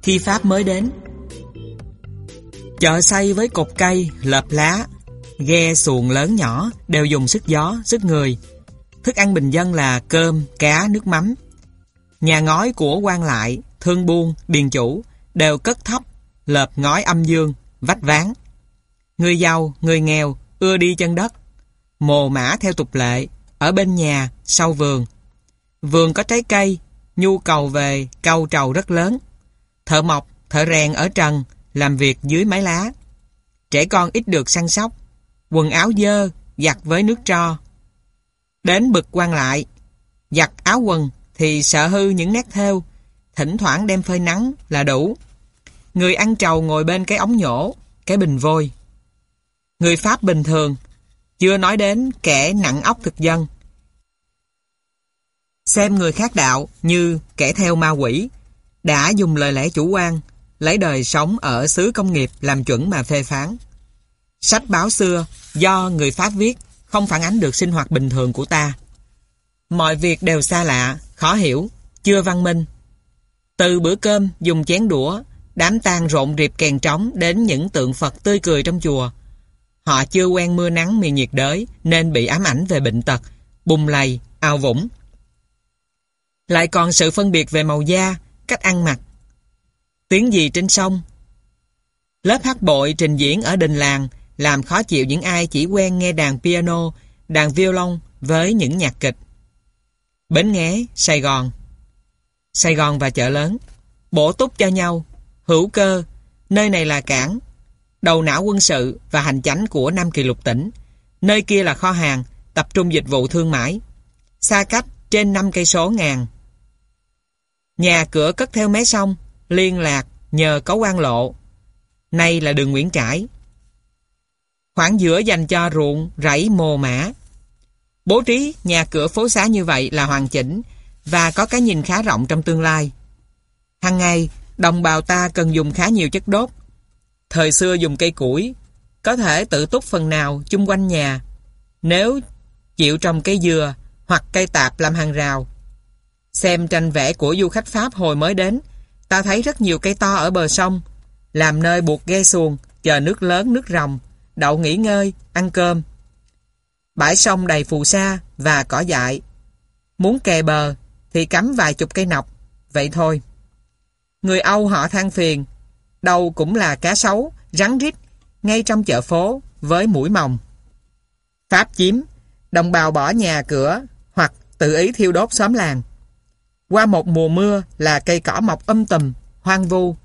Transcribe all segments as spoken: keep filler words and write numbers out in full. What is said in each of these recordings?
khi Pháp mới đến. Chợ xây với cột cây, lợp lá, ghe xuồng lớn nhỏ đều dùng sức gió, sức người. Thức ăn bình dân là cơm, cá, nước mắm. Nhà ngói của quan lại, thương buôn, điền chủ đều cất thấp, lợp ngói âm dương, vách ván. Người giàu, người nghèo ưa đi chân đất, mồ mả theo tục lệ, ở bên nhà, sau vườn. Vườn có trái cây, nhu cầu về cau trầu rất lớn. Thợ mộc, thợ rèn ở trần, làm việc dưới mái lá. Trẻ con ít được săn sóc, quần áo dơ, giặt với nước tro. Đến bực quan lại, giặt áo quần thì sợ hư những nét thêu, thỉnh thoảng đem phơi nắng là đủ. Người ăn trầu ngồi bên cái ống nhổ, cái bình vôi. Người Pháp bình thường, chưa nói đến kẻ nặng óc thực dân. Xem người khác đạo như kẻ theo ma quỷ, đã dùng lời lẽ chủ quan, lấy đời sống ở xứ công nghiệp làm chuẩn mà phê phán. Sách báo xưa do người Pháp viết không phản ánh được sinh hoạt bình thường của ta. Mọi việc đều xa lạ, khó hiểu, chưa văn minh. Từ bữa cơm dùng chén đũa, đám tang rộn rịp kèn trống đến những tượng Phật tươi cười trong chùa. Họ chưa quen mưa nắng miền nhiệt đới nên bị ám ảnh về bệnh tật, bùng lầy, ao vũng. Lại còn sự phân biệt về màu da, cách ăn mặc. Tiếng gì trên sông? Lớp hát bội trình diễn ở đình làng làm khó chịu những ai chỉ quen nghe đàn piano, đàn violon với những nhạc kịch. Bến Nghé, Sài Gòn. Sài Gòn và chợ lớn, bổ túc cho nhau, hữu cơ, nơi này là cảng, đầu não quân sự và hành chánh của năm kỳ lục tỉnh, nơi kia là kho hàng, tập trung dịch vụ thương mại, xa cách trên năm cây số ngàn. Nhà cửa cất theo mé sông, liên lạc nhờ có quan lộ. Nay là đường Nguyễn Trãi. Khoảng giữa dành cho ruộng, rẫy mồ mả. Bố trí nhà cửa phố xá như vậy là hoàn chỉnh và có cái nhìn khá rộng trong tương lai. Hằng ngày, đồng bào ta cần dùng khá nhiều chất đốt. Thời xưa dùng cây củi, có thể tự túc phần nào chung quanh nhà. Nếu chịu trồng cây dừa hoặc cây tạp làm hàng rào. Xem tranh vẽ của du khách Pháp hồi mới đến, ta thấy rất nhiều cây to ở bờ sông, làm nơi buộc ghe xuồng, chờ nước lớn nước ròng, đậu nghỉ ngơi, ăn cơm. Bãi sông đầy phù sa và cỏ dại. Muốn kè bờ thì cắm vài chục cây nọc, vậy thôi. Người Âu họ than phiền, đâu cũng là cá sấu, rắn rít, ngay trong chợ phố với mũi mồng. Pháp chiếm, đồng bào bỏ nhà cửa hoặc tự ý thiêu đốt xóm làng. Qua một mùa mưa là cây cỏ mọc um tùm, hoang vu.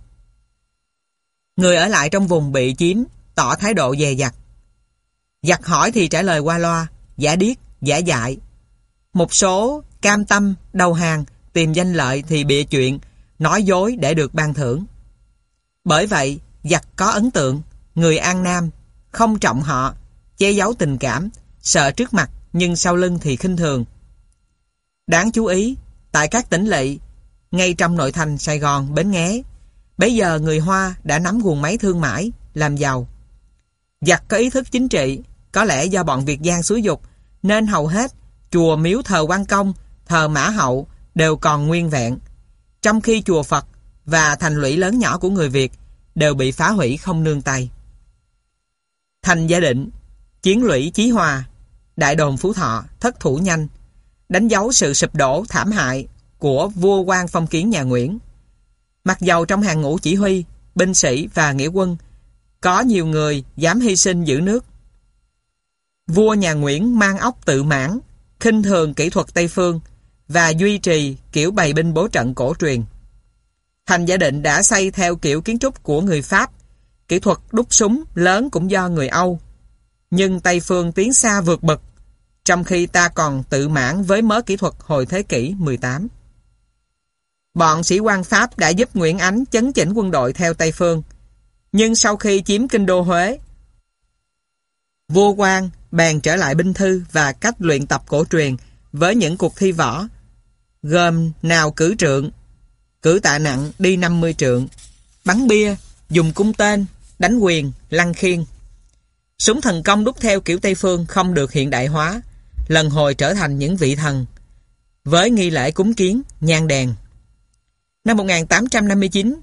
Người ở lại trong vùng bị chiếm tỏ thái độ dè dặt. Giặc hỏi thì trả lời qua loa, giả điếc, giả dại. Một số cam tâm, đầu hàng, tìm danh lợi thì bịa chuyện, nói dối để được ban thưởng. Bởi vậy, giặc có ấn tượng, người An Nam, không trọng họ, che giấu tình cảm, sợ trước mặt nhưng sau lưng thì khinh thường. Đáng chú ý, tại các tỉnh lỵ, ngay trong nội thành Sài Gòn, Bến Nghé, bây giờ người Hoa đã nắm guồng máy thương mại, làm giàu. Giặc có ý thức chính trị, có lẽ do bọn Việt gian xúi dục, nên hầu hết chùa miếu thờ Quan Công, thờ Mã Hậu đều còn nguyên vẹn, trong khi chùa Phật và thành lũy lớn nhỏ của người Việt đều bị phá hủy không nương tay. Thành Gia Định, Chiến lũy Chí Hòa, Đại đồn Phú Thọ thất thủ nhanh, đánh dấu sự sụp đổ thảm hại của vua quan phong kiến nhà Nguyễn. Mặc dầu trong hàng ngũ chỉ huy, binh sĩ và nghĩa quân có nhiều người dám hy sinh giữ nước. Vua nhà Nguyễn mang óc tự mãn, khinh thường kỹ thuật Tây phương và duy trì kiểu bày binh bố trận cổ truyền. Thành Gia Định đã xây theo kiểu kiến trúc của người Pháp, kỹ thuật đúc súng lớn cũng do người Âu. Nhưng Tây phương tiến xa vượt bậc, trong khi ta còn tự mãn với mớ kỹ thuật hồi thế kỷ mười tám. Bọn sĩ quan Pháp đã giúp Nguyễn Ánh chấn chỉnh quân đội theo Tây phương. Nhưng sau khi chiếm kinh đô Huế, vua Quang bèn trở lại binh thư và cách luyện tập cổ truyền với những cuộc thi võ, gồm nào cử trượng, cử tạ nặng đi năm mươi trượng, bắn bia, dùng cung tên, đánh quyền, lăng khiên. Súng thần công đúc theo kiểu Tây phương không được hiện đại hóa, lần hồi trở thành những vị thần, với nghi lễ cúng kiến, nhang đèn. Năm một nghìn tám trăm năm mươi chín,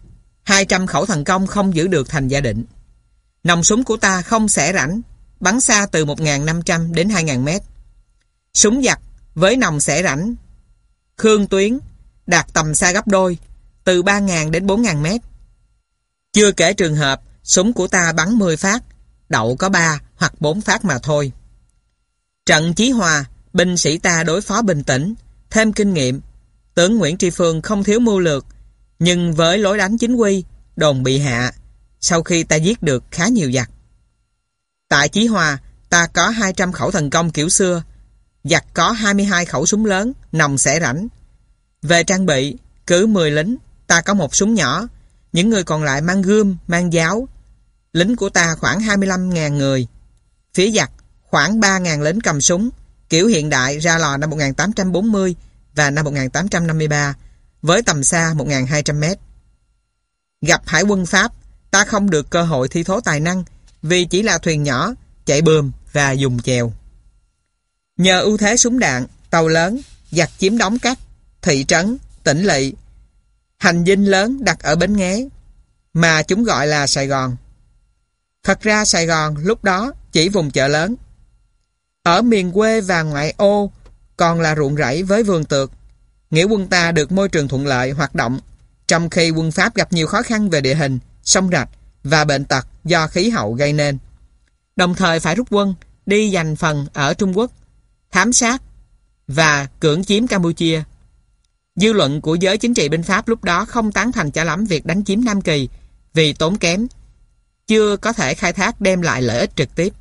hai trăm khẩu thần công không giữ được thành gia định. Nòng súng của ta không xẻ rãnh, bắn xa từ một nghìn năm trăm đến hai nghìn mét. Súng giặc với nòng xẻ rãnh Khương Tuyến đạt tầm xa gấp đôi, từ ba nghìn đến bốn nghìn mét. Chưa kể trường hợp súng của ta bắn mười phát, đậu có ba hoặc bốn phát mà thôi. Trận Chí Hòa, binh sĩ ta đối phó bình tĩnh, thêm kinh nghiệm. Tướng Nguyễn Tri Phương không thiếu mưu lược, nhưng với lối đánh chính quy, đồn bị hạ, sau khi ta giết được khá nhiều giặc. Tại Chí Hòa, ta có hai trăm khẩu thần công kiểu xưa, giặc có hai mươi hai khẩu súng lớn, nòng xẻ rãnh. Về trang bị, cứ mười lính, ta có một súng nhỏ, những người còn lại mang gươm, mang giáo. Lính của ta khoảng hai mươi lăm nghìn người. Phía giặc, khoảng ba nghìn lính cầm súng, kiểu hiện đại ra lò năm một nghìn tám trăm bốn mươi và năm một nghìn tám trăm năm mươi ba, với tầm xa một nghìn hai trăm mét. Gặp hải quân Pháp, ta không được cơ hội thi thố tài năng vì chỉ là thuyền nhỏ, chạy bườm và dùng chèo. Nhờ ưu thế súng đạn, tàu lớn, giặc chiếm đóng các thị trấn, tỉnh lỵ, hành dinh lớn đặt ở Bến Nghé, mà chúng gọi là Sài Gòn. Thật ra Sài Gòn lúc đó chỉ vùng chợ lớn. Ở miền quê và ngoại ô còn là ruộng rẫy với vườn tược. Nghĩa quân ta được môi trường thuận lợi hoạt động, trong khi quân Pháp gặp nhiều khó khăn về địa hình, sông rạch và bệnh tật do khí hậu gây nên. Đồng thời phải rút quân đi giành phần ở Trung Quốc, thám sát và cưỡng chiếm Campuchia. Dư luận của giới chính trị bên Pháp lúc đó không tán thành cho lắm việc đánh chiếm Nam Kỳ vì tốn kém, chưa có thể khai thác đem lại lợi ích trực tiếp.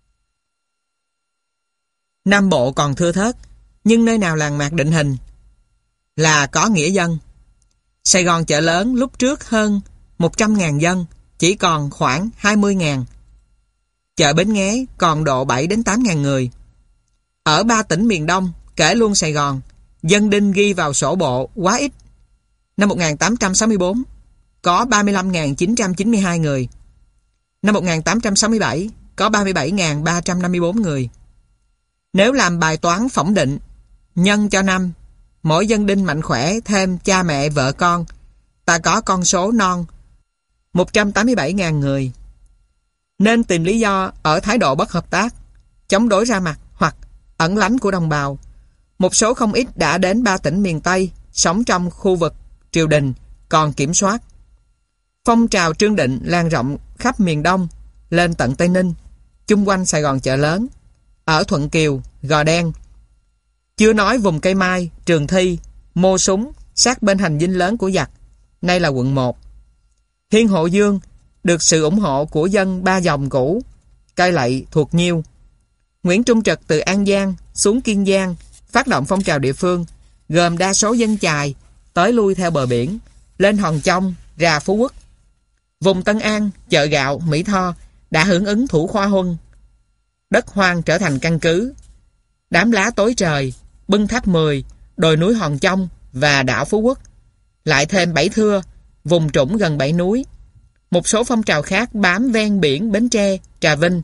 Nam Bộ còn thưa thớt, nhưng nơi nào làng mạc định hình là có nghĩa dân. Sài Gòn chợ lớn lúc trước hơn một trăm nghìn dân, chỉ còn khoảng hai mươi nghìn. Chợ Bến Nghé còn độ bảy đến tám nghìn người. Ở ba tỉnh miền Đông, kể luôn Sài Gòn, dân đinh ghi vào sổ bộ quá ít. Năm một nghìn tám trăm sáu mươi bốn, có ba mươi lăm nghìn chín trăm chín mươi hai người. Năm một nghìn tám trăm sáu mươi bảy, có ba mươi bảy nghìn ba trăm năm mươi bốn người. Nếu làm bài toán phỏng định, nhân cho năm, mỗi dân đinh mạnh khỏe thêm cha mẹ vợ con, ta có con số non một trăm tám mươi bảy nghìn người. Nên tìm lý do ở thái độ bất hợp tác, chống đối ra mặt hoặc ẩn lánh của đồng bào. Một số không ít đã đến ba tỉnh miền Tây, sống trong khu vực triều đình còn kiểm soát. Phong trào Trương Định lan rộng khắp miền Đông, lên tận Tây Ninh, chung quanh Sài Gòn chợ lớn, ở Thuận Kiều, Gò Đen. Chưa nói vùng Cây Mai, Trường Thi, Mô Súng, sát bên hành dinh lớn của giặc, nay là quận một. Thiên Hộ Dương được sự ủng hộ của dân ba dòng cũ, Cai Lậy thuộc Nhiêu. Nguyễn Trung Trực từ An Giang xuống Kiên Giang phát động phong trào địa phương, gồm đa số dân chài, tới lui theo bờ biển, lên Hòn Chông, ra Phú Quốc. Vùng Tân An, chợ gạo, Mỹ Tho đã hưởng ứng thủ khoa huân. Đất hoang trở thành căn cứ. Đám lá tối trời, Bưng Tháp mười, đồi núi Hòn Chông và đảo Phú Quốc. Lại thêm Bảy Thưa, vùng trũng gần Bảy Núi. Một số phong trào khác bám ven biển Bến Tre, Trà Vinh.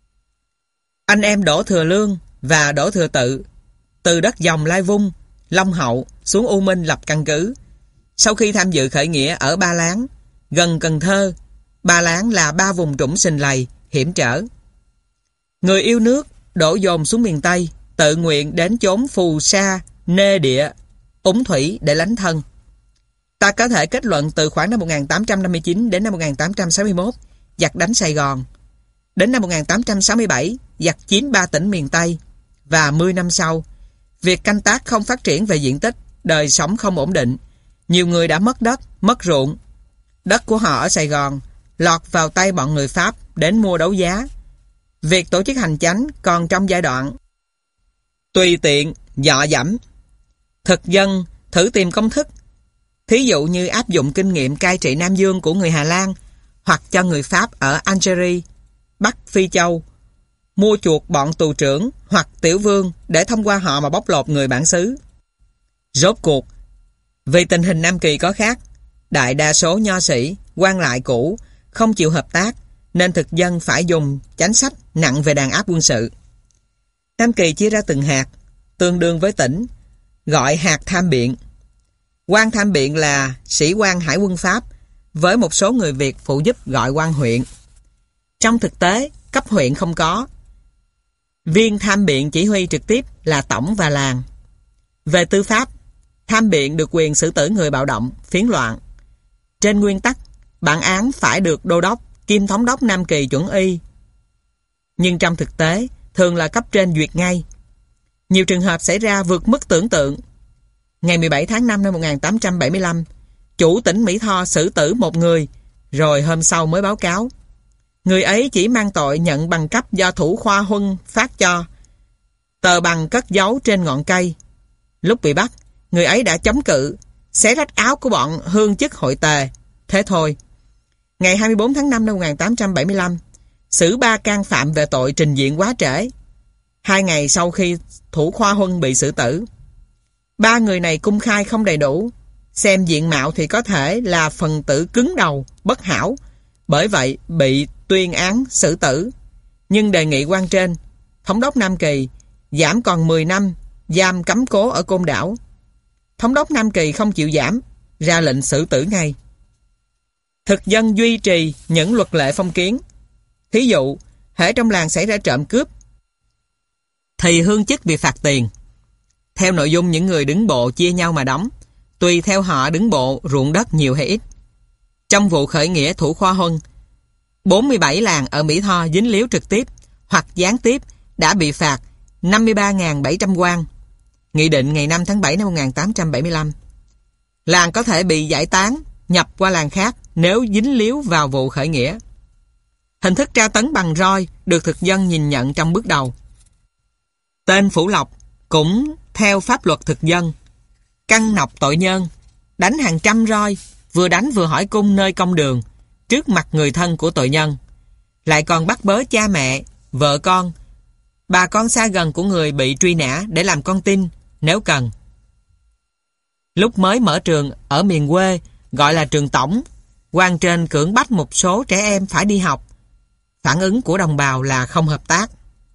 Anh em Đỗ Thừa Lương và Đỗ Thừa Tự từ đất dòng Lai Vung, Long Hậu xuống U Minh lập căn cứ. Sau khi tham dự khởi nghĩa ở Ba Láng, gần Cần Thơ, Ba Láng là ba vùng trũng sình lầy, hiểm trở. Người yêu nước đổ dồn xuống miền Tây, tự nguyện đến chốn phù sa, nê địa, úng thủy để lánh thân. Ta có thể kết luận từ khoảng năm một nghìn tám trăm năm mươi chín đến năm một nghìn tám trăm sáu mươi mốt, giặc đánh Sài Gòn. Đến năm một nghìn tám trăm sáu mươi bảy, giặc chiếm ba tỉnh miền Tây. Và mười năm sau, việc canh tác không phát triển về diện tích, đời sống không ổn định. Nhiều người đã mất đất, mất ruộng. Đất của họ ở Sài Gòn lọt vào tay bọn người Pháp đến mua đấu giá. Việc tổ chức hành chánh còn trong giai đoạn tùy tiện, dọ dẫm. Thực dân thử tìm công thức, thí dụ như áp dụng kinh nghiệm cai trị Nam Dương của người Hà Lan, hoặc cho người Pháp ở Algeria, Bắc Phi Châu mua chuộc bọn tù trưởng hoặc tiểu vương để thông qua họ mà bóc lột người bản xứ. Rốt cuộc, vì tình hình Nam Kỳ có khác, đại đa số nho sĩ, quan lại cũ không chịu hợp tác, nên thực dân phải dùng chánh sách nặng về đàn áp quân sự. Nam Kỳ chia ra từng hạt, tương đương với tỉnh, gọi hạt tham biện. Quan tham biện là sĩ quan hải quân Pháp với một số người Việt phụ giúp gọi quan huyện. Trong thực tế, cấp huyện không có. Viên tham biện chỉ huy trực tiếp là tổng và làng. Về tư pháp, tham biện được quyền xử tử người bạo động, phiến loạn. Trên nguyên tắc, bản án phải được đô đốc, kiêm thống đốc Nam Kỳ chuẩn y. Nhưng trong thực tế, thường là cấp trên duyệt ngay. Nhiều trường hợp xảy ra vượt mức tưởng tượng. Ngày mười bảy tháng năm năm một nghìn tám trăm bảy mươi lăm, chủ tỉnh Mỹ Tho xử tử một người, rồi hôm sau mới báo cáo. Người ấy chỉ mang tội nhận bằng cấp do thủ khoa Huân phát cho. Tờ bằng cất giấu trên ngọn cây. Lúc bị bắt, người ấy đã chống cự, xé rách áo của bọn hương chức hội tề. Thế thôi. Ngày hai mươi bốn tháng năm năm một nghìn tám trăm bảy mươi lăm, xử ba can phạm về tội trình diện quá trễ. Hai ngày sau khi thủ khoa Huân bị xử tử. Ba người này cung khai không đầy đủ. Xem diện mạo thì có thể là phần tử cứng đầu, bất hảo. Bởi vậy bị tuyên án xử tử. Nhưng đề nghị quan trên, thống đốc Nam Kỳ giảm còn mười năm giam cấm cố ở Côn Đảo. Thống đốc Nam Kỳ không chịu giảm, ra lệnh xử tử ngay. Thực dân duy trì những luật lệ phong kiến. Thí dụ, hễ trong làng xảy ra trộm cướp thì hương chức bị phạt tiền. Theo nội dung những người đứng bộ chia nhau mà đóng, tùy theo họ đứng bộ ruộng đất nhiều hay ít. Trong vụ khởi nghĩa thủ khoa Huân, bốn mươi bảy làng ở Mỹ Tho dính líu trực tiếp hoặc gián tiếp đã bị phạt năm mươi ba nghìn bảy trăm quan. Nghị định ngày năm tháng bảy năm một nghìn tám trăm bảy mươi lăm. Làng có thể bị giải tán, nhập qua làng khác nếu dính líu vào vụ khởi nghĩa. Hình thức tra tấn bằng roi được thực dân nhìn nhận trong bước đầu. Tên Phủ Lộc cũng theo pháp luật thực dân, căn nọc tội nhân, đánh hàng trăm roi, vừa đánh vừa hỏi cung nơi công đường, trước mặt người thân của tội nhân. Lại còn bắt bớ cha mẹ, vợ con, bà con xa gần của người bị truy nã để làm con tin nếu cần. Lúc mới mở trường ở miền quê, gọi là trường tổng, quan trên cưỡng bách một số trẻ em phải đi học. Phản ứng của đồng bào là không hợp tác.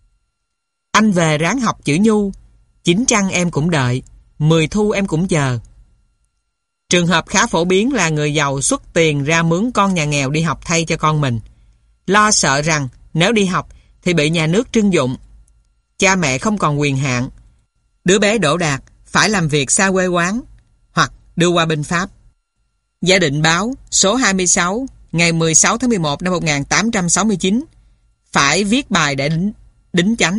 Anh về ráng học chữ nhu, chín trăng em cũng đợi, mười thu em cũng chờ. Trường hợp khá phổ biến là người giàu xuất tiền ra mướn con nhà nghèo đi học thay cho con mình. Lo sợ rằng nếu đi học thì bị nhà nước trưng dụng. Cha mẹ không còn quyền hạn. Đứa bé đỗ đạt phải làm việc xa quê quán hoặc đưa qua binh Pháp. Gia định báo số hai mươi sáu ngày mười sáu tháng mười một năm một nghìn tám trăm sáu mươi chín phải viết bài để đính, đính chánh.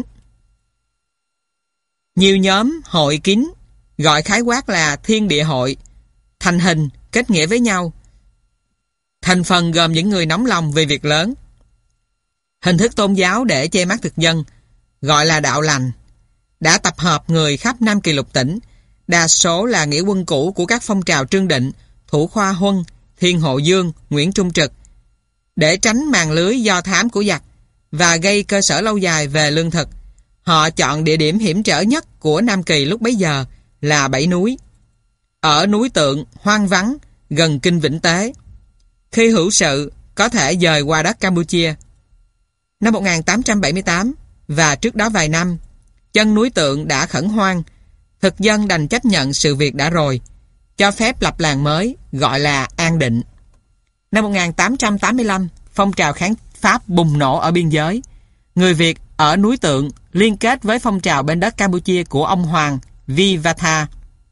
Nhiều nhóm hội kín gọi khái quát là thiên địa hội, thành hình kết nghĩa với nhau. Thành phần gồm những người nóng lòng về việc lớn. Hình thức tôn giáo để che mắt thực dân gọi là đạo lành, đã tập hợp người khắp Nam Kỳ lục tỉnh, đa số là nghĩa quân cũ của các phong trào Trương Định, Thủ Khoa Huân, Thiên Hộ Dương, Nguyễn Trung Trực, để tránh màn lưới do thám của giặc và gây cơ sở lâu dài về lương thực. Họ chọn địa điểm hiểm trở nhất của Nam Kỳ lúc bấy giờ là Bảy Núi. Ở núi Tượng, hoang vắng, gần kinh Vĩnh Tế. Khi hữu sự, có thể dời qua đất Campuchia. Năm một nghìn tám trăm bảy mươi tám và trước đó vài năm, chân núi Tượng đã khẩn hoang. Thực dân đành chấp nhận sự việc đã rồi, cho phép lập làng mới gọi là An Định. Năm một nghìn tám trăm tám mươi lăm, phong trào kháng Pháp bùng nổ ở biên giới. Người Việt ở núi Tượng liên kết với phong trào bên đất Campuchia của ông Hoàng Vivatha.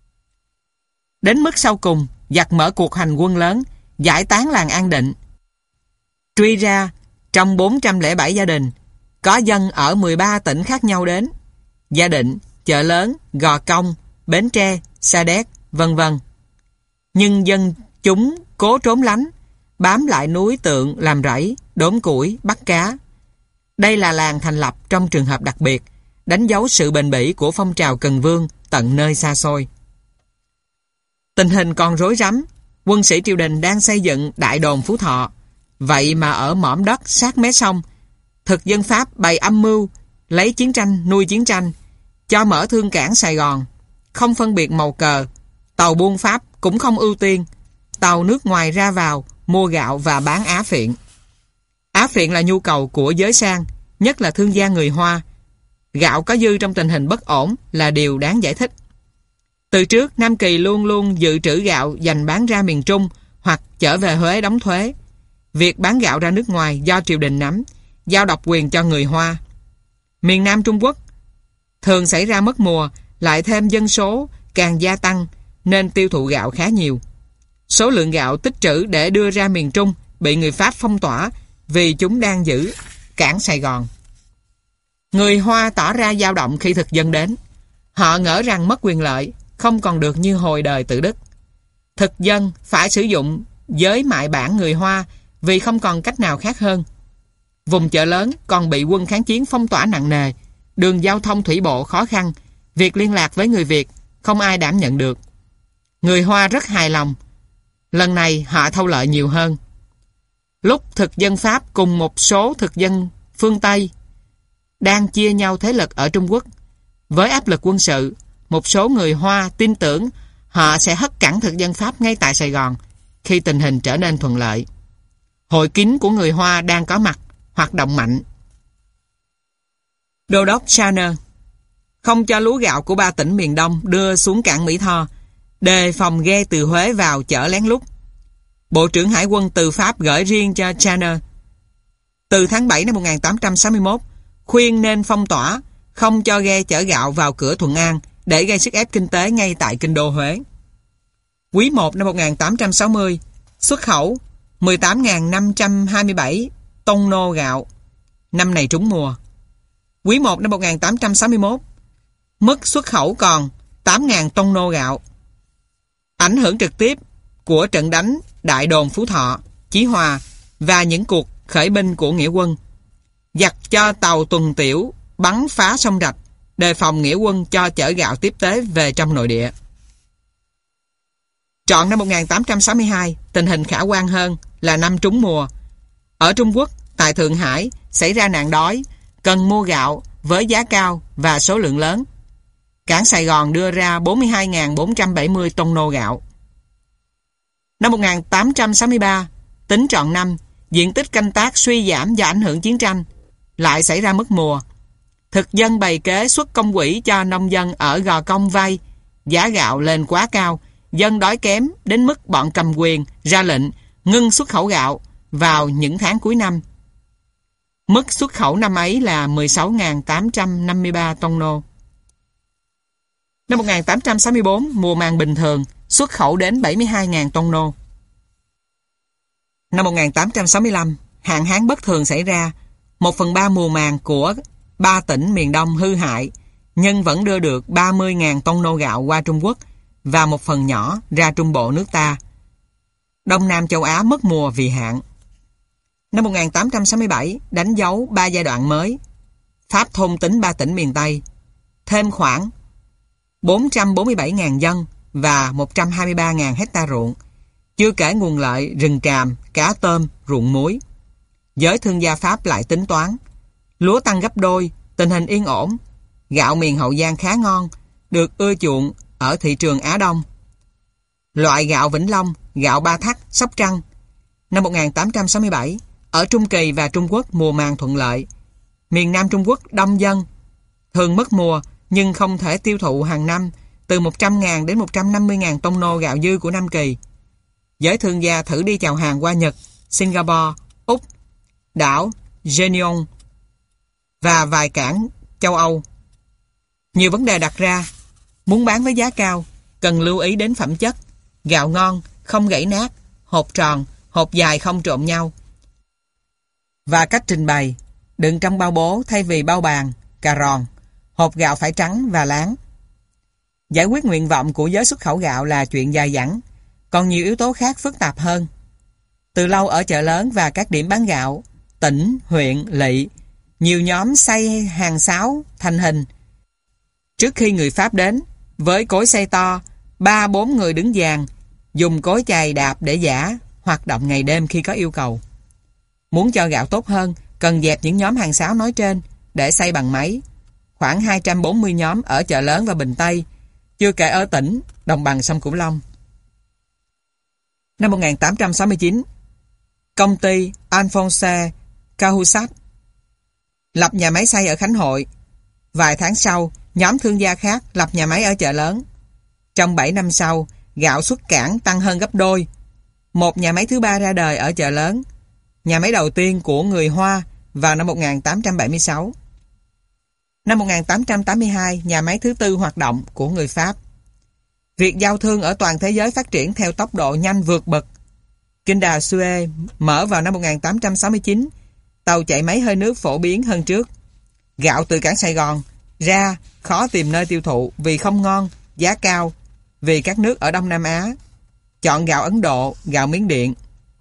Đến mức sau cùng, giặc mở cuộc hành quân lớn, giải tán làng An Định. Truy ra, trong bốn trăm lẻ bảy gia đình, có dân ở mười ba tỉnh khác nhau đến. Gia Định, Chợ Lớn, Gò Công, Bến Tre, Sa Đéc, vân vân. Nhưng dân chúng cố trốn lánh, bám lại núi Tượng làm rẫy, đốn củi, bắt cá. Đây là làng thành lập trong trường hợp đặc biệt, đánh dấu sự bền bỉ của phong trào Cần Vương tận nơi xa xôi. Tình hình còn rối rắm, quân sĩ triều đình đang xây dựng đại đồn Phú Thọ. Vậy mà ở mỏm đất sát mé sông, thực dân Pháp bày âm mưu, lấy chiến tranh nuôi chiến tranh, cho mở thương cảng Sài Gòn, không phân biệt màu cờ. Tàu buôn Pháp cũng không ưu tiên. Tàu nước ngoài ra vào, mua gạo và bán á phiện. Á phiện là nhu cầu của giới sang, nhất là thương gia người Hoa. Gạo có dư trong tình hình bất ổn là điều đáng giải thích. Từ trước, Nam Kỳ luôn luôn dự trữ gạo dành bán ra miền Trung, hoặc trở về Huế đóng thuế. Việc bán gạo ra nước ngoài do triều đình nắm, giao độc quyền cho người Hoa. Miền Nam Trung Quốc thường xảy ra mất mùa, lại thêm dân số càng gia tăng nên tiêu thụ gạo khá nhiều. Số lượng gạo tích trữ để đưa ra miền Trung bị người Pháp phong tỏa vì chúng đang giữ cảng Sài Gòn. Người Hoa tỏ ra dao động khi thực dân đến. Họ ngỡ rằng mất quyền lợi, không còn được như hồi đời Tự Đức. Thực dân phải sử dụng giới mại bản người Hoa vì không còn cách nào khác hơn. Vùng chợ lớn còn bị quân kháng chiến phong tỏa nặng nề, đường giao thông thủy bộ khó khăn, việc liên lạc với người Việt không ai đảm nhận được. Người Hoa rất hài lòng. Lần này họ thâu lợi nhiều hơn. Lúc thực dân Pháp cùng một số thực dân phương Tây đang chia nhau thế lực ở Trung Quốc, với áp lực quân sự, một số người Hoa tin tưởng họ sẽ hất cẳng thực dân Pháp ngay tại Sài Gòn khi tình hình trở nên thuận lợi. Hội kín của người Hoa đang có mặt, hoạt động mạnh. Đô đốc Channer không cho lúa gạo của ba tỉnh miền Đông đưa xuống cảng Mỹ Tho, đề phòng ghe từ Huế vào chở lén lút. Bộ trưởng Hải quân từ Pháp gửi riêng cho Channer từ tháng bảy năm một nghìn tám trăm sáu mươi mốt khuyên nên phong tỏa, không cho ghe chở gạo vào cửa Thuận An để gây sức ép kinh tế ngay tại kinh đô Huế. Quý một năm một nghìn tám trăm sáu mươi, xuất khẩu mười tám nghìn năm trăm hai mươi bảy tông nô gạo. Năm này trúng mùa. Quý một năm một nghìn tám trăm sáu mươi mốt, mức xuất khẩu còn tám nghìn tông nô gạo. Ảnh hưởng trực tiếp của trận đánh Đại đồn Phú Thọ, Chí Hòa và những cuộc khởi binh của nghĩa quân. Giặc cho tàu tuần tiểu bắn phá sông Rạch, đề phòng nghĩa quân cho chở gạo tiếp tế về trong nội địa. Trọn năm một nghìn tám trăm sáu mươi hai, tình hình khả quan hơn là năm trúng mùa. Ở Trung Quốc, tại Thượng Hải, xảy ra nạn đói, cần mua gạo với giá cao và số lượng lớn. Cảng Sài Gòn đưa ra bốn mươi hai nghìn bốn trăm bảy mươi tông nô gạo. Năm một nghìn tám trăm sáu mươi ba, tính trọn năm, diện tích canh tác suy giảm do ảnh hưởng chiến tranh, lại xảy ra mất mùa. Thực dân bày kế xuất công quỹ cho nông dân ở Gò Công vay, giá gạo lên quá cao, dân đói kém đến mức bọn cầm quyền ra lệnh ngưng xuất khẩu gạo vào những tháng cuối năm. Mức xuất khẩu năm ấy là mười sáu nghìn tám trăm năm mươi ba tông nô. Năm một nghìn tám trăm sáu mươi bốn, mùa màng bình thường, xuất khẩu đến bảy mươi hai nghìn tông nô. Năm một nghìn tám trăm sáu mươi lăm, hạn hán bất thường xảy ra, một phần ba mùa màng của ba tỉnh miền Đông hư hại, nhưng vẫn đưa được ba mươi nghìn tông nô gạo qua Trung Quốc và một phần nhỏ ra Trung Bộ nước ta. Đông Nam châu Á mất mùa vì hạn. Năm một nghìn tám trăm sáu mươi bảy, đánh dấu ba giai đoạn mới. Pháp thôn tính ba tỉnh miền Tây, thêm khoảng bốn trăm bốn mươi bảy nghìn dân và một trăm hai mươi ba nghìn hecta ruộng, chưa kể nguồn lợi rừng tràm, cá tôm, ruộng muối. Giới thương gia Pháp lại tính toán, lúa tăng gấp đôi, tình hình yên ổn, gạo miền Hậu Giang khá ngon, được ưa chuộng ở thị trường Á Đông. Loại gạo Vĩnh Long, gạo Ba Thắt, Sóc Trăng. Năm một nghìn tám trăm sáu mươi bảy, ở Trung Kỳ và Trung Quốc mùa màng thuận lợi. Miền Nam Trung Quốc đông dân, thường mất mùa nhưng không thể tiêu thụ hàng năm từ một trăm nghìn đến một trăm năm mươi nghìn tông nô gạo dư của Nam Kỳ. Giới thương gia thử đi chào hàng qua Nhật, Singapore, Úc, đảo Jeongeon và vài cảng châu Âu. Nhiều vấn đề đặt ra. Muốn bán với giá cao, cần lưu ý đến phẩm chất, gạo ngon, không gãy nát, hột tròn, hột dài không trộn nhau. Và cách trình bày, đựng trong bao bố thay vì bao bàn, cà ròn, hột gạo phải trắng và láng. Giải quyết nguyện vọng của giới xuất khẩu gạo là chuyện dài dẳng, còn nhiều yếu tố khác phức tạp hơn. Từ lâu ở chợ lớn và các điểm bán gạo, tỉnh, huyện, lỵ, nhiều nhóm xây hàng sáo thành hình. Trước khi người Pháp đến, với cối xay to, ba bốn người đứng dàn, dùng cối chày đạp để giã, hoạt động ngày đêm khi có yêu cầu. Muốn cho gạo tốt hơn, cần dẹp những nhóm hàng sáo nói trên để xay bằng máy. Khoảng hai trăm bốn mươi nhóm ở chợ lớn và Bình Tây, chưa kể ở tỉnh, đồng bằng sông Cửu Long. Năm một nghìn tám trăm sáu mươi chín, công ty Alphonse Cahusac lập nhà máy xay ở Khánh Hội. Vài tháng sau, nhóm thương gia khác lập nhà máy ở chợ lớn. Trong bảy năm sau, gạo xuất cảng tăng hơn gấp đôi. Một nhà máy thứ ba ra đời ở Chợ Lớn, nhà máy đầu tiên của người Hoa vào năm một nghìn tám trăm bảy mươi sáu. Năm một nghìn tám trăm tám mươi hai, nhà máy thứ tư hoạt động của người Pháp. Việc giao thương ở toàn thế giới phát triển theo tốc độ nhanh vượt bậc. Kinh đào Suez mở vào năm một nghìn tám trăm sáu mươi chín, tàu chạy máy hơi nước phổ biến hơn trước. Gạo từ cảng Sài Gòn ra khó tìm nơi tiêu thụ vì không ngon, giá cao, vì các nước ở Đông Nam Á chọn gạo Ấn Độ, gạo Miến Điện.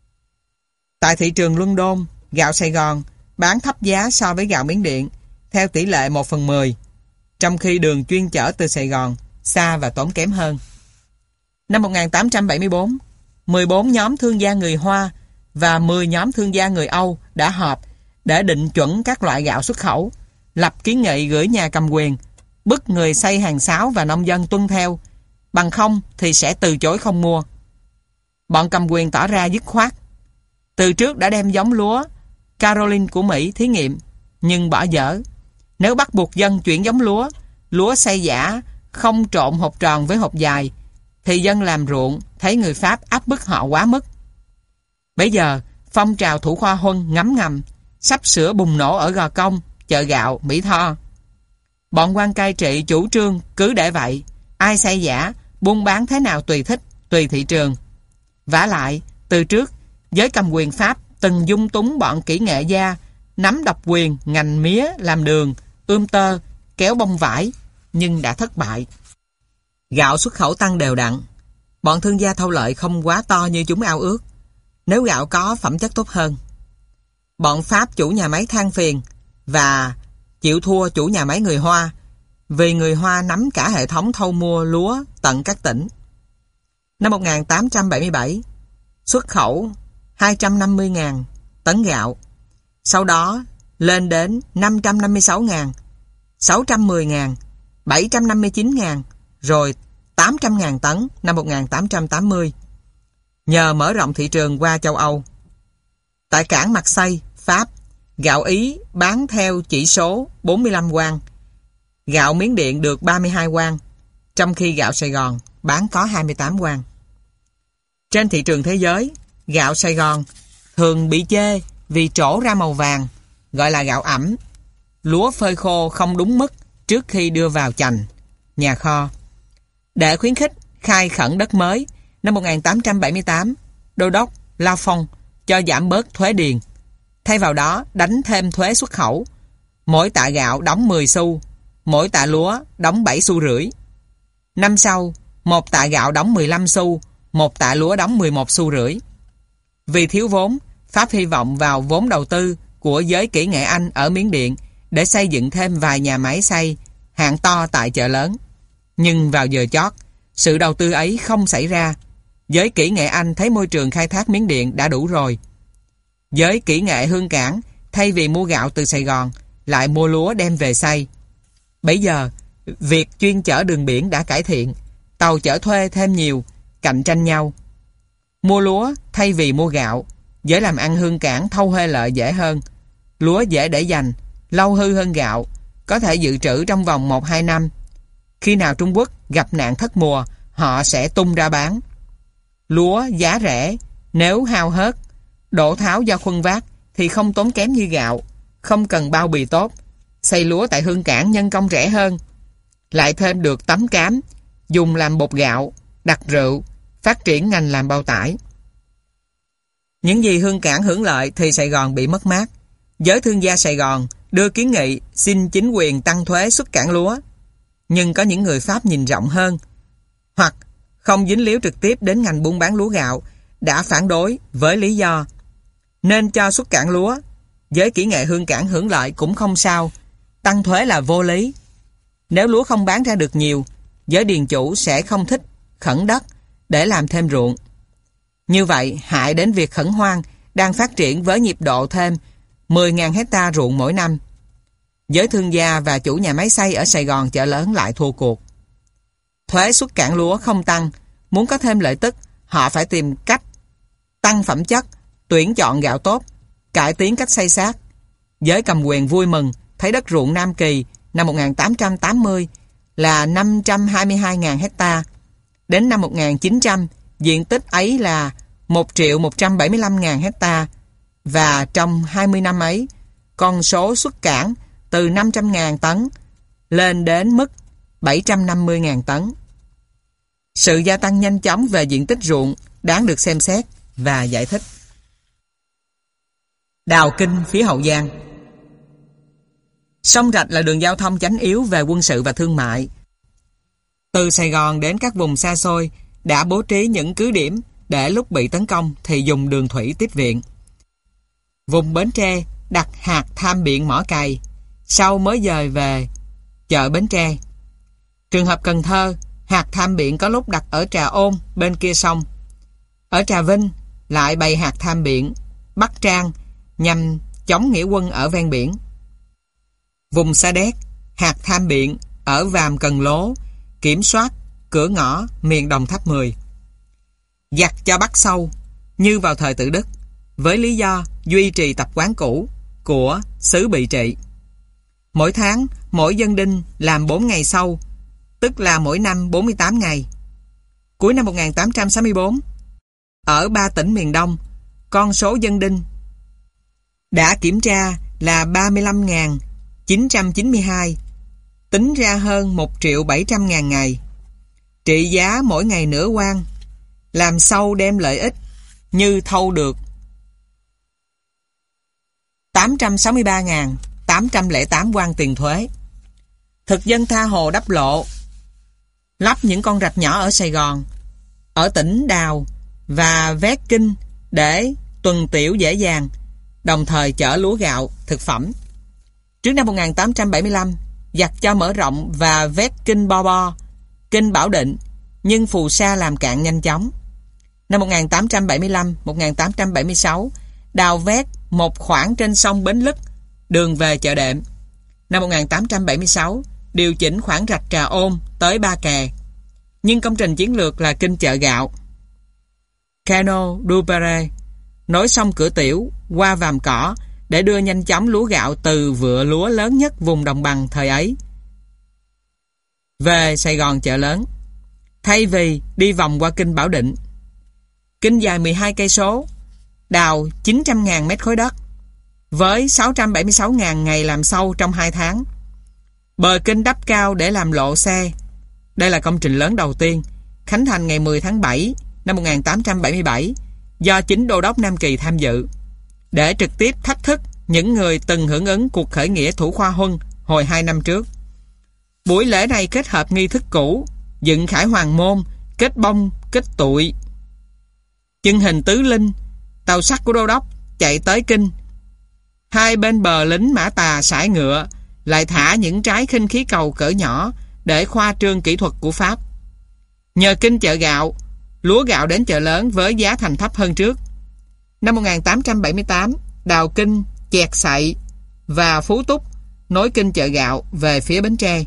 Tại thị trường London, gạo Sài Gòn bán thấp giá so với gạo Miến Điện theo tỷ lệ một phần mười, trong khi đường chuyên chở từ Sài Gòn xa và tốn kém hơn. Năm một nghìn tám trăm bảy mươi tư, mười bốn nhóm thương gia người Hoa và mười nhóm thương gia người Âu đã họp để định chuẩn các loại gạo xuất khẩu, lập kiến nghị gửi nhà cầm quyền, bức người xây hàng sáo và nông dân tuân theo, bằng không thì sẽ từ chối không mua. Bọn cầm quyền tỏ ra dứt khoát. Từ trước đã đem giống lúa Caroline của Mỹ thí nghiệm, nhưng bỏ dở. Nếu bắt buộc dân chuyển giống lúa, lúa xay giả không trộn hột tròn với hột dài, thì dân làm ruộng thấy người Pháp áp bức họ quá mức. Bây giờ, phong trào thủ khoa huân ngấm ngầm, sắp sửa bùng nổ ở Gò Công, Chợ Gạo, Mỹ Tho. Bọn quan cai trị chủ trương cứ để vậy, ai xay giả, buôn bán thế nào tùy thích, tùy thị trường. Vả lại, từ trước, giới cầm quyền Pháp từng dung túng bọn kỹ nghệ gia, nắm độc quyền ngành mía, làm đường, ươm tơ, kéo bông vải, nhưng đã thất bại. Gạo xuất khẩu tăng đều đặn. Bọn thương gia thâu lợi không quá to như chúng ao ước, nếu gạo có phẩm chất tốt hơn. Bọn Pháp chủ nhà máy than phiền và chịu thua chủ nhà máy người Hoa, vì người Hoa nắm cả hệ thống thâu mua lúa tận các tỉnh. Năm một nghìn tám trăm bảy mươi bảy, xuất khẩu hai trăm năm mươi nghìn tấn gạo, sau đó lên đến năm trăm năm mươi sáu nghìn, sáu trăm mười nghìn, bảy trăm năm mươi chín nghìn, rồi tám trăm nghìn tấn năm một nghìn tám trăm tám mươi, nhờ mở rộng thị trường qua châu Âu. Tại cảng Marseille, Pháp, gạo Ý bán theo chỉ số bốn mươi lăm quan, gạo Miến Điện được ba mươi hai quan, trong khi gạo Sài Gòn bán có hai mươi tám quan. Trên thị trường thế giới, gạo Sài Gòn thường bị chê vì trổ ra màu vàng, gọi là gạo ẩm, lúa phơi khô không đúng mức trước khi đưa vào chành, nhà kho. Để khuyến khích khai khẩn đất mới, năm một nghìn tám trăm bảy mươi tám, Đô đốc Lafont cho giảm bớt thuế điền, thay vào đó đánh thêm thuế xuất khẩu. Mỗi tạ gạo đóng mười xu, mỗi tạ lúa đóng bảy xu rưỡi. Năm sau, một tạ gạo đóng mười lăm xu, một tạ lúa đóng mười một xu rưỡi. Vì thiếu vốn, Pháp hy vọng vào vốn đầu tư của giới kỹ nghệ Anh ở Miến Điện để xây dựng thêm vài nhà máy xay hạng to tại Chợ Lớn. Nhưng vào giờ chót, sự đầu tư ấy không xảy ra. Giới kỹ nghệ Anh thấy môi trường khai thác Miến Điện đã đủ rồi. Giới kỹ nghệ Hương Cảng thay vì mua gạo từ Sài Gòn lại mua lúa đem về xay. Bây giờ, việc chuyên chở đường biển đã cải thiện, tàu chở thuê thêm nhiều, cạnh tranh nhau. Mua lúa thay vì mua gạo, giới làm ăn Hương Cảng thâu huê lợi dễ hơn. Lúa dễ để dành, lâu hư hơn gạo, có thể dự trữ trong vòng một hai năm. Khi nào Trung Quốc gặp nạn thất mùa, họ sẽ tung ra bán. Lúa giá rẻ, nếu hao hớt, đổ tháo do khuân vác thì không tốn kém như gạo, không cần bao bì tốt. Xay lúa tại Hương Cảng nhân công rẻ hơn, lại thêm được tấm cám, dùng làm bột gạo, đặt rượu, phát triển ngành làm bao tải. Những gì Hương Cảng hưởng lợi thì Sài Gòn bị mất mát. Giới thương gia Sài Gòn đưa kiến nghị xin chính quyền tăng thuế xuất cảng lúa. Nhưng có những người Pháp nhìn rộng hơn, hoặc không dính líu trực tiếp đến ngành buôn bán lúa gạo, đã phản đối với lý do nên cho xuất cảng lúa, giới kỹ nghệ Hương Cảng hưởng lợi cũng không sao, tăng thuế là vô lý. Nếu lúa không bán ra được nhiều, giới điền chủ sẽ không thích khẩn đất để làm thêm ruộng. Như vậy hại đến việc khẩn hoang đang phát triển với nhịp độ thêm mười nghìn hecta ruộng mỗi năm. Giới thương gia và chủ nhà máy xay ở Sài Gòn Chợ Lớn lại thua cuộc. Thuế xuất cảng lúa không tăng, muốn có thêm lợi tức, họ phải tìm cách tăng phẩm chất, tuyển chọn gạo tốt, cải tiến cách xay sát. Giới cầm quyền vui mừng thấy đất ruộng Nam Kỳ năm một nghìn tám trăm tám mươi là năm trăm hai mươi hai nghìn hecta. Đến năm một nghìn chín trăm, diện tích ấy là một triệu một trăm bảy mươi lăm ngàn hecta, và trong hai mươi năm ấy, con số xuất cảng từ năm trăm ngàn tấn lên đến mức bảy trăm năm mươi ngàn tấn. Sự gia tăng nhanh chóng về diện tích ruộng đáng được xem xét và giải thích. Đào Kinh phía Hậu Giang. Sông Rạch là đường giao thông chánh yếu về quân sự và thương mại. Từ Sài Gòn đến các vùng xa xôi đã bố trí những cứ điểm để lúc bị tấn công thì dùng đường thủy tiếp viện. Vùng Bến Tre đặt hạt tham biện mỏ cày, sau mới dời về chợ Bến Tre. Trường hợp Cần Thơ, hạt tham biện có lúc đặt ở Trà Ôn bên kia sông. Ở Trà Vinh lại bày hạt tham biện Bắc Trang nhằm chống nghĩa quân ở ven biển. Vùng Sa Đéc, hạt tham biện ở Vàm Cần Lố kiểm soát cửa ngõ miền Đồng Tháp mười. Giặc cho bắt sâu như vào thời Tự Đức, với lý do duy trì tập quán cũ của xứ bị trị. Mỗi tháng, mỗi dân đinh làm bốn ngày sâu, tức là mỗi năm bốn mươi tám ngày. Cuối năm một nghìn tám trăm sáu mươi tư, ở ba tỉnh miền Đông, con số dân đinh đã kiểm tra là ba mươi lăm nghìn chín trăm chín mươi hai, tính ra hơn một triệu bảy trăm ngàn ngày. Trị giá mỗi ngày nửa quan, làm sâu đem lợi ích như thâu được tám trăm sáu mươi ba nghìn tám trăm lẻ tám quan tiền thuế. Thực dân tha hồ đắp lộ, lắp những con rạch nhỏ ở Sài Gòn, ở tỉnh Đào và Vét Kinh để tuần tiểu dễ dàng, đồng thời chở lúa gạo, thực phẩm. Trước năm một nghìn tám trăm bảy mươi lăm, giặc cho mở rộng và vét Kinh Bo Bo, Kinh Bảo Định, nhưng phù sa làm cạn nhanh chóng. Năm một nghìn tám trăm bảy mươi lăm một nghìn tám trăm bảy mươi sáu, đào vét một khoảng trên sông Bến Lức, đường về chợ Đệm. Năm một nghìn tám trăm bảy mươi sáu, điều chỉnh khoảng rạch Trà Ôn tới Ba Kè. Nhưng công trình chiến lược là Kinh Chợ Gạo, Cano du Pere, nối sông Cửa Tiểu qua Vàm Cỏ để đưa nhanh chóng lúa gạo từ vựa lúa lớn nhất vùng đồng bằng thời ấy về Sài Gòn chợ lớn, thay vì đi vòng qua Kinh Bảo Định. Kinh dài mười hai cây số, đào chín trăm nghìn mét khối đất, với sáu trăm bảy mươi sáu nghìn ngày làm sâu trong hai tháng. Bờ Kinh đắp cao để làm lộ xe. Đây là công trình lớn đầu tiên, khánh thành ngày mười tháng bảy năm một nghìn tám trăm bảy mươi bảy, do chính Đô đốc Nam Kỳ tham dự, để trực tiếp thách thức những người từng hưởng ứng cuộc khởi nghĩa Thủ Khoa Huân hồi hai năm trước. Buổi lễ này kết hợp nghi thức cũ, dựng khải hoàng môn, kết bông, kết tụi, chân hình tứ linh, tàu sắt của Đô đốc chạy tới Kinh. Hai bên bờ lính mã tà sải ngựa, lại thả những trái khinh khí cầu cỡ nhỏ để khoa trương kỹ thuật của Pháp. Nhờ Kinh Chợ Gạo, lúa gạo đến chợ lớn với giá thành thấp hơn trước. Năm một nghìn tám trăm bảy mươi tám, đào Kinh, Chẹt Sậy và Phú Túc nối Kinh Chợ Gạo về phía Bến Tre.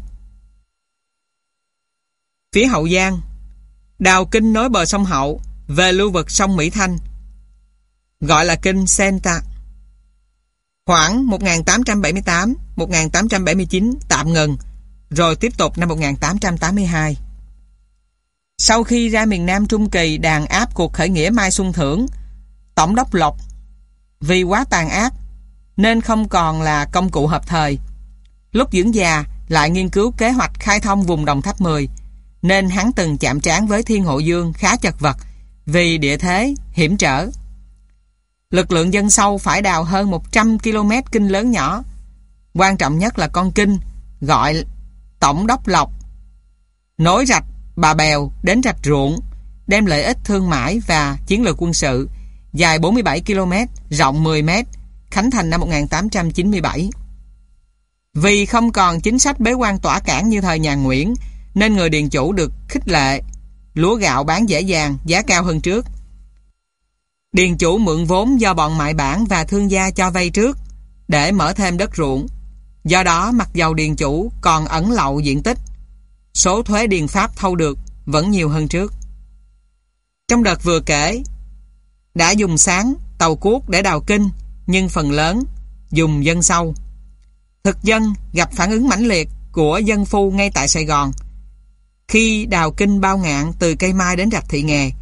Phía Hậu Giang, đào Kinh nối bờ sông Hậu về lưu vực sông Mỹ Thanh, gọi là Kinh Senta. Khoảng một nghìn tám trăm bảy mươi tám một nghìn tám trăm bảy mươi chín tạm ngừng, rồi tiếp tục năm một nghìn tám trăm tám mươi hai. Sau khi ra miền Nam Trung Kỳ đàn áp cuộc khởi nghĩa Mai Xuân Thưởng, Tổng đốc Lộc vì quá tàn ác nên không còn là công cụ hợp thời. Lúc dưỡng già lại nghiên cứu kế hoạch khai thông vùng Đồng Tháp mười, nên hắn từng chạm trán với Thiên Hộ Dương khá chật vật vì địa thế hiểm trở. Lực lượng dân sâu phải đào hơn một trăm ki lô mét kinh lớn nhỏ. Quan trọng nhất là con Kinh gọi Tổng đốc Lộc, nối rạch Bà Bèo đến rạch Ruộng, đem lợi ích thương mại và chiến lược quân sự, dài bốn mươi bảy ki lô mét, rộng mười mét, khánh thành năm một nghìn tám trăm chín mươi bảy. Vì không còn chính sách bế quan tỏa cảng như thời nhà Nguyễn, nên người điền chủ được khích lệ, lúa gạo bán dễ dàng, giá cao hơn trước. Điền chủ mượn vốn do bọn mại bản và thương gia cho vay trước để mở thêm đất ruộng. Do đó, mặc dầu điền chủ còn ẩn lậu diện tích, số thuế điền Pháp thâu được vẫn nhiều hơn trước. Trong đợt vừa kể, đã dùng sáng, tàu cuốc để đào Kinh, nhưng phần lớn dùng dân sâu. Thực dân gặp phản ứng mãnh liệt của dân phu ngay tại Sài Gòn. Khi đào Kinh Bao Ngạn từ Cây Mai đến rạch Thị Nghè,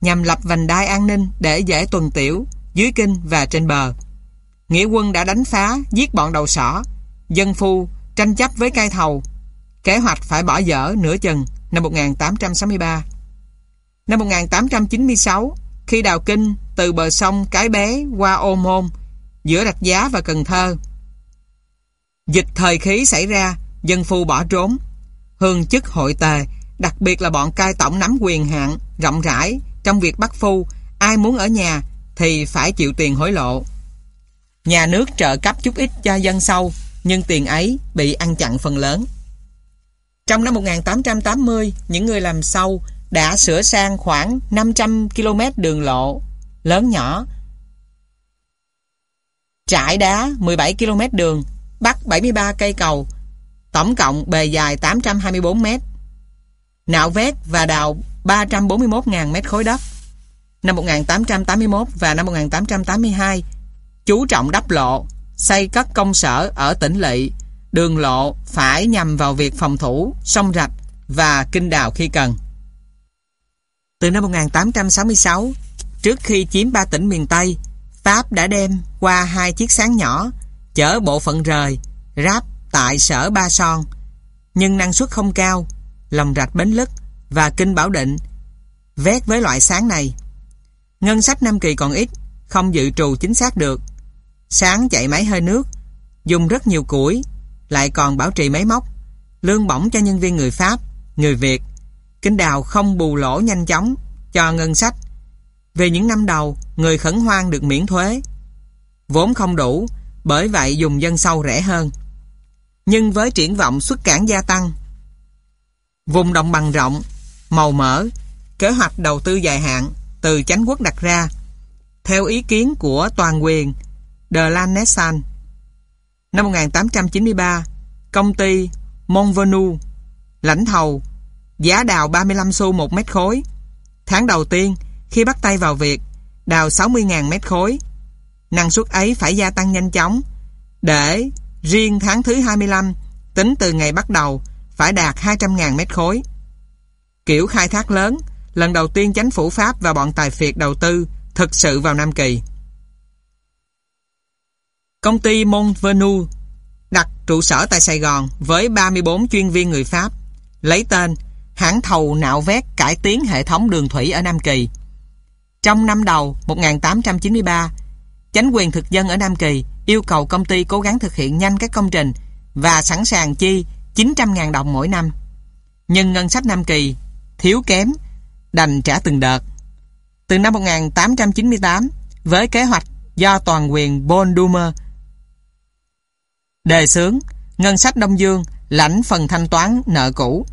nhằm lập vành đai an ninh để dễ tuần tiễu dưới kinh và trên bờ. Nghĩa quân đã đánh phá, giết bọn đầu sỏ. Dân phu tranh chấp với cai thầu. Kế hoạch phải bỏ dở nửa chừng năm một nghìn tám trăm sáu mươi ba. Năm một nghìn tám trăm chín mươi sáu, khi đào kinh từ bờ sông Cái Bé qua Ô Môn, giữa Rạch Giá và Cần Thơ, dịch thời khí xảy ra, dân phu bỏ trốn. Hương chức hội tề, đặc biệt là bọn cai tổng nắm quyền hạn rộng rãi trong việc bắt phu. Ai muốn ở nhà thì phải chịu tiền hối lộ. Nhà nước trợ cấp chút ít cho dân sâu, nhưng tiền ấy bị ăn chặn phần lớn. Trong năm một nghìn tám trăm tám mươi, những người làm sâu đã sửa sang khoảng năm trăm ki lô mét đường lộ lớn nhỏ, trải đá mười bảy ki lô mét đường, bắt bảy mươi ba cây cầu, tổng cộng bề dài tám trăm hai mươi bốn mét, nạo vét và đào ba trăm bốn mươi mốt nghìn mét khối đất. Năm một nghìn tám trăm tám mươi mốt và năm một nghìn tám trăm tám mươi hai, chú trọng đắp lộ, xây các công sở ở tỉnh lỵ. Đường lộ phải nhằm vào việc phòng thủ sông Rạch và kinh đào khi cần. Từ năm một nghìn tám trăm sáu mươi sáu, trước khi chiếm ba tỉnh miền Tây, Pháp đã đem qua hai chiếc sáng nhỏ chở bộ phận rời ráp tại sở Ba Son, nhưng năng suất không cao. Lòng Rạch, Bến Lức và Kinh Bảo Định vét với loại sáng này. Ngân sách Nam Kỳ còn ít, không dự trù chính xác được. Sáng chạy máy hơi nước, dùng rất nhiều củi, lại còn bảo trì máy móc, lương bổng cho nhân viên người Pháp, người Việt. Kinh đào không bù lỗ nhanh chóng cho ngân sách. Về những năm đầu, người khẩn hoang được miễn thuế. Vốn không đủ, bởi vậy dùng dân sâu rẻ hơn. Nhưng với triển vọng xuất cảng gia tăng, vùng đồng bằng rộng, màu mỡ, kế hoạch đầu tư dài hạn từ chánh quốc đặt ra, theo ý kiến của toàn quyền de Lanessan. Năm một nghìn tám trăm chín mươi ba, công ty Montvernou lãnh thầu giá đào ba mươi lăm xu một mét khối. Tháng đầu tiên, khi bắt tay vào việc, đào sáu mươi nghìn mét khối. Năng suất ấy phải gia tăng nhanh chóng, để riêng tháng thứ hai mươi lăm, tính từ ngày bắt đầu, phải đạt hai trăm nghìn mét khối. Kiểu khai thác lớn, lần đầu tiên chính phủ Pháp và bọn tài phiệt đầu tư thực sự vào Nam Kỳ. Công ty Montvernou đặt trụ sở tại Sài Gòn với ba mươi bốn chuyên viên người Pháp, lấy tên hãng thầu nạo vét cải tiến hệ thống đường thủy ở Nam Kỳ. Trong năm đầu một nghìn tám trăm chín mươi ba, chính quyền thực dân ở Nam Kỳ yêu cầu công ty cố gắng thực hiện nhanh các công trình và sẵn sàng chi chín trăm nghìn đồng mỗi năm. Nhưng ngân sách Nam Kỳ thiếu kém, đành trả từng đợt. Từ năm một nghìn tám trăm chín mươi tám, với kế hoạch do toàn quyền Paul Doumer đề xướng, ngân sách Đông Dương lãnh phần thanh toán nợ cũ.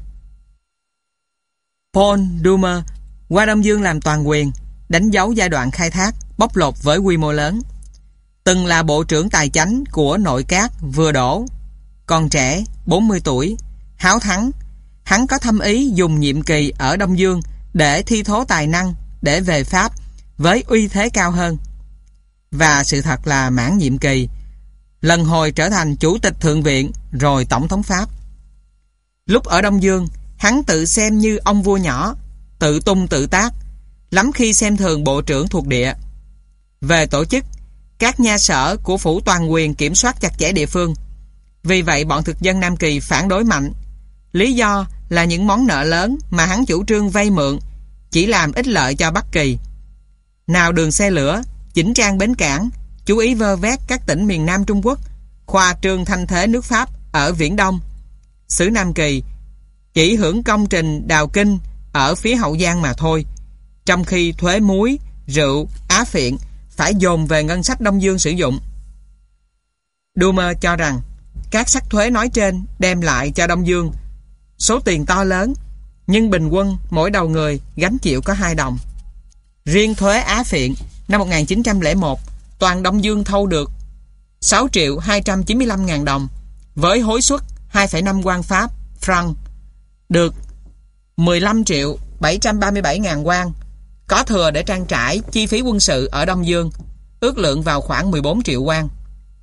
Paul Doumer qua Đông Dương làm toàn quyền, đánh dấu giai đoạn khai thác bóc lột với quy mô lớn. Từng là bộ trưởng tài chánh của nội các vừa đổ, còn trẻ, bốn mươi tuổi, háo thắng. Hắn có thâm ý dùng nhiệm kỳ ở Đông Dương để thi thố tài năng, để về Pháp với uy thế cao hơn. Và sự thật là mãn nhiệm kỳ, lần hồi trở thành chủ tịch thượng viện rồi tổng thống Pháp. Lúc ở Đông Dương, hắn tự xem như ông vua nhỏ, tự tung tự tác, lắm khi xem thường bộ trưởng thuộc địa. Về tổ chức, các nha sở của phủ toàn quyền kiểm soát chặt chẽ địa phương. Vì vậy bọn thực dân Nam Kỳ phản đối mạnh. Lý do là những món nợ lớn mà hắn chủ trương vay mượn chỉ làm ích lợi cho Bắc Kỳ. Nào đường xe lửa, chỉnh trang bến cảng, chú ý vơ vét các tỉnh miền Nam Trung Quốc, khoa trương thanh thế nước Pháp ở Viễn Đông. Xứ Nam Kỳ chỉ hưởng công trình đào kinh ở phía Hậu Giang mà thôi, trong khi thuế muối, rượu, á phiện phải dồn về ngân sách Đông Dương sử dụng. Doumer cho rằng các sắc thuế nói trên đem lại cho Đông Dương số tiền to lớn, nhưng bình quân mỗi đầu người gánh chịu có hai đồng. Riêng thuế á phiện năm một nghìn chín trăm lẻ một, toàn Đông Dương thâu được sáu triệu hai trăm chín mươi lăm ngàn đồng, với hối suất hai phẩy năm quan Pháp franc, được mười lăm triệu bảy trăm ba mươi bảy ngàn quan, có thừa để trang trải chi phí quân sự ở Đông Dương, ước lượng vào khoảng mười bốn triệu quan.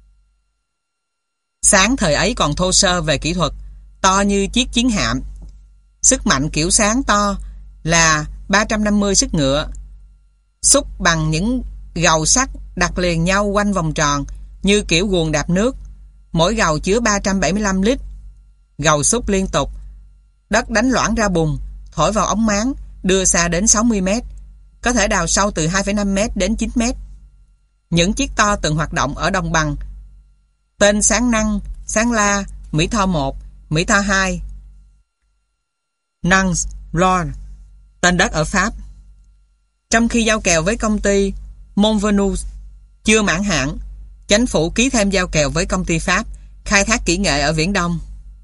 Sáng thời ấy còn thô sơ về kỹ thuật, to như chiếc chiến hạm. Sức mạnh kiểu sáng to là ba trăm năm mươi sức ngựa, xúc bằng những gầu sắt đặt liền nhau quanh vòng tròn như kiểu guồng đạp nước. Mỗi gầu chứa ba trăm bảy mươi lăm lít. Gầu xúc liên tục. Đất đánh loãng ra bùn, thổi vào ống máng, đưa xa đến sáu mươi mét. Có thể đào sâu từ hai phẩy năm mét đến chín mét. Những chiếc to từng hoạt động ở đồng bằng. Tên Sáng Năng, Sáng La, Mỹ Tho một, Mỹ Tho hai. Nans, Lord, tên đất ở Pháp. Trong khi giao kèo với công ty Montvenus chưa mãn hạn, chính phủ ký thêm giao kèo với công ty Pháp khai thác kỹ nghệ ở Viễn Đông.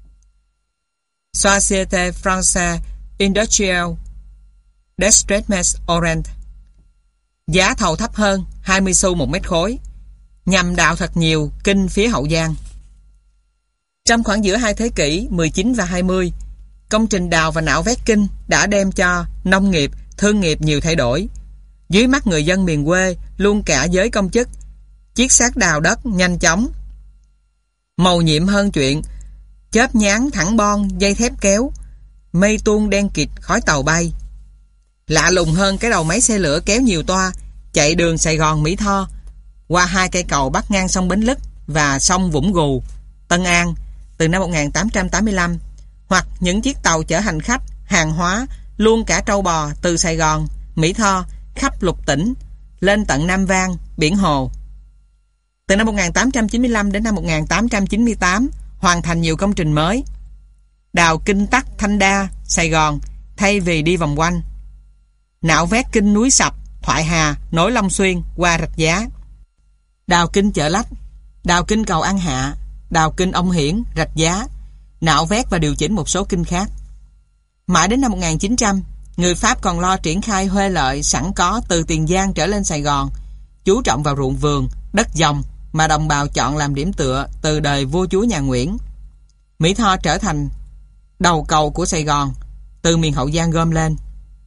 Société Française Industrielle d'Extrême Orient. Giá thầu thấp hơn hai mươi xu một mét khối, nhằm đào thật nhiều kinh phía Hậu Giang. Trong khoảng giữa hai thế kỷ mười chín và hai mươi, công trình đào và nạo vét kinh đã đem cho nông nghiệp, thương nghiệp nhiều thay đổi. Dưới mắt người dân miền quê, luôn cả giới công chức, chiết xác đào đất nhanh chóng, màu nhiệm hơn chuyện chớp nháng thẳng bon dây thép kéo, mây tuôn đen kịt khói tàu bay. Lạ lùng hơn cái đầu máy xe lửa kéo nhiều toa chạy đường Sài Gòn Mỹ Tho qua hai cây cầu bắc ngang sông Bến Lức và sông Vũng Gù, Tân An từ năm một nghìn tám trăm tám mươi lăm, hoặc những chiếc tàu chở hành khách, hàng hóa, luôn cả trâu bò từ Sài Gòn, Mỹ Tho khắp lục tỉnh lên tận Nam Vang, Biển Hồ. Từ năm một nghìn tám trăm chín mươi lăm đến năm một nghìn tám trăm chín mươi tám hoàn thành nhiều công trình mới. Đào kinh Tắc, Thanh Đa, Sài Gòn thay vì đi vòng quanh. Nạo vét kinh Núi Sập, Thoại Hà nối Long Xuyên qua Rạch Giá. Đào kinh Chợ Lách, đào kinh cầu An Hạ, đào kinh Ông Hiển, Rạch Giá, nạo vét và điều chỉnh một số kinh khác. Mãi đến năm một nghìn chín trăm, người Pháp còn lo triển khai huê lợi sẵn có từ Tiền Giang trở lên Sài Gòn, chú trọng vào ruộng vườn, đất dòng mà đồng bào chọn làm điểm tựa từ đời vua chúa nhà Nguyễn. Mỹ Tho trở thành đầu cầu của Sài Gòn, từ miền Hậu Giang gom lên.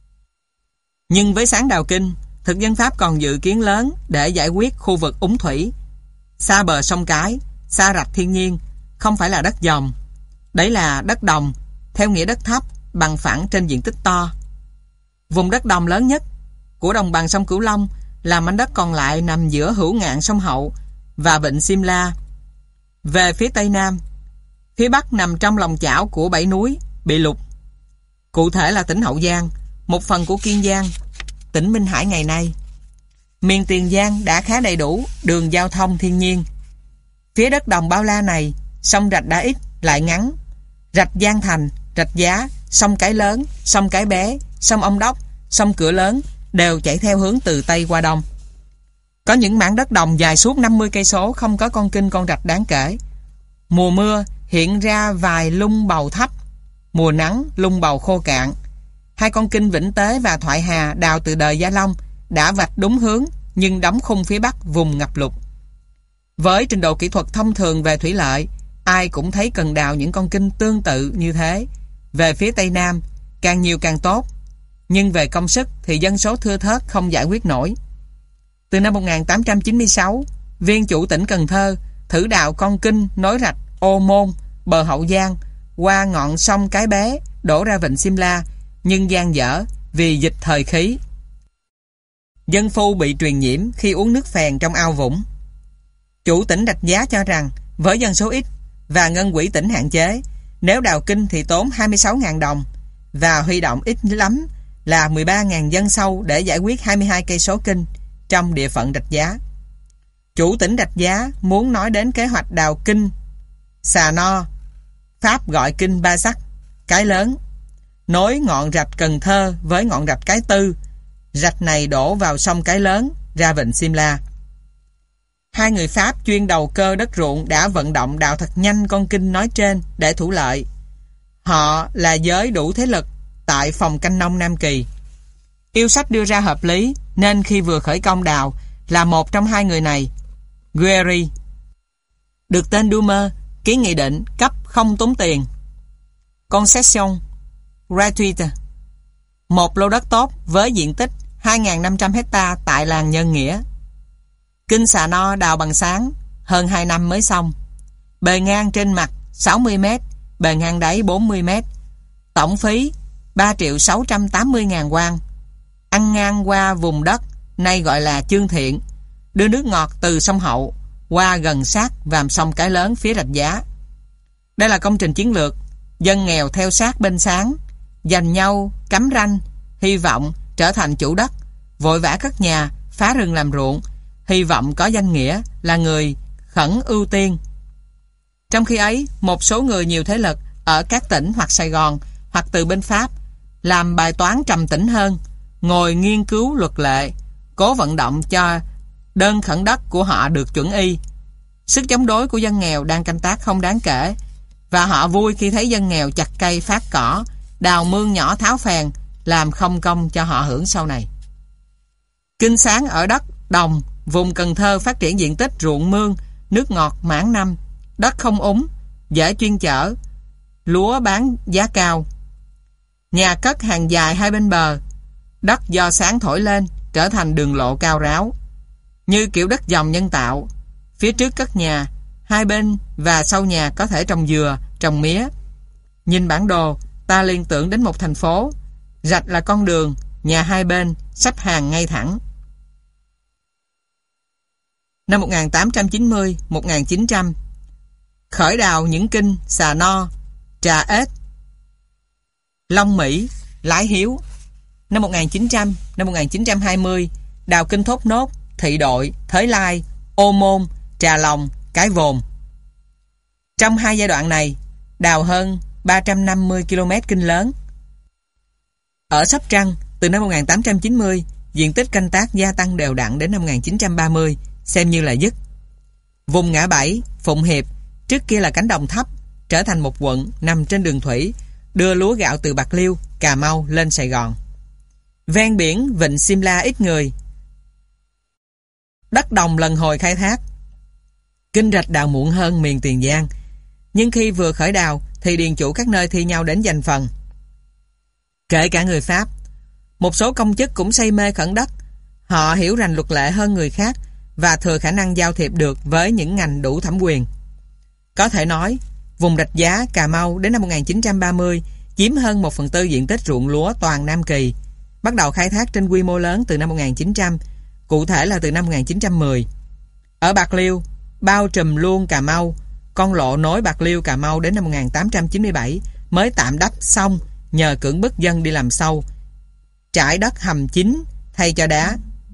Nhưng với sáng đào kinh, thực dân Pháp còn dự kiến lớn để giải quyết khu vực Úng Thủy, xa bờ sông Cái, xa rạch thiên nhiên, không phải là đất dòng. Đấy là đất đồng, theo nghĩa đất thấp, bằng phẳng trên diện tích to. Vùng đất đồng lớn nhất của đồng bằng sông Cửu Long là mảnh đất còn lại nằm giữa hữu ngạn sông Hậu và vịnh Simla. Về phía tây nam, phía bắc nằm trong lòng chảo của bảy núi bị lục, cụ thể là tỉnh Hậu Giang, một phần của Kiên Giang, tỉnh Minh Hải ngày nay. Miền Tiền Giang đã khá đầy đủ đường giao thông thiên nhiên. Phía đất đồng bao la này, sông rạch đã ít lại ngắn. Rạch Giang Thành, rạch Giá, sông Cái Lớn, sông Cái Bé, sông Ông Đốc, sông Cửa Lớn đều chảy theo hướng từ Tây qua Đông. Có những mảng đất đồng dài suốt năm mươi cây số không có con kênh con rạch đáng kể. Mùa mưa hiện ra vài lung bầu thấp, mùa nắng lung bầu khô cạn. Hai con kênh Vĩnh Tế và Thoại Hà đào từ đời Gia Long đã vạch đúng hướng nhưng đóng khung phía bắc vùng ngập lụt. Với trình độ kỹ thuật thông thường về thủy lợi, ai cũng thấy cần đào những con kênh tương tự như thế về phía tây nam, càng nhiều càng tốt. Nhưng về công sức thì dân số thưa thớt không giải quyết nổi. Từ năm một nghìn tám trăm chín mươi sáu, viên chủ tỉnh Cần Thơ thử đào con kênh nối rạch Ô Môn, bờ Hậu Giang qua ngọn sông Cái Bé đổ ra vịnh Simla, nhưng dang dở vì dịch thời khí. Dân phu bị truyền nhiễm khi uống nước phèn trong ao Vũng. Chủ tỉnh Rạch Giá cho rằng với dân số ít và ngân quỹ tỉnh hạn chế, nếu đào kinh thì tốn hai mươi sáu nghìn đồng và huy động ít lắm là mười ba nghìn dân sâu để giải quyết hai mươi hai cây số kinh trong địa phận Rạch Giá. Chủ tỉnh Rạch Giá muốn nói đến kế hoạch đào kinh Xà No, Pháp gọi kinh Ba Sắc, Cái Lớn, nối ngọn rạch Cần Thơ với ngọn rạch Cái Tư. Rạch này đổ vào sông Cái Lớn ra vịnh Simla. Hai người Pháp chuyên đầu cơ đất ruộng đã vận động đào thật nhanh con kênh nói trên để thủ lợi. Họ là giới đủ thế lực tại phòng canh nông Nam Kỳ. Yêu sách đưa ra hợp lý nên khi vừa khởi công đào là một trong hai người này, Guéry, được tên Dumer, ký nghị định cấp không tốn tiền, concession gratuite, một lô đất tốt với diện tích hai nghìn năm trăm héc-ta tại làng Nhân Nghĩa. Kinh Xà No đào bằng sáng, hơn hai năm mới xong. Bề ngang trên mặt sáu mươi mét, bề ngang đáy bốn mươi mét. Tổng phí ba triệu sáu trăm tám mươi ngàn won. Ăn ngang qua vùng đất nay gọi là Chương Thiện, đưa nước ngọt từ sông Hậu qua gần sát vàm sông Cái Lớn phía Rạch Giá. Đây là công trình chiến lược, dân nghèo theo sát bên sáng, giành nhau cắm ranh, hy vọng trở thành chủ đất, vội vã cất nhà, phá rừng làm ruộng, hy vọng có danh nghĩa là người khẩn ưu tiên. Trong khi ấy, một số người nhiều thế lực ở các tỉnh hoặc Sài Gòn hoặc từ bên Pháp làm bài toán trầm tĩnh hơn, ngồi nghiên cứu luật lệ, cố vận động cho đơn khẩn đất của họ được chuẩn y. Sức chống đối của dân nghèo đang canh tác không đáng kể, và họ vui khi thấy dân nghèo chặt cây phát cỏ, đào mương nhỏ tháo phèn, làm không công cho họ hưởng sau này. Kinh sáng ở đất đồng, vùng Cần Thơ phát triển diện tích ruộng mương, nước ngọt mãn năm, đất không úng, dễ chuyên chở, lúa bán giá cao. Nhà cất hàng dài hai bên bờ, đất do sáng thổi lên trở thành đường lộ cao ráo, như kiểu đất dòng nhân tạo. Phía trước cất nhà, hai bên và sau nhà có thể trồng dừa, trồng mía. Nhìn bản đồ, ta liên tưởng đến một thành phố. Rạch là con đường, nhà hai bên sắp hàng ngay thẳng. Năm một nghìn tám trăm chín mươi đến một nghìn chín trăm, khởi đào những kinh Xà No, Trà Ếch, Long Mỹ, Lái Hiếu. Năm một nghìn chín trăm đến một nghìn chín trăm hai mươi, đào kinh Thốt Nốt, Thị Đội, Thới Lai, Ô Môn, Trà Lòng, Cái Vồn. Trong hai giai đoạn này, đào hơn ba trăm năm mươi ki lô mét kinh lớn. Ở Sóc Trăng, từ năm một nghìn tám trăm chín mươi, diện tích canh tác gia tăng đều đặn đến năm một nghìn chín trăm ba mươi, xem như là dứt. Vùng Ngã Bảy, Phụng Hiệp, trước kia là cánh đồng thấp, trở thành một quận nằm trên đường thủy, đưa lúa gạo từ Bạc Liêu, Cà Mau lên Sài Gòn. Ven biển Vịnh Simla ít người, đất đồng lần hồi khai thác. Kinh Rạch đào muộn hơn miền Tiền Giang, nhưng khi vừa khởi đào thì điền chủ các nơi thi nhau đến giành phần. Kể cả người Pháp, một số công chức cũng say mê khẩn đất. Họ hiểu rành luật lệ hơn người khác và thừa khả năng giao thiệp được với những ngành đủ thẩm quyền. Có thể nói, vùng Rạch Giá, Cà Mau đến năm một nghìn chín trăm ba mươi chiếm hơn một phần tư diện tích ruộng lúa toàn Nam Kỳ, bắt đầu khai thác trên quy mô lớn từ năm một nghìn chín trăm, cụ thể là từ năm một nghìn chín trăm mười. Ở Bạc Liêu, bao trùm luôn Cà Mau, con lộ nối Bạc Liêu Cà Mau đến năm một nghìn tám trăm chín mươi bảy mới tạm đắp xong nhờ cưỡng bức dân đi làm sâu, trải đất hầm chính thay cho đá.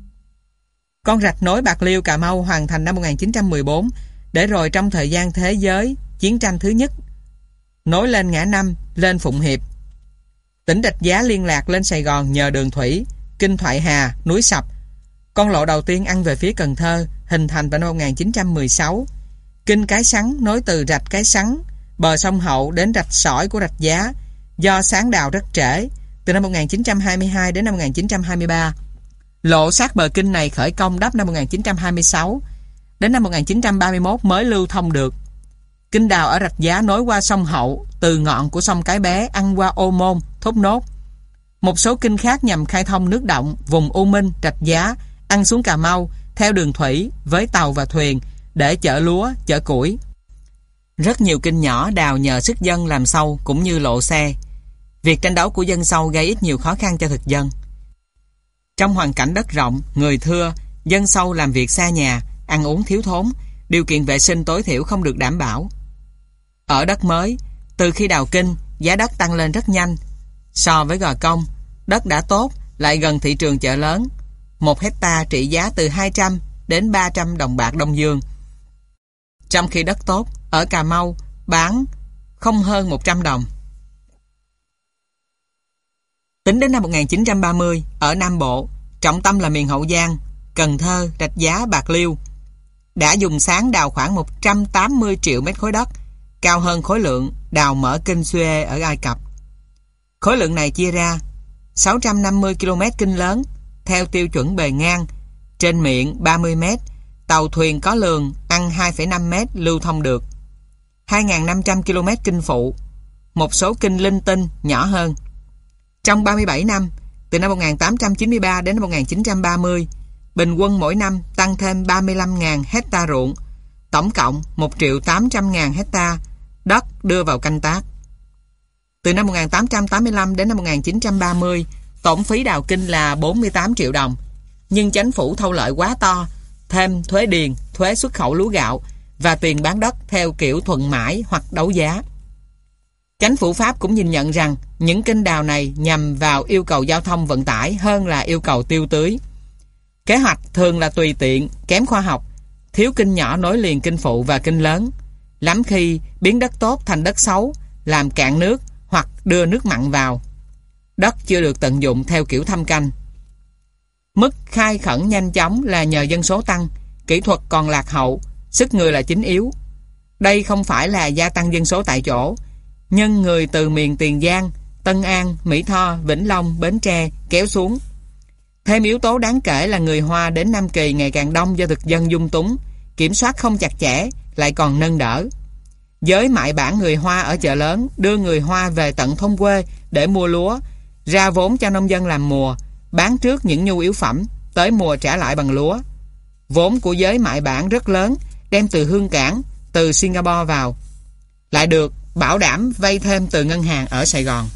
Con rạch nối Bạc Liêu Cà Mau hoàn thành năm một nghìn chín trăm mười bốn, để rồi trong thời gian thế giới chiến tranh thứ nhất nối lên ngã năm, lên Phụng Hiệp. Tỉnh Rạch Giá liên lạc lên Sài Gòn nhờ đường thủy, kinh Thoại Hà, núi Sập. Con lộ đầu tiên ăn về phía Cần Thơ hình thành vào năm một nghìn chín trăm mười sáu. Kinh Cái Sắn nối từ rạch Cái Sắn, bờ sông Hậu đến rạch Sỏi của Rạch Giá, do sáng đào rất trễ, từ năm một nghìn chín trăm hai mươi hai đến năm một nghìn chín trăm hai mươi ba. Lộ sát bờ kinh này khởi công đắp năm một nghìn chín trăm hai mươi sáu, đến năm một nghìn chín trăm ba mươi mốt mới lưu thông được. Kinh đào ở Rạch Giá nối qua sông Hậu, từ ngọn của sông Cái Bé ăn qua Ô Môn, Thốt Nốt. Một số kinh khác nhằm khai thông nước động vùng U Minh, Rạch Giá, ăn xuống Cà Mau theo đường thủy với tàu và thuyền để chở lúa, chở củi. Rất nhiều kinh nhỏ đào nhờ sức dân làm sâu cũng như lộ xe. Việc tranh đấu của dân sâu gây ít nhiều khó khăn cho thực dân. Trong hoàn cảnh đất rộng, người thưa, dân sâu làm việc xa nhà, ăn uống thiếu thốn, điều kiện vệ sinh tối thiểu không được đảm bảo. Ở đất mới, từ khi đào kinh, giá đất tăng lên rất nhanh. So với Gò Công, đất đã tốt, lại gần thị trường chợ lớn. Một hecta trị giá từ hai trăm đến ba trăm đồng bạc Đông Dương. Trong khi đất tốt, ở Cà Mau, bán không hơn một trăm đồng. Tính đến năm một nghìn chín trăm ba mươi, ở Nam Bộ, trọng tâm là miền Hậu Giang, Cần Thơ, Rạch Giá, Bạc Liêu, đã dùng sáng đào khoảng một trăm tám mươi triệu mét khối đất, cao hơn khối lượng đào mở kênh Suez ở Ai Cập. Khối lượng này chia ra sáu trăm năm mươi ki lô mét kinh lớn, theo tiêu chuẩn bề ngang, trên miệng ba mươi mét, tàu thuyền có lường ăn hai phẩy năm mét lưu thông được, hai nghìn năm trăm ki lô mét kinh phụ, một số kinh linh tinh nhỏ hơn. Trong ba mươi bảy năm, từ năm một nghìn tám trăm chín mươi ba đến năm một nghìn chín trăm ba mươi, bình quân mỗi năm tăng thêm ba mươi lăm nghìn hecta ruộng, tổng cộng một triệu tám trăm nghìn hecta đất đưa vào canh tác. Từ năm một nghìn tám trăm tám mươi lăm đến năm một nghìn chín trăm ba mươi, tổng phí đào kinh là bốn mươi tám triệu đồng. nhưng chính phủ thâu lợi quá to, thêm thuế điền, thuế xuất khẩu lúa gạo và tiền bán đất theo kiểu thuận mãi hoặc đấu giá. Chính phủ Pháp cũng nhìn nhận rằng những kênh đào này nhằm vào yêu cầu giao thông vận tải hơn là yêu cầu tiêu tưới. Kế hoạch thường là tùy tiện, kém khoa học, thiếu kênh nhỏ nối liền kênh phụ và kênh lớn, lắm khi biến đất tốt thành đất xấu, làm cạn nước hoặc đưa nước mặn vào. Đất chưa được tận dụng theo kiểu thâm canh. Mức khai khẩn nhanh chóng là nhờ dân số tăng, kỹ thuật còn lạc hậu, sức người là chính yếu. Đây không phải là gia tăng dân số tại chỗ, nhưng người từ miền Tiền Giang, Tân An, Mỹ Tho, Vĩnh Long, Bến Tre kéo xuống. Thêm yếu tố đáng kể là người Hoa đến Nam Kỳ ngày càng đông do thực dân dung túng, kiểm soát không chặt chẽ, lại còn nâng đỡ. Giới mại bản người Hoa ở chợ lớn đưa người Hoa về tận thôn quê để mua lúa, ra vốn cho nông dân làm mùa, bán trước những nhu yếu phẩm, tới mùa trả lại bằng lúa. Vốn của giới mại bản rất lớn, đem từ Hương Cảng, từ Singapore vào, lại được bảo đảm vay thêm từ ngân hàng ở Sài Gòn.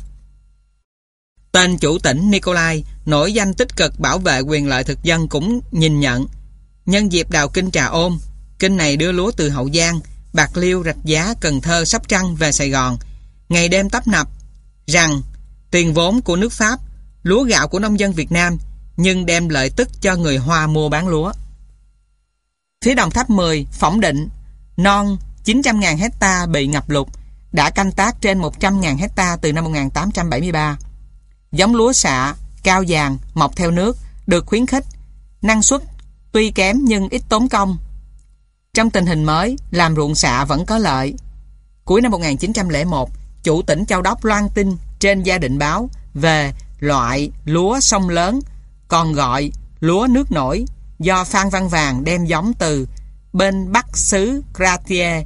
Tên chủ tỉnh Nikolai, nổi danh tích cực bảo vệ quyền lợi thực dân, cũng nhìn nhận, nhân dịp đào kinh Trà Ôn, kinh này đưa lúa từ Hậu Giang, Bạc Liêu, Rạch Giá, Cần Thơ, Sóc Trăng về Sài Gòn, ngày đêm tấp nập, rằng tiền vốn của nước Pháp, lúa gạo của nông dân Việt Nam, nhưng đem lợi tức cho người Hoa mua bán lúa. Phía Đồng Tháp mười phỏng định non chín trăm nghìn hecta bị ngập lụt, đã canh tác trên một trăm nghìn hecta từ năm một nghìn tám trăm bảy mươi ba. Giống lúa xạ, cao vàng, mọc theo nước, được khuyến khích, năng suất tuy kém nhưng ít tốn công. Trong tình hình mới, làm ruộng xạ vẫn có lợi. Cuối năm một nghìn chín trăm lẻ một, chủ tỉnh Châu Đốc loan tin trên Gia Định Báo về loại lúa sông lớn, còn gọi lúa nước nổi, do Phan Văn Vàng đem giống từ bên Bắc xứ Gratier,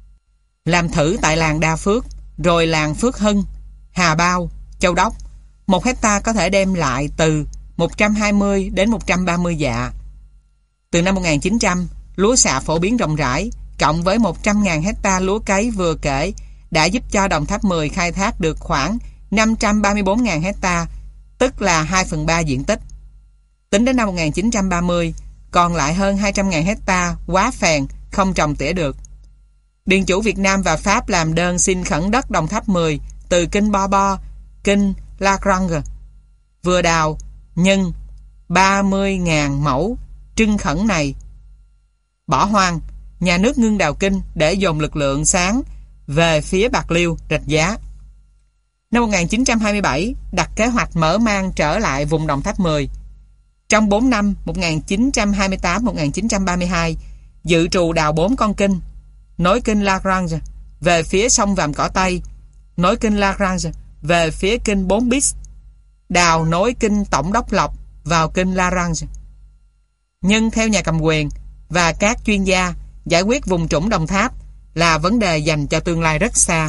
làm thử tại làng Đa Phước, rồi làng Phước Hưng, Hà Bao, Châu Đốc. Một hecta có thể đem lại từ một trăm hai mươi đến một trăm ba mươi dạ. Từ năm một nghìn chín trăm, lúa xạ phổ biến rộng rãi, cộng với một trăm nghìn hecta lúa cấy vừa kể, đã giúp cho Đồng Tháp mười khai thác được khoảng năm trăm ba mươi bốn nghìn hecta, tức là hai phần ba diện tích. Tính đến năm một nghìn chín trăm ba mươi, còn lại hơn hai trăm nghìn hecta quá phèn, không trồng tỉa được. Điền chủ Việt Nam và Pháp làm đơn xin khẩn đất Đồng Tháp mười từ kinh Bo Bo, kinh La Grange, vừa đào, nhưng ba mươi nghìn mẫu trưng khẩn này bỏ hoang. Nhà nước ngưng đào kinh để dồn lực lượng sáng về phía Bạc Liêu, Rạch Giá. Năm một nghìn chín trăm hai mươi bảy, đặt kế hoạch mở mang trở lại vùng Đồng Tháp mười. Trong bốn năm một nghìn chín trăm hai mươi tám đến một nghìn chín trăm ba mươi hai, dự trù đào bốn con kinh, nối kinh La Grange về phía sông Vàm Cỏ Tây, nối kinh La Grange về phía kinh Bốn Bis, đào nối kinh Tổng đốc Lộc vào kinh La Grange. Nhưng theo nhà cầm quyền và các chuyên gia, giải quyết vùng trũng Đồng Tháp là vấn đề dành cho tương lai rất xa.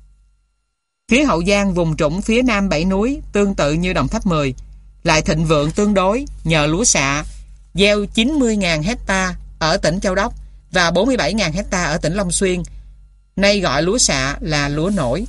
Phía Hậu Giang, vùng trũng phía nam bảy núi tương tự như Đồng Tháp mười, lại thịnh vượng tương đối nhờ lúa xạ, gieo chín mươi nghìn hecta ở tỉnh Châu Đốc và bốn mươi bảy nghìn hecta ở tỉnh Long Xuyên, nay gọi lúa xạ là lúa nổi.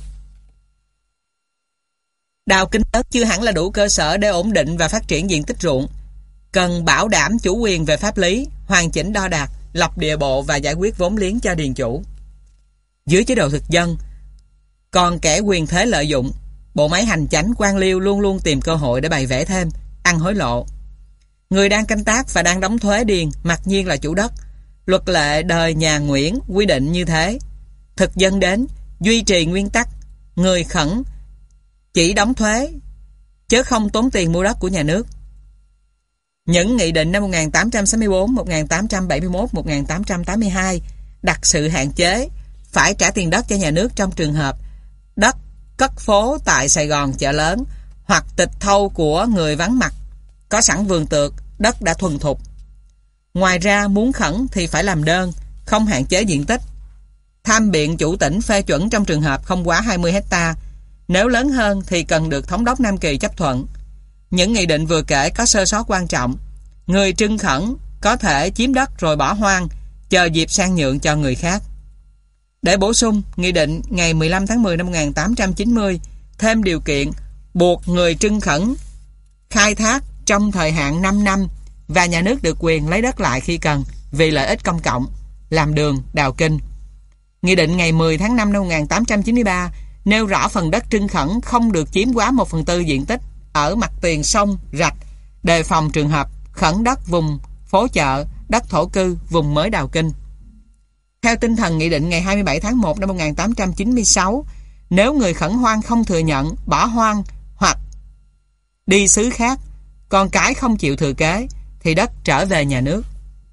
Đào kinh lớn chưa hẳn là đủ cơ sở để ổn định và phát triển diện tích ruộng. Cần bảo đảm chủ quyền về pháp lý, hoàn chỉnh đo đạc, lập địa bộ và giải quyết vốn liếng cho điền chủ. Dưới chế độ thực dân, còn kẻ quyền thế lợi dụng, bộ máy hành chánh quan liêu luôn luôn tìm cơ hội để bày vẽ thêm, ăn hối lộ. Người đang canh tác và đang đóng thuế điền mặc nhiên là chủ đất. Luật lệ đời nhà Nguyễn quy định như thế. Thực dân đến, duy trì nguyên tắc người khẩn chỉ đóng thuế, chứ không tốn tiền mua đất của nhà nước. Những nghị định năm một nghìn tám trăm sáu mươi tư, một nghìn tám trăm bảy mươi mốt, một nghìn tám trăm tám mươi hai đặt sự hạn chế phải trả tiền đất cho nhà nước trong trường hợp đất cất phố tại Sài Gòn chợ lớn hoặc tịch thâu của người vắng mặt, có sẵn vườn tược, đất đã thuần thục. Ngoài ra muốn khẩn thì phải làm đơn, không hạn chế diện tích. Tham biện chủ tỉnh phê chuẩn trong trường hợp không quá hai mươi hecta. Nếu lớn hơn thì cần được thống đốc Nam Kỳ chấp thuận. Những nghị định vừa kể có sơ sót quan trọng. Người trưng khẩn có thể chiếm đất rồi bỏ hoang, chờ dịp sang nhượng cho người khác. Để bổ sung, nghị định ngày mười lăm tháng mười năm một nghìn tám trăm chín mươi thêm điều kiện buộc người trưng khẩn khai thác trong thời hạn năm năm và nhà nước được quyền lấy đất lại khi cần vì lợi ích công cộng, làm đường, đào kinh. Nghị định ngày mười tháng năm năm một nghìn tám trăm chín mươi ba nêu rõ phần đất trưng khẩn không được chiếm quá một phần tư diện tích ở mặt tiền sông, rạch, đề phòng trường hợp khẩn đất vùng phố chợ, đất thổ cư, vùng mới đào kinh. Theo tinh thần nghị định ngày hai mươi bảy tháng một năm một nghìn tám trăm chín mươi sáu, nếu người khẩn hoang không thừa nhận, bỏ hoang hoặc đi xứ khác, con cái không chịu thừa kế, thì đất trở về nhà nước.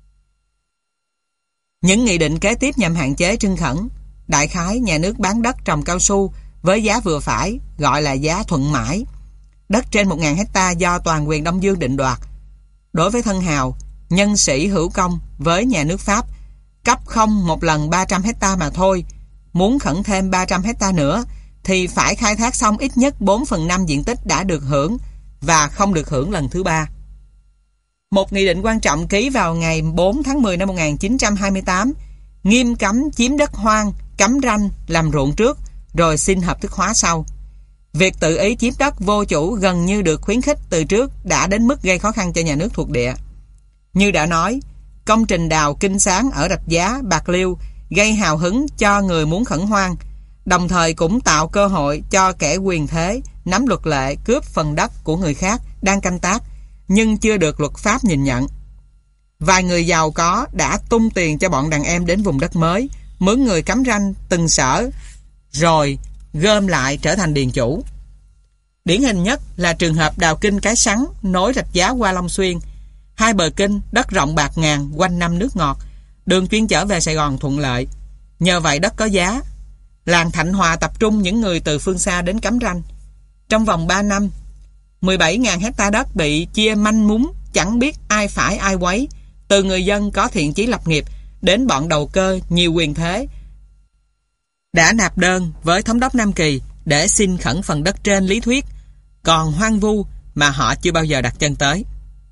Những nghị định kế tiếp nhằm hạn chế trưng khẩn. Đại khái, nhà nước bán đất trồng cao su với giá vừa phải, gọi là giá thuận mãi. Đất trên một nghìn hectare do toàn quyền Đông Dương định đoạt. Đối với thân hào, nhân sĩ hữu công với nhà nước Pháp, cấp không một lần ba trăm hectare mà thôi. Muốn khẩn thêm ba trăm hectare nữa thì phải khai thác xong ít nhất bốn phần năm diện tích đã được hưởng và không được hưởng lần thứ ba. Một nghị định quan trọng ký vào ngày bốn tháng mười năm một nghìn chín trăm hai mươi tám nghiêm cấm chiếm đất hoang, cấm ranh, làm ruộng trước rồi xin hợp thức hóa sau. Việc tự ý chiếm đất vô chủ gần như được khuyến khích từ trước đã đến mức gây khó khăn cho nhà nước thuộc địa. Như đã nói, công trình đào Kinh Sáng ở Rạch Giá, Bạc Liêu gây hào hứng cho người muốn khẩn hoang, đồng thời cũng tạo cơ hội cho kẻ quyền thế nắm luật lệ cướp phần đất của người khác đang canh tác nhưng chưa được luật pháp nhìn nhận. Vài người giàu có đã tung tiền cho bọn đàn em đến vùng đất mới, mướn người cắm ranh từng sở, rồi gom lại trở thành điền chủ. Điển hình nhất là trường hợp đào kinh Cái Sắn nối Rạch Giá qua Long Xuyên. Hai bờ kinh, đất rộng bạt ngàn, quanh năm nước ngọt, đường chuyên chở về Sài Gòn thuận lợi. Nhờ vậy đất có giá. Làng Thạnh Hòa tập trung những người từ phương xa đến cắm ranh. Trong vòng ba năm, mười bảy nghìn hectare đất bị chia manh mún, chẳng biết ai phải ai quấy, từ người dân có thiện chí lập nghiệp đến bọn đầu cơ nhiều quyền thế đã nạp đơn với thống đốc Nam Kỳ để xin khẩn phần đất trên lý thuyết, còn hoang vu mà họ chưa bao giờ đặt chân tới.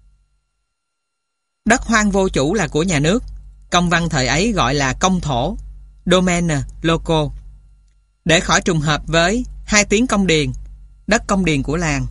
Đất hoang vô chủ là của nhà nước, công văn thời ấy gọi là công thổ, domaine local, để khỏi trùng hợp với hai tiếng công điền, đất công điền của làng.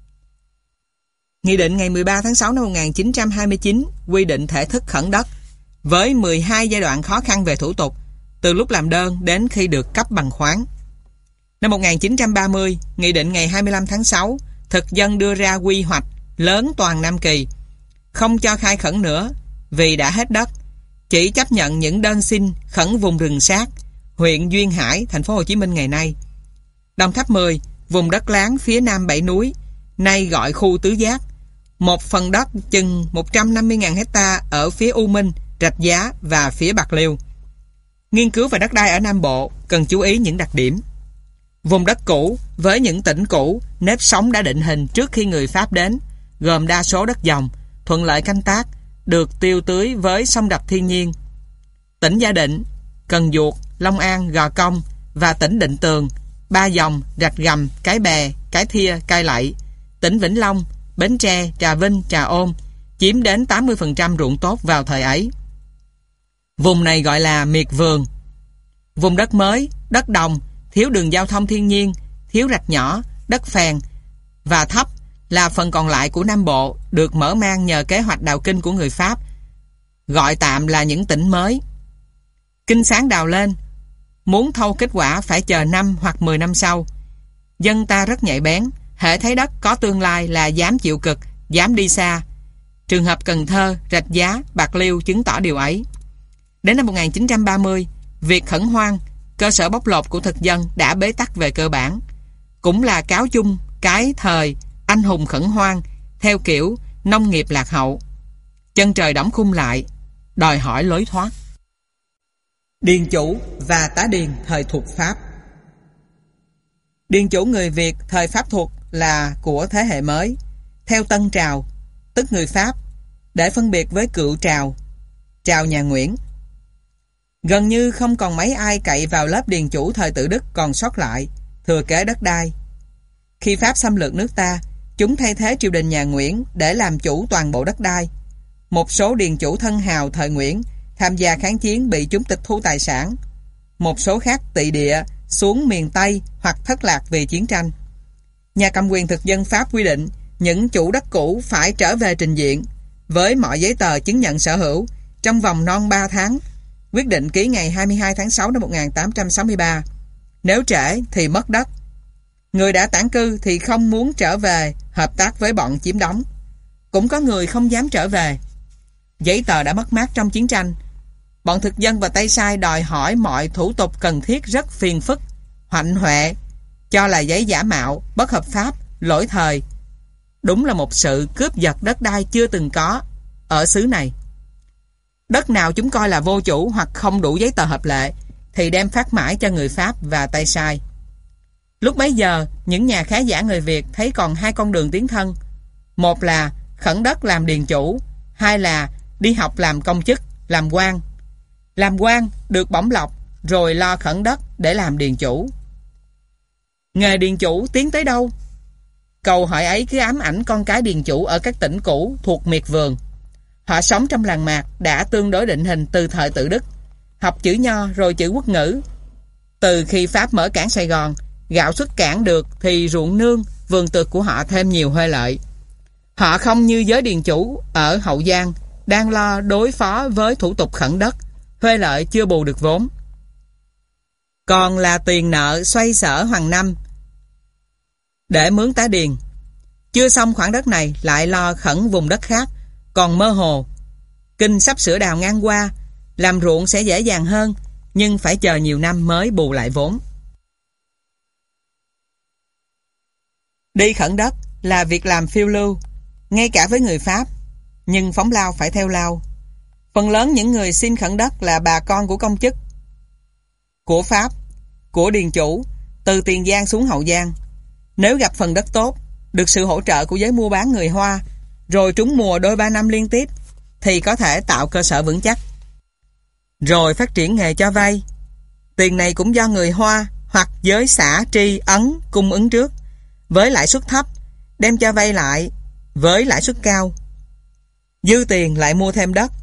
Nghị định ngày mười ba tháng sáu năm một nghìn chín trăm hai mươi chín quy định thể thức khẩn đất với mười hai giai đoạn khó khăn về thủ tục, từ lúc làm đơn đến khi được cấp bằng khoáng. Năm một nghìn chín trăm ba mươi, Nghị định ngày hai mươi lăm tháng sáu, thực dân đưa ra quy hoạch lớn toàn Nam Kỳ, không cho khai khẩn nữa vì đã hết đất, chỉ chấp nhận những đơn xin khẩn vùng rừng sát, huyện Duyên Hải, thành phố Hồ Chí Minh ngày nay. Đồng Tháp mười, vùng đất láng phía nam Bảy Núi, nay gọi khu Tứ Giác, một phần đất chừng một trăm năm mươi nghìn hectare ở phía U Minh, Rạch Giá và phía Bạc Liêu. Nghiên cứu về đất đai ở Nam Bộ cần chú ý những đặc điểm. Vùng đất cũ với những tỉnh cũ, nếp sống đã định hình trước khi người Pháp đến, gồm đa số đất dòng, thuận lợi canh tác, được tiêu tưới với sông đập thiên nhiên. Tỉnh Gia Định, Cần Duộc, Long An, Gò Công và tỉnh Định Tường, Ba Dòng, Rạch Gầm, Cái Bè, Cái Thia, Cai Lậy, tỉnh Vĩnh Long, Bến Tre, Trà Vinh, Trà Ôn chiếm đến tám mươi phần trăm ruộng tốt vào thời ấy. Vùng này gọi là miệt vườn. Vùng đất mới, đất đồng, thiếu đường giao thông thiên nhiên, thiếu rạch nhỏ, đất phèn và thấp là phần còn lại của Nam Bộ được mở mang nhờ kế hoạch đào kinh của người Pháp, gọi tạm là những tỉnh mới. Kinh Sáng đào lên, muốn thâu kết quả phải chờ năm hoặc mười năm sau. Dân ta rất nhạy bén, hễ thấy đất có tương lai là dám chịu cực, dám đi xa. Trường hợp Cần Thơ, Rạch Giá, Bạc Liêu chứng tỏ điều ấy. Đến năm một nghìn chín trăm ba mươi, việc khẩn hoang, cơ sở bóc lột của thực dân đã bế tắc về cơ bản. Cũng là cáo chung cái thời anh hùng khẩn hoang theo kiểu nông nghiệp lạc hậu. Chân trời đóng khung lại, đòi hỏi lối thoát. Điền chủ và tá điền thời thuộc Pháp. Điền chủ người Việt thời Pháp thuộc là của thế hệ mới, theo Tân Trào, tức người Pháp, để phân biệt với cựu Trào, Trào nhà Nguyễn. Gần như không còn mấy ai cậy vào lớp điền chủ thời Tự Đức còn sót lại, thừa kế đất đai. Khi Pháp xâm lược nước ta, chúng thay thế triều đình nhà Nguyễn để làm chủ toàn bộ đất đai. Một số điền chủ thân hào thời Nguyễn tham gia kháng chiến bị chúng tịch thu tài sản. Một số khác tị địa xuống miền Tây hoặc thất lạc vì chiến tranh. Nhà cầm quyền thực dân Pháp quy định những chủ đất cũ phải trở về trình diện với mọi giấy tờ chứng nhận sở hữu trong vòng non ba tháng. Quyết định ký ngày hai mươi hai tháng sáu năm một nghìn tám trăm sáu mươi ba. Nếu trễ thì mất đất. Người đã tản cư thì không muốn trở về hợp tác với bọn chiếm đóng. Cũng có người không dám trở về. Giấy tờ đã mất mát trong chiến tranh. Bọn thực dân và tay sai đòi hỏi mọi thủ tục cần thiết rất phiền phức, hoạnh hoẹ, cho là giấy giả mạo, bất hợp pháp, lỗi thời. Đúng là một sự cướp giật đất đai chưa từng có ở xứ này. Đất nào chúng coi là vô chủ hoặc không đủ giấy tờ hợp lệ thì đem phát mãi cho người Pháp và tay sai. Lúc bấy giờ, những nhà khá giả người Việt thấy còn hai con đường tiến thân. Một là khẩn đất làm điền chủ, hai là đi học làm công chức, làm quan. Làm quan được bổng lộc, rồi lo khẩn đất để làm điền chủ. Nghề điền chủ tiến tới đâu? Câu hỏi ấy cứ ám ảnh con cái điền chủ ở các tỉnh cũ thuộc miệt vườn. Họ sống trong làng mạc đã tương đối định hình từ thời Tự Đức, học chữ Nho rồi chữ Quốc ngữ. Từ khi Pháp mở cảng Sài Gòn, gạo xuất cảng được thì ruộng nương, vườn tược của họ thêm nhiều huê lợi. Họ không như giới điền chủ ở Hậu Giang đang lo đối phó với thủ tục khẩn đất, huê lợi chưa bù được vốn. Còn là tiền nợ xoay sở hàng năm để mướn tá điền. Chưa xong khoản đất này lại lo khẩn vùng đất khác, còn mơ hồ. Kinh sắp sửa đào ngang qua, làm ruộng sẽ dễ dàng hơn, nhưng phải chờ nhiều năm mới bù lại vốn. Đi khẩn đất là việc làm phiêu lưu, ngay cả với người Pháp, nhưng phóng lao phải theo lao. Phần lớn những người xin khẩn đất là bà con của công chức, của Pháp, của điền chủ, từ Tiền Giang xuống Hậu Giang. Nếu gặp phần đất tốt, được sự hỗ trợ của giới mua bán người Hoa, rồi trúng mùa đôi ba năm liên tiếp, thì có thể tạo cơ sở vững chắc. Rồi phát triển nghề cho vay. Tiền này cũng do người Hoa hoặc giới xã tri ấn cung ứng trước, với lãi suất thấp, đem cho vay lại với lãi suất cao. Dư tiền lại mua thêm đất.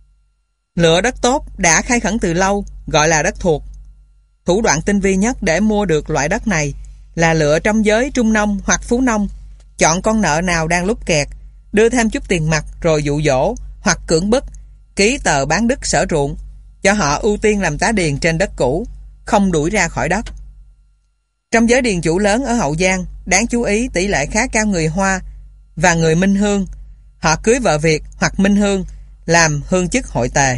Lựa đất tốt đã khai khẩn từ lâu, gọi là đất thuộc. Thủ đoạn tinh vi nhất để mua được loại đất này là lựa trong giới trung nông hoặc phú nông, chọn con nợ nào đang lúc kẹt, đưa thêm chút tiền mặt rồi dụ dỗ hoặc cưỡng bức, ký tờ bán đất sở ruộng, cho họ ưu tiên làm tá điền trên đất cũ, không đuổi ra khỏi đất. Trong giới điền chủ lớn ở Hậu Giang, đáng chú ý tỷ lệ khá cao người Hoa và người Minh Hương. Họ cưới vợ Việt hoặc Minh Hương làm hương chức hội tề.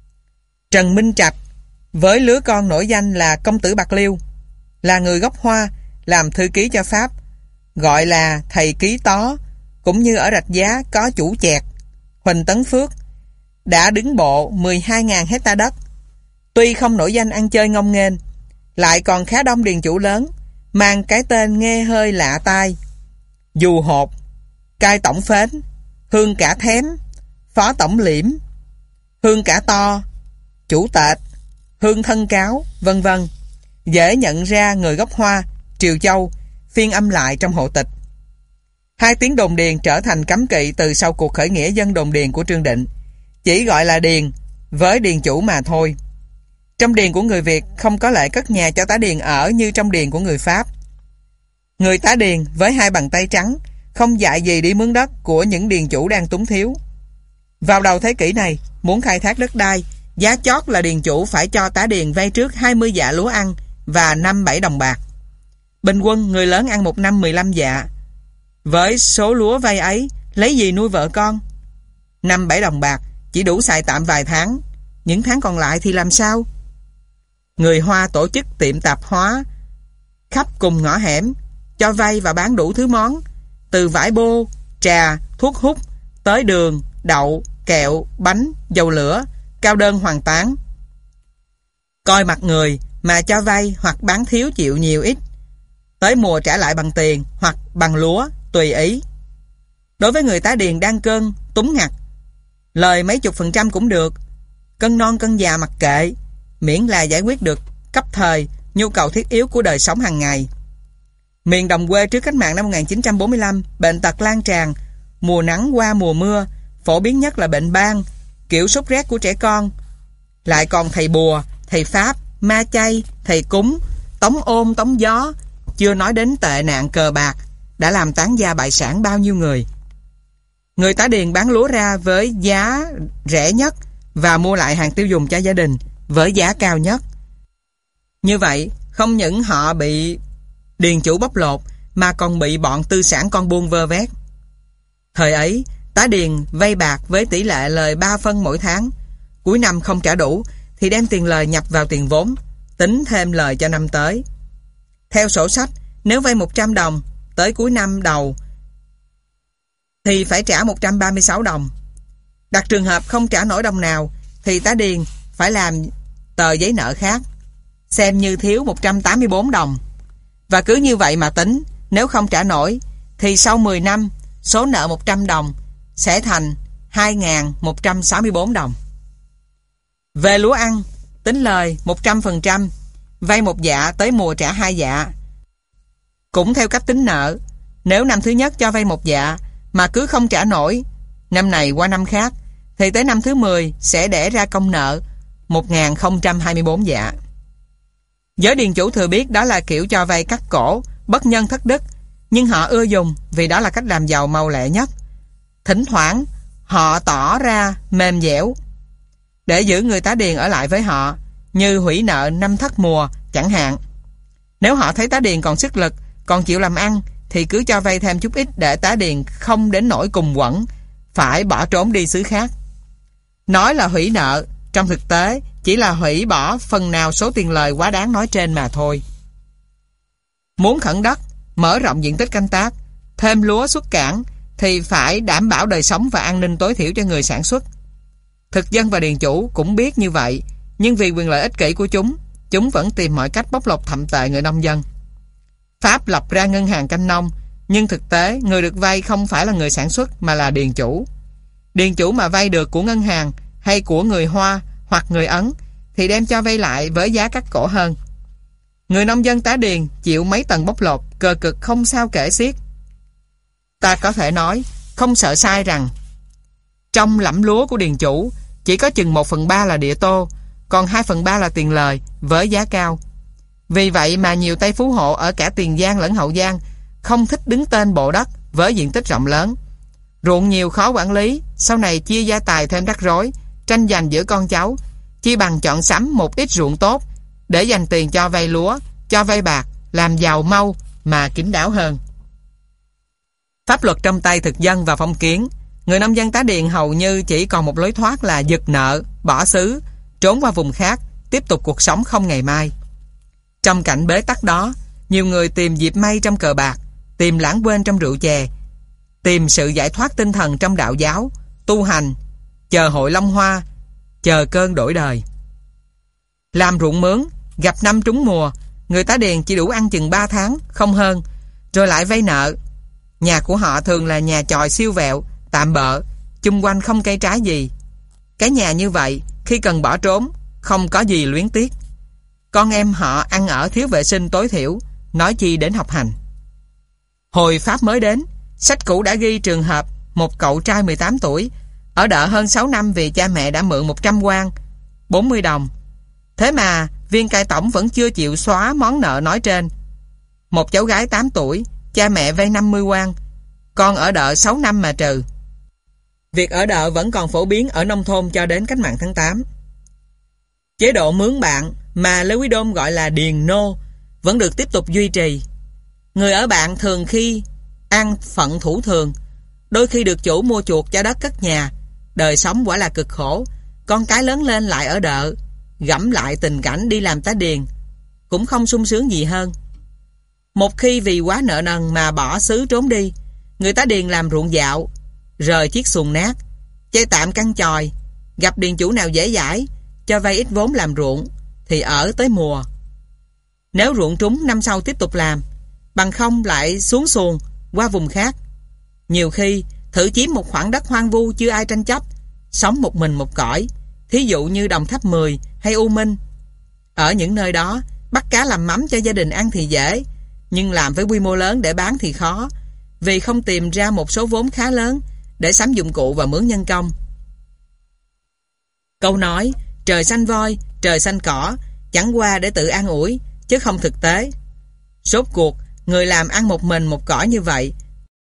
Trần Minh Trạch với lứa con nổi danh là công tử Bạc Liêu, là người gốc Hoa, làm thư ký cho Pháp, gọi là thầy ký tó, cũng như ở Rạch Giá có chủ chẹt Huỳnh Tấn Phước, đã đứng bộ mười hai nghìn hecta đất. Tuy không nổi danh ăn chơi ngông nghênh, lại còn khá đông điền chủ lớn, mang cái tên nghe hơi lạ tai: Dù Hột, Cai Tổng Phến, Hương Cả Thém, Phó Tổng Liễm, Hương Cả To, Chủ Tệt, Hương Thân Cáo, vân vân. Dễ nhận ra người gốc Hoa, Triều Châu, phiên âm lại trong hộ tịch. Hai tiếng đồn điền trở thành cấm kỵ từ sau cuộc khởi nghĩa dân đồn điền của Trương Định, chỉ gọi là điền với điền chủ mà thôi. Trong điền của người Việt không có lệ cất nhà cho tá điền ở như trong điền của người Pháp. Người tá điền với hai bàn tay trắng không dại gì đi mướn đất của những điền chủ đang túng thiếu. Vào đầu thế kỷ này, muốn khai thác đất đai, giá chót là điền chủ phải cho tá điền vay trước hai mươi dạ lúa ăn và năm bảy đồng bạc. Bình quân người lớn ăn một năm mười lăm dạ. Với số lúa vay ấy, lấy gì nuôi vợ con? Năm bảy đồng bạc chỉ đủ xài tạm vài tháng, những tháng còn lại thì làm sao? Người Hoa tổ chức tiệm tạp hóa khắp cùng ngõ hẻm, cho vay và bán đủ thứ món, từ vải bô, trà, thuốc hút, tới đường, đậu, kẹo, bánh, dầu lửa, cao đơn hoàng tán. Coi mặt người mà cho vay hoặc bán thiếu chịu nhiều ít, tới mùa trả lại bằng tiền hoặc bằng lúa, tùy ý. Đối với người tá điền đang cơn, túng ngặt, lời mấy chục phần trăm cũng được, cân non cân già mặc kệ, miễn là giải quyết được cấp thời nhu cầu thiết yếu của đời sống hàng ngày. Miền đồng quê trước cách mạng năm một nghìn chín trăm bốn mươi lăm, bệnh tật lan tràn, mùa nắng qua mùa mưa, phổ biến nhất là bệnh ban, kiểu sốt rét của trẻ con. Lại còn thầy bùa, thầy pháp, ma chay, thầy cúng, tống ôn tống gió, chưa nói đến tệ nạn cờ bạc đã làm tán gia bại sản bao nhiêu người. Người tá điền bán lúa ra với giá rẻ nhất và mua lại hàng tiêu dùng cho gia đình với giá cao nhất. Như vậy, không những họ bị điền chủ bóc lột mà còn bị bọn tư sản con buôn vơ vét. Thời ấy, tá điền vay bạc với tỷ lệ lời ba phân mỗi tháng. Cuối năm không trả đủ thì đem tiền lời nhập vào tiền vốn, tính thêm lời cho năm tới. Theo sổ sách, nếu vay một trăm đồng, tới cuối năm đầu thì phải trả một trăm ba mươi sáu đồng. Đặt trường hợp không trả nổi đồng nào thì tá điền phải làm tờ giấy nợ khác, xem như thiếu một trăm tám mươi bốn đồng. Và cứ như vậy mà tính, nếu không trả nổi thì sau mười năm, số nợ một trăm đồng sẽ thành hai nghìn một trăm sáu mươi bốn đồng. Về lúa ăn, tính lời một trăm phần trăm, vay một dạ tới mùa trả hai dạ. Cũng theo cách tính nợ, nếu năm thứ nhất cho vay một dạ mà cứ không trả nổi, năm này qua năm khác, thì tới năm thứ mười sẽ đẻ ra công nợ một nghìn không trăm hai mươi bốn dạ. Giới điền chủ thừa biết đó là kiểu cho vay cắt cổ, bất nhân thất đức, nhưng họ ưa dùng vì đó là cách làm giàu mau lẹ nhất. Thỉnh thoảng, họ tỏ ra mềm dẻo để giữ người tá điền ở lại với họ, như hủy nợ năm thất mùa chẳng hạn. Nếu họ thấy tá điền còn sức lực, còn chịu làm ăn, thì cứ cho vay thêm chút ít để tá điền không đến nỗi cùng quẫn, phải bỏ trốn đi xứ khác. Nói là hủy nợ, trong thực tế chỉ là hủy bỏ phần nào số tiền lời quá đáng nói trên mà thôi. Muốn khẩn đất, mở rộng diện tích canh tác, thêm lúa xuất cảng thì phải đảm bảo đời sống và an ninh tối thiểu cho người sản xuất. Thực dân và điền chủ cũng biết như vậy, nhưng vì quyền lợi ích kỷ của chúng, chúng vẫn tìm mọi cách bóc lột thậm tệ người nông dân. Pháp lập ra ngân hàng canh nông, nhưng thực tế người được vay không phải là người sản xuất mà là điền chủ. Điền chủ mà vay được của ngân hàng hay của người Hoa hoặc người Ấn thì đem cho vay lại với giá cắt cổ hơn. Người nông dân tá điền chịu mấy tầng bóc lột, cơ cực không sao kể xiết. Ta có thể nói, không sợ sai rằng trong lẫm lúa của điền chủ chỉ có chừng một phần ba là địa tô, còn hai phần ba là tiền lời với giá cao. Vì vậy mà nhiều tay phú hộ ở cả Tiền Giang lẫn Hậu Giang không thích đứng tên bộ đất với diện tích rộng lớn. Ruộng nhiều khó quản lý, sau này chia gia tài thêm rắc rối, tranh giành giữa con cháu, chi bằng chọn sắm một ít ruộng tốt để dành tiền cho vay lúa, cho vay bạc, làm giàu mau mà kín đáo hơn. Pháp luật trong tay thực dân và phong kiến, người nông dân tá điền hầu như chỉ còn một lối thoát là giật nợ, bỏ xứ, trốn qua vùng khác, tiếp tục cuộc sống không ngày mai. Trong cảnh bế tắc đó, nhiều người tìm dịp may trong cờ bạc, tìm lãng quên trong rượu chè, tìm sự giải thoát tinh thần trong đạo giáo, tu hành, chờ hội long hoa, chờ cơn đổi đời. Làm ruộng mướn, gặp năm trúng mùa, người tá điền chỉ đủ ăn chừng ba tháng, không hơn, rồi lại vay nợ. Nhà của họ thường là nhà chòi siêu vẹo, tạm bợ, chung quanh không cây trái gì. Cái nhà như vậy, khi cần bỏ trốn, không có gì luyến tiếc. Con em họ ăn ở thiếu vệ sinh tối thiểu, nói chi đến học hành. Hồi Pháp mới đến, sách cũ đã ghi trường hợp một cậu trai mười tám tuổi ở đợ hơn sáu năm vì cha mẹ đã mượn một trăm quan, bốn mươi đồng. Thế mà viên cai tổng vẫn chưa chịu xóa món nợ nói trên. Một cháu gái tám tuổi, cha mẹ vay năm mươi quan, con ở đợ sáu năm mà trừ. Việc ở đợ vẫn còn phổ biến ở nông thôn cho đến cách mạng tháng tám. Chế độ mướn bạn mà Lê Quý Đôn gọi là điền nô vẫn được tiếp tục duy trì. Người ở bạn thường khi ăn phận thủ thường, đôi khi được chủ mua chuộc cho đất cất nhà. Đời sống quả là cực khổ. Con cái lớn lên lại ở đợ, gẫm lại tình cảnh đi làm tá điền cũng không sung sướng gì hơn. Một khi vì quá nợ nần mà bỏ xứ trốn đi, người tá điền làm ruộng dạo, rời chiếc xuồng nát, chơi tạm căn chòi, gặp điền chủ nào dễ dãi cho vay ít vốn làm ruộng thì ở tới mùa. Nếu ruộng trúng năm sau tiếp tục làm, bằng không lại xuống xuồng qua vùng khác. Nhiều khi thử chiếm một khoảng đất hoang vu chưa ai tranh chấp, sống một mình một cõi, thí dụ như Đồng Tháp mười hay U Minh. Ở những nơi đó, bắt cá làm mắm cho gia đình ăn thì dễ, nhưng làm với quy mô lớn để bán thì khó, vì không tìm ra một số vốn khá lớn để sắm dụng cụ và mướn nhân công. Câu nói trời xanh voi, trời xanh cỏ chẳng qua để tự an ủi, chứ không thực tế. Rốt cuộc, người làm ăn một mình một cõi như vậy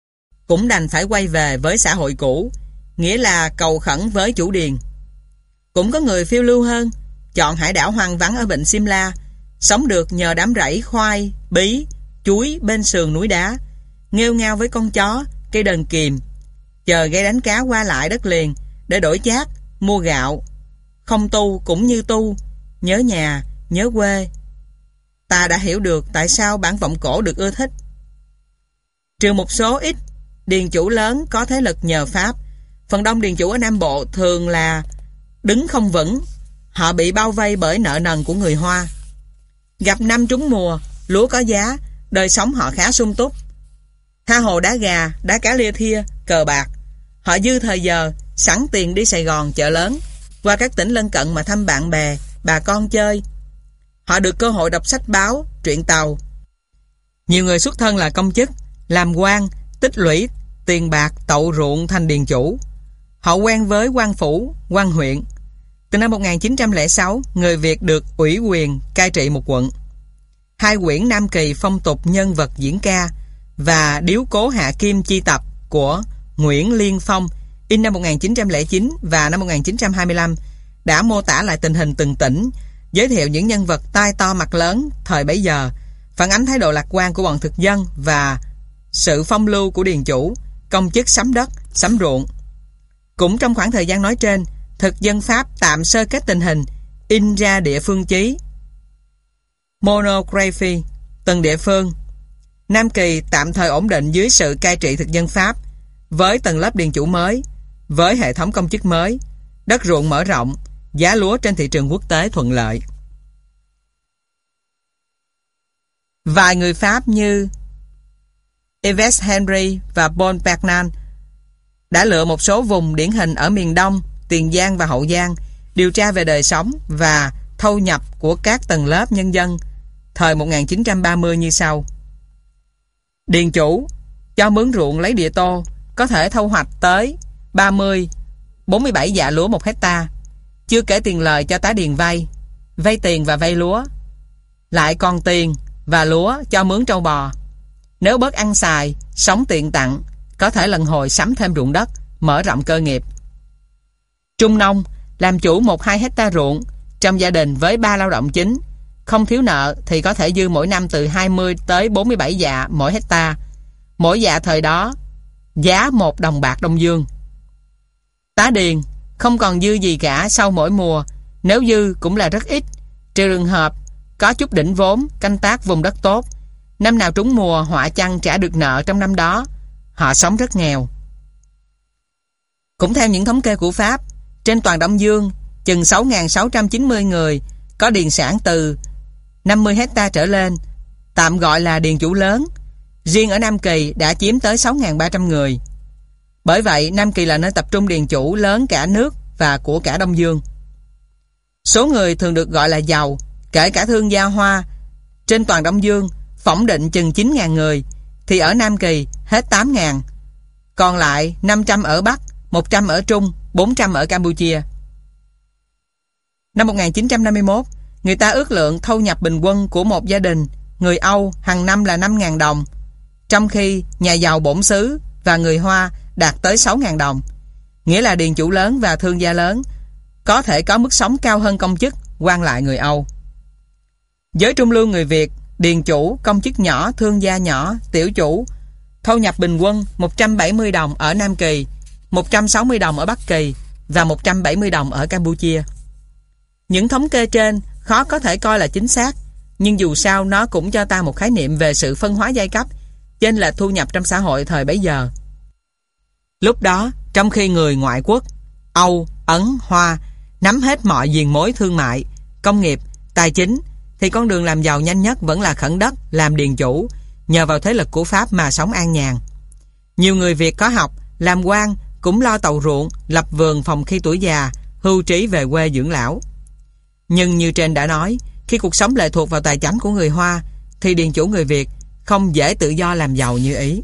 cũng đành phải quay về với xã hội cũ, nghĩa là cầu khẩn với chủ điền. Cũng có người phiêu lưu hơn, chọn hải đảo hoang vắng ở vịnh Simla, sống được nhờ đám rẫy khoai, bí, chuối bên sườn núi đá, nghêu ngao với con chó, cây đờn kìm, chờ ghe đánh cá qua lại đất liền để đổi chác, mua gạo. Không tu cũng như tu, nhớ nhà, nhớ quê. Ta đã hiểu được tại sao bản vọng cổ được ưa thích. Trừ một số ít điền chủ lớn có thế lực nhờ Pháp, phần đông điền chủ ở Nam Bộ thường là đứng không vững. Họ bị bao vây bởi nợ nần của người Hoa. Gặp năm trúng mùa, lúa có giá, đời sống họ khá sung túc. Tha hồ đá gà, đá cá lia thia, cờ bạc. Họ dư thời giờ, sẵn tiền đi Sài Gòn chợ lớn, qua các tỉnh lân cận mà thăm bạn bè, bà con chơi. Họ được cơ hội đọc sách báo, truyện tàu. Nhiều người xuất thân là công chức, làm quan, tích lũy tiền bạc tậu ruộng thành điền chủ. Họ quen với quan phủ, quan huyện. Từ năm một nghìn chín trăm lẻ sáu, người Việt được ủy quyền cai trị một quận. Hai quyển Nam Kỳ phong tục nhân vật diễn ca và Điếu cố hạ kim chi tập của Nguyễn Liên Phong in năm một nghìn chín trăm lẻ chín và năm một nghìn chín trăm hai mươi lăm đã mô tả lại tình hình từng tỉnh, giới thiệu những nhân vật tai to mặt lớn thời bấy giờ, phản ánh thái độ lạc quan của bọn thực dân và sự phong lưu của điền chủ, công chức sắm đất, sắm ruộng. Cũng trong khoảng thời gian nói trên, thực dân Pháp tạm sơ kết tình hình, in ra địa phương chí Monography từng địa phương. Nam Kỳ tạm thời ổn định dưới sự cai trị thực dân Pháp, với tầng lớp điền chủ mới, với hệ thống công chức mới, đất ruộng mở rộng, giá lúa trên thị trường quốc tế thuận lợi. Vài người Pháp như Yves Henry và Paul Bernan đã lựa một số vùng điển hình ở miền Đông, Tiền Giang và Hậu Giang, điều tra về đời sống và thâu nhập của các tầng lớp nhân dân thời một nghìn chín trăm ba mươi như sau. Điền chủ cho mướn ruộng lấy địa tô, có thể thu hoạch tới ba mươi, bốn mươi bảy dạ lúa một hecta, chưa kể tiền lời cho tá điền vay, vay tiền và vay lúa, lại còn tiền và lúa cho mướn trâu bò. Nếu bớt ăn xài, sống tiện tặng, có thể lần hồi sắm thêm ruộng đất, mở rộng cơ nghiệp. Trung nông làm chủ một hai hecta ruộng trong gia đình với ba lao động chính, không thiếu nợ thì có thể dư mỗi năm từ hai mươi tới bốn mươi bảy dạ mỗi hecta. Mỗi dạ thời đó giá một đồng bạc Đông Dương. Tá điền không còn dư gì cả sau mỗi mùa, nếu dư cũng là rất ít, trừ trường hợp có chút đỉnh vốn canh tác vùng đất tốt. Năm nào trúng mùa họa chăng trả được nợ trong năm đó, họ sống rất nghèo. Cũng theo những thống kê của Pháp, trên toàn Đông Dương chừng sáu nghìn sáu trăm chín mươi người có điền sản từ năm mươi hecta trở lên, tạm gọi là điền chủ lớn. Riêng ở Nam Kỳ đã chiếm tới sáu nghìn ba trăm người. Bởi vậy Nam Kỳ là nơi tập trung điền chủ lớn cả nước và của cả Đông Dương. Số người thường được gọi là giàu, kể cả thương gia Hoa, trên toàn Đông Dương phỏng định chừng chín nghìn người, thì ở Nam Kỳ hết tám nghìn, còn lại năm trăm ở Bắc, một trăm ở Trung, bốn trăm ở Campuchia. Năm một nghìn chín trăm năm mươi mốt, người ta ước lượng thu nhập bình quân của một gia đình người Âu hàng năm là năm nghìn đồng, trong khi nhà giàu bổn xứ và người Hoa đạt tới sáu nghìn đồng, nghĩa là điền chủ lớn và thương gia lớn có thể có mức sống cao hơn công chức, quan lại người Âu. Giới trung lưu người Việt, điền chủ, công chức nhỏ, thương gia nhỏ, tiểu chủ, thu nhập bình quân một trăm bảy mươi đồng ở Nam Kỳ, một trăm sáu mươi đồng ở Bắc Kỳ và một trăm bảy mươi đồng ở Campuchia. Những thống kê trên khó có thể coi là chính xác, nhưng dù sao nó cũng cho ta một khái niệm về sự phân hóa giai cấp, chênh lệch thu nhập trong xã hội thời bấy giờ. Lúc đó, trong khi người ngoại quốc, Âu, Ấn, Hoa nắm hết mọi diền mối thương mại, công nghiệp, tài chính, thì con đường làm giàu nhanh nhất vẫn là khẩn đất, làm điền chủ, nhờ vào thế lực của Pháp mà sống an nhàn. Nhiều người Việt có học, làm quan, cũng lo tàu ruộng, lập vườn phòng khi tuổi già, hưu trí về quê dưỡng lão. Nhưng như trên đã nói, khi cuộc sống lệ thuộc vào tài chánh của người Hoa, thì điền chủ người Việt không dễ tự do làm giàu như ý.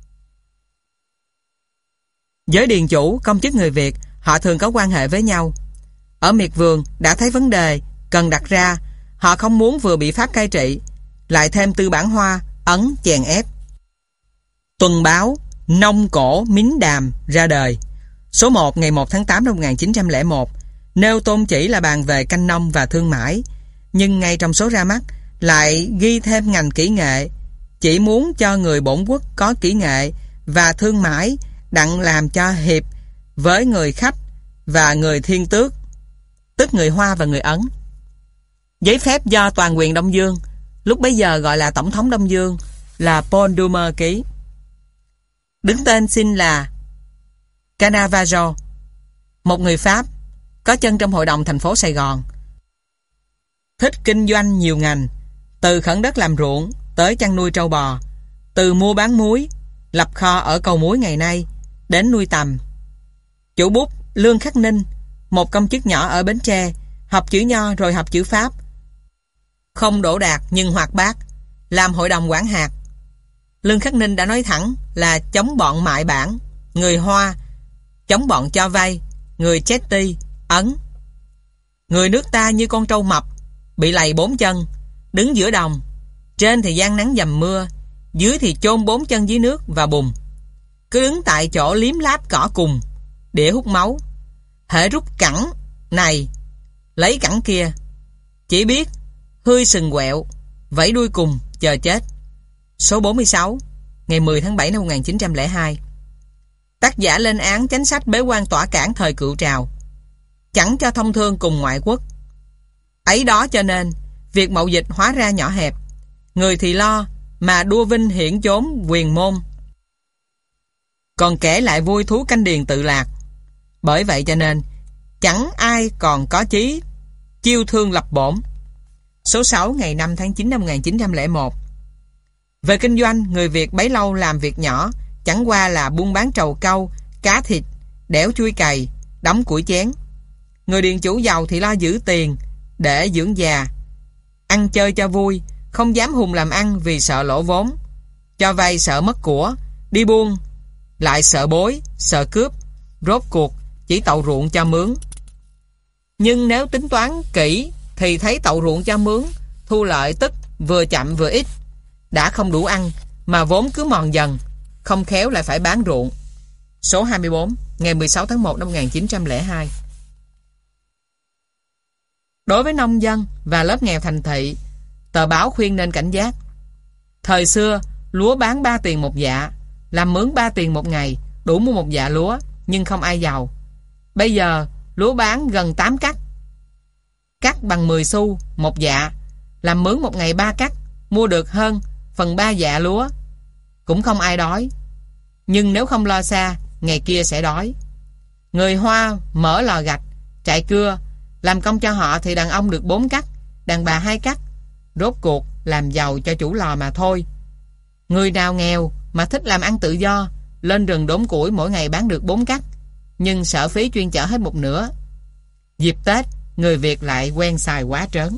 Với điền chủ, công chức người Việt, họ thường có quan hệ với nhau. Ở miệt vườn đã thấy vấn đề cần đặt ra, họ không muốn vừa bị Pháp cai trị, lại thêm tư bản Hoa, Ấn chèn ép. Tuần báo, Nông Cổ Mính Đàm ra đời. Số một ngày một tháng tám năm một nghìn chín trăm lẻ một, nêu tôn chỉ là bàn về canh nông và thương mại, nhưng ngay trong số ra mắt lại ghi thêm ngành kỹ nghệ, chỉ muốn cho người bổn quốc có kỹ nghệ và thương mại đặng làm cho hiệp với người khách và người thiên tước, tức người Hoa và người Ấn. Giấy phép do toàn quyền Đông Dương, lúc bấy giờ gọi là Tổng thống Đông Dương, là Paul Doumer ký. Đứng tên xin là Canavajo, một người Pháp có chân trong hội đồng thành phố Sài Gòn, thích kinh doanh nhiều ngành, từ khẩn đất làm ruộng tới chăn nuôi trâu bò, từ mua bán muối, lập kho ở cầu muối ngày nay, đến nuôi tầm. Chủ bút Lương Khắc Ninh, một công chức nhỏ ở Bến Tre, học chữ Nho rồi học chữ Pháp, không đỗ đạt nhưng hoạt bát, làm hội đồng quản hạt. Lương Khắc Ninh đã nói thẳng là chống bọn mại bản, người Hoa, chống bọn cho vay, người Chetty, Ấn. Người nước ta như con trâu mập, bị lầy bốn chân, đứng giữa đồng, trên thì giăng nắng dầm mưa, dưới thì chôn bốn chân dưới nước và bùn. Cứ đứng tại chỗ liếm láp cỏ cùng, đĩa hút máu. Hễ rút cẳng này, lấy cẳng kia, chỉ biết hươi sừng quẹo, vẫy đuôi cùng, chờ chết. Số bốn mươi sáu, ngày mười tháng bảy năm một nghìn chín trăm lẻ hai. Tác giả lên án chánh sách bế quan tỏa cảng thời cựu trào, chẳng cho thông thương cùng ngoại quốc. Ấy đó cho nên, việc mậu dịch hóa ra nhỏ hẹp, người thì lo mà đua vinh hiển chốn quyền môn, còn kể lại vui thú canh điền tự lạc. Bởi vậy cho nên, chẳng ai còn có chí chiêu thương lập bổn. Số sáu ngày năm tháng chín năm một nghìn chín trăm lẻ một. Về kinh doanh, người Việt bấy lâu làm việc nhỏ, chẳng qua là buôn bán trầu cau, cá thịt, đẽo chuối cày, đóng củi chén. Người điền chủ giàu thì lo giữ tiền để dưỡng già, ăn chơi cho vui, không dám hùng làm ăn vì sợ lỗ vốn, cho vay sợ mất của, đi buôn lại sợ bối, sợ cướp, rốt cuộc chỉ tậu ruộng cho mướn. Nhưng nếu tính toán kỹ thì thấy tậu ruộng cho mướn thu lợi tức vừa chậm vừa ít, đã không đủ ăn mà vốn cứ mòn dần, không khéo lại phải bán ruộng. Số hai mươi bốn ngày mười sáu tháng một năm một nghìn chín trăm lẻ hai. Đối với nông dân và lớp nghèo thành thị, tờ báo khuyên nên cảnh giác. Thời xưa, lúa bán ba tiền một dạ, làm mướn ba tiền một ngày, đủ mua một dạ lúa, nhưng không ai giàu. Bây giờ, lúa bán gần tám cắt, cắt bằng mười xu một dạ, làm mướn một ngày ba cắt, mua được hơn phần ba dạ lúa, cũng không ai đói. Nhưng nếu không lo xa, ngày kia sẽ đói. Người Hoa mở lò gạch, chạy cưa, làm công cho họ thì đàn ông được bốn cắt, đàn bà hai cắt, rốt cuộc làm giàu cho chủ lò mà thôi. Người nào nghèo mà thích làm ăn tự do, lên rừng đốn củi mỗi ngày bán được bốn cắt, nhưng sở phí chuyên chở hết một nửa. Dịp Tết, người Việt lại quen xài quá trớn.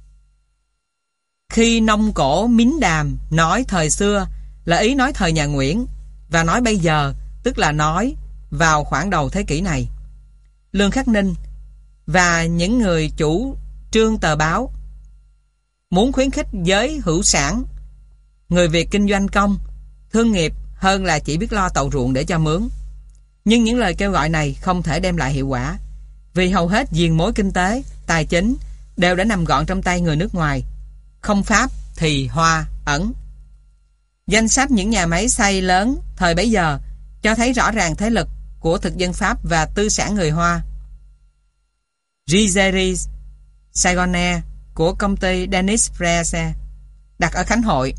Khi Nông Cổ Mính Đàm nói thời xưa là ý nói thời nhà Nguyễn, và nói bây giờ tức là nói vào khoảng đầu thế kỷ này. Lương Khắc Ninh và những người chủ trương tờ báo muốn khuyến khích giới hữu sản, người Việt kinh doanh công, thương nghiệp hơn là chỉ biết lo tậu ruộng để cho mướn. Nhưng những lời kêu gọi này không thể đem lại hiệu quả, vì hầu hết diền mối kinh tế, tài chính đều đã nằm gọn trong tay người nước ngoài, không Pháp thì Hoa, Ấn. Danh sách những nhà máy xay lớn thời bấy giờ cho thấy rõ ràng thế lực của thực dân Pháp và tư sản người Hoa. Rizeries Saigonair của công ty Denis Frese đặt ở Khánh Hội,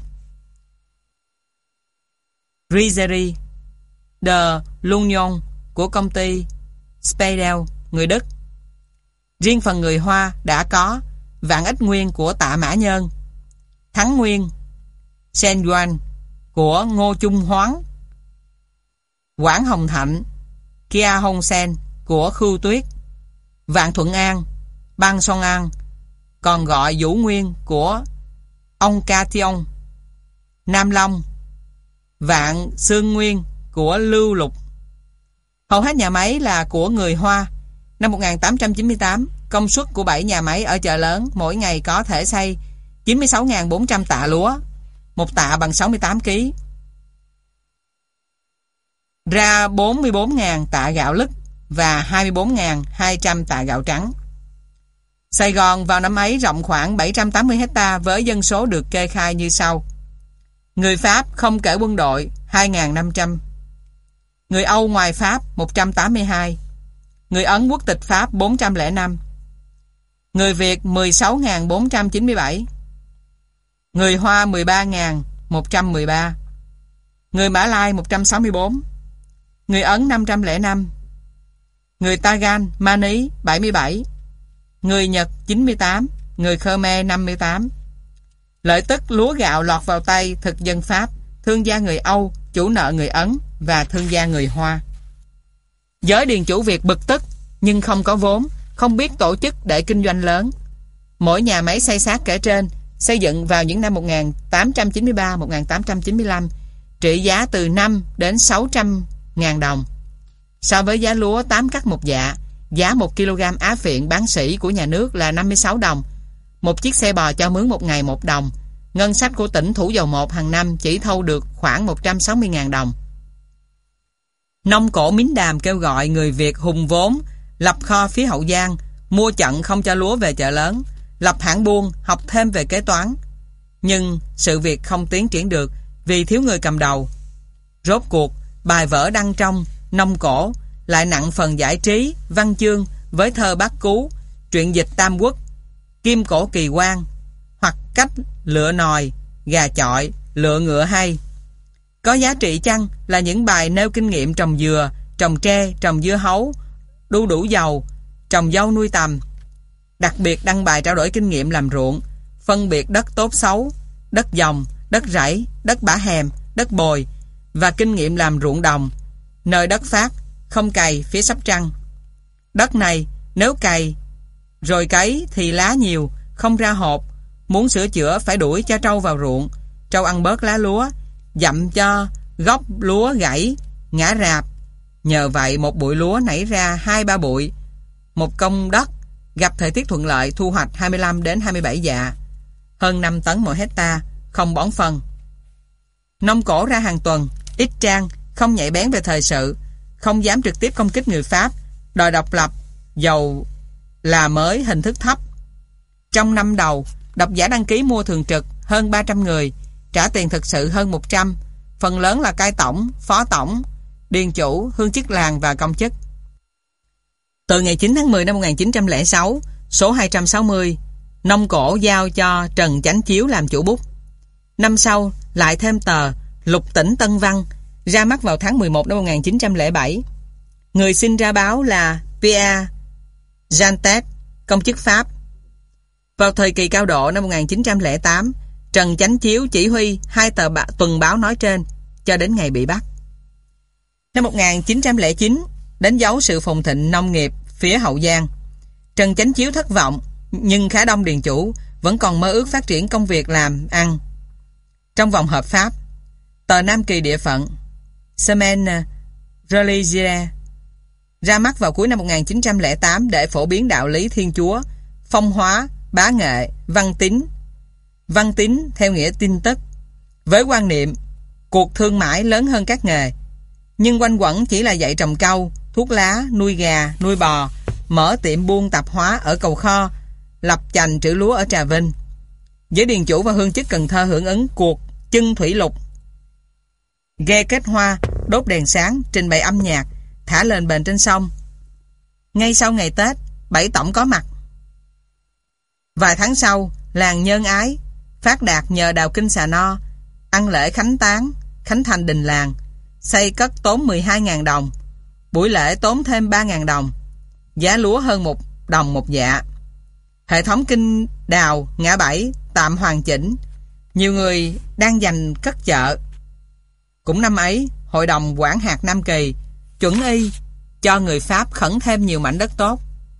Rizeries de l'Union của công ty Speidel người Đức. Riêng phần người Hoa đã có Vạn Ích Nguyên của Tạ Mã Nhơn, Thắng Nguyên Saint Juan của Ngô Trung Hoán, Quảng Hồng Thạnh Kia Hồng Sen của Khưu Tuyết, Vạn Thuận An Bang Son An, còn gọi Vũ Nguyên của ông Cation, Nam Long Vạn Sương Nguyên của Lưu Lục. Hầu hết nhà máy là của người Hoa. Năm một nghìn tám trăm chín mươi tám, công suất của bảy nhà máy ở chợ lớn mỗi ngày có thể xay chín mươi sáu nghìn bốn trăm tạ lúa, một tạ bằng sáu mươi tám ki lô gam. ra bốn mươi bốn nghìn tạ gạo lứt và hai mươi bốn nghìn hai trăm tạ gạo trắng. Sài Gòn vào năm ấy rộng khoảng bảy trăm tám mươi hecta với dân số được kê khai như sau. Người Pháp không kể quân đội hai nghìn năm trăm. Người Âu ngoài Pháp một trăm tám mươi hai. Người Ấn quốc tịch Pháp bốn trăm lẻ năm. Người Việt mười sáu nghìn bốn trăm chín mươi bảy. Người Hoa mười ba nghìn một trăm mười ba. Người Mã Lai một trăm sáu mươi bốn. Người Ấn năm trăm lẻ năm. Người Tagan, Mani bảy mươi bảy. Người Nhật chín mươi tám. Người Khmer năm mươi tám. Lợi tức lúa gạo lọt vào tay thực dân Pháp, thương gia người Âu, chủ nợ người Ấn và thương gia người Hoa. Giới điền chủ Việt bực tức nhưng không có vốn, không biết tổ chức để kinh doanh lớn. Mỗi nhà máy xay sát kể trên xây dựng vào những năm một nghìn tám trăm chín mươi ba đến một nghìn tám trăm chín mươi lăm, trị giá từ năm đến sáu trăm ngàn đồng. So với giá lúa tám cắt một dạ, giá một ki lô gam á phiện bán sỉ của nhà nước là năm mươi sáu đồng. Một chiếc xe bò cho mướn một ngày một đồng. Ngân sách của tỉnh Thủ Dầu Một hàng năm chỉ thâu được khoảng một trăm sáu mươi ngàn đồng. Nông Cổ Mính Đàm kêu gọi người Việt hùng vốn, lập kho phía Hậu Giang, mua chận không cho lúa về chợ lớn, lập hãng buôn, học thêm về kế toán. Nhưng sự việc không tiến triển được vì thiếu người cầm đầu. Rốt cuộc, bài vở đăng trong Nông Cổ lại nặng phần giải trí, văn chương với thơ Bát Cú, truyện dịch Tam Quốc, Kim Cổ Kỳ Quan, hoặc cách lựa nòi, gà chọi, lựa ngựa hay. Có giá trị chăng là những bài nêu kinh nghiệm trồng dừa, trồng tre, trồng dưa hấu, đu đủ dầu, trồng dâu nuôi tầm. Đặc biệt đăng bài trao đổi kinh nghiệm làm ruộng, phân biệt đất tốt xấu, đất dòng, đất rẫy, đất bã hèm, đất bồi và kinh nghiệm làm ruộng đồng, nơi đất phát, không cày phía Sóc Trăng. Đất này nếu cày rồi cấy thì lá nhiều, không ra hột, muốn sửa chữa phải đuổi cho trâu vào ruộng, trâu ăn bớt lá lúa, dặm cho gốc lúa gãy, ngã rạp. Nhờ vậy một bụi lúa nảy ra hai ba bụi. Một công đất gặp thời tiết thuận lợi thu hoạch hai mươi lăm đến hai mươi bảy dạ, hơn năm tấn mỗi hecta, không bón phân. Nông Cổ ra hàng tuần, ít trang, không nhạy bén về thời sự, không dám trực tiếp công kích người Pháp, đòi độc lập, dầu là mới hình thức thấp. Trong năm đầu, độc giả đăng ký mua thường trực hơn ba trăm người, trả tiền thực sự hơn một trăm, phần lớn là cai tổng, phó tổng, điền chủ, hương chức làng và công chức. Từ ngày chín tháng mười năm một nghìn chín trăm lẻ sáu, số hai trăm sáu mươi, Nông Cổ giao cho Trần Chánh Chiếu làm chủ bút. Năm sau, lại thêm tờ Lục Tỉnh Tân Văn, ra mắt vào tháng mười một năm một nghìn chín trăm lẻ bảy. Người xin ra báo là Pierre Jantet, công chức Pháp. Vào thời kỳ cao độ năm một nghìn chín trăm lẻ tám, Trần Chánh Chiếu chỉ huy hai tờ bạ, tuần báo nói trên cho đến ngày bị bắt. Năm một nghìn chín trăm lẻ chín, đánh dấu sự phồn thịnh nông nghiệp phía Hậu Giang. Trần Chánh Chiếu thất vọng, nhưng khá đông điền chủ vẫn còn mơ ước phát triển công việc làm ăn trong vòng hợp pháp. Tờ Nam Kỳ Địa Phận, Semaine Religieuse, ra mắt vào cuối năm một nghìn chín trăm lẻ tám để phổ biến đạo lý Thiên Chúa, phong hóa, bá nghệ, văn tín. Văn tín theo nghĩa tin tức, với quan niệm cuộc thương mại lớn hơn các nghề, nhưng quanh quẩn chỉ là dạy trồng cau, thuốc lá, nuôi gà, nuôi bò, mở tiệm buôn tạp hóa ở Cầu Kho, lập chành trữ lúa ở Trà Vinh. Giới điền chủ và hương chức Cần Thơ hưởng ứng cuộc chân thủy lục, ghe kết hoa, đốt đèn sáng, trình bày âm nhạc, thả lên bền trên sông. Ngay sau ngày Tết, bảy tổng có mặt. Vài tháng sau, làng Nhân Ái phát đạt nhờ đào kinh Xà No, ăn lễ khánh tán, khánh thành đình làng, xây cất tốn mười hai nghìn đồng, buổi lễ tốn thêm ba nghìn đồng, giá lúa hơn một đồng một dạ. Hệ thống kinh đào ngã bảy tạm hoàn chỉnh, nhiều người đang giành cất chợ. Cũng năm ấy, Hội đồng quản hạt Nam Kỳ chuẩn y cho người Pháp khẩn thêm nhiều mảnh đất tốt.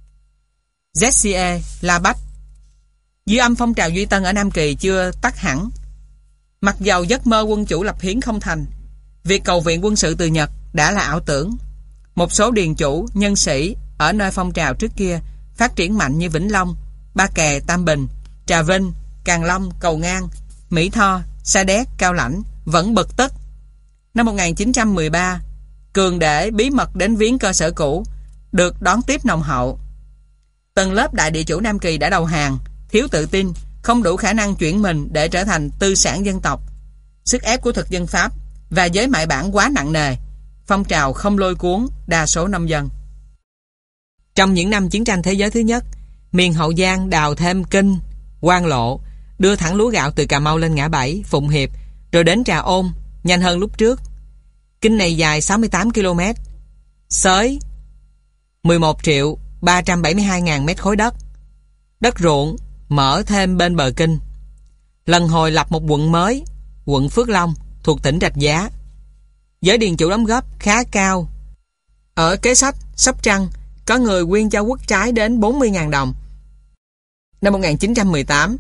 Zessier, La Bách. Dư âm phong trào Duy Tân ở Nam Kỳ chưa tắt hẳn. Mặc dầu giấc mơ quân chủ lập hiến không thành, việc cầu viện quân sự từ Nhật đã là ảo tưởng. Một số điền chủ, nhân sĩ ở nơi phong trào trước kia phát triển mạnh như Vĩnh Long, Ba Kè, Tam Bình, Trà Vinh, Càng Long, Cầu Ngang, Mỹ Tho, Sa Đéc, Cao Lãnh vẫn bực tức. Năm một nghìn chín trăm mười ba, Cường để bí mật đến viếng cơ sở cũ, được đón tiếp nồng hậu. Tầng lớp đại địa chủ Nam Kỳ đã đầu hàng, thiếu tự tin, không đủ khả năng chuyển mình để trở thành tư sản dân tộc. Sức ép của thực dân Pháp và giới mại bản quá nặng nề, phong trào không lôi cuốn đa số nông dân. Trong những năm chiến tranh thế giới thứ nhất, miền Hậu Giang đào thêm kênh, Quan Lộ, đưa thẳng lúa gạo từ Cà Mau lên Ngã Bảy, Phụng Hiệp, rồi đến Trà Ôn, nhanh hơn lúc trước. Kênh này dài sáu mươi tám ki lô mét, xới mười một triệu ba trăm bảy mươi hai ngàn mét khối đất. Đất ruộng mở thêm bên bờ kênh. Lần hồi lập một quận mới, quận Phước Long, thuộc tỉnh Rạch Giá. Giới điền chủ đóng góp khá cao. Ở kế sách, Sóc Trăng, có người quyên cho quốc trái đến bốn mươi ngàn đồng. Năm một nghìn chín trăm mười tám,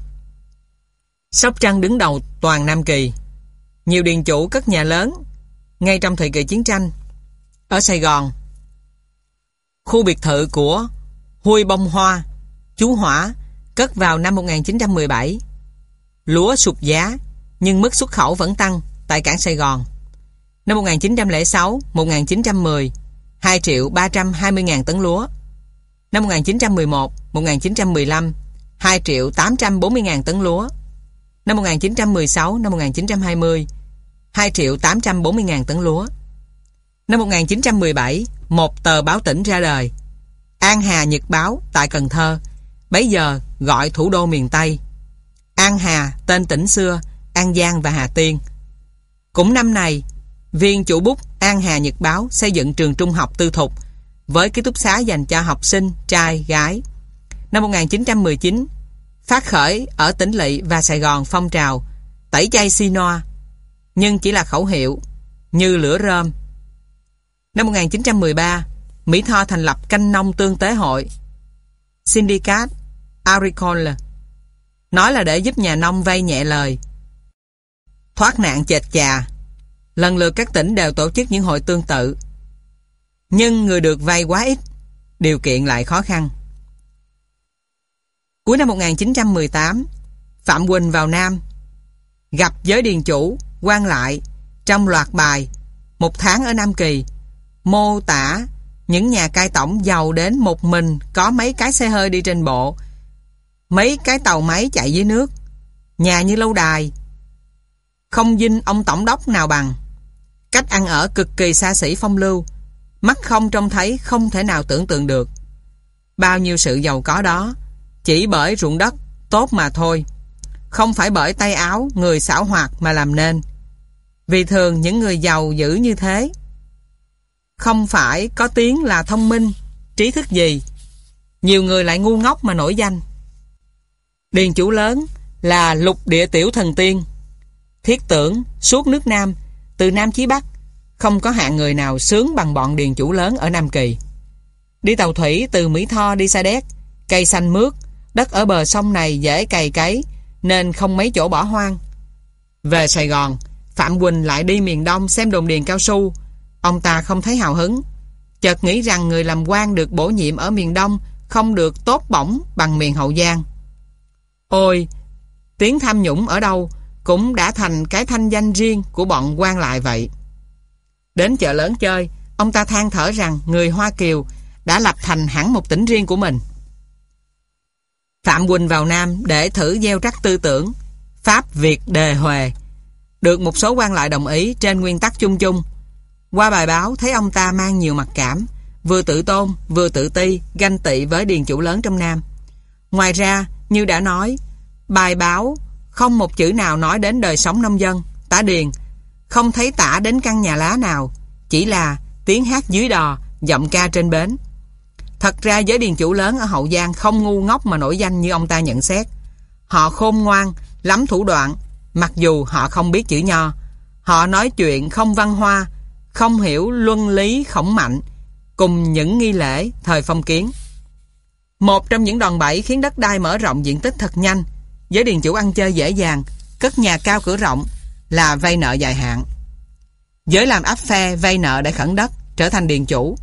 Sóc Trăng đứng đầu toàn Nam Kỳ. Nhiều điền chủ cất nhà lớn ngay trong thời kỳ chiến tranh. Ở Sài Gòn, khu biệt thự của Huy Bông Hoa, chú Hỏa, cất vào năm một nghìn chín trăm mười bảy. Lúa sụt giá, nhưng mức xuất khẩu vẫn tăng tại cảng Sài Gòn. Năm một nghìn chín trăm lẻ sáu, một nghìn chín trăm mười, hai triệu ba trăm hai mươi ngàn tấn lúa. Năm một nghìn chín trăm mười một, một nghìn chín trăm mười lăm, hai triệu tám trăm bốn mươi ngàn tấn lúa. Năm một nghìn chín trăm mười sáu, năm một nghìn chín trăm hai mươi, hai triệu tám trăm bốn mươi ngàn tấn lúa. Năm một nghìn chín trăm mười bảy, một tờ báo tỉnh ra đời, An Hà Nhật Báo tại Cần Thơ, bấy giờ gọi thủ đô miền Tây. An Hà tên tỉnh xưa An Giang và Hà Tiên. Cũng năm này, viên chủ bút An Hà Nhật Báo xây dựng trường trung học tư thục với ký túc xá dành cho học sinh trai gái. Năm một nghìn chín trăm mười chín, phát khởi ở tỉnh Lỵ và Sài Gòn phong trào tẩy chay xi noa, nhưng chỉ là khẩu hiệu, như lửa rơm. Năm một nghìn chín trăm mười ba, Mỹ Tho thành lập canh nông tương tế hội Syndicate Agricole, nói là để giúp nhà nông vay nhẹ lời, thoát nạn chệch chà. Lần lượt các tỉnh đều tổ chức những hội tương tự, nhưng người được vay quá ít, điều kiện lại khó khăn. Cuối năm một nghìn chín trăm mười tám, Phạm Quỳnh vào Nam, gặp giới điền chủ, quan lại trong loạt bài Một tháng ở Nam Kỳ, mô tả những nhà cai tổng giàu đến một mình có mấy cái xe hơi đi trên bộ, mấy cái tàu máy chạy dưới nước, nhà như lâu đài, không dinh ông tổng đốc nào bằng. Cách ăn ở cực kỳ xa xỉ phong lưu, mắt không trông thấy không thể nào tưởng tượng được. Bao nhiêu sự giàu có đó chỉ bởi ruộng đất tốt mà thôi, không phải bởi tay áo người xảo hoạt mà làm nên. Vì thường những người giàu dữ như thế không phải có tiếng là thông minh, trí thức gì, nhiều người lại ngu ngốc mà nổi danh. Điền chủ lớn là lục địa tiểu thần tiên, thiết tưởng suốt nước Nam, từ Nam chí Bắc, không có hạng người nào sướng bằng bọn điền chủ lớn ở Nam Kỳ. Đi tàu thủy từ Mỹ Tho đi Sa Đéc, cây xanh mướt, đất ở bờ sông này dễ cày cấy nên không mấy chỗ bỏ hoang. Về Sài Gòn, Phạm Quỳnh lại đi miền Đông xem đồn điền cao su. Ông ta không thấy hào hứng, chợt nghĩ rằng người làm quan được bổ nhiệm ở miền Đông không được tốt bổng bằng miền Hậu Giang. Ôi, tiếng tham nhũng ở đâu cũng đã thành cái thanh danh riêng của bọn quan lại vậy. Đến chợ lớn chơi, ông ta than thở rằng người Hoa Kiều đã lập thành hẳn một tỉnh riêng của mình. Phạm Quỳnh vào Nam để thử gieo rắc tư tưởng Pháp Việt đề huề, được một số quan lại đồng ý trên nguyên tắc chung chung. Qua bài báo thấy ông ta mang nhiều mặc cảm, vừa tự tôn vừa tự ti, ganh tị với điền chủ lớn trong Nam. Ngoài ra, như đã nói, bài báo không một chữ nào nói đến đời sống nông dân, tả điền, không thấy tả đến căn nhà lá nào, chỉ là tiếng hát dưới đò, giọng ca trên bến. Thật ra giới điền chủ lớn ở Hậu Giang không ngu ngốc mà nổi danh như ông ta nhận xét. Họ khôn ngoan, lắm thủ đoạn, mặc dù họ không biết chữ nho. Họ nói chuyện không văn hoa, không hiểu luân lý khổng mạnh, cùng những nghi lễ thời phong kiến. Một trong những đòn bẩy khiến đất đai mở rộng diện tích thật nhanh, giới điền chủ ăn chơi dễ dàng, cất nhà cao cửa rộng, là vay nợ dài hạn. Giới làm áp phe vay nợ để khẩn đất, trở thành điền chủ.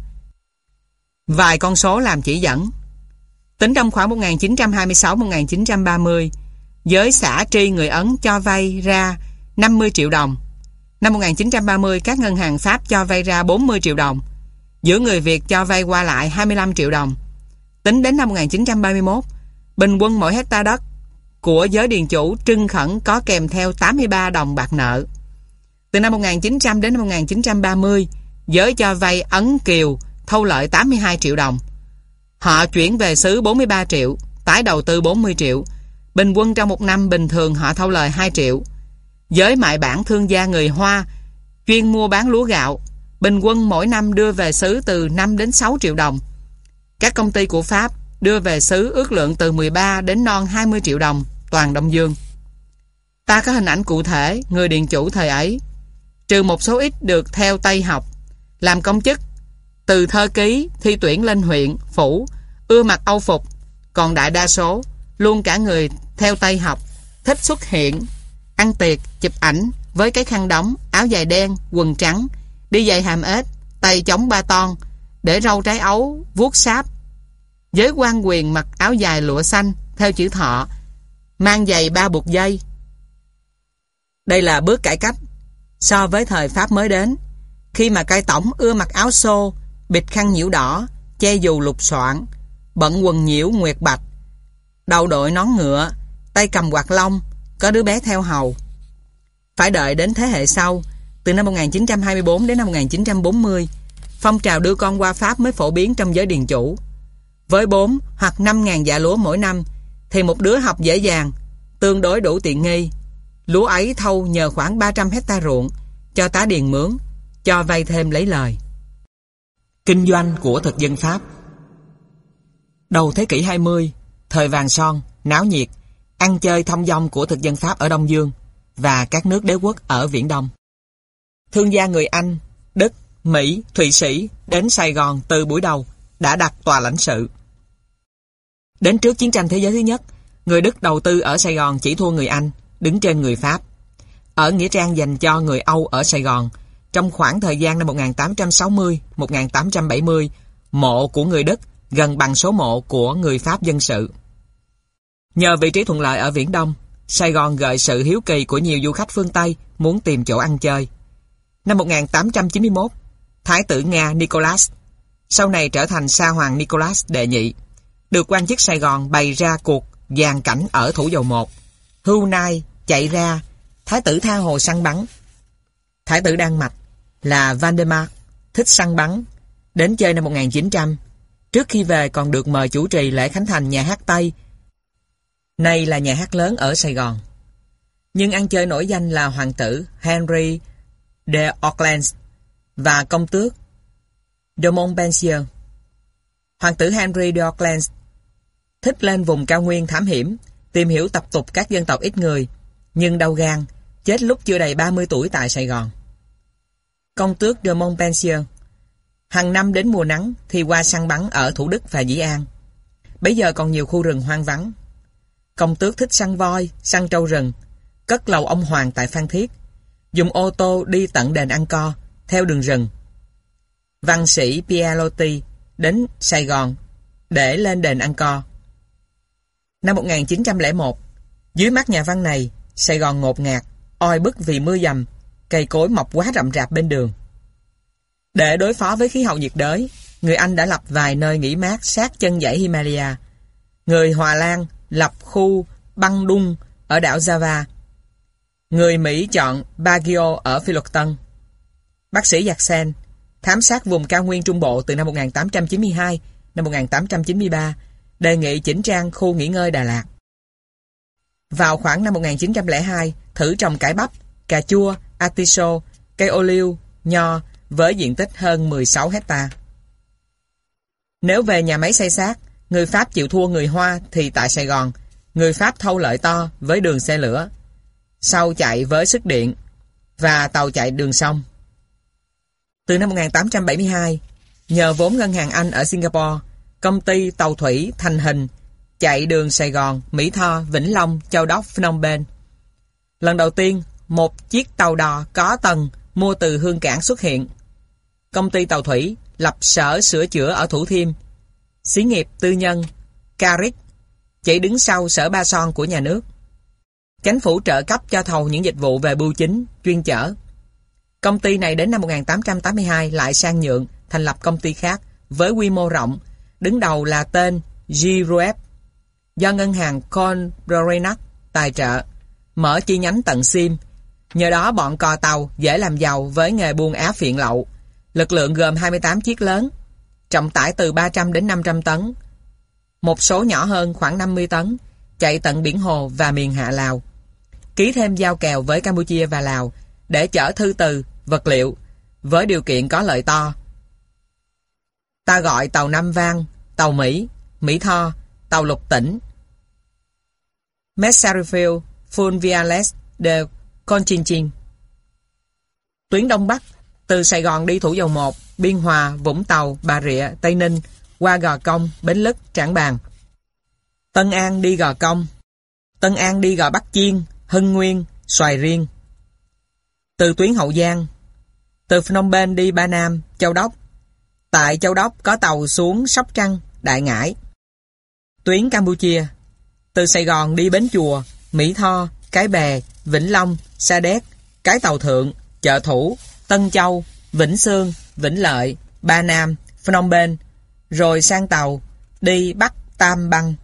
Vài con số làm chỉ dẫn. Tính trong khoảng một nghìn chín trăm hai mươi sáu đến một nghìn chín trăm ba mươi, giới xã tri người Ấn cho vay ra năm mươi triệu đồng. Năm một nghìn chín trăm ba mươi, các ngân hàng Pháp cho vay ra bốn mươi triệu đồng, giữa người Việt cho vay qua lại hai mươi lăm triệu đồng. Tính đến năm một nghìn chín trăm ba mươi mốt, bình quân mỗi hecta đất của giới điền chủ trưng khẩn có kèm theo tám mươi ba đồng bạc nợ. Từ năm một nghìn chín trăm đến năm một nghìn chín trăm ba mươi, giới cho vay Ấn Kiều thâu lợi tám mươi hai triệu đồng. Họ chuyển về xứ bốn mươi ba triệu, tái đầu tư bốn mươi triệu. Bình quân trong một năm bình thường họ thâu lời hai triệu. Giới mại bản thương gia người Hoa chuyên mua bán lúa gạo, bình quân mỗi năm đưa về xứ từ năm đến sáu triệu đồng. Các công ty của Pháp đưa về xứ ước lượng từ mười ba đến non hai mươi triệu đồng, toàn Đông Dương. Ta có hình ảnh cụ thể người điền chủ thời ấy, trừ một số ít được theo Tây học, làm công chức, từ thơ ký, thi tuyển lên huyện, phủ, ưa mặc âu phục, còn đại đa số, luôn cả người theo Tây học, thích xuất hiện, ăn tiệc, chụp ảnh với cái khăn đóng, áo dài đen, quần trắng, đi giày hàm ếch, tay chống ba ton, để râu trái ấu, vuốt sáp. Giới quan quyền mặc áo dài lụa xanh, theo chữ thọ, mang giày ba buộc dây. Đây là bước cải cách so với thời Pháp mới đến, khi mà cai tổng ưa mặc áo xô, bịt khăn nhiễu đỏ, che dù lục soạn, bận quần nhiễu nguyệt bạch, đầu đội nón ngựa, tay cầm quạt lông, có đứa bé theo hầu. Phải đợi đến thế hệ sau, từ năm một nghìn chín trăm hai mươi bốn đến năm một nghìn chín trăm bốn mươi, phong trào đưa con qua Pháp mới phổ biến trong giới điền chủ. Với bốn hoặc năm ngàn dạ lúa mỗi năm, thì một đứa học dễ dàng, tương đối đủ tiện nghi. Lúa ấy thâu nhờ khoảng ba trăm hecta ruộng, cho tá điền mướn, cho vay thêm lấy lời. Kinh doanh của thực dân Pháp. Đầu thế kỷ hai mươi, thời vàng son, náo nhiệt, ăn chơi thông dong của thực dân Pháp ở Đông Dương và các nước đế quốc ở Viễn Đông. Thương gia người Anh, Đức, Mỹ, Thụy Sĩ đến Sài Gòn từ buổi đầu đã đặt tòa lãnh sự. Đến trước chiến tranh thế giới thứ nhất, người Đức đầu tư ở Sài Gòn chỉ thua người Anh, đứng trên người Pháp. Ở nghĩa trang dành cho người Âu ở Sài Gòn, trong khoảng thời gian năm một nghìn tám trăm sáu mươi đến một nghìn tám trăm bảy mươi, mộ của người Đức gần bằng số mộ của người Pháp dân sự. Nhờ vị trí thuận lợi ở Viễn Đông, Sài Gòn gợi sự hiếu kỳ của nhiều du khách phương Tây muốn tìm chỗ ăn chơi. Năm một nghìn tám trăm chín mươi mốt, Thái tử Nga Nicholas, sau này trở thành Sa Hoàng Nicholas đệ nhị, được quan chức Sài Gòn bày ra cuộc dàn cảnh ở Thủ Dầu Một. Hưu nai chạy ra, Thái tử tha hồ săn bắn. Thái tử Đan Mạch là Valdemar thích săn bắn, đến chơi năm một nghìn chín trăm. Trước khi về còn được mời chủ trì lễ khánh thành nhà hát Tây, nay là nhà hát lớn ở Sài Gòn. Nhưng ăn chơi nổi danh là hoàng tử Henry de Orleans và công tước de Montpensier. Hoàng tử Henry de Orleans thích lên vùng cao nguyên thám hiểm, tìm hiểu tập tục các dân tộc ít người, nhưng đau gan, chết lúc chưa đầy ba mươi tuổi tại Sài Gòn. Công tước de Montpensier hàng năm đến mùa nắng thì qua săn bắn ở Thủ Đức và Dĩ An. Bấy giờ còn nhiều khu rừng hoang vắng. Công tước thích săn voi, săn trâu rừng, cất lầu ông Hoàng tại Phan Thiết, dùng ô tô đi tận đền Ăn Co theo đường rừng. Văn sĩ Pierre Loti đến Sài Gòn để lên đền Ăn Co. Năm một nghìn chín trăm lẻ một, dưới mắt nhà văn này, Sài Gòn ngột ngạt, oi bức vì mưa dầm, cây cối mọc quá rậm rạp bên đường. Để đối phó với khí hậu nhiệt đới, người Anh đã lập vài nơi nghỉ mát sát chân dãy Himalaya. Người Hòa Lan lập khu Băng Đung ở đảo Java. Người Mỹ chọn Baguio ở Phi Luật Tân. Bác sĩ Jackson thám sát vùng cao nguyên Trung Bộ từ năm một nghìn tám trăm chín mươi hai đến năm một nghìn tám trăm chín mươi ba, đề nghị chỉnh trang khu nghỉ ngơi Đà Lạt. Vào khoảng năm một nghìn chín trăm lẻ hai, thử trồng cải bắp, cà chua, artichoke, cây ô liu, nho với diện tích hơn mười sáu hecta. Nếu về nhà máy xây xác, người Pháp chịu thua người Hoa thì tại Sài Gòn, người Pháp thâu lợi to với đường xe lửa, sau chạy với sức điện và tàu chạy đường sông. Từ năm một nghìn tám trăm bảy mươi hai, nhờ vốn ngân hàng Anh ở Singapore, công ty tàu thủy thành hình, chạy đường Sài Gòn, Mỹ Tho, Vĩnh Long, Châu Đốc, Phnom Penh. Lần đầu tiên, một chiếc tàu đò có tầng mua từ Hương Cảng xuất hiện. Công ty tàu thủy lập sở sửa chữa ở Thủ Thiêm. Xí nghiệp tư nhân Caric chỉ đứng sau sở Ba Son của nhà nước. Chính phủ trợ cấp cho thầu những dịch vụ về bưu chính, chuyên chở. Công ty này đến năm một nghìn tám trăm tám mươi hai lại sang nhượng, thành lập công ty khác với quy mô rộng, đứng đầu là tên G R U F, do ngân hàng Conranac tài trợ, mở chi nhánh tận Sim. Nhờ đó bọn cò tàu dễ làm giàu với nghề buôn á phiện lậu. Lực lượng gồm hai mươi tám chiếc lớn, trọng tải từ ba trăm đến năm trăm tấn. Một số nhỏ hơn khoảng năm mươi tấn, chạy tận biển Hồ và miền Hạ Lào. Ký thêm giao kèo với Campuchia và Lào để chở thư từ, vật liệu, với điều kiện có lợi to. Ta gọi tàu Nam Vang, tàu Mỹ, Mỹ Tho, tàu Lục Tỉnh, Messerfield, Fulviales de Conchinching. Tuyến Đông Bắc, từ Sài Gòn đi Thủ Dầu Một, Biên Hòa, Vũng Tàu, Bà Rịa, Tây Ninh, qua Gò Công, Bến Lức, Trảng Bàng. Tân An đi Gò Công, Tân An đi Gò Bắc Chiên, Hưng Nguyên, Xoài Riêng. Từ tuyến Hậu Giang, từ Phnom Penh đi Ba Nam, Châu Đốc. Tại Châu Đốc có tàu xuống Sóc Trăng, Đại Ngãi. Tuyến Campuchia, từ Sài Gòn đi Bến Chùa, Mỹ Tho, Cái Bè, Vĩnh Long, Sa Đéc, Cái Tàu Thượng, Chợ Thủ, Tân Châu, Vĩnh Sương, Vĩnh Lợi, Ba Nam, Phnom Penh, rồi sang tàu đi Bắc Tam Băng.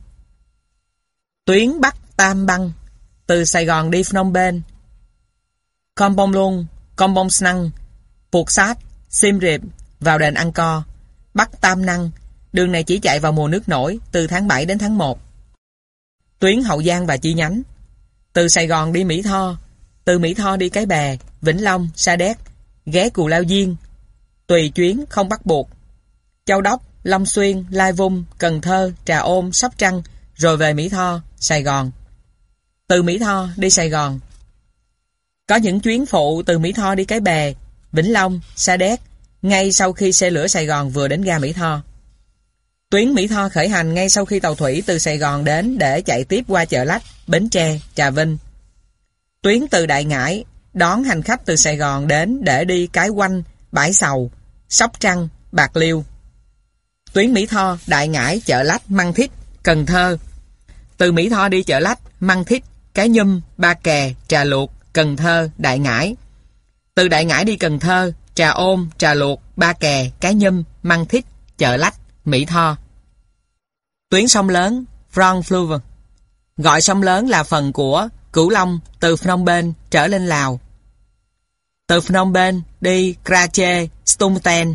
Tuyến Bắc Tam Băng, từ Sài Gòn đi Phnom Penh, Kampong Lung, Kampong Snang, Puộc Sát, Siem Reap, vào đền Angkor. Bắc Tam Năng, đường này chỉ chạy vào mùa nước nổi, từ tháng bảy đến tháng một. Tuyến Hậu Giang và chi nhánh, từ Sài Gòn đi Mỹ Tho, từ Mỹ Tho đi Cái Bè, Vĩnh Long, Sa Đéc, ghé Cù Lao Diên, tùy chuyến không bắt buộc. Châu Đốc, Long Xuyên, Lai Vung, Cần Thơ, Trà Ôn, Sóc Trăng, rồi về Mỹ Tho, Sài Gòn. Từ Mỹ Tho đi Sài Gòn. Có những chuyến phụ từ Mỹ Tho đi Cái Bè, Vĩnh Long, Sa Đéc, ngay sau khi xe lửa Sài Gòn vừa đến ga Mỹ Tho. Tuyến Mỹ Tho khởi hành ngay sau khi tàu thủy từ Sài Gòn đến để chạy tiếp qua Chợ Lách, Bến Tre, Trà Vinh. Tuyến từ Đại Ngãi đón hành khách từ Sài Gòn đến để đi Cái Quanh, Bãi Sầu, Sóc Trăng, Bạc Liêu. Tuyến Mỹ Tho, Đại Ngãi, Chợ Lách, Măng Thích, Cần Thơ. Từ Mỹ Tho đi Chợ Lách, Măng Thích, Cái Nhum, Ba Kè, Trà Luộc, Cần Thơ, Đại Ngãi. Từ Đại Ngãi đi Cần Thơ, Trà Ôn, Trà Luộc, Ba Kè, Cái Nhum, Măng Thích, Chợ Lách, Mỹ Tho. Tuyến sông lớn, Prong Fluvium, gọi sông lớn là phần của Cửu Long, từ Phnom Penh trở lên Lào. Từ Phnom Penh đi Krache, Stumten.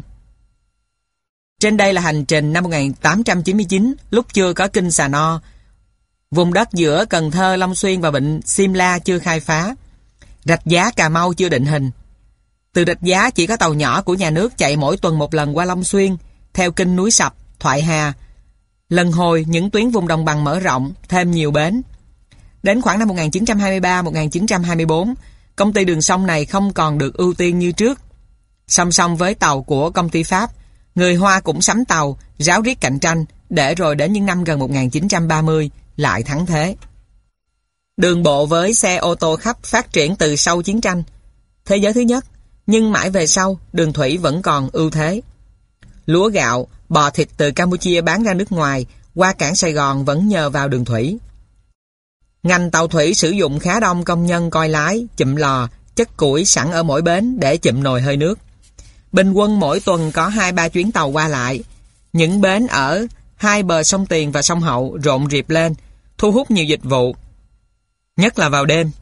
Trên đây là hành trình năm một nghìn tám trăm chín mươi chín, lúc chưa có kinh Xà No. Vùng đất giữa Cần Thơ, Long Xuyên và Vịnh Simla chưa khai phá. Rạch Giá, Cà Mau chưa định hình. Từ Rạch Giá chỉ có tàu nhỏ của nhà nước chạy mỗi tuần một lần qua Long Xuyên, theo kinh Núi Sập, Thoại Hà. Lần hồi, những tuyến vùng đồng bằng mở rộng, thêm nhiều bến. Đến khoảng năm một nghìn chín trăm hai mươi ba đến một nghìn chín trăm hai mươi bốn, công ty đường sông này không còn được ưu tiên như trước. Song song với tàu của công ty Pháp, người Hoa cũng sắm tàu, ráo riết cạnh tranh, để rồi đến những năm gần một nghìn chín trăm ba mươi, lại thắng thế. Đường bộ với xe ô tô khách phát triển từ sau chiến tranh thế giới thứ nhất, nhưng mãi về sau, đường thủy vẫn còn ưu thế. Lúa gạo, bò thịt từ Campuchia bán ra nước ngoài, qua cảng Sài Gòn vẫn nhờ vào đường thủy. Ngành tàu thủy sử dụng khá đông công nhân coi lái, chụm lò, chất củi sẵn ở mỗi bến để chụm nồi hơi nước. Bình quân mỗi tuần có hai ba chuyến tàu qua lại. Những bến ở hai bờ sông Tiền và sông Hậu rộn rịp lên, thu hút nhiều dịch vụ, nhất là vào đêm.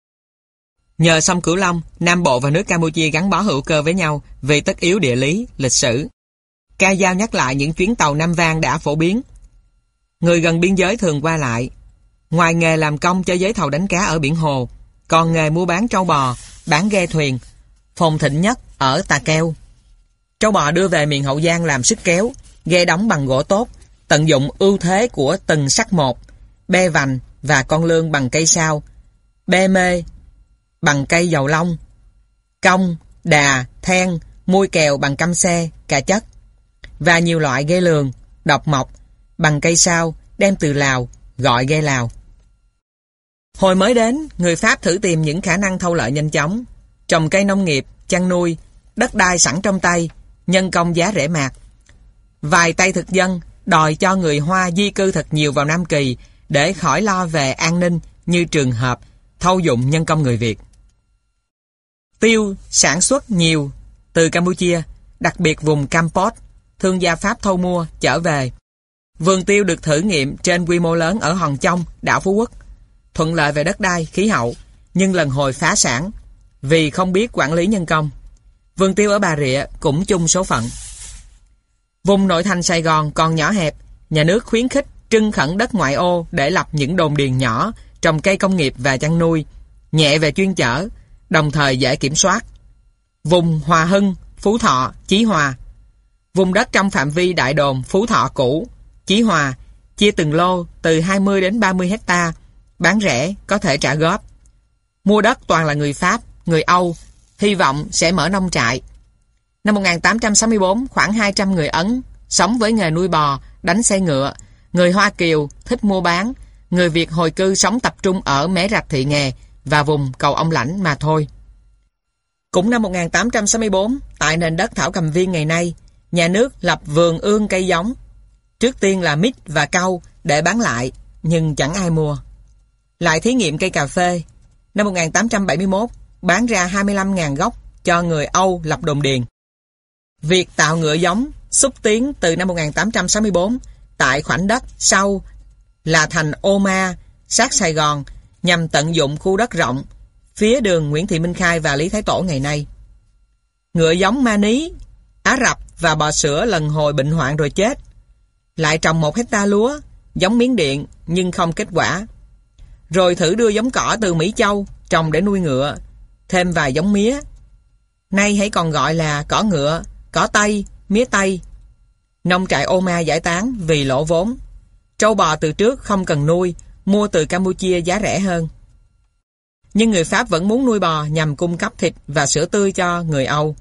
Nhờ sông Cửu Long, Nam Bộ và nước Campuchia gắn bó hữu cơ với nhau vì tất yếu địa lý, lịch sử. Ca Dao nhắc lại những chuyến tàu Nam Vang đã phổ biến. Người gần biên giới thường qua lại. Ngoài nghề làm công cho giới thầu đánh cá ở biển Hồ, còn nghề mua bán trâu bò, bán ghe thuyền, phồn thịnh nhất ở Tà Keo. Trâu bò đưa về miền Hậu Giang làm sức kéo, ghe đóng bằng gỗ tốt, tận dụng ưu thế của từng sắt một, be vành và con lươn bằng cây sao, be mê bằng cây dầu long, cong, đà, then, mui kèo bằng căm xe, cà chất, và nhiều loại ghe lường, độc mộc bằng cây sao đem từ Lào, gọi ghe Lào. Hồi mới đến, người Pháp thử tìm những khả năng thâu lợi nhanh chóng, trồng cây nông nghiệp, chăn nuôi, đất đai sẵn trong tay, nhân công giá rẻ mạt. Vài tay thực dân đòi cho người Hoa di cư thật nhiều vào Nam Kỳ để khỏi lo về an ninh như trường hợp thâu dụng nhân công người Việt. Tiêu sản xuất nhiều từ Campuchia, đặc biệt vùng Campot, thương gia Pháp thu mua, chở về. Vườn tiêu được thử nghiệm trên quy mô lớn ở Hòn Chông, đảo Phú Quốc. Thuận lợi về đất đai, khí hậu, nhưng lần hồi phá sản vì không biết quản lý nhân công. Vườn tiêu ở Bà Rịa cũng chung số phận. Vùng nội thành Sài Gòn còn nhỏ hẹp, nhà nước khuyến khích trưng khẩn đất ngoại ô để lập những đồn điền nhỏ, trồng cây công nghiệp và chăn nuôi, nhẹ về chuyên chở, đồng thời dễ kiểm soát. Vùng Hòa Hưng, Phú Thọ, Chí Hòa. Vùng đất trong phạm vi đại đồn Phú Thọ cũ, Chí Hòa, chia từng lô từ hai mươi đến ba mươi hecta, bán rẻ, có thể trả góp. Mua đất toàn là người Pháp, người Âu, hy vọng sẽ mở nông trại. Năm một nghìn tám trăm sáu mươi tư, khoảng hai trăm người Ấn sống với nghề nuôi bò, đánh xe ngựa. Người Hoa Kiều thích mua bán, người Việt hồi cư sống tập trung ở Mé Rạch Thị Nghè và vùng Cầu Ông Lãnh mà thôi. Cũng năm một nghìn tám trăm sáu mươi tư, tại nền đất Thảo Cầm Viên ngày nay, nhà nước lập vườn ương cây giống. Trước tiên là mít và cau để bán lại, nhưng chẳng ai mua. Lại thí nghiệm cây cà phê. Năm một nghìn tám trăm bảy mươi mốt, bán ra hai mươi lăm nghìn gốc cho người Âu lập đồn điền. Việc tạo ngựa giống xúc tiến từ năm một nghìn tám trăm sáu mươi tư tại khoảnh đất sau là thành Ô Ma, sát Sài Gòn, nhằm tận dụng khu đất rộng phía đường Nguyễn Thị Minh Khai và Lý Thái Tổ ngày nay. Ngựa giống Mani, Á Rập và bò sữa lần hồi bệnh hoạn rồi chết. Lại trồng một hecta lúa, giống Miến Điện nhưng không kết quả. Rồi thử đưa giống cỏ từ Mỹ Châu trồng để nuôi ngựa, thêm vài giống mía. Nay hãy còn gọi là cỏ ngựa, cỏ Tây, mía Tây. Nông trại Ô Ma giải tán vì lỗ vốn. Trâu bò từ trước không cần nuôi, mua từ Campuchia giá rẻ hơn. Nhưng người Pháp vẫn muốn nuôi bò nhằm cung cấp thịt và sữa tươi cho người Âu.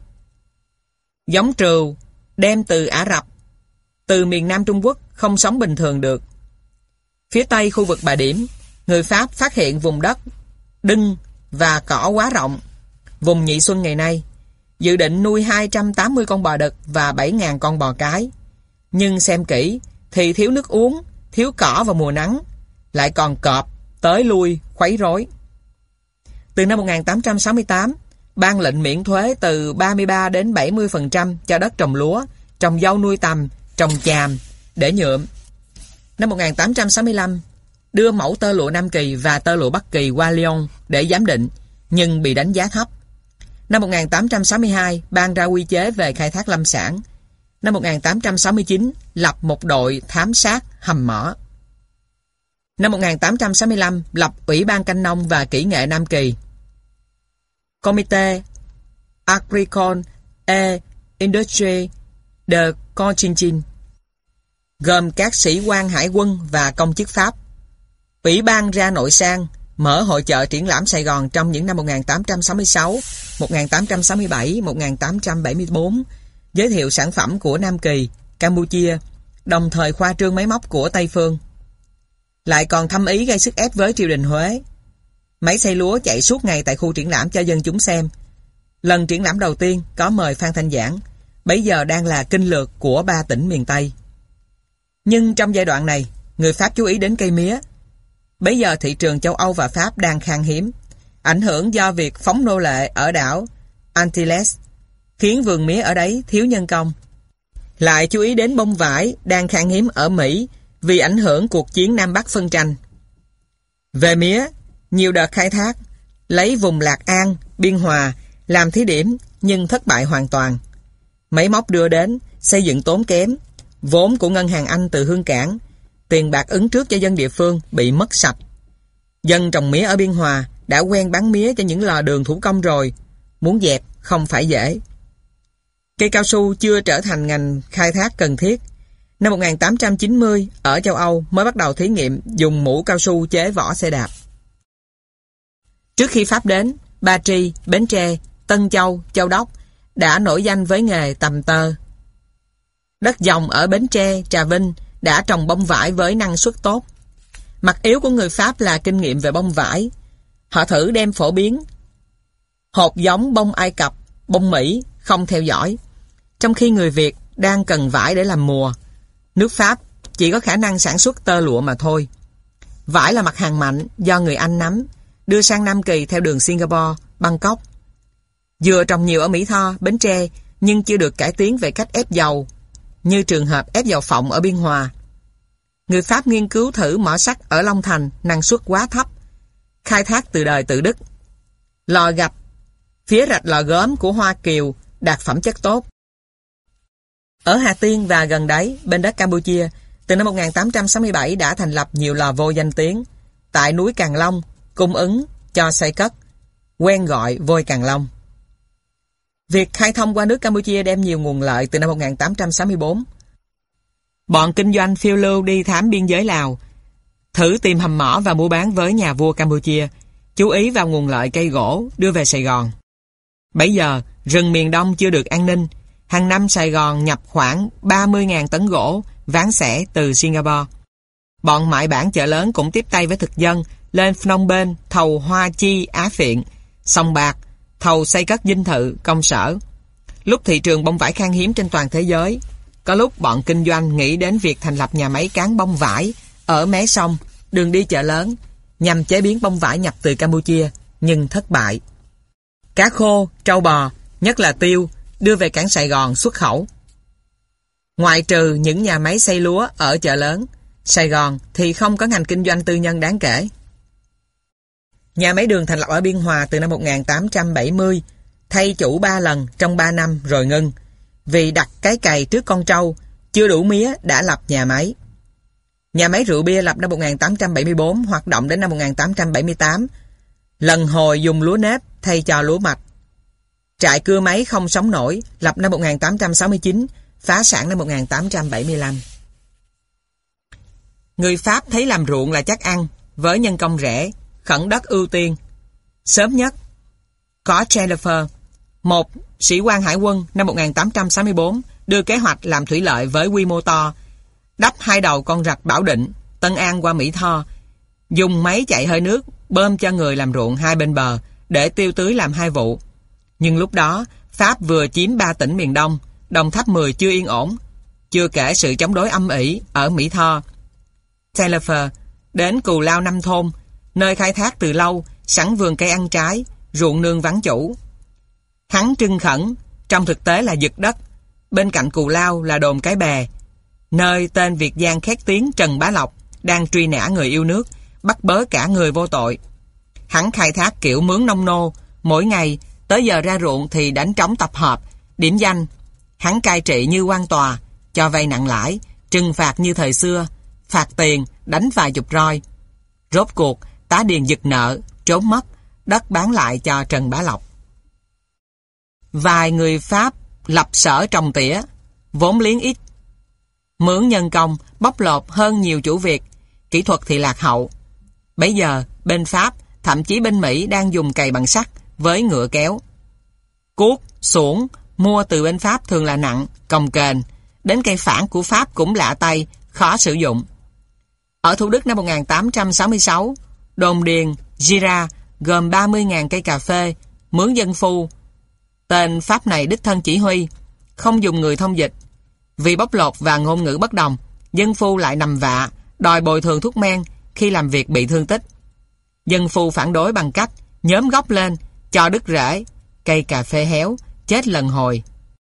Giống trừu đem từ Ả Rập, từ miền Nam Trung Quốc không sống bình thường được. Phía Tây khu vực Bà Điểm, người Pháp phát hiện vùng đất đưng và cỏ quá rộng, vùng Nhị Xuân ngày nay, dự định nuôi hai trăm tám mươi con bò đực và bảy nghìn con bò cái. Nhưng xem kỹ thì thiếu nước uống, thiếu cỏ vào mùa nắng, lại còn cọp tới lui khuấy rối. Từ năm một nghìn tám trăm sáu mươi tám, ban lệnh miễn thuế từ ba mươi ba đến bảy mươi phần trăm cho đất trồng lúa, trồng dâu nuôi tầm, trồng chàm để nhuộm. Năm một nghìn tám trăm sáu mươi lăm, đưa mẫu tơ lụa Nam Kỳ và tơ lụa Bắc Kỳ qua Lyon để giám định, nhưng bị đánh giá thấp. Năm một nghìn tám trăm sáu mươi hai, ban ra quy chế về khai thác lâm sản. Năm một nghìn tám trăm sáu mươi chín, lập một đội thám sát hầm mỏ. Năm một nghìn tám trăm sáu mươi lăm, lập Ủy ban Canh nông và Kỹ nghệ Nam Kỳ. Comité Agricole et Industrie de Cochinchine, gồm các sĩ quan hải quân và công chức Pháp. Ủy ban ra nội sang, mở hội chợ triển lãm Sài Gòn trong những năm một nghìn tám trăm sáu mươi sáu, một nghìn tám trăm sáu mươi bảy, một nghìn tám trăm bảy mươi tư, giới thiệu sản phẩm của Nam Kỳ, Campuchia, đồng thời khoa trương máy móc của Tây Phương. Lại còn thâm ý gây sức ép với triều đình Huế. Máy xay lúa chạy suốt ngày tại khu triển lãm cho dân chúng xem. Lần triển lãm đầu tiên có mời Phan Thanh Giảng, bấy giờ đang là kinh lược của ba tỉnh miền Tây. Nhưng trong giai đoạn này, người Pháp chú ý đến cây mía. Bấy giờ thị trường châu Âu và Pháp đang khan hiếm, ảnh hưởng do việc phóng nô lệ ở đảo Antilles, khiến vườn mía ở đấy thiếu nhân công. Lại chú ý đến bông vải đang khan hiếm ở Mỹ vì ảnh hưởng cuộc chiến Nam Bắc phân tranh. Về mía, nhiều đợt khai thác, lấy vùng Lạc An, Biên Hòa làm thí điểm nhưng thất bại hoàn toàn. Máy móc đưa đến, xây dựng tốn kém, vốn của ngân hàng Anh từ Hương Cảng, tiền bạc ứng trước cho dân địa phương bị mất sạch. Dân trồng mía ở Biên Hòa đã quen bán mía cho những lò đường thủ công rồi, muốn dẹp không phải dễ. Cây cao su chưa trở thành ngành khai thác cần thiết. Năm một nghìn tám trăm chín mươi, ở châu Âu mới bắt đầu thí nghiệm dùng mũ cao su chế vỏ xe đạp. Trước khi Pháp đến, Ba Tri, Bến Tre, Tân Châu, Châu Đốc đã nổi danh với nghề tầm tơ. Đất dòng ở Bến Tre, Trà Vinh đã trồng bông vải với năng suất tốt. Mặt yếu của người Pháp là kinh nghiệm về bông vải. Họ thử đem phổ biến hột giống bông Ai Cập, bông Mỹ không theo dõi, trong khi người Việt đang cần vải để làm mùa. Nước Pháp chỉ có khả năng sản xuất tơ lụa mà thôi. Vải là mặt hàng mạnh do người Anh nắm, đưa sang Nam Kỳ theo đường Singapore, Bangkok. Dừa trồng nhiều ở Mỹ Tho, Bến Tre, nhưng chưa được cải tiến về cách ép dầu, như trường hợp ép dầu phộng ở Biên Hòa. Người Pháp nghiên cứu thử mỏ sắt ở Long Thành, năng suất quá thấp, khai thác từ đời tự Đức. Lò gạch phía rạch Lò Gốm của Hoa Kiều đạt phẩm chất tốt. Ở Hà Tiên và gần đấy, bên đất Campuchia, từ năm một nghìn tám trăm sáu mươi bảy đã thành lập nhiều lò vôi danh tiếng. Tại núi Càng Long, cung ứng cho xây cất, quen gọi vôi Càng Long. Việc khai thông qua nước Campuchia đem nhiều nguồn lợi từ năm một nghìn tám trăm sáu mươi tư. Bọn kinh doanh phiêu lưu đi thám biên giới Lào, thử tìm hầm mỏ và mua bán với nhà vua Campuchia, chú ý vào nguồn lợi cây gỗ đưa về Sài Gòn. Bấy giờ, rừng miền Đông chưa được an ninh. Hàng năm Sài Gòn nhập khoảng ba mươi nghìn tấn gỗ ván xẻ từ Singapore. Bọn mại bản chợ lớn cũng tiếp tay với thực dân lên Phnom Penh thầu Hoa Chi Á Phiện, Sông Bạc, thầu xây cất dinh thự, công sở. Lúc thị trường bông vải khan hiếm trên toàn thế giới, có lúc bọn kinh doanh nghĩ đến việc thành lập nhà máy cán bông vải ở mé sông, đường đi chợ lớn, nhằm chế biến bông vải nhập từ Campuchia, nhưng thất bại. Cá khô, trâu bò, nhất là tiêu, đưa về cảng Sài Gòn xuất khẩu. Ngoại trừ những nhà máy xay lúa ở chợ lớn, Sài Gòn thì không có ngành kinh doanh tư nhân đáng kể. Nhà máy đường thành lập ở Biên Hòa từ năm một nghìn tám trăm bảy mươi, thay chủ ba lần trong ba năm rồi ngưng, vì đặt cái cày trước con trâu, chưa đủ mía đã lập nhà máy. Nhà máy rượu bia lập năm một nghìn tám trăm bảy mươi tư, hoạt động đến năm một nghìn tám trăm bảy mươi tám, lần hồi dùng lúa nếp thay cho lúa mạch. Trại cưa máy không sống nổi, lập năm một nghìn tám trăm sáu mươi chín, phá sản năm một nghìn tám trăm bảy mươi lăm. Người Pháp thấy làm ruộng là chắc ăn, với nhân công rẻ, khẩn đất ưu tiên. Sớm nhất có Chenlefer, một sĩ quan hải quân, năm một nghìn tám trăm sáu mươi tư, đưa kế hoạch làm thủy lợi với quy mô to, đắp hai đầu con rạch Bảo Định, Tân An qua Mỹ Tho, dùng máy chạy hơi nước bơm cho người làm ruộng hai bên bờ để tiêu tưới làm hai vụ. Nhưng lúc đó Pháp vừa chiếm ba tỉnh miền Đông, Đồng Tháp mười chưa yên ổn, chưa kể sự chống đối âm ỉ ở Mỹ Tho. Chenlefer đến Cù Lao Năm Thôn, nơi khai thác từ lâu, sẵn vườn cây ăn trái, ruộng nương vắng chủ. Hắn trưng khẩn, trong thực tế là giật đất. Bên cạnh Cù Lao là đồn Cái Bè, nơi tên Việt Giang khét tiếng Trần Bá Lộc đang truy nã người yêu nước, bắt bớ cả người vô tội. Hắn khai thác kiểu mướn nông nô, mỗi ngày tới giờ ra ruộng thì đánh trống tập hợp, điểm danh. Hắn cai trị như quan tòa, cho vay nặng lãi, trừng phạt như thời xưa, phạt tiền, đánh vài chục roi. Rốt cuộc, tá điền giật nợ, trốn mất, đất bán lại cho Trần Bá Lộc. Vài người Pháp lập sở trồng tỉa, vốn liếng ít, mướn nhân công, bóc lột hơn nhiều chủ Việt, kỹ thuật thì lạc hậu. Bấy giờ, bên Pháp, thậm chí bên Mỹ đang dùng cày bằng sắt với ngựa kéo. Cuốc, xuồng mua từ bên Pháp thường là nặng, cồng kềnh, đến cây phản của Pháp cũng lạ tay, khó sử dụng. Ở Thủ Đức năm một nghìn tám trăm sáu mươi sáu, đồn điền Gira gồm ba mươi nghìn cây cà phê, mướn dân phu. Tên Pháp này đích thân chỉ huy, không dùng người thông dịch. Vì bóc lột và ngôn ngữ bất đồng, dân phu lại nằm vạ, đòi bồi thường thuốc men khi làm việc bị thương tích. Dân phu phản đối bằng cách nhóm gốc lên, cho đứt rễ, cây cà phê héo, chết lần hồi.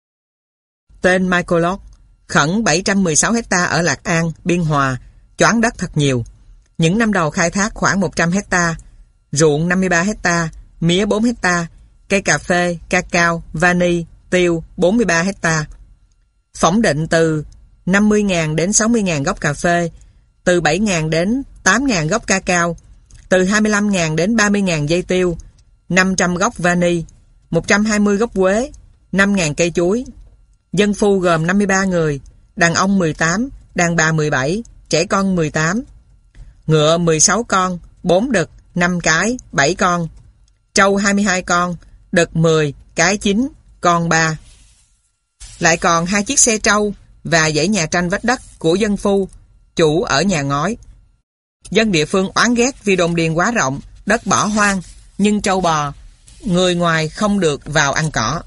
Tên Michael Locke, khẩn bảy trăm mười sáu hecta ở Lạc An, Biên Hòa, choán đất thật nhiều. Những năm đầu khai thác khoảng một trăm hecta, ruộng năm mươi ba hecta, mía bốn hecta, cây cà phê, cacao, vani, tiêu bốn mươi ba hecta. Phỏng định từ năm mươi nghìn đến sáu mươi nghìn gốc cà phê, từ bảy nghìn đến tám nghìn gốc cacao, từ hai mươi lăm nghìn đến ba mươi nghìn dây tiêu, năm trăm gốc vani, một trăm hai mươi gốc quế, năm nghìn cây chuối. Dân phu gồm năm mươi ba người, đàn ông mười tám, đàn bà mười bảy, trẻ con mười tám. Ngựa mười sáu con, bốn đực, năm cái, bảy con. Trâu hai mươi hai con, đực mười, cái chín, con ba. Lại còn hai chiếc xe trâu và dãy nhà tranh vách đất của dân phu, chủ ở nhà ngói. Dân địa phương oán ghét vì đồn điền quá rộng, đất bỏ hoang, nhưng trâu bò, người ngoài không được vào ăn cỏ.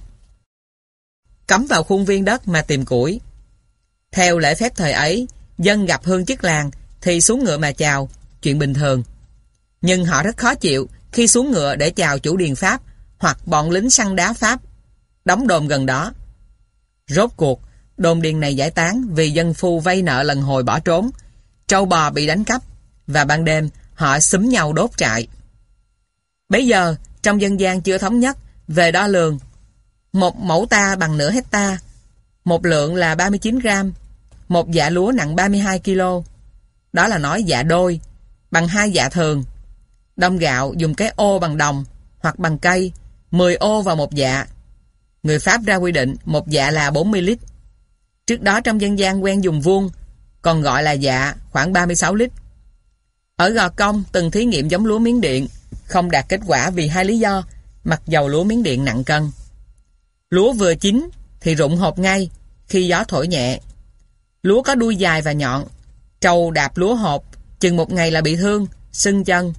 Cấm vào khuôn viên đất mà tìm củi. Theo lễ phép thời ấy, dân gặp hương chức làng thì xuống ngựa mà chào, chuyện bình thường. Nhưng họ rất khó chịu khi xuống ngựa để chào chủ điền Pháp, hoặc bọn lính săn đá Pháp đóng đồn gần đó. Rốt cuộc, đồn điền này giải tán vì dân phu vay nợ lần hồi bỏ trốn, trâu bò bị đánh cắp, và ban đêm họ xúm nhau đốt trại. Bấy giờ, trong dân gian chưa thống nhất về đo lường, một mẫu ta bằng nửa hecta, một lượng là ba mươi chín gram, một dạ lúa nặng ba mươi hai ki lô. Đó là nói dạ đôi, bằng hai dạ thường. Đong gạo dùng cái ô bằng đồng hoặc bằng cây, mười ô vào một dạ. Người Pháp ra quy định một dạ là bốn mươi lít. Trước đó trong dân gian quen dùng vuông, còn gọi là dạ, khoảng ba mươi sáu lít. Ở Gò Công từng thí nghiệm giống lúa Miến Điện, không đạt kết quả vì hai lý do, mặc dầu lúa Miến Điện nặng cân. Lúa vừa chín thì rụng hột ngay khi gió thổi nhẹ. Lúa có đuôi dài và nhọn, trâu đạp lúa hột chừng một ngày là bị thương, sưng chân.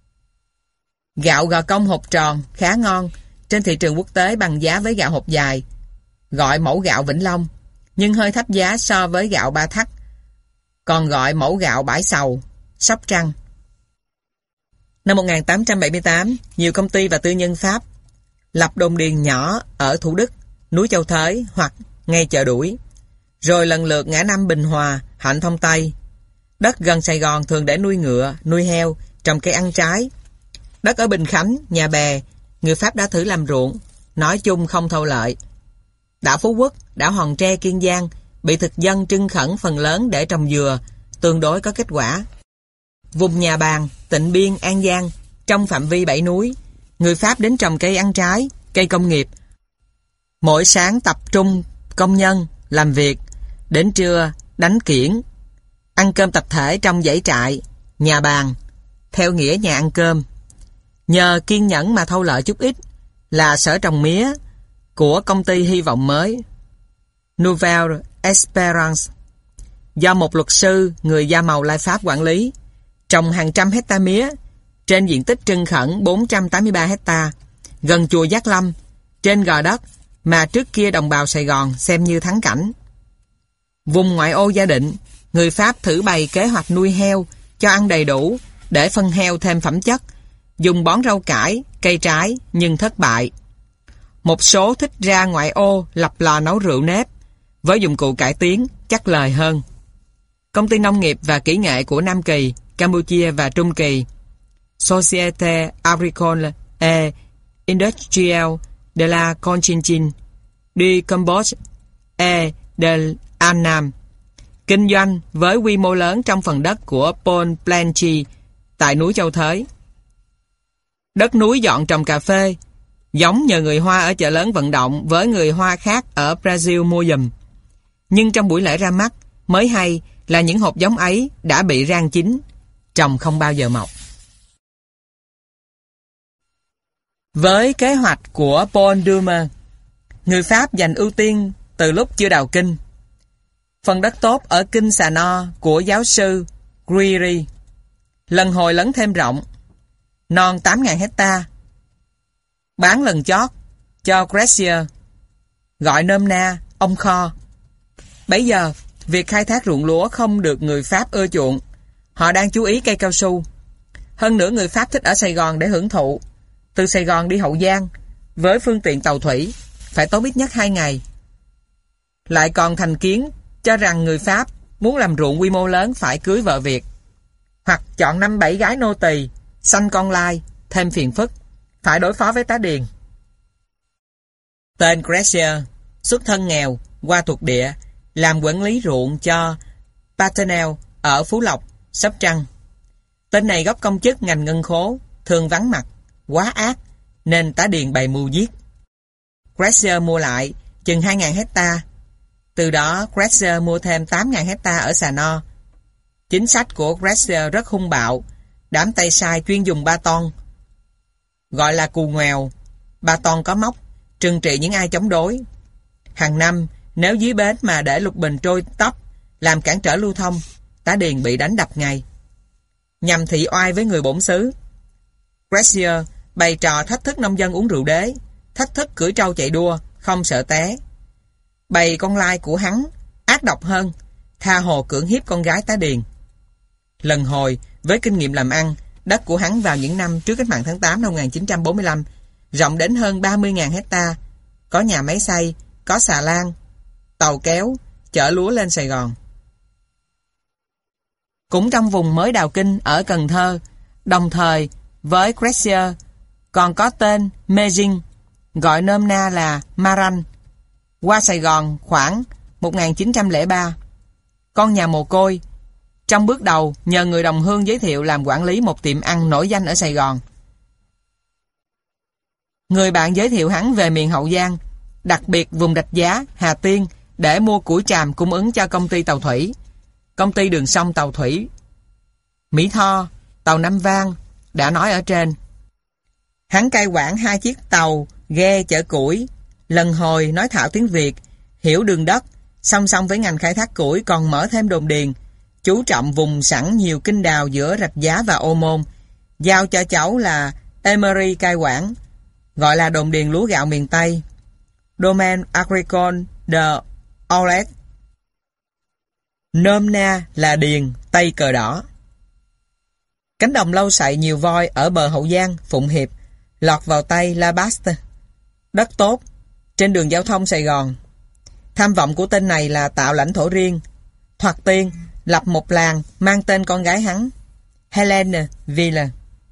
Gạo Gò Công hột tròn khá ngon, trên thị trường quốc tế bằng giá với gạo hột dài, gọi mẫu gạo Vĩnh Long, nhưng hơi thấp giá so với gạo Ba Thắt, còn gọi mẫu gạo Bãi Sầu, Sóc Trăng. Năm một nghìn tám trăm bảy mươi tám, nhiều công ty và tư nhân Pháp lập đồn điền nhỏ ở Thủ Đức, núi Châu Thới hoặc ngay chợ Đuổi, rồi lần lượt ngã năm Bình Hòa, Hạnh Thông Tây. Đất gần Sài Gòn thường để nuôi ngựa, nuôi heo, trồng cây ăn trái. Đất ở Bình Khánh, Nhà Bè, người Pháp đã thử làm ruộng, nói chung không thâu lợi. Đảo Phú Quốc, đảo Hòn Tre, Kiên Giang bị thực dân trưng khẩn phần lớn để trồng dừa, tương đối có kết quả. Vùng Nhà Bàng, Tịnh Biên, An Giang, trong phạm vi bảy núi, người Pháp đến trồng cây ăn trái, cây công nghiệp. Mỗi sáng tập trung công nhân làm việc, đến trưa đánh kiển, ăn cơm tập thể trong dãy trại, nhà bàn, theo nghĩa nhà ăn cơm. Nhờ kiên nhẫn mà thâu lợi chút ít là sở trồng mía của công ty Hy vọng mới Nouvelle Espérance, do một luật sư người da màu Lai Pháp quản lý, trồng hàng trăm hecta mía trên diện tích trưng khẩn bốn trăm tám mươi ba hecta gần chùa Giác Lâm, trên gò đất mà trước kia đồng bào Sài Gòn xem như thắng cảnh. Vùng ngoại ô Gia Định, người Pháp thử bày kế hoạch nuôi heo cho ăn đầy đủ để phân heo thêm phẩm chất, dùng bón rau cải, cây trái nhưng thất bại. Một số thích ra ngoại ô lập lò nấu rượu nếp với dụng cụ cải tiến chắc lời hơn. Công ty nông nghiệp và kỹ nghệ của Nam Kỳ, Campuchia và Trung Kỳ, Société Agricole et Industrielle de la Cochinchine du Cambodge et de An Nam, kinh doanh với quy mô lớn trong phần đất của Paul Blanchi tại núi Châu Thới. Đất núi dọn trồng cà phê, giống nhờ người Hoa ở chợ lớn vận động với người Hoa khác ở Brazil mua giùm. Nhưng trong buổi lễ ra mắt, mới hay là những hộp giống ấy đã bị rang chín, trồng không bao giờ mọc. Với kế hoạch của Paul Doumer, người Pháp dành ưu tiên từ lúc chưa đào kinh. Phần đất tốt ở kinh Xà No của giáo sư Guiri lần hồi lấn thêm rộng, non tám nghìn hecta, bán lần chót cho Gressier, gọi nôm na ông Kho. Bấy giờ, việc khai thác ruộng lúa không được người Pháp ưa chuộng. Họ đang chú ý cây cao su. Hơn nữa người Pháp thích ở Sài Gòn để hưởng thụ. Từ Sài Gòn đi Hậu Giang, với phương tiện tàu thủy, phải tốn ít nhất hai ngày. Lại còn thành kiến cho rằng người Pháp muốn làm ruộng quy mô lớn phải cưới vợ Việt, hoặc chọn năm bảy gái nô tỳ, sanh con lai, thêm phiền phức, phải đối phó với tá điền. Tên Gressier, xuất thân nghèo, qua thuộc địa, làm quản lý ruộng cho Paternel ở Phú Lộc, Sóc Trăng. Tên này gốc công chức ngành ngân khố, thường vắng mặt, quá ác, nên tá điền bày mưu giết. Gressier mua lại chừng hai nghìn hecta. Từ đó Gressier mua thêm tám nghìn hecta ở Xà No. Chính sách của Gressier rất hung bạo, đám tay sai chuyên dùng ba ton, gọi là cù ngoèo. Ba ton có móc, trừng trị những ai chống đối. Hàng năm, nếu dưới bến mà để lục bình trôi tóc, làm cản trở lưu thông, tá điền bị đánh đập ngay. Nhằm thị oai với người bổn xứ, Gressier bày trò thách thức nông dân uống rượu đế, thách thức cưỡi trâu chạy đua, không sợ té. Bày con lai của hắn ác độc hơn, tha hồ cưỡng hiếp con gái tá điền. Lần hồi, với kinh nghiệm làm ăn, đất của hắn vào những năm trước cách mạng tháng tám năm một nghìn chín trăm bốn mươi lăm rộng đến hơn ba mươi nghìn hecta, có nhà máy xay, có xà lan, tàu kéo, chở lúa lên Sài Gòn. Cũng trong vùng mới đào kinh ở Cần Thơ, đồng thời với Grecier, còn có tên Mejing, gọi nôm na là Maran, qua Sài Gòn khoảng một nghìn chín trăm lẻ ba. Con nhà mồ côi, trong bước đầu nhờ người đồng hương giới thiệu làm quản lý một tiệm ăn nổi danh ở Sài Gòn. Người bạn giới thiệu hắn về miền Hậu Giang, đặc biệt vùng Rạch Giá, Hà Tiên, để mua củi tràm cung ứng cho công ty tàu thủy, công ty đường sông tàu thủy, Mỹ Tho, tàu Nam Vang, đã nói ở trên. Hắn cai quản hai chiếc tàu ghe chở củi, lần hồi nói thạo tiếng Việt, hiểu đường đất, song song với ngành khai thác củi còn mở thêm đồn điền, chú trọng vùng sẵn nhiều kinh đào giữa Rạch Giá và Ô Môn, giao cho cháu là Emery cai quản, gọi là đồn điền lúa gạo miền Tây, Domaine Agricole de Aulet, nôm na là điền Tây Cờ Đỏ. Cánh đồng lâu sậy nhiều voi ở bờ Hậu Giang, Phụng Hiệp, lọt vào tay La Baste, đất tốt, trên đường giao thông Sài Gòn. Tham vọng của tên này là tạo lãnh thổ riêng, thoạt tiên lập một làng mang tên con gái hắn, Helene Ville.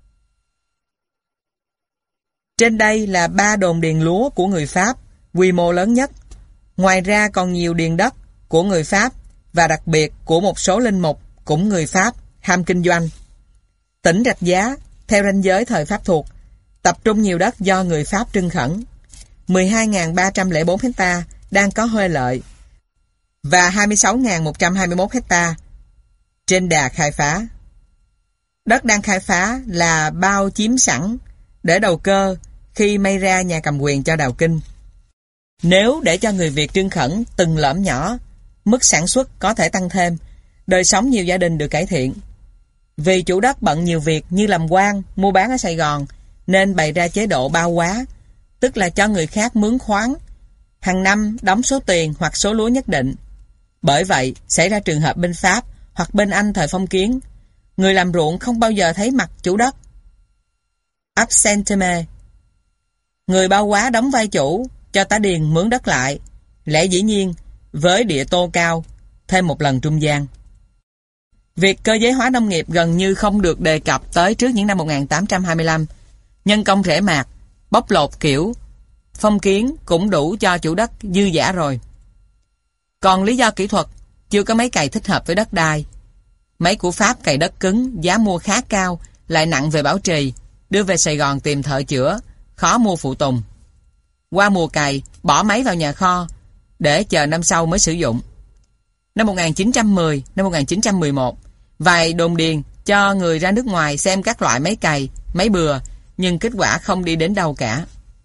Trên đây là ba đồn điền lúa của người Pháp, quy mô lớn nhất. Ngoài ra còn nhiều điền đất của người Pháp và đặc biệt của một số linh mục cũng người Pháp ham kinh doanh. Tỉnh Rạch Giá, theo ranh giới thời Pháp thuộc, tập trung nhiều đất do người Pháp trưng khẩn, mười hai nghìn ba trăm lẻ bốn hecta đang có huê lợi và hai mươi sáu nghìn một trăm hai mươi mốt hecta trên đà khai phá. Đất đang khai phá là bao chiếm sẵn để đầu cơ khi may ra nhà cầm quyền cho đào kinh. Nếu để cho người Việt trưng khẩn từng lõm nhỏ, mức sản xuất có thể tăng thêm, đời sống nhiều gia đình được cải thiện. Vì chủ đất bận nhiều việc như làm quan, mua bán ở Sài Gòn, nên bày ra chế độ bao quá, tức là cho người khác mướn khoáng, hàng năm đóng số tiền hoặc số lúa nhất định. Bởi vậy, xảy ra trường hợp bên Pháp hoặc bên Anh thời phong kiến, người làm ruộng không bao giờ thấy mặt chủ đất. Absenteme. Người bao quá đóng vai chủ, cho tá điền mướn đất lại, lẽ dĩ nhiên, với địa tô cao, thêm một lần trung gian. Việc cơ giới hóa nông nghiệp gần như không được đề cập tới trước những năm một nghìn tám trăm hai mươi lăm. Nhân công rễ mạt, bóc lột kiểu phong kiến cũng đủ cho chủ đất dư dả rồi. Còn lý do kỹ thuật, chưa có máy cày thích hợp với đất đai. Máy của Pháp cày đất cứng, giá mua khá cao, lại nặng về bảo trì, đưa về Sài Gòn tìm thợ chữa, khó mua phụ tùng. Qua mùa cày, bỏ máy vào nhà kho, để chờ năm sau mới sử dụng. Năm một nghìn chín trăm mười, năm một nghìn chín trăm mười một, vài đồn điền cho người ra nước ngoài xem các loại máy cày, máy bừa, nhưng kết quả không đi đến đâu cả.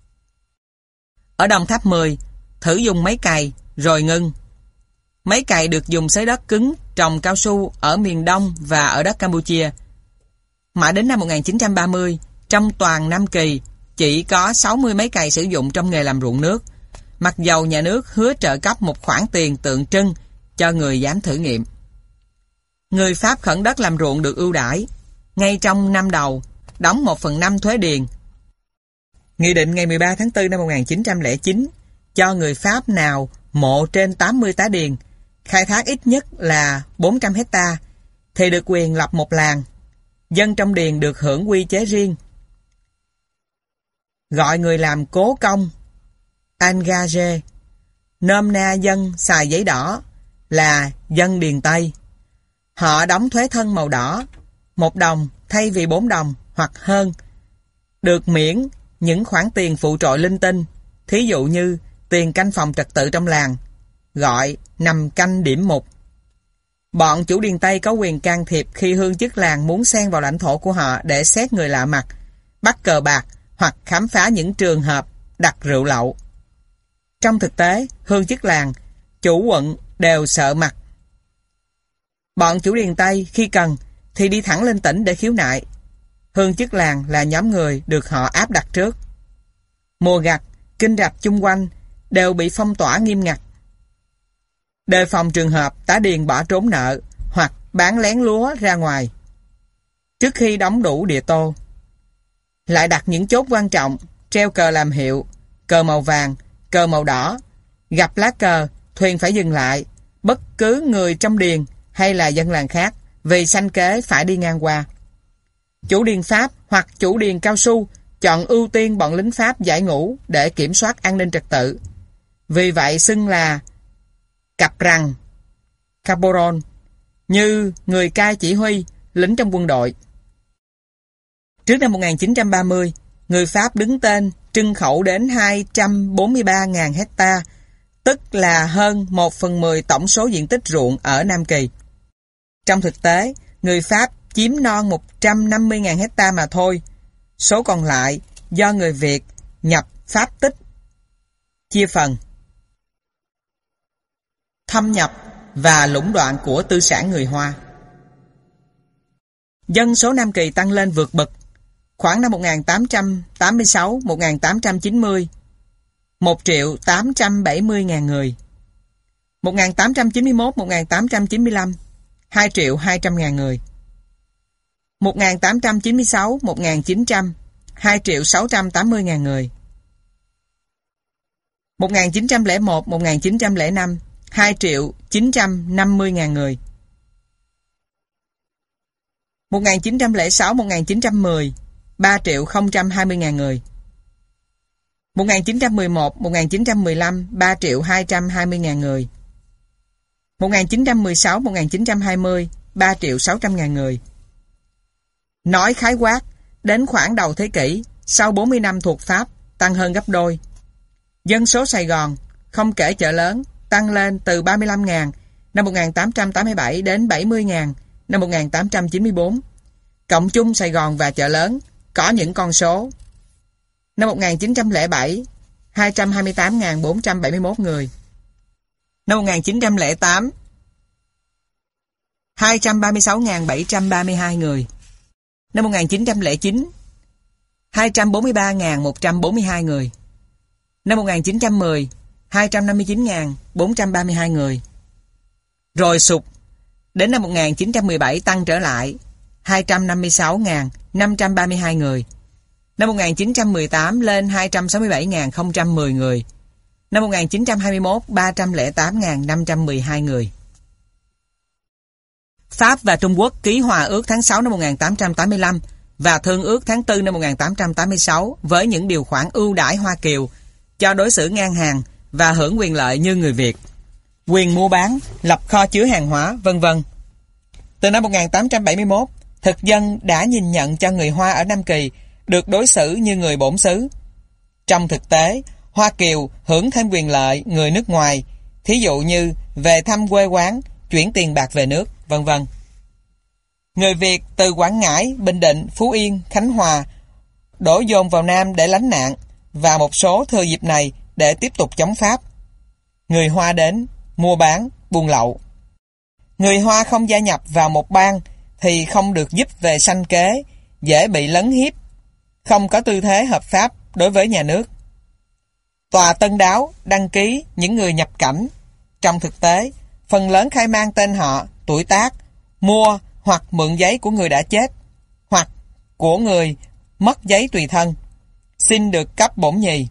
Ở Đồng Tháp mười, thử dùng máy cày, rồi ngưng. Máy cày được dùng xới đất cứng, trồng cao su ở miền Đông và ở đất Campuchia. Mãi đến năm một nghìn chín trăm ba mươi, trong toàn Nam Kỳ, chỉ có sáu mươi máy cày sử dụng trong nghề làm ruộng nước, mặc dầu nhà nước hứa trợ cấp một khoản tiền tượng trưng cho người dám thử nghiệm. Người Pháp khẩn đất làm ruộng được ưu đãi, ngay trong năm đầu, đóng một phần năm thuế điền. Nghị định ngày mười ba tháng tư năm một nghìn chín trăm lẻ chín cho người Pháp nào mộ trên tám mươi tá điền, khai thác ít nhất là bốn trăm hecta, thì được quyền lập một làng. Dân trong điền được hưởng quy chế riêng. Gọi người làm cố công, engagé, nôm na dân xài giấy đỏ là dân điền Tây. Họ đóng thuế thân màu đỏ, một đồng thay vì bốn đồng hoặc hơn. Được miễn những khoản tiền phụ trội linh tinh, thí dụ như tiền canh phòng trật tự trong làng, gọi nằm canh điểm mục. Bọn chủ điền Tây có quyền can thiệp khi hương chức làng muốn xen vào lãnh thổ của họ để xét người lạ mặt, bắt cờ bạc hoặc khám phá những trường hợp đặt rượu lậu. Trong thực tế, hương chức làng, chủ quận đều sợ mặt. Bọn chủ điền Tây khi cần thì đi thẳng lên tỉnh để khiếu nại. Hương chức làng là nhóm người được họ áp đặt trước. Mùa gặt, kinh rạch chung quanh đều bị phong tỏa nghiêm ngặt. Đề phòng trường hợp tá điền bỏ trốn nợ hoặc bán lén lúa ra ngoài. Trước khi đóng đủ địa tô, lại đặt những chốt quan trọng treo cờ làm hiệu, cờ màu vàng, cờ màu đỏ. Gặp lá cờ, thuyền phải dừng lại, bất cứ người trong điền hay là dân làng khác, vì sanh kế phải đi ngang qua. Chủ điền Pháp hoặc chủ điền cao su chọn ưu tiên bọn lính Pháp giải ngũ để kiểm soát an ninh trật tự. Vì vậy xưng là cặp rằng, caporal, như người cai chỉ huy, lính trong quân đội. Trước năm một nghìn chín trăm ba mươi, người Pháp đứng tên trưng khẩu đến hai trăm bốn mươi ba nghìn hecta, tức là hơn một phần mười tổng số diện tích ruộng ở Nam Kỳ. Trong thực tế, người Pháp chiếm non một trăm năm mươi nghìn hecta mà thôi. Số còn lại do người Việt nhập Pháp tích, chia phần, thâm nhập và lũng đoạn của tư sản người Hoa. Dân số Nam Kỳ tăng lên vượt bậc. Khoảng năm một nghìn tám trăm tám mươi sáu đến một nghìn tám trăm chín mươi, một triệu tám trăm bảy mươi ngàn người. một nghìn tám trăm chín mươi mốt đến một nghìn tám trăm chín mươi lăm, hai triệu hai trăm ngàn người. một nghìn tám trăm chín mươi sáu đến một nghìn chín trăm, hai triệu sáu trăm tám mươi ngàn người. một nghìn chín trăm lẻ một đến một nghìn chín trăm lẻ năm, hai triệu chín trăm năm mươi ngàn người. một nghìn chín trăm lẻ sáu đến một nghìn chín trăm mười, ba triệu không trăm hai mươi ngàn người. một nghìn chín trăm mười một đến một nghìn chín trăm mười lăm, ba triệu hai trăm hai mươi ngàn người. một nghìn chín trăm mười sáu đến một nghìn chín trăm hai mươi, ba triệu sáu trăm ngàn người. Nói khái quát, đến khoảng đầu thế kỷ, sau bốn mươi năm thuộc Pháp, tăng hơn gấp đôi. Dân số Sài Gòn, không kể chợ lớn, tăng lên từ ba mươi lăm nghìn năm một nghìn tám trăm tám mươi bảy đến bảy mươi nghìn năm một nghìn tám trăm chín mươi tư. Cộng chung Sài Gòn và chợ lớn có những con số. Năm một nghìn chín trăm lẻ bảy, hai trăm hai mươi tám nghìn bốn trăm bảy mươi mốt người. Năm một nghìn chín trăm lẻ tám, hai trăm ba mươi sáu nghìn bảy trăm ba mươi hai người. Năm một nghìn chín trăm lẻ chín, hai trăm bốn mươi ba nghìn một trăm bốn mươi hai người. Năm một nghìn chín trăm mười, hai trăm năm mươi chín nghìn bốn trăm ba mươi hai người. Rồi sụt, đến năm một nghìn chín trăm mười bảy tăng trở lại, hai trăm năm mươi sáu nghìn năm trăm ba mươi hai người. Năm một nghìn chín trăm mười tám lên hai trăm sáu mươi bảy nghìn không trăm mười người. Năm một nghìn chín trăm hai mươi mốt, ba trăm lẻ tám nghìn năm trăm mười hai người. Pháp và Trung Quốc ký hòa ước tháng sáu năm một nghìn tám trăm tám mươi lăm và thương ước tháng tư năm một nghìn tám trăm tám mươi sáu với những điều khoản ưu đãi Hoa Kiều cho đối xử ngang hàng và hưởng quyền lợi như người Việt, quyền mua bán, lập kho chứa hàng hóa, vân vân. Từ năm một nghìn tám trăm bảy mươi mốt, thực dân đã nhìn nhận cho người Hoa ở Nam Kỳ được đối xử như người bổn xứ. Trong thực tế, Hoa Kiều hưởng thêm quyền lợi người nước ngoài, thí dụ như về thăm quê quán, chuyển tiền bạc về nước, vân vân. Người Việt từ Quảng Ngãi, Bình Định, Phú Yên, Khánh Hòa đổ dồn vào Nam để lánh nạn, và một số thừa dịp này để tiếp tục chống Pháp. Người Hoa đến mua bán, buôn lậu. Người Hoa không gia nhập vào một bang thì không được giúp về sanh kế, dễ bị lấn hiếp, không có tư thế hợp pháp đối với nhà nước. Tòa Tân Đáo đăng ký những người nhập cảnh. Trong thực tế, phần lớn khai mang tên họ, tuổi tác, mua hoặc mượn giấy của người đã chết, hoặc của người mất giấy tùy thân, xin được cấp bổn nhì.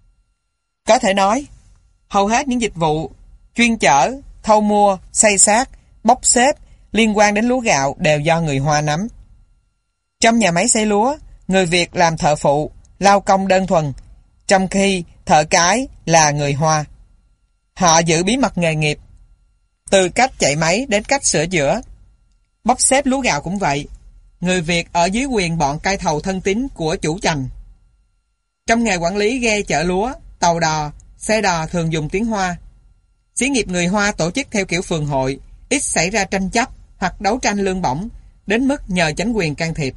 Có thể nói, hầu hết những dịch vụ chuyên chở, thâu mua, xây xác, bốc xếp liên quan đến lúa gạo đều do người Hoa nắm. Trong nhà máy xây lúa, người Việt làm thợ phụ, lao công đơn thuần, trong khi thợ cái là người Hoa. Họ giữ bí mật nghề nghiệp, từ cách chạy máy đến cách sửa chữa. Bốc xếp lúa gạo cũng vậy, người Việt ở dưới quyền bọn cai thầu thân tín của chủ chành. Trong nghề quản lý ghe chở lúa, tàu đò, xe đò thường dùng tiếng Hoa. Xí nghiệp người Hoa tổ chức theo kiểu phường hội, ít xảy ra tranh chấp hoặc đấu tranh lương bổng, đến mức nhờ chánh quyền can thiệp.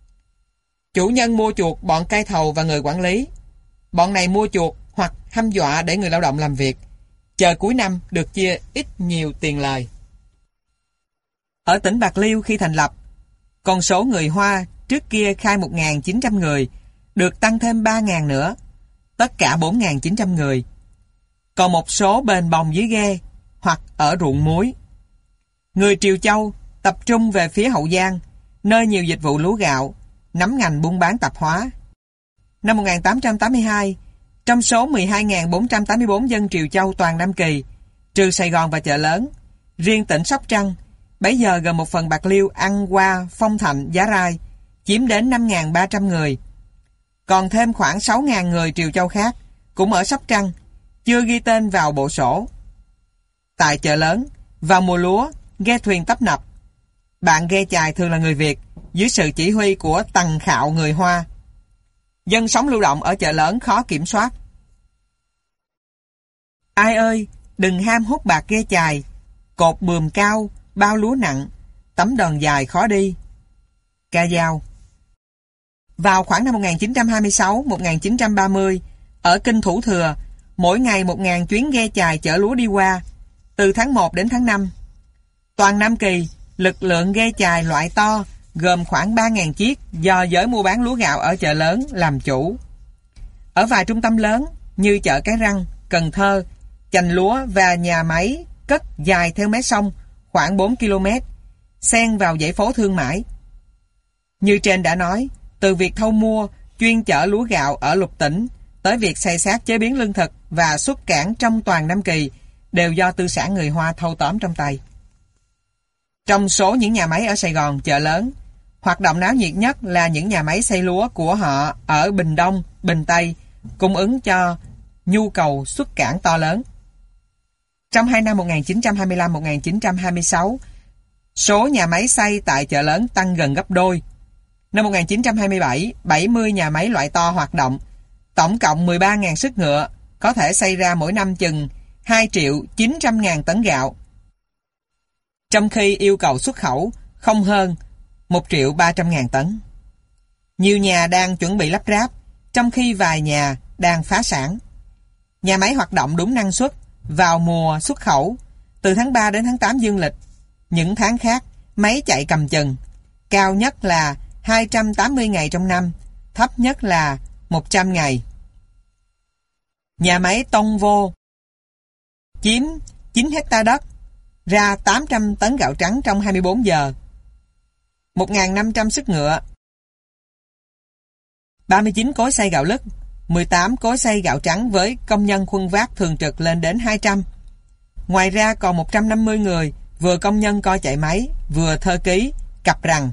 Chủ nhân mua chuộc bọn cai thầu và người quản lý. Bọn này mua chuộc hoặc hăm dọa để người lao động làm việc, chờ cuối năm được chia ít nhiều tiền lời. Ở tỉnh Bạc Liêu khi thành lập, con số người Hoa trước kia khai một nghìn chín trăm người, được tăng thêm ba nghìn nữa, tất cả bốn nghìn chín trăm người. Còn một số bền bồng dưới ghe hoặc ở ruộng muối. Người Triều Châu tập trung về phía Hậu Giang, nơi nhiều dịch vụ lúa gạo, nắm ngành buôn bán tạp hóa. Năm một nghìn tám trăm tám mươi hai, trong số mười hai nghìn bốn trăm tám mươi tư dân Triều Châu toàn Nam Kỳ, trừ Sài Gòn và Chợ Lớn, riêng tỉnh Sóc Trăng, bấy giờ gồm một phần Bạc Liêu, Ăn Qua, Phong Thạnh, Giá Rai, chiếm đến năm nghìn ba trăm người. Còn thêm khoảng sáu nghìn người Triều Châu khác, cũng ở Sóc Trăng, chưa ghi tên vào bộ sổ. Tại Chợ Lớn, vào mùa lúa, ghe thuyền tấp nập. Bạn ghe chài thường là người Việt, dưới sự chỉ huy của Tằng Khạo người Hoa. Dân sống lưu động ở Chợ Lớn khó kiểm soát. Ai ơi, đừng ham hút bạc ghe chài, cột buồm cao, bao lúa nặng, tấm đòn dài khó đi. Ca Dao. Vào khoảng năm một nghìn chín trăm hai mươi sáu đến một nghìn chín trăm ba mươi, ở Kinh Thủ Thừa, mỗi ngày một nghìn chuyến ghe chài chở lúa đi qua, từ tháng một đến tháng năm. Toàn Nam Kỳ, lực lượng ghe chài loại to gồm khoảng ba nghìn chiếc do giới mua bán lúa gạo ở Chợ Lớn làm chủ. Ở vài trung tâm lớn như chợ Cái Răng, Cần Thơ, chành lúa và nhà máy cất dài theo mé sông khoảng bốn ki lô mét, xen vào dãy phố thương mại. Như trên đã nói, từ việc thâu mua, chuyên chở lúa gạo ở lục tỉnh tới việc xây xát chế biến lương thực và xuất cảng trong toàn Nam Kỳ đều do tư sản người Hoa thâu tóm trong tay. Trong số những nhà máy ở Sài Gòn, Chợ Lớn, hoạt động náo nhiệt nhất là những nhà máy xay lúa của họ ở Bình Đông, Bình Tây, cung ứng cho nhu cầu xuất cảng to lớn. Trong hai năm một nghìn chín trăm hai mươi lăm đến một nghìn chín trăm hai mươi sáu, số nhà máy xay tại Chợ Lớn tăng gần gấp đôi. Năm một nghìn chín trăm hai mươi bảy, bảy mươi nhà máy loại to hoạt động, tổng cộng mười ba nghìn sức ngựa, có thể xay ra mỗi năm chừng hai triệu chín trăm ngàn tấn gạo. Trong khi yêu cầu xuất khẩu không hơn một triệu ba trăm ngàn tấn. Nhiều nhà đang chuẩn bị lắp ráp, trong khi vài nhà đang phá sản. Nhà máy hoạt động đúng năng suất vào mùa xuất khẩu, từ tháng ba đến tháng tám dương lịch. Những tháng khác, máy chạy cầm chừng, cao nhất là hai trăm tám mươi ngày trong năm, thấp nhất là một trăm ngày. Nhà máy Tông Vô chiếm chín héc ta đất, ra tám trăm tấn gạo trắng trong hai mươi bốn giờ. một nghìn năm trăm sức ngựa, ba mươi chín cối xay gạo lứt, mười tám cối xay gạo trắng với công nhân khuân vác thường trực lên đến hai trăm. Ngoài ra còn một trăm năm mươi người, vừa công nhân coi chạy máy, vừa thơ ký, cặp rằng.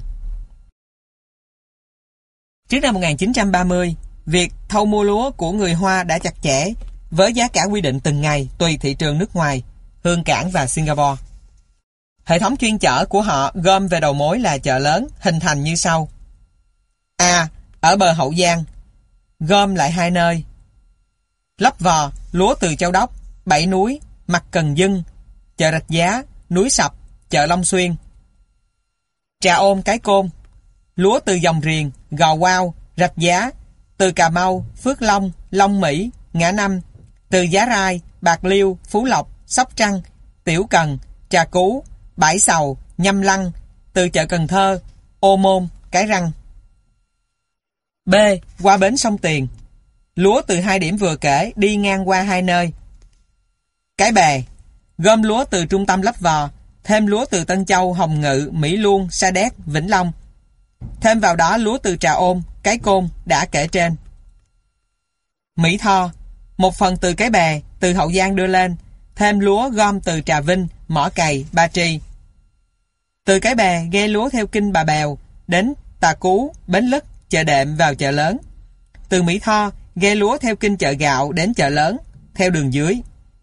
Trước năm một nghìn chín trăm ba mươi, việc thâu mua lúa của người Hoa đã chặt chẽ, với giá cả quy định từng ngày tùy thị trường nước ngoài, Hương Cảng và Singapore. Hệ thống chuyên chở của họ gom về đầu mối là Chợ Lớn, hình thành như sau. A. Ở bờ Hậu Giang, gom lại hai nơi. Lấp Vò, lúa từ Châu Đốc, Bảy Núi, Mặt Cần Dưng, chợ Rạch Giá, Núi Sập, chợ Long Xuyên. Trà Ôn, Cái Côn, lúa từ Dòng Riềng, Gò Quao, Rạch Giá, từ Cà Mau, Phước Long, Long Mỹ, Ngã Năm, từ Giá Rai, Bạc Liêu, Phú Lộc, Sóc Trăng, Tiểu Cần, Trà Cú, Bãi Sầu, Nhâm Lăng, từ chợ Cần Thơ, Ô Môn, Cái Răng. B. Qua bến sông Tiền, lúa từ hai điểm vừa kể đi ngang qua hai nơi. Cái Bè, gom lúa từ trung tâm Lấp Vò, thêm lúa từ Tân Châu, Hồng Ngự, Mỹ Luông, Sa Đéc, Vĩnh Long. Thêm vào đó lúa từ Trà Ôn, Cái Côn đã kể trên. Mỹ Tho, một phần từ Cái Bè, từ Hậu Giang đưa lên, thêm lúa gom từ Trà Vinh, Mỏ Cày, Ba Tri. Từ Cái Bè ghe lúa theo kinh Bà Bèo đến Tà Cú, Bến Lức, chợ Đệm vào Chợ Lớn. Từ Mỹ Tho ghe lúa theo kinh Chợ Gạo đến Chợ Lớn theo đường dưới.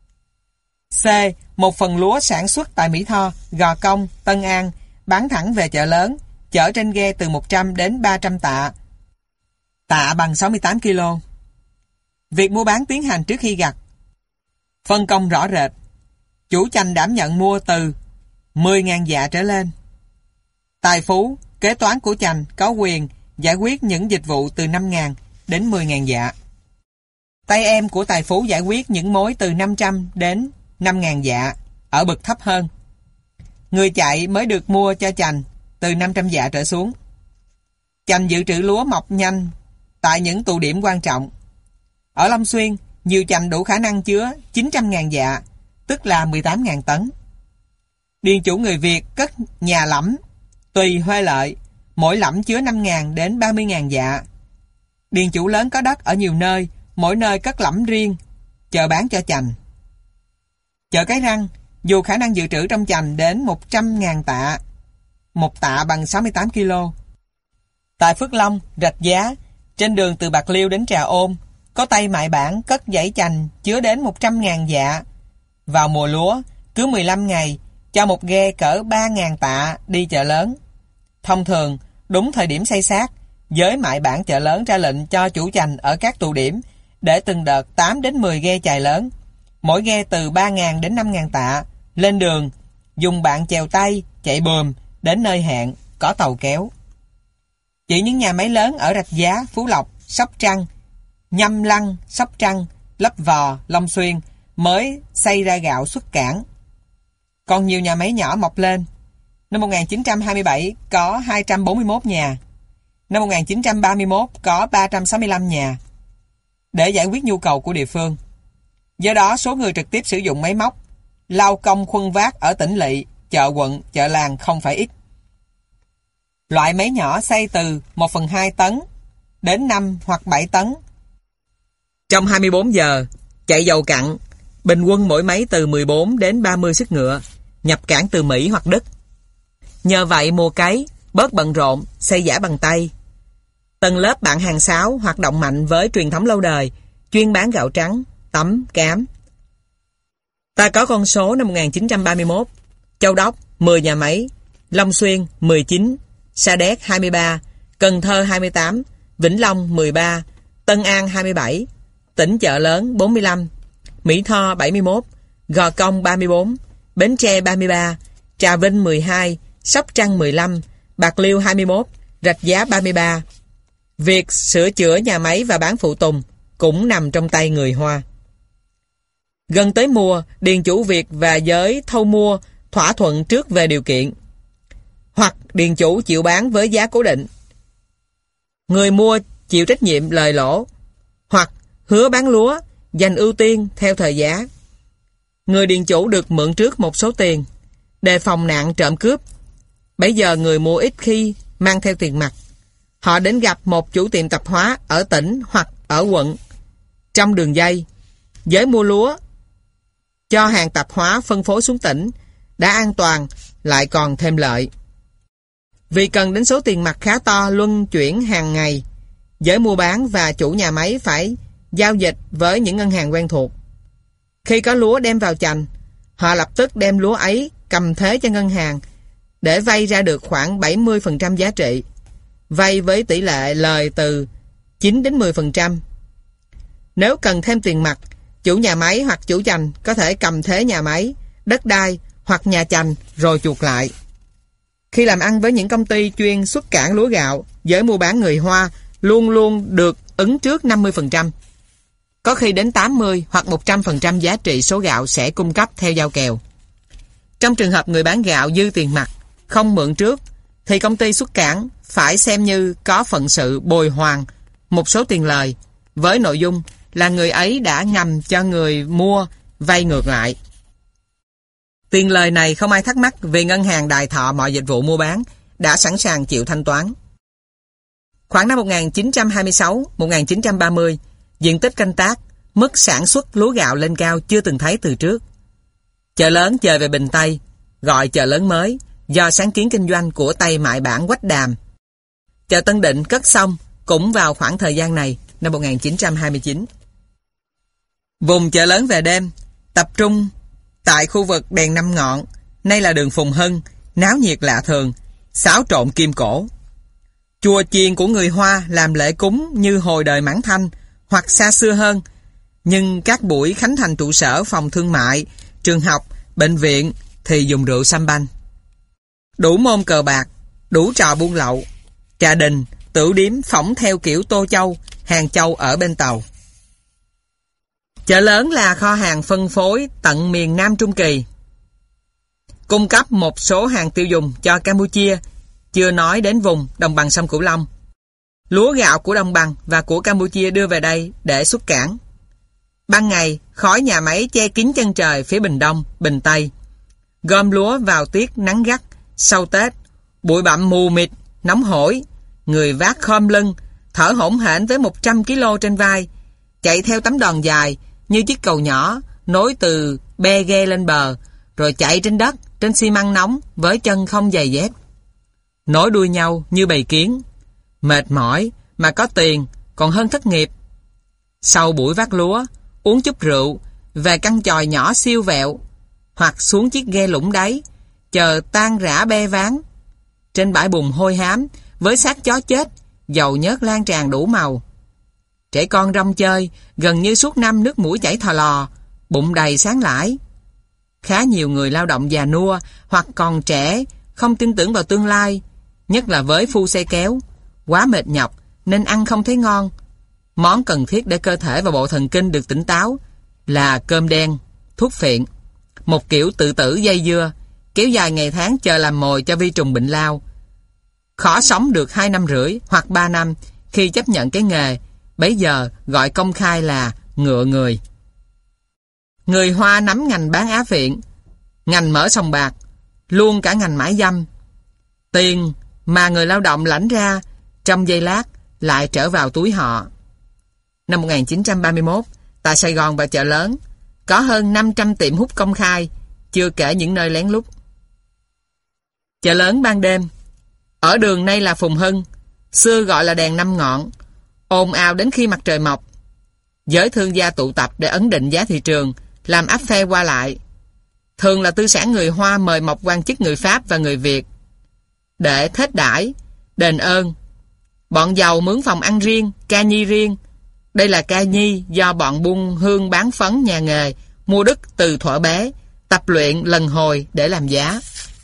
C. Một phần lúa sản xuất tại Mỹ Tho, Gò Công, Tân An bán thẳng về Chợ Lớn, chở trên ghe từ một trăm đến ba trăm tạ. Tạ bằng sáu mươi tám ki lô. Việc mua bán tiến hành trước khi gặt. Phân công rõ rệt. Chủ chành đảm nhận mua từ mười nghìn dạ trở lên. Tài phú, kế toán của chành có quyền giải quyết những dịch vụ từ năm nghìn đến mười nghìn dạ. Tay em của tài phú giải quyết những mối từ năm trăm đến năm nghìn dạ, ở bậc thấp hơn. Người chạy mới được mua cho chành từ năm trăm dạ trở xuống. Chành dự trữ lúa mọc nhanh tại những tụ điểm quan trọng. Ở Long Xuyên, nhiều chành đủ khả năng chứa chín trăm nghìn dạ, tức là mười tám nghìn tấn. Điền chủ người Việt cất nhà lẫm tùy huê lợi, mỗi lẫm chứa năm nghìn đến ba mươi nghìn dạ. Điền chủ lớn có đất ở nhiều nơi, mỗi nơi cất lẫm riêng, chợ bán cho chành. Chợ Cái Răng, dù khả năng dự trữ trong chành đến một trăm nghìn tạ, một tạ bằng sáu mươi tám ki lô. Tại Phước Long, Rạch Giá, trên đường từ Bạc Liêu đến Trà Ôn, có tay mại bản cất dãy chành chứa đến một trăm nghìn dạ. Vào mùa lúa, cứ mười lăm ngày, cho một ghe cỡ ba nghìn tạ đi chợ lớn. Thông thường, đúng thời điểm xây xác, giới mại bản chợ lớn ra lệnh cho chủ chành ở các tụ điểm để từng đợt tám đến mười ghe chài lớn, mỗi ghe từ ba nghìn đến năm nghìn tạ, lên đường, dùng bạn chèo tay, chạy bườm, đến nơi hẹn, có tàu kéo. Chỉ những nhà máy lớn ở Rạch Giá, Phú Lộc, Sóc Trăng, Nhâm Lăng, Sóc Trăng, Lấp Vò, Long Xuyên mới xây ra gạo xuất cảng. Còn nhiều nhà máy nhỏ mọc lên. Năm một nghìn chín trăm hai mươi bảy có hai trăm bốn mươi mốt nhà. Năm một nghìn chín trăm ba mươi mốt có ba trăm sáu mươi lăm nhà. Để giải quyết nhu cầu của địa phương. Do đó số người trực tiếp sử dụng máy móc, lao công khuân vác ở tỉnh lỵ, chợ quận, chợ làng không phải ít. Loại máy nhỏ xây từ một phần hai tấn đến năm hoặc bảy tấn. Trong hai mươi bốn giờ, chạy dầu cặn, bình quân mỗi máy từ mười bốn đến ba mươi sức ngựa, nhập cảng từ Mỹ hoặc Đức. Nhờ vậy mùa cấy, bớt bận rộn, xây giã bằng tay. Tầng lớp bạn hàng sáo hoạt động mạnh với truyền thống lâu đời, chuyên bán gạo trắng, tấm, cám. Ta có con số năm một nghìn chín trăm ba mươi mốt, Châu Đốc mười nhà máy, Long Xuyên mười chín, Sa Đéc hai mươi ba, Cần Thơ hai mươi tám, Vĩnh Long mười ba, Tân An hai mươi bảy, tỉnh Chợ Lớn bốn mươi lăm, Mỹ Tho bảy mươi mốt, Gò Công ba mươi bốn, Bến Tre ba mươi ba, Trà Vinh mười hai, Sóc Trăng mười lăm, Bạc Liêu hai mươi mốt, Rạch Giá ba mươi ba. Việc sửa chữa nhà máy và bán phụ tùng cũng nằm trong tay người Hoa. Gần tới mùa, điền chủ Việt và giới thâu mua thỏa thuận trước về điều kiện. Hoặc điền chủ chịu bán với giá cố định, người mua chịu trách nhiệm lời lỗ, hoặc hứa bán lúa, giành ưu tiên theo thời giá. Người điền chủ được mượn trước một số tiền, đề phòng nạn trộm cướp. Bây giờ người mua ít khi mang theo tiền mặt. Họ đến gặp một chủ tiệm tạp hóa ở tỉnh hoặc ở quận. Trong đường dây, giới mua lúa, cho hàng tạp hóa phân phối xuống tỉnh, đã an toàn, lại còn thêm lợi. Vì cần đến số tiền mặt khá to luân chuyển hàng ngày, giới mua bán và chủ nhà máy phải giao dịch với những ngân hàng quen thuộc. Khi có lúa đem vào chành, họ lập tức đem lúa ấy cầm thế cho ngân hàng để vay ra được khoảng bảy mươi phần trăm giá trị, vay với tỷ lệ lời từ chín đến mười phần trăm. Nếu cần thêm tiền mặt, chủ nhà máy hoặc chủ chành có thể cầm thế nhà máy, đất đai hoặc nhà chành rồi chuộc lại. Khi làm ăn với những công ty chuyên xuất cảng lúa gạo, giới mua bán người Hoa luôn luôn được ứng trước năm mươi phần trăm. Có khi đến tám mươi hoặc một trăm phần trăm giá trị số gạo sẽ cung cấp theo giao kèo. Trong trường hợp người bán gạo dư tiền mặt, không mượn trước, thì công ty xuất cảng phải xem như có phận sự bồi hoàn một số tiền lời, với nội dung là người ấy đã ngầm cho người mua vay ngược lại. Tiền lời này không ai thắc mắc vì ngân hàng đài thọ mọi dịch vụ mua bán, đã sẵn sàng chịu thanh toán. Khoảng năm một nghìn chín trăm hai mươi sáu đến một nghìn chín trăm ba mươi, diện tích canh tác, mức sản xuất lúa gạo lên cao chưa từng thấy từ trước. Chợ lớn dời về Bình Tây, gọi chợ lớn mới, do sáng kiến kinh doanh của tay mại bản Quách Đàm. Chợ Tân Định cất xong cũng vào khoảng thời gian này, năm một nghìn chín trăm hai mươi chín. Vùng chợ lớn về đêm, tập trung tại khu vực đèn năm ngọn, nay là đường Phùng Hưng, náo nhiệt lạ thường, xáo trộn kim cổ. Chùa chiền của người Hoa làm lễ cúng như hồi đời Mãn Thanh, hoặc xa xưa hơn, nhưng các buổi khánh thành trụ sở phòng thương mại, trường học, bệnh viện thì dùng rượu săm banh. Đủ môn cờ bạc, đủ trò buôn lậu, trà đình, tửu điếm phỏng theo kiểu Tô Châu, Hàng Châu ở bên Tàu. Chợ lớn là kho hàng phân phối tận miền Nam Trung Kỳ, cung cấp một số hàng tiêu dùng cho Campuchia, chưa nói đến vùng đồng bằng sông Cửu Long. Lúa gạo của đồng bằng và của Campuchia đưa về đây để xuất cảng. Ban ngày, khói nhà máy che kín chân trời phía Bình Đông, Bình Tây. Gom lúa vào tiết nắng gắt, sau Tết, bụi bặm mù mịt, nóng hổi, người vác khom lưng, thở hổn hển với một trăm ki lô trên vai, chạy theo tấm đòn dài như chiếc cầu nhỏ nối từ be ghe lên bờ, rồi chạy trên đất, trên xi măng nóng với chân không giày dép. Nối đuôi nhau như bầy kiến. Mệt mỏi mà có tiền còn hơn thất nghiệp. Sau buổi vác lúa, uống chút rượu về căn chòi nhỏ siêu vẹo, hoặc xuống chiếc ghe lũng đáy, chờ tan rã be ván. Trên bãi bùn hôi hám, với xác chó chết, dầu nhớt lan tràn đủ màu. Trẻ con rong chơi, gần như suốt năm nước mũi chảy thò lò, bụng đầy sáng lãi. Khá nhiều người lao động già nua hoặc còn trẻ, không tin tưởng vào tương lai, nhất là với phu xe kéo. Quá mệt nhọc nên ăn không thấy ngon. Món cần thiết để cơ thể và bộ thần kinh được tỉnh táo là cơm đen, thuốc phiện, một kiểu tự tử dây dưa, kéo dài ngày tháng chờ làm mồi cho vi trùng bệnh lao. Khó sống được hai năm rưỡi hoặc ba năm khi chấp nhận cái nghề bấy giờ gọi công khai là ngựa người. Người Hoa nắm ngành bán á phiện, ngành mở sòng bạc, luôn cả ngành mãi dâm. Tiền mà người lao động lãnh ra trong giây lát lại trở vào túi họ. Năm một nghìn chín trăm ba mươi mốt, tại Sài Gòn và chợ lớn, có hơn năm trăm tiệm hút công khai, chưa kể những nơi lén lút. Chợ lớn ban đêm. Ở đường nay là Phùng Hưng, xưa gọi là đèn năm ngọn, ồn ào đến khi mặt trời mọc. Giới thương gia tụ tập để ấn định giá thị trường, làm áp phe qua lại. Thường là tư sản người Hoa mời mọc quan chức người Pháp và người Việt để thết đãi, đền ơn. Bọn giàu mướn phòng ăn riêng, ca nhi riêng. Đây là ca nhi do bọn buôn hương bán phấn nhà nghề mua đất từ thuở bé, tập luyện lần hồi để làm giá.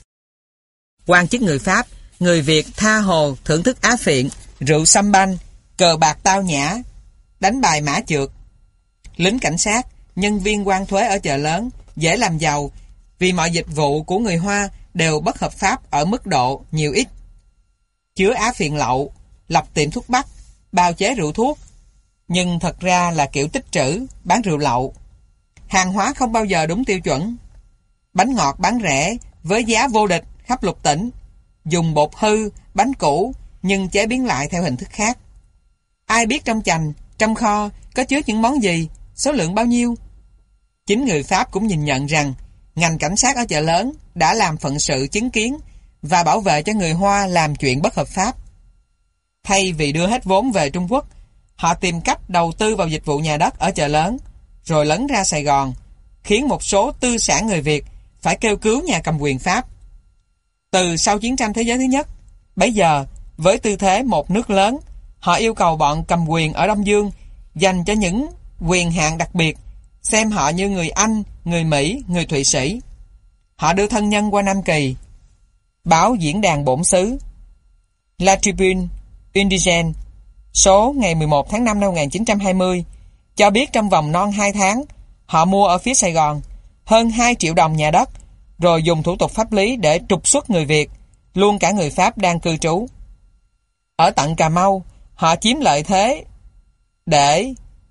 Quan chức người Pháp, người Việt tha hồ thưởng thức á phiện, rượu sâm banh, cờ bạc tao nhã, đánh bài mã chượt. Lính cảnh sát, nhân viên quan thuế ở chợ lớn dễ làm giàu vì mọi dịch vụ của người Hoa đều bất hợp pháp ở mức độ nhiều ít. Chứa á phiện lậu, lập tiệm thuốc bắc, bào chế rượu thuốc, nhưng thật ra là kiểu tích trữ, bán rượu lậu. Hàng hóa không bao giờ đúng tiêu chuẩn. Bánh ngọt bán rẻ với giá vô địch khắp lục tỉnh, dùng bột hư, bánh cũ nhưng chế biến lại theo hình thức khác. Ai biết trong chành, trong kho có chứa những món gì, số lượng bao nhiêu? Chính người Pháp cũng nhìn nhận rằng ngành cảnh sát ở chợ lớn đã làm phận sự chứng kiến và bảo vệ cho người Hoa làm chuyện bất hợp pháp. Thay vì đưa hết vốn về Trung Quốc, họ tìm cách đầu tư vào dịch vụ nhà đất ở chợ lớn, rồi lấn ra Sài Gòn, khiến một số tư sản người Việt phải kêu cứu nhà cầm quyền Pháp. Từ sau chiến tranh thế giới thứ nhất, bấy giờ, với tư thế một nước lớn, họ yêu cầu bọn cầm quyền ở Đông Dương dành cho những quyền hạn đặc biệt, xem họ như người Anh, người Mỹ, người Thụy Sĩ. Họ đưa thân nhân qua Nam Kỳ. Báo Diễn đàn Bổn xứ La Tribune Indigène số ngày mười một tháng năm năm một nghìn chín trăm hai mươi cho biết trong vòng non hai tháng, họ mua ở phía Sài Gòn hơn hai triệu đồng nhà đất, rồi dùng thủ tục pháp lý để trục xuất người Việt, luôn cả người Pháp đang cư trú. Ở tận Cà Mau, họ chiếm lợi thế để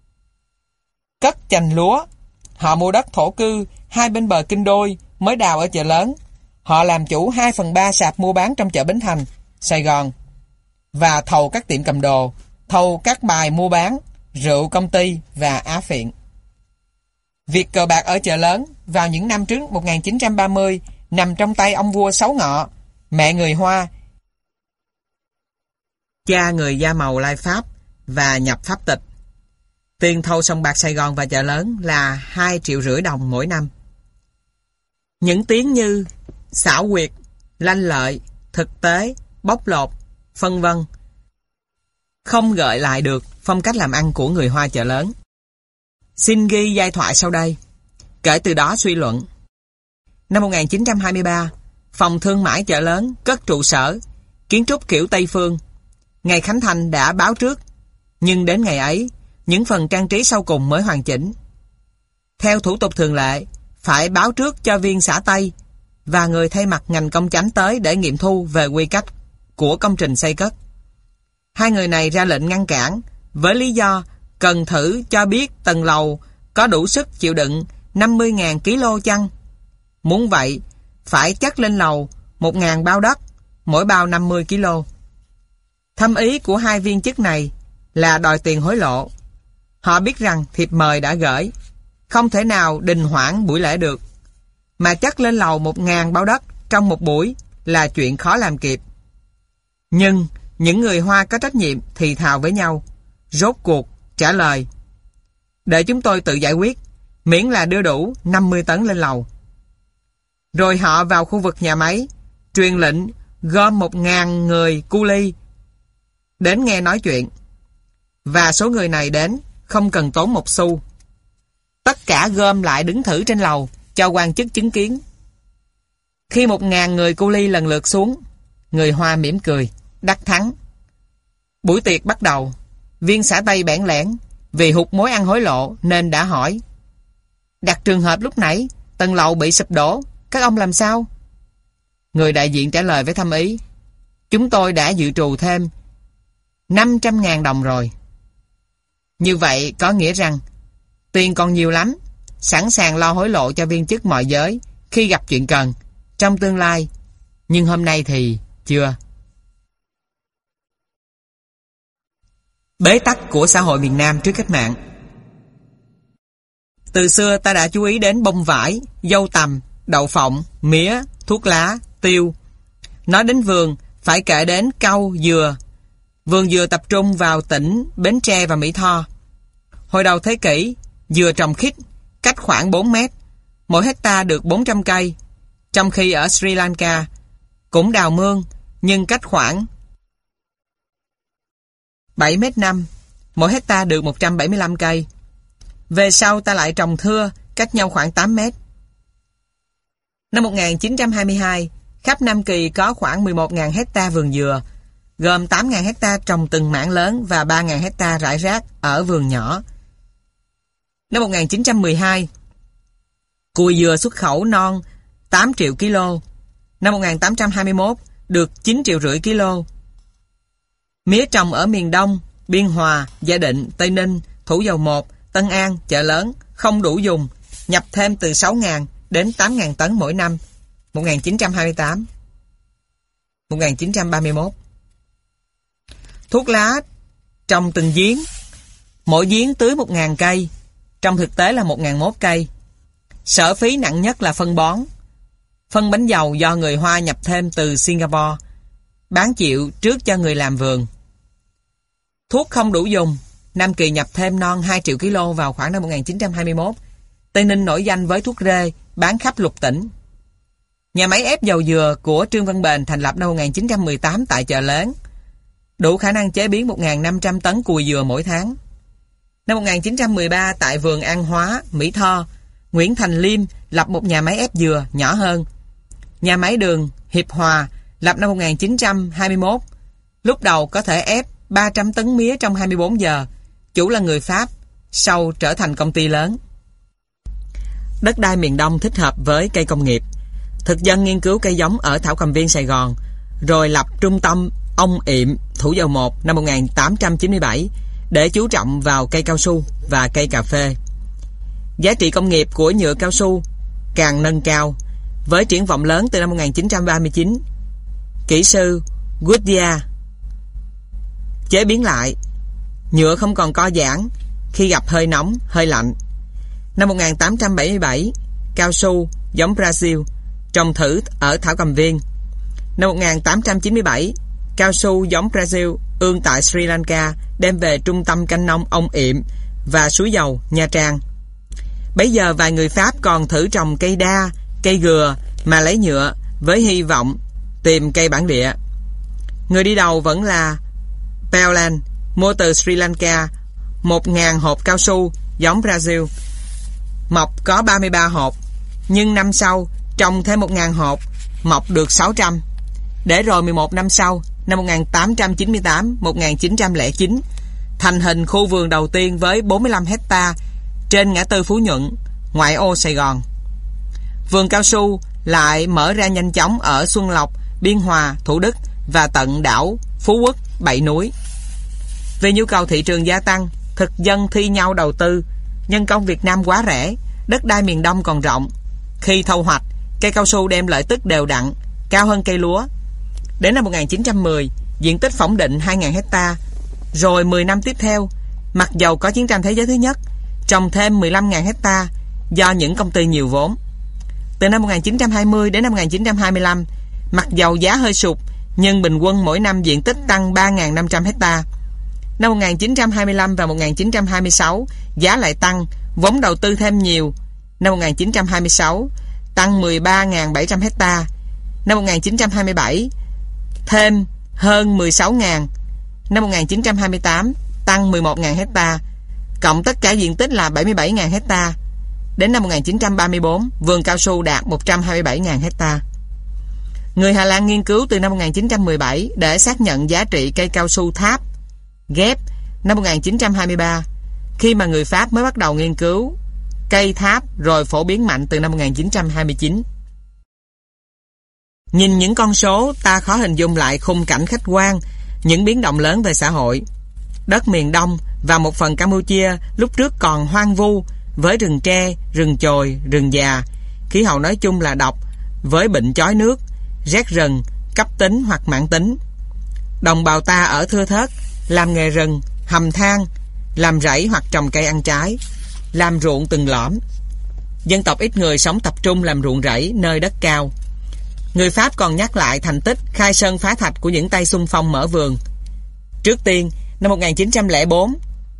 cất chành lúa. Họ mua đất thổ cư hai bên bờ Kinh Đôi mới đào ở chợ lớn. Họ làm chủ hai phần ba sạp mua bán trong chợ Bến Thành, Sài Gòn, và thầu các tiệm cầm đồ, thầu các bài mua bán, rượu công ty và á phiện. Việc cờ bạc ở chợ lớn vào những năm trước một nghìn chín trăm ba mươi nằm trong tay ông vua Sáu Ngọ, mẹ người Hoa, cha người da màu lai Pháp và nhập pháp tịch. Tiền thầu sòng bạc Sài Gòn và chợ lớn là hai triệu rưỡi đồng mỗi năm. Những tiếng như xảo quyệt, lanh lợi, thực tế, bóc lột, phân vân không gợi lại được phong cách làm ăn của người Hoa chợ lớn. Xin ghi giai thoại sau đây. Kể từ đó suy luận. Năm một nghìn chín trăm hai mươi ba, phòng thương mại chợ lớn cất trụ sở, kiến trúc kiểu Tây Phương. Ngày khánh thành đã báo trước, nhưng đến ngày ấy, những phần trang trí sau cùng mới hoàn chỉnh. Theo thủ tục thường lệ, phải báo trước cho viên xã Tây và người thay mặt ngành công chánh tới để nghiệm thu về quy cách của công trình xây cất. Hai người này ra lệnh ngăn cản với lý do cần thử cho biết tầng lầu có đủ sức chịu đựng năm mươi nghìn ki lô chăng. Muốn vậy, phải chất lên lầu một nghìn bao đất, mỗi bao năm mươi ki lô. Thâm ý của hai viên chức này là đòi tiền hối lộ. Họ biết rằng thiệp mời đã gửi, không thể nào đình hoãn buổi lễ được, mà chất lên lầu một ngàn bao đất trong một buổi là chuyện khó làm kịp. Nhưng những người Hoa có trách nhiệm thì thào với nhau, rốt cuộc trả lời: để chúng tôi tự giải quyết, miễn là đưa đủ năm mươi tấn lên lầu. Rồi họ vào khu vực nhà máy, truyền lệnh gom một ngàn người cu li đến nghe nói chuyện. Và số người này đến không cần tốn một xu. Tất cả gom lại đứng thử trên lầu cho quan chức chứng kiến. Khi một ngàn người cu li lần lượt xuống, người Hoa mỉm cười, đắc thắng. Buổi tiệc bắt đầu. Viên xã Tây bẽn lẽn vì hụt mối ăn hối lộ nên đã hỏi: đặt trường hợp lúc nãy tầng lầu bị sụp đổ, các ông làm sao? Người đại diện trả lời với thâm ý: chúng tôi đã dự trù thêm năm trăm ngàn đồng rồi. Như vậy có nghĩa rằng tiền còn nhiều lắm, sẵn sàng lo hối lộ cho viên chức mọi giới khi gặp chuyện cần trong tương lai, nhưng hôm nay thì chưa. Bế tắc của xã hội miền Nam trước cách mạng. Từ xưa ta đã chú ý đến bông vải, dâu tằm, đậu phộng, mía, thuốc lá, tiêu. Nói đến vườn, phải kể đến cau, dừa. Vườn dừa tập trung vào tỉnh Bến Tre và Mỹ Tho. Hồi đầu thế kỷ, dừa trồng khít, cách khoảng bốn mét, mỗi hecta được bốn trăm cây, trong khi ở Sri Lanka cũng đào mương, nhưng cách khoảng bảy mét năm, mỗi hecta được một trăm bảy mươi lăm cây. Về sau ta lại trồng thưa, cách nhau khoảng tám mét. Năm một nghìn chín trăm hai mươi hai, khắp Nam Kỳ có khoảng mười một nghìn hecta vườn dừa, gồm tám nghìn hecta trồng từng mảng lớn và ba nghìn hecta rải rác ở vườn nhỏ. Năm một nghìn chín trăm mười hai, cùi dừa xuất khẩu non tám triệu kg. Năm một nghìn tám trăm hai mươi mốt, được chín triệu rưỡi kg. Mía trồng ở miền Đông, Biên Hòa, Gia Định, Tây Ninh, Thủ Dầu Một, Tân An, Chợ Lớn không đủ dùng, nhập thêm từ sáu nghìn đến tám nghìn tấn mỗi năm. một nghìn chín trăm hai mươi tám. một nghìn chín trăm ba mươi mốt. Thuốc lá trồng từng giếng, mỗi giếng tưới một nghìn cây, trong thực tế là một nghìn một cây. Sở phí nặng nhất là phân bón. Phân bánh dầu do người Hoa nhập thêm từ Singapore, bán chịu trước cho người làm vườn. Thuốc không đủ dùng, Nam Kỳ nhập thêm non hai triệu kg vào khoảng năm một nghìn chín trăm hai mươi mốt. Tây Ninh nổi danh với thuốc rê, bán khắp lục tỉnh. Nhà máy ép dầu dừa của Trương Văn Bền thành lập năm một nghìn chín trăm mười tám tại Chợ Lớn, đủ khả năng chế biến một nghìn năm trăm tấn cùi dừa mỗi tháng. Năm một nghìn chín trăm mười ba, tại vườn An Hóa, Mỹ Tho, Nguyễn Thành Liêm lập một nhà máy ép dừa nhỏ hơn. Nhà máy đường Hiệp Hòa lập năm một nghìn chín trăm hai mươi mốt, lúc đầu có thể ép ba trăm tấn mía trong hai mươi bốn giờ, chủ là người Pháp, sau trở thành công ty lớn. Đất đai miền Đông thích hợp với cây công nghiệp. Thực dân nghiên cứu cây giống ở Thảo Cầm Viên, Sài Gòn, rồi lập trung tâm Ông Iệm, Thủ Dầu Một năm một nghìn tám trăm chín mươi bảy để chú trọng vào cây cao su và cây cà phê. Giá trị công nghiệp của nhựa cao su càng nâng cao, với triển vọng lớn từ năm một nghìn chín trăm ba mươi chín. Kỹ sư Goodyear chế biến lại, nhựa không còn co giãn khi gặp hơi nóng, hơi lạnh. Năm một nghìn tám trăm bảy mươi bảy, cao su giống Brazil trồng thử ở Thảo Cầm Viên. Năm một nghìn tám trăm chín mươi bảy, cao su giống Brazil ương tại Sri Lanka đem về trung tâm canh nông Ông Iệm và suối dầu Nha Trang. Bấy giờ vài người Pháp còn thử trồng cây đa, cây gừa mà lấy nhựa với hy vọng tìm cây bản địa. Người đi đầu vẫn là Pearland, mua từ Sri Lanka một nghìn hộp cao su giống Brazil. Mọc có ba mươi ba hộp, nhưng năm sau trồng thêm một nghìn hộp, mọc được sáu trăm. Để rồi mười một năm sau, năm một nghìn tám trăm chín mươi tám đến một nghìn chín trăm lẻ chín, thành hình khu vườn đầu tiên với bốn mươi lăm hecta trên ngã tư Phú Nhuận, ngoại ô Sài Gòn. Vườn cao su lại mở ra nhanh chóng ở Xuân Lộc, Biên Hòa, Thủ Đức và tận đảo Phú Quốc, Bảy Núi. Vì nhu cầu thị trường gia tăng, thực dân thi nhau đầu tư. Nhân công Việt Nam quá rẻ, đất đai miền Đông còn rộng. Khi thu hoạch, cây cao su đem lợi tức đều đặn, cao hơn cây lúa. Đến năm một nghìn chín trăm mười, diện tích phỏng định hai nghìn hecta, Rồi mười năm tiếp theo, mặc dầu có chiến tranh thế giới thứ nhất, trồng thêm mười lăm nghìn hecta do những công ty nhiều vốn. Từ năm một nghìn chín trăm hai mươi đến năm một nghìn chín trăm hai mươi lăm, mặc dầu giá hơi sụt, nhưng bình quân mỗi năm diện tích tăng ba nghìn năm trăm hecta. Năm một nghìn chín trăm hai mươi lăm và một nghìn chín trăm hai mươi sáu, giá lại tăng, vốn đầu tư thêm nhiều. Năm một nghìn chín trăm hai mươi sáu, tăng mười ba nghìn bảy trăm hecta. Năm một nghìn chín trăm hai mươi bảy, thêm hơn mười sáu nghìn. Năm một nghìn chín trăm hai mươi tám, tăng mười một nghìn hecta. Cộng tất cả diện tích là bảy mươi bảy nghìn hecta. Đến năm một nghìn chín trăm ba mươi tư, vườn cao su đạt một trăm hai mươi bảy nghìn hecta. Người Hà Lan nghiên cứu từ năm một nghìn chín trăm mười bảy để xác nhận giá trị cây cao su tháp ghép năm một nghìn chín trăm hai mươi ba, khi mà người Pháp mới bắt đầu nghiên cứu cây tháp rồi phổ biến mạnh từ năm một nghìn chín trăm hai mươi chín. Nhìn những con số, ta khó hình dung lại khung cảnh khách quan, những biến động lớn về xã hội. Đất miền Đông và một phần Campuchia lúc trước còn hoang vu, với rừng tre, rừng chồi, rừng già. Khí hậu nói chung là độc, với bệnh chói nước, rét rừng, cấp tính hoặc mãn tính. Đồng bào ta ở thưa thớt, làm nghề rừng, hầm than, làm rẫy hoặc trồng cây ăn trái, làm ruộng từng lõm. Dân tộc ít người sống tập trung làm ruộng rẫy nơi đất cao. Người Pháp còn nhắc lại thành tích khai sơn phá thạch của những tay xung phong mở vườn. Trước tiên, năm một nghìn chín trăm lẻ bốn,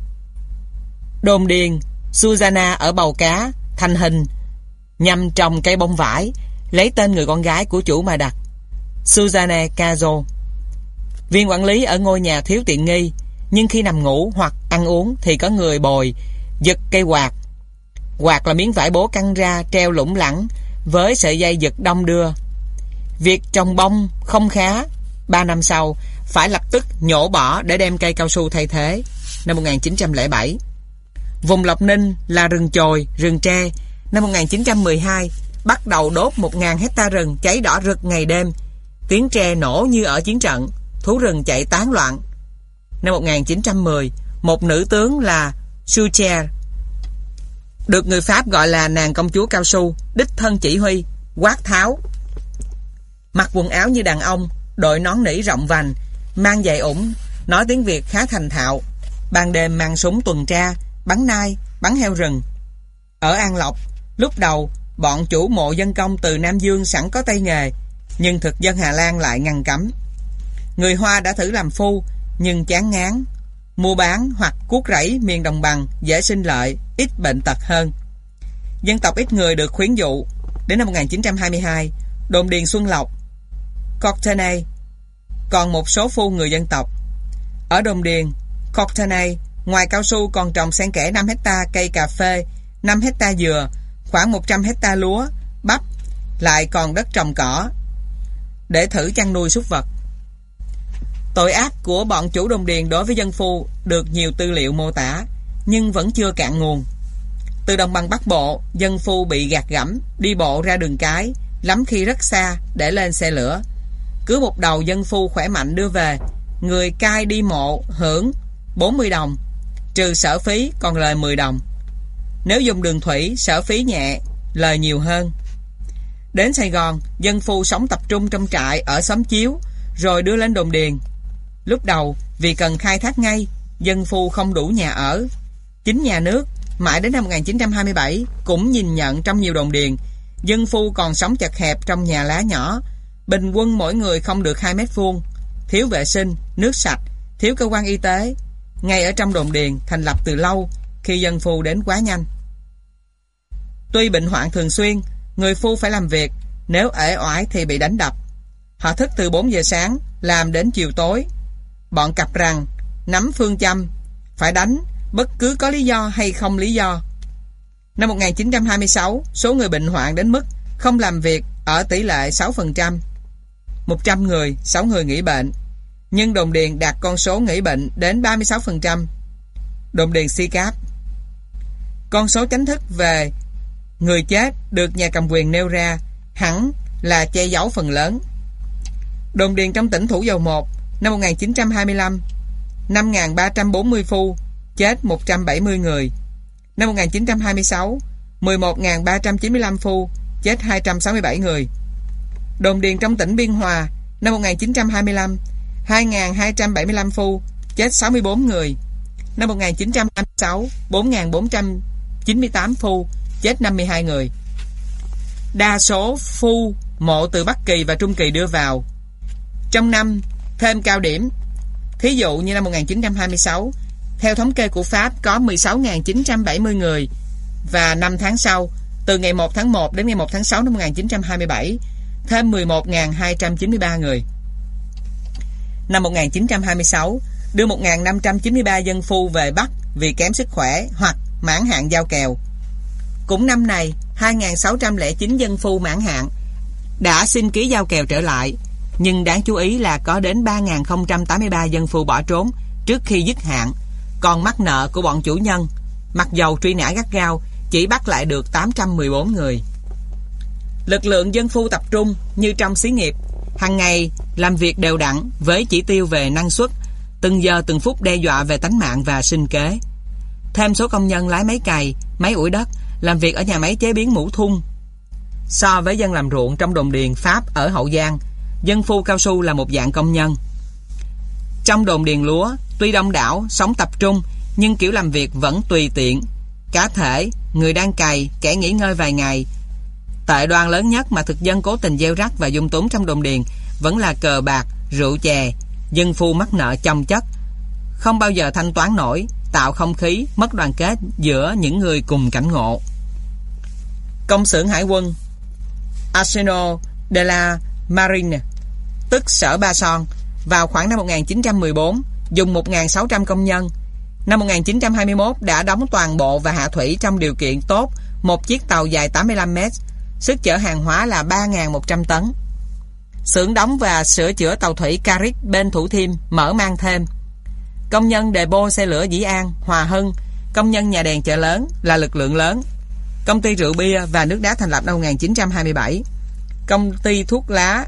đồn điền Susanna ở Bầu Cá thành hình nhằm trồng cây bông vải, lấy tên người con gái của chủ mà đặt, Susanna Cazo. Viên quản lý ở ngôi nhà thiếu tiện nghi, nhưng khi nằm ngủ hoặc ăn uống thì có người bồi giật cây quạt. Quạt là miếng vải bố căng ra treo lủng lẳng với sợi dây giật đong đưa. Việc trồng bông không khá, ba năm sau phải lập tức nhổ bỏ để đem cây cao su thay thế. Năm một nghìn chín trăm lẻ bảy, vùng Lộc Ninh là rừng chồi, rừng tre. Năm một nghìn chín trăm mười hai, bắt đầu đốt một nghìn hecta rừng cháy đỏ rực ngày đêm. Tiếng tre nổ như ở chiến trận, thú rừng chạy tán loạn. Năm một nghìn chín trăm mười, một nữ tướng là Sucher, được người Pháp gọi là nàng công chúa cao su, đích thân chỉ huy, quát tháo. Mặc quần áo như đàn ông, đội nón nỉ rộng vành, mang giày ủng, nói tiếng Việt khá thành thạo. Ban đêm mang súng tuần tra, bắn nai, bắn heo rừng. Ở An Lộc, lúc đầu bọn chủ mộ dân công từ Nam Dương sẵn có tay nghề, nhưng thực dân Hà Lan lại ngăn cấm. Người Hoa đã thử làm phu, nhưng chán ngán. Mua bán hoặc cuốc rẫy miền đồng bằng dễ sinh lợi, ít bệnh tật hơn. Dân tộc ít người được khuyến dụ. Đến năm một nghìn chín trăm hai mươi hai, đồn điền Xuân Lộc, Courtenay, còn một số phu người dân tộc. Ở đồn điền Courtenay, ngoài cao su còn trồng xen kẽ năm hecta cây cà phê, năm hecta dừa, khoảng một trăm hecta lúa, bắp, lại còn đất trồng cỏ để thử chăn nuôi súc vật. Tội ác của bọn chủ đồn điền đối với dân phu được nhiều tư liệu mô tả, nhưng vẫn chưa cạn nguồn. Từ đồng bằng Bắc Bộ, dân phu bị gạt gẫm, đi bộ ra đường cái, lắm khi rất xa để lên xe lửa. Cứ một đầu dân phu khỏe mạnh đưa về, người cai đi mộ hưởng bốn mươi đồng, trừ sở phí còn lời mười đồng. Nếu dùng đường thủy, sở phí nhẹ, lời nhiều hơn. Đến Sài Gòn, dân phu sống tập trung trong trại ở xóm Chiếu, rồi đưa lên đồn điền. Lúc đầu, vì cần khai thác ngay, dân phu không đủ nhà ở. Chính nhà nước, mãi đến năm một nghìn chín trăm hai mươi bảy, cũng nhìn nhận trong nhiều đồn điền, dân phu còn sống chật hẹp trong nhà lá nhỏ, bình quân mỗi người không được hai mét vuông, thiếu vệ sinh, nước sạch, thiếu cơ quan y tế. Ngay ở trong đồn điền thành lập từ lâu, khi dân phu đến quá nhanh. Tuy bệnh hoạn thường xuyên, người phu phải làm việc, nếu uể oải thì bị đánh đập. Họ thức từ bốn giờ sáng, làm đến chiều tối. Bọn cặp rằng, nắm phương châm, phải đánh, bất cứ có lý do hay không lý do. Năm một nghìn chín trăm hai mươi sáu, số người bệnh hoạn đến mức không làm việc ở tỷ lệ sáu phần trăm. một trăm người, sáu người nghỉ bệnh. Nhưng đồn điền đạt con số nghỉ bệnh đến ba mươi sáu phần trăm. Đồn điền Si Cáp. Con số chính thức về người chết được nhà cầm quyền nêu ra hẳn là che giấu phần lớn. Đồn điền trong tỉnh Thủ Dầu Một, năm một nghìn chín trăm hai mươi lăm, năm nghìn ba trăm bốn mươi phu, chết một trăm bảy mươi người. Năm một nghìn chín trăm hai mươi sáu, mười một nghìn ba trăm chín mươi lăm phu, chết hai trăm sáu mươi bảy người. Đồn điền trong tỉnh Biên Hòa, năm một nghìn chín trăm hai mươi lăm, hai nghìn hai trăm bảy mươi lăm phu, chết sáu mươi bốn người. Năm một nghìn chín trăm hai mươi sáu, bốn nghìn bốn trăm chín mươi tám phu, chết năm mươi hai người. Đa số phu mộ từ Bắc Kỳ và Trung Kỳ đưa vào. Trong năm thêm cao điểm, thí dụ như năm một nghìn chín trăm hai mươi sáu, theo thống kê của Pháp có mười sáu nghìn chín trăm bảy mươi người, và năm tháng sau, từ ngày một tháng một đến ngày một tháng sáu năm một nghìn chín trăm hai mươi bảy, thêm mười một nghìn hai trăm chín mươi ba người. Năm một nghìn chín trăm hai mươi sáu, đưa một nghìn năm trăm chín mươi ba dân phu về Bắc vì kém sức khỏe hoặc mãn hạn giao kèo. Cũng năm này, hai nghìn sáu trăm lẻ chín dân phu mãn hạn đã xin ký giao kèo trở lại, nhưng đáng chú ý là có đến ba nghìn không trăm tám mươi ba dân phu bỏ trốn trước khi dứt hạn, còn mắc nợ của bọn chủ nhân, mặc dầu truy nã gắt gao, chỉ bắt lại được tám trăm mười bốn người. Lực lượng dân phu tập trung như trong xí nghiệp, hàng ngày làm việc đều đặn với chỉ tiêu về năng suất, từng giờ từng phút đe dọa về tánh mạng và sinh kế. Thêm số công nhân lái máy cày, máy ủi đất, làm việc ở nhà máy chế biến mũ thun. So với dân làm ruộng trong đồn điền Pháp ở Hậu Giang, dân phu cao su là một dạng công nhân. Trong đồn điền lúa, tuy đông đảo, sống tập trung, nhưng kiểu làm việc vẫn tùy tiện. Cá thể, người đang cày, kẻ nghỉ ngơi vài ngày. Tệ đoan lớn nhất mà thực dân cố tình gieo rắc và dung túng trong đồn điền vẫn là cờ bạc, rượu chè. Dân phu mắc nợ chồng chất, không bao giờ thanh toán nổi, tạo không khí mất đoàn kết giữa những người cùng cảnh ngộ. Công xưởng hải quân Arsenal de la Marine, tức Sở Ba Son, vào khoảng năm một nghìn chín trăm mười bốn, dùng một nghìn sáu trăm công nhân. Năm một nghìn chín trăm hai mươi mốt đã đóng toàn bộ và hạ thủy trong điều kiện tốt một chiếc tàu dài tám mươi lăm mét, sức chở hàng hóa là ba nghìn một trăm tấn. Xưởng đóng và sửa chữa tàu thủy Carrick bên Thủ Thiêm mở mang thêm. Công nhân đề bô xe lửa Dĩ An, Hòa Hưng, công nhân nhà đèn chợ lớn là lực lượng lớn. Công ty rượu bia và nước đá thành lập năm một nghìn chín trăm hai mươi bảy. Công ty thuốc lá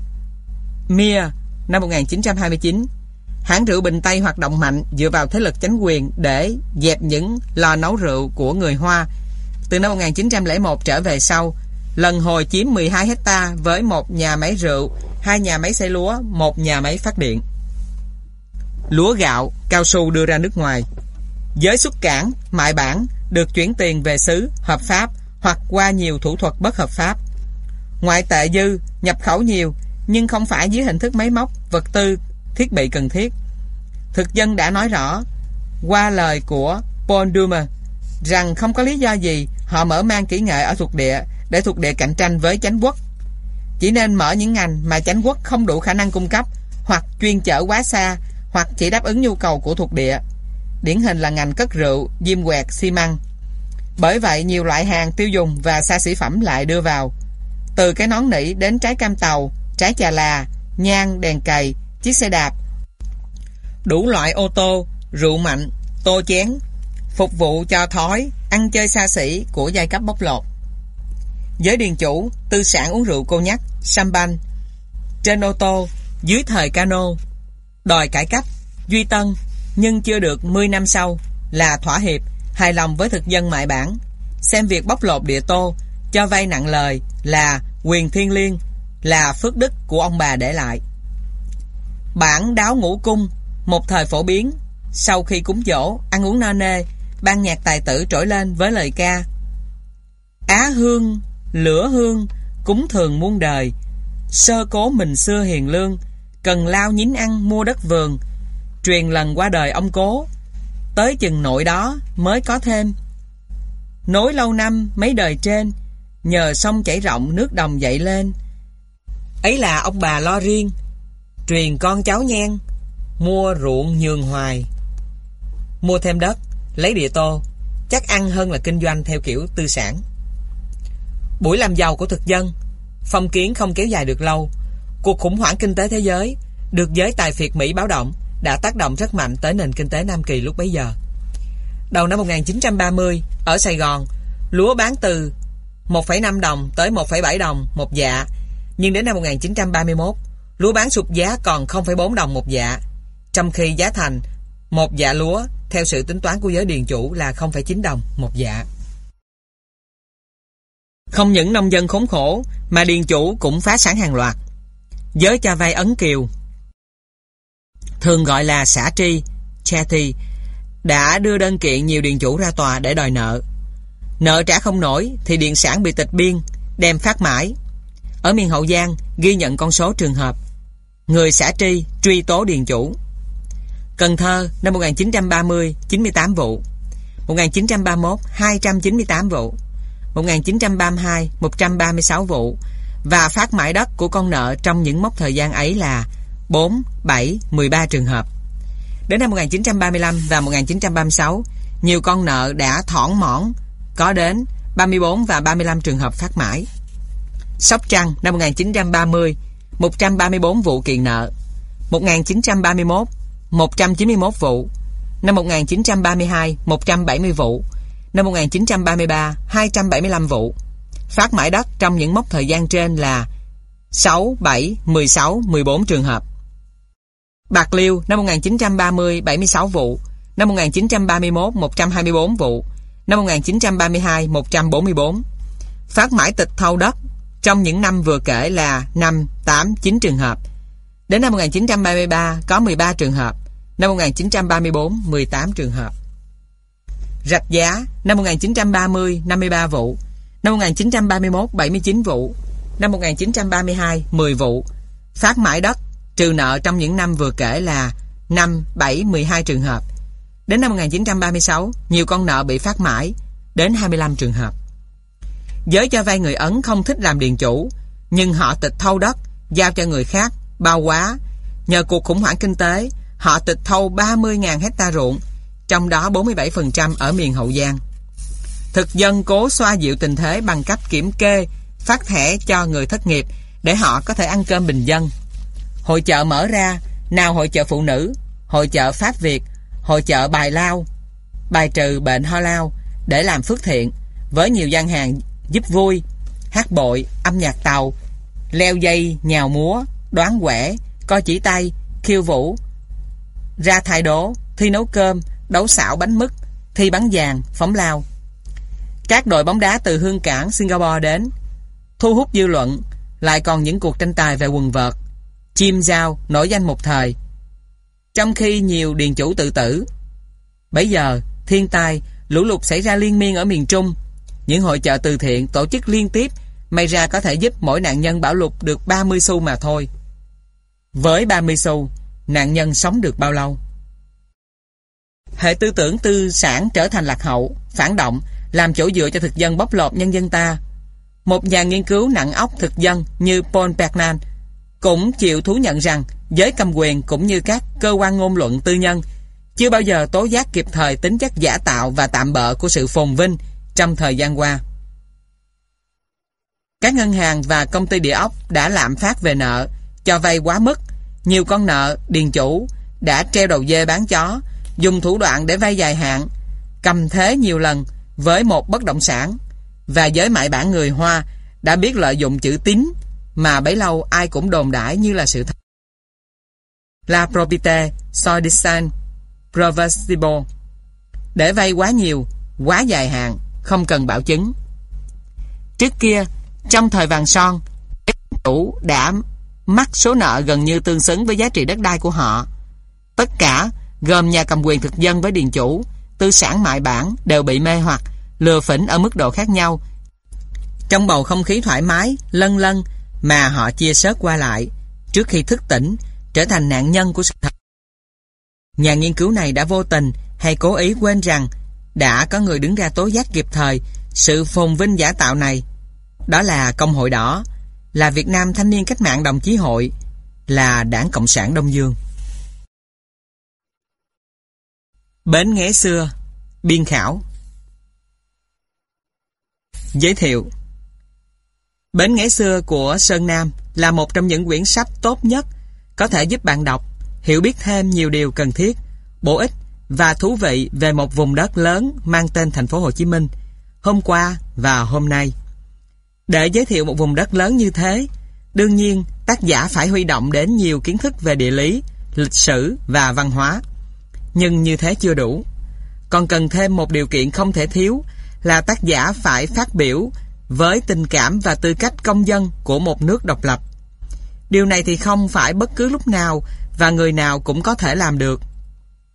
Mia năm một nghìn chín trăm hai mươi chín. Hãng rượu Bình Tây hoạt động mạnh dựa vào thế lực chính quyền để dẹp những lò nấu rượu của người Hoa. Từ năm một nghìn chín trăm lẻ một trở về sau, lần hồi chiếm mười hai hecta với một nhà máy rượu, hai nhà máy xay lúa, một nhà máy phát điện. Lúa gạo, cao su đưa ra nước ngoài. Giới xuất cảng, mại bản được chuyển tiền về xứ hợp pháp hoặc qua nhiều thủ thuật bất hợp pháp. Ngoại tệ dư, nhập khẩu nhiều nhưng không phải dưới hình thức máy móc, vật tư, thiết bị cần thiết. Thực dân đã nói rõ qua lời của Paul Doumer rằng không có lý do gì họ mở mang kỹ nghệ ở thuộc địa để thuộc địa cạnh tranh với chánh quốc. Chỉ nên mở những ngành mà chánh quốc không đủ khả năng cung cấp, hoặc chuyên chở quá xa, hoặc chỉ đáp ứng nhu cầu của thuộc địa. Điển hình là ngành cất rượu, diêm quẹt, xi măng. Bởi vậy nhiều loại hàng tiêu dùng và xa xỉ phẩm lại đưa vào, từ cái nón nỉ đến trái cam tàu, trái chà là, nhang, đèn cày, chiếc xe đạp, đủ loại ô tô, rượu mạnh, tô chén, phục vụ cho thói ăn chơi xa xỉ của giai cấp bóc lột. Giới điền chủ tư sản uống rượu cô nhắc, champagne trên ô tô dưới thời Cano, đòi cải cách, duy tân, nhưng chưa được mười năm sau là thỏa hiệp, hài lòng với thực dân mại bản, xem việc bóc lột địa tô, cho vay nặng lời là quyền thiêng liêng, là phước đức của ông bà để lại. Bản đáo ngũ cung một thời phổ biến. Sau khi cúng dỗ, ăn uống no nê, ban nhạc tài tử trỗi lên với lời ca: Á hương, lửa hương, cúng thường muôn đời, sơ cố mình xưa hiền lương, cần lao nhín ăn mua đất vườn, truyền lần qua đời ông cố, tới chừng nội đó mới có thêm. Nối lâu năm mấy đời trên, nhờ sông chảy rộng nước đồng dậy lên. Ấy là ông bà lo riêng, truyền con cháu nhen, mua ruộng nhường hoài. Mua thêm đất, lấy địa tô, chắc ăn hơn là kinh doanh theo kiểu tư sản. Buổi làm giàu của thực dân, phong kiến không kéo dài được lâu. Cuộc khủng hoảng kinh tế thế giới, được giới tài phiệt Mỹ báo động, đã tác động rất mạnh tới nền kinh tế Nam Kỳ lúc bấy giờ. Đầu năm một nghìn chín trăm ba mươi, ở Sài Gòn, lúa bán từ một phẩy năm đồng tới một phẩy bảy đồng một dạ. Nhưng đến năm một nghìn chín trăm ba mươi mốt, lúa bán sụt giá còn không phẩy bốn đồng một dạ, trong khi giá thành một dạ lúa theo sự tính toán của giới điền chủ là không phẩy chín đồng một dạ. Không những nông dân khốn khổ mà điền chủ cũng phá sản hàng loạt. Giới cho vay ấn kiều, thường gọi là xả tri, Chetty đã đưa đơn kiện nhiều điền chủ ra tòa để đòi nợ. Nợ trả không nổi thì điền sản bị tịch biên, đem phát mãi. Ở miền Hậu Giang ghi nhận con số trường hợp người xã tri truy tố điền chủ. Cần Thơ năm một nghìn chín trăm ba mươi chín mươi tám vụ, một nghìn chín trăm ba mươi mốt hai trăm chín mươi tám vụ, một nghìn chín trăm ba mươi hai một trăm ba mươi sáu vụ, và phát mãi đất của con nợ trong những mốc thời gian ấy là bốn, bảy, mười ba trường hợp. Đến năm một nghìn chín trăm ba mươi lăm và một nghìn chín trăm ba mươi sáu, nhiều con nợ đã thõng mỏn, có đến ba mươi bốn và ba mươi lăm trường hợp phát mãi. Sóc Trăng năm một nghìn chín trăm ba mươi, một trăm ba mươi bốn vụ kiện nợ. Một nghìn chín trăm ba mươi mốt, một trăm chín mươi mốt vụ. Năm một nghìn chín trăm ba mươi hai, một trăm bảy mươi vụ. Năm một nghìn chín trăm ba mươi ba, hai trăm bảy mươi lăm vụ. Phát mãi đất trong những mốc thời gian trên là sáu, bảy, mười sáu, mười bốn trường hợp. Bạc Liêu năm một nghìn chín trăm ba mươi, bảy mươi sáu vụ. Năm một nghìn chín trăm ba mươi mốt, một trăm hai mươi bốn vụ. Năm một nghìn chín trăm ba mươi hai, một trăm bốn mươi bốn. Phát mãi tịch thâu đất trong những năm vừa kể là năm, tám, chín trường hợp. Đến năm một nghìn chín trăm ba mươi ba có mười ba trường hợp. Năm một nghìn chín trăm ba mươi bốn, mười tám trường hợp. Rạch Giá năm một nghìn chín trăm ba mươi, năm mươi ba vụ. Năm một nghìn chín trăm ba mươi mốt, bảy mươi chín vụ. Năm một nghìn chín trăm ba mươi hai, mười vụ. Phát mãi đất trừ nợ trong những năm vừa kể là năm, bảy, mười hai trường hợp. Đến năm một nghìn chín trăm ba mươi sáu, nhiều con nợ bị phát mãi, đến hai mươi lăm trường hợp. Giới cho vay người Ấn không thích làm điền chủ, nhưng họ tịch thâu đất, giao cho người khác, bao quá. Nhờ cuộc khủng hoảng kinh tế, họ tịch thâu ba mươi nghìn hecta ruộng, trong đó bốn mươi bảy phần trăm ở miền Hậu Giang. Thực dân cố xoa dịu tình thế bằng cách kiểm kê, phát thẻ cho người thất nghiệp để họ có thể ăn cơm bình dân. Hội chợ mở ra, nào hội chợ phụ nữ, hội chợ Pháp Việt, hội chợ bài lao, bài trừ bệnh ho lao để làm phước thiện, với nhiều gian hàng giúp vui, hát bội, âm nhạc tàu, leo dây, nhào múa, đoán quẻ, coi chỉ tay, khiêu vũ, ra thai đố, thi nấu cơm, đấu xảo bánh mứt, thi bắn vàng, phóng lao. Các đội bóng đá từ Hương Cảng, Singapore đến, thu hút dư luận, lại còn những cuộc tranh tài về quần vợt, chim dao nổi danh một thời, trong khi nhiều điền chủ tự tử. Bấy giờ, thiên tai, lũ lụt xảy ra liên miên ở miền Trung. Những hội chợ từ thiện tổ chức liên tiếp, may ra có thể giúp mỗi nạn nhân bão lụt được ba mươi xu mà thôi. Với ba mươi xu, nạn nhân sống được bao lâu? Hệ tư tưởng tư sản trở thành lạc hậu, phản động, làm chỗ dựa cho thực dân bóc lột nhân dân ta. Một nhà nghiên cứu nặng óc thực dân như Paul Bergman cũng chịu thú nhận rằng giới cầm quyền cũng như các cơ quan ngôn luận tư nhân chưa bao giờ tố giác kịp thời tính chất giả tạo và tạm bợ của sự phồn vinh trong thời gian qua. Các ngân hàng và công ty địa ốc đã lạm phát về nợ, cho vay quá mức. Nhiều con nợ, điền chủ đã treo đầu dê bán chó, dùng thủ đoạn để vay dài hạn, cầm thế nhiều lần với một bất động sản. Và giới mại bản người Hoa đã biết lợi dụng chữ tín mà bấy lâu ai cũng đồn đãi như là sự thật. La propriété soi disant proversible, để vay quá nhiều, quá dài hạn, không cần bảo chứng. Trước kia, trong thời vàng son, chủ đã mắc số nợ gần như tương xứng với giá trị đất đai của họ. Tất cả, gồm nhà cầm quyền thực dân với điền chủ, tư sản mại bản, đều bị mê hoặc, lừa phỉnh ở mức độ khác nhau, trong bầu không khí thoải mái, lân lân mà họ chia sớt qua lại, trước khi thức tỉnh, trở thành nạn nhân của sự thật. Nhà nghiên cứu này đã vô tình hay cố ý quên rằng đã có người đứng ra tố giác kịp thời sự phồn vinh giả tạo này. Đó là Công hội Đỏ, là Việt Nam Thanh niên Cách mạng Đồng chí hội, là Đảng Cộng sản Đông Dương. Bến Nghé xưa, biên khảo. Giới thiệu. Bến Nghé xưa của Sơn Nam là một trong những quyển sách tốt nhất có thể giúp bạn đọc hiểu biết thêm nhiều điều cần thiết, bổ ích và thú vị về một vùng đất lớn mang tên thành phố Hồ Chí Minh hôm qua và hôm nay. Để giới thiệu một vùng đất lớn như thế, đương nhiên tác giả phải huy động đến nhiều kiến thức về địa lý, lịch sử và văn hóa. Nhưng như thế chưa đủ. Còn cần thêm một điều kiện không thể thiếu là tác giả phải phát biểu với tình cảm và tư cách công dân của một nước độc lập. Điều này thì không phải bất cứ lúc nào và người nào cũng có thể làm được.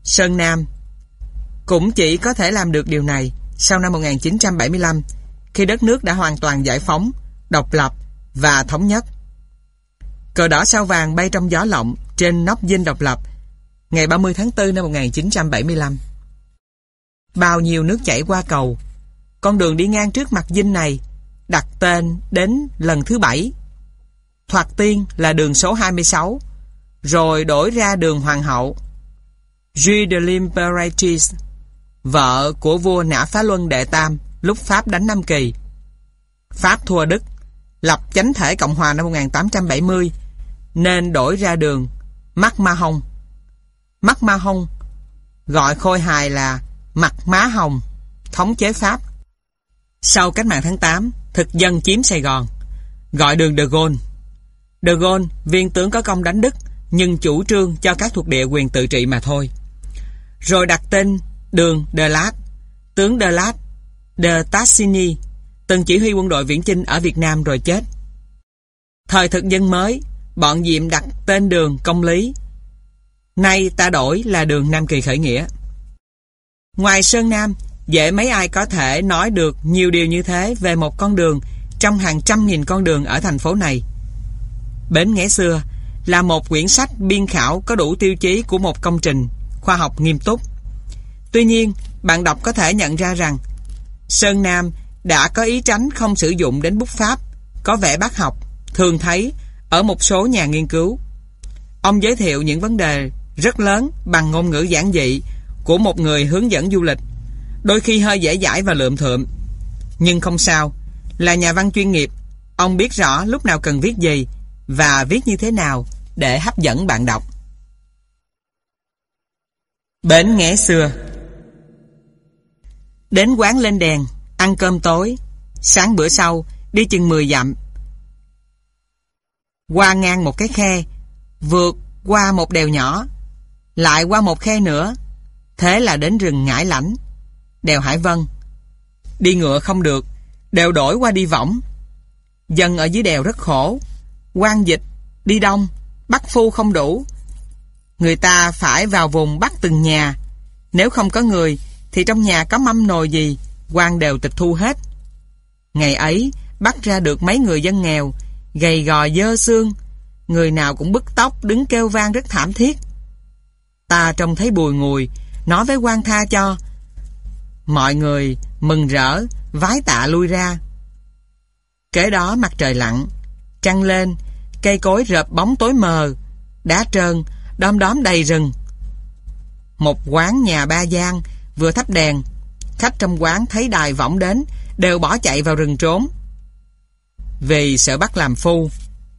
Sơn Nam cũng chỉ có thể làm được điều này sau năm một nghìn chín trăm bảy mươi lăm, khi đất nước đã hoàn toàn giải phóng, độc lập và thống nhất. Cờ đỏ sao vàng bay trong gió lộng trên nóc dinh độc lập ngày ba mươi tháng tư năm một nghìn chín trăm bảy mươi lăm. Bao nhiêu nước chảy qua cầu. Con đường đi ngang trước mặt dinh này đặt tên đến lần thứ bảy. Thoạt tiên là đường số hai mươi sáu, rồi đổi ra đường Hoàng hậu. Rue de l'Impératrice, vợ của vua Nã Phá Luân đệ tam lúc Pháp đánh Nam Kỳ. Pháp thua Đức, lập chánh thể Cộng hòa năm một nghìn tám trăm bảy mươi, nên đổi ra đường Mắc Ma Hông. Mắc Ma Hông gọi khôi hài là Mặt Má Hồng, thống chế Pháp. Sau cách mạng tháng tám, thực dân chiếm Sài Gòn, gọi đường De Gaulle. De Gaulle, viên tướng có công đánh Đức, nhưng chủ trương cho các thuộc địa quyền tự trị mà thôi. Rồi đặt tên đường De Lat. Tướng De Lat de Tassigny từng chỉ huy quân đội viễn chinh ở Việt Nam rồi chết. Thời thực dân mới, bọn Diệm đặt tên đường Công Lý. Nay ta đổi là đường Nam Kỳ khởi nghĩa. Ngoài Sơn Nam, dễ mấy ai có thể nói được nhiều điều như thế về một con đường trong hàng trăm nghìn con đường ở thành phố này. Bến Nghé xưa là một quyển sách biên khảo có đủ tiêu chí của một công trình khoa học nghiêm túc. Tuy nhiên, bạn đọc có thể nhận ra rằng Sơn Nam đã có ý tránh không sử dụng đến bút pháp có vẻ bác học thường thấy ở một số nhà nghiên cứu. Ông giới thiệu những vấn đề rất lớn bằng ngôn ngữ giản dị của một người hướng dẫn du lịch, đôi khi hơi dễ dãi và lượm thượm. Nhưng không sao, là nhà văn chuyên nghiệp, ông biết rõ lúc nào cần viết gì và viết như thế nào để hấp dẫn bạn đọc. Bến Nghé xưa. Đến quán lên đèn, ăn cơm tối, sáng bữa sau đi chừng mười dặm, qua ngang một cái khe, vượt qua một đèo nhỏ, lại qua một khe nữa, thế là đến rừng Ngải Lãnh, đèo Hải Vân. Đi ngựa không được, đèo đổi qua đi võng. Dân ở dưới đèo rất khổ, quan dịch, đi đông, bắt phu không đủ. Người ta phải vào vùng bắt từng nhà. Nếu không có người thì trong nhà có mâm nồi gì, quan đều tịch thu hết. Ngày ấy bắt ra được mấy người dân nghèo, gầy gò dơ xương, người nào cũng bứt tóc đứng kêu vang rất thảm thiết. Ta trông thấy bùi ngùi, nói với quan tha cho. Mọi người mừng rỡ, vái tạ lui ra. Kế đó mặt trời lặn, trăng lên, cây cối rợp bóng tối mờ, đá trơn, đom đóm đầy rừng. Một quán nhà ba gian vừa thắp đèn, khách trong quán thấy đài võng đến đều bỏ chạy vào rừng trốn, vì sợ bắt làm phu.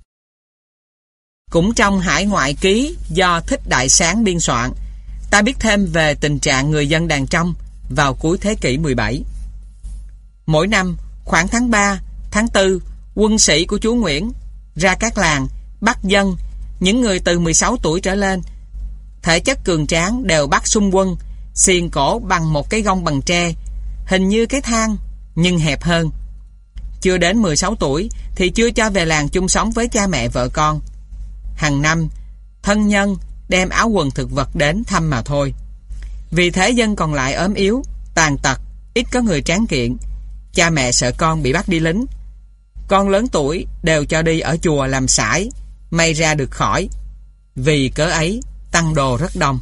Cũng trong Hải Ngoại Ký do Thích Đại Sáng biên soạn, ta biết thêm về tình trạng người dân đàn trong vào cuối thế kỷ mười bảy. Mỗi năm khoảng tháng ba, tháng tư, quân sĩ của chúa Nguyễn ra các làng bắt dân, những người từ mười sáu tuổi trở lên, thể chất cường tráng đều bắt xung quân, xiềng cổ bằng một cái gông bằng tre, hình như cái thang nhưng hẹp hơn. Chưa đến mười sáu tuổi thì chưa cho về làng chung sống với cha mẹ vợ con. Hàng năm thân nhân đem áo quần thực vật đến thăm mà thôi. Vì thế dân còn lại ốm yếu, tàn tật, ít có người tráng kiện. Cha mẹ sợ con bị bắt đi lính, con lớn tuổi đều cho đi ở chùa làm sải, may ra được khỏi. Vì cớ ấy tăng đồ rất đông.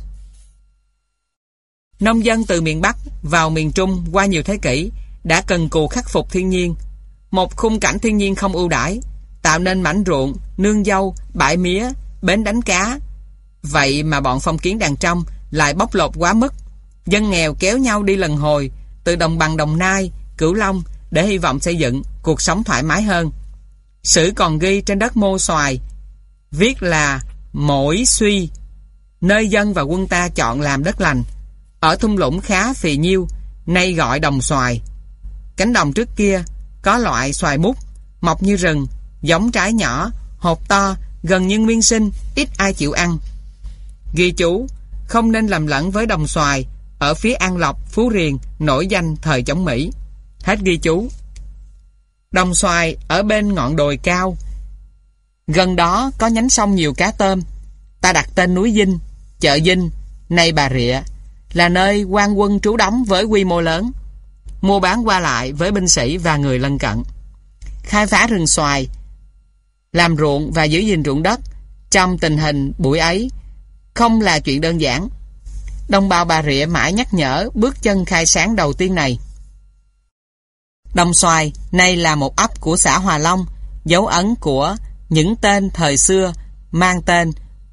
Nông dân từ miền Bắc vào miền Trung qua nhiều thế kỷ đã cần cù khắc phục thiên nhiên. Một khung cảnh thiên nhiên không ưu đãi, tạo nên mảnh ruộng, nương dâu, bãi mía, bến đánh cá. Vậy mà bọn phong kiến đàn trong lại bóc lột quá mức. Dân nghèo kéo nhau đi lần hồi từ đồng bằng Đồng Nai, Cửu Long để hy vọng xây dựng cuộc sống thoải mái hơn. Sử còn ghi trên đất Mô Xoài, viết là Mỗi Suy, nơi dân và quân ta chọn làm đất lành. Ở thung lũng khá phì nhiêu, nay gọi đồng xoài. Cánh đồng trước kia có loại xoài mút, mọc như rừng, giống trái nhỏ, hột to, gần như nguyên sinh, ít ai chịu ăn. Ghi chú không nên lầm lẫn với đồng xoài ở phía An Lộc, Phú Riềng nổi danh thời chống Mỹ. Hết ghi chú. Đồng xoài ở bên ngọn đồi cao, gần đó có nhánh sông nhiều cá tôm. Ta đặt tên núi Dinh, chợ Dinh, nay Bà Rịa, là nơi quan quân trú đóng với quy mô lớn, mua bán qua lại với binh sĩ và người lân cận. Khai phá rừng xoài, làm ruộng và giữ gìn ruộng đất trong tình hình buổi ấy không là chuyện đơn giản. Đồng bào Bà Rịa mãi nhắc nhở bước chân khai sáng đầu tiên này. Đồng Xoài nay là một ấp của xã Hòa Long, dấu ấn của những tên thời xưa mang tên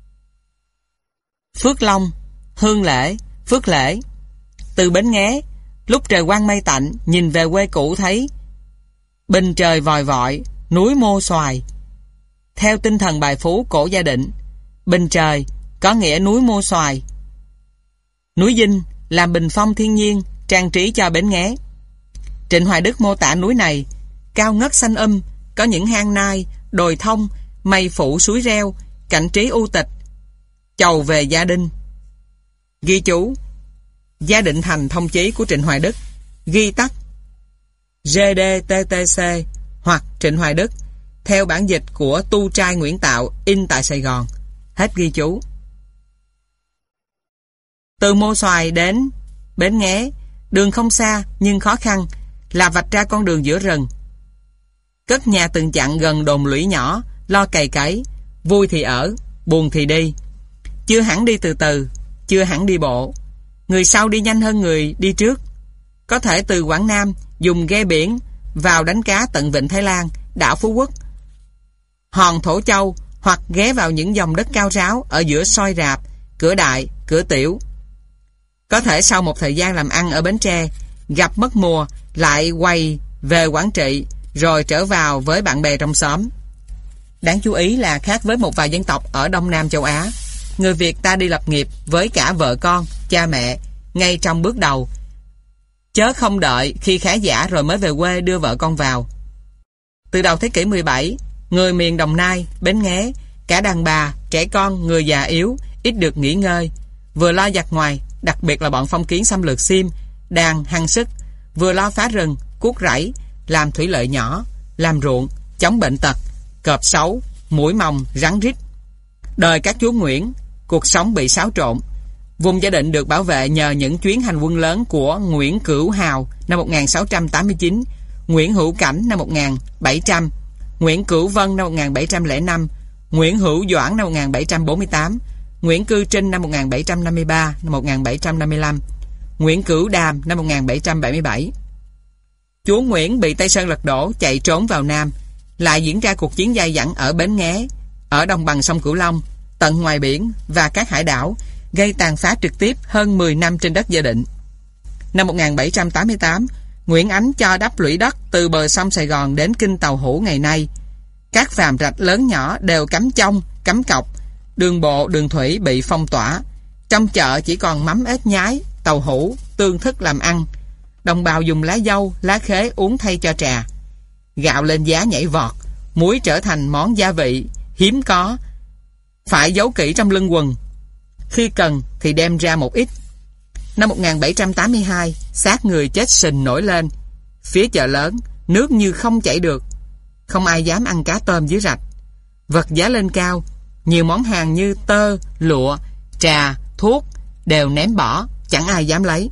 Phước Long, Hương Lễ, Phước Lễ. Từ Bến Nghé, lúc trời quang mây tạnh, nhìn về quê cũ thấy bình trời vòi vọi, núi Mô Xoài. Theo tinh thần bài phú cổ Gia Định, bình trời có nghĩa núi Mô Xoài. Núi Dinh làm bình phong thiên nhiên, trang trí cho Bến Nghé. Trịnh Hoài Đức mô tả núi này cao ngất xanh um, có những hang nai, đồi thông, mây phủ suối reo, cảnh trí u tịch, chầu về Gia Đình. Ghi chú: Gia Định Thành thông chí của Trịnh Hoài Đức, ghi tắt giê đê tê tê xê hoặc Trịnh Hoài Đức, theo bản dịch của tu trai Nguyễn Tạo, in tại Sài Gòn. Hết ghi chú. Từ Mô Xoài đến Bến Nghé, đường không xa nhưng khó khăn, là vạch ra con đường giữa rừng. Cất nhà từng chặng gần đồn lũy nhỏ, lo cày cấy, vui thì ở, buồn thì đi. Chưa hẳn đi từ từ, chưa hẳn đi bộ. Người sau đi nhanh hơn người đi trước. Có thể từ Quảng Nam dùng ghe biển vào đánh cá tận Vịnh Thái Lan, đảo Phú Quốc, hòn Thổ Châu, hoặc ghé vào những dòng đất cao ráo ở giữa Soi Rạp, Cửa Đại, Cửa Tiểu. Có thể sau một thời gian làm ăn ở Bến Tre, gặp mất mùa, lại quay về Quảng Trị, rồi trở vào với bạn bè trong xóm. Đáng chú ý là khác với một vài dân tộc ở Đông Nam châu Á, người Việt ta đi lập nghiệp với cả vợ con, cha mẹ ngay trong bước đầu, chớ không đợi khi khá giả rồi mới về quê đưa vợ con vào. Từ đầu thế kỷ mười bảy, người miền Đồng Nai, Bến Nghé, cả đàn bà, trẻ con, người già yếu ít được nghỉ ngơi, vừa lo giặc ngoài, đặc biệt là bọn phong kiến xâm lược Sim, đàn hăng sức, vừa lo phá rừng, cuốc rẫy, làm thủy lợi nhỏ, làm ruộng, chống bệnh tật, cọp sấu, muỗi mòng, rắn rít. Đời các chúa Nguyễn, cuộc sống bị xáo trộn. Vùng Gia Định được bảo vệ nhờ những chuyến hành quân lớn của Nguyễn Cửu Hào năm một nghìn sáu trăm tám mươi chín, Nguyễn Hữu Cảnh năm một nghìn bảy trăm, Nguyễn Cửu Vân năm một nghìn bảy trăm lẻ năm, Nguyễn Hữu Doãn năm một nghìn bảy trăm bốn mươi tám, Nguyễn Cư Trinh năm một nghìn bảy trăm năm mươi ba, năm một nghìn bảy trăm năm mươi lăm, Nguyễn Cửu Đàm năm một nghìn bảy trăm bảy mươi bảy. Chúa Nguyễn bị Tây Sơn lật đổ, chạy trốn vào Nam. Lại diễn ra cuộc chiến dai dẳng ở Bến Nghé, ở đồng bằng sông Cửu Long, tận ngoài biển và các hải đảo, gây tàn phá trực tiếp hơn mười năm trên đất Gia Định. Năm một nghìn bảy trăm tám mươi tám, Nguyễn Ánh cho đắp lũy đất từ bờ sông Sài Gòn đến kinh Tàu Hũ ngày nay. Các phàm rạch lớn nhỏ đều cắm chông, cắm cọc, đường bộ, đường thủy bị phong tỏa. Trong chợ chỉ còn mắm ếch nhái, tàu hũ, tương thức làm ăn. Đồng bào dùng lá dâu, lá khế uống thay cho trà. Gạo lên giá nhảy vọt, muối trở thành món gia vị hiếm có, phải giấu kỹ trong lưng quần, khi cần thì đem ra một ít. Năm một nghìn bảy trăm tám mươi hai, xác người chết sình nổi lên. Phía chợ lớn, nước như không chảy được, không ai dám ăn cá tôm dưới rạch. Vật giá lên cao, nhiều món hàng như tơ, lụa, trà, thuốc đều ném bỏ, chẳng ai dám lấy.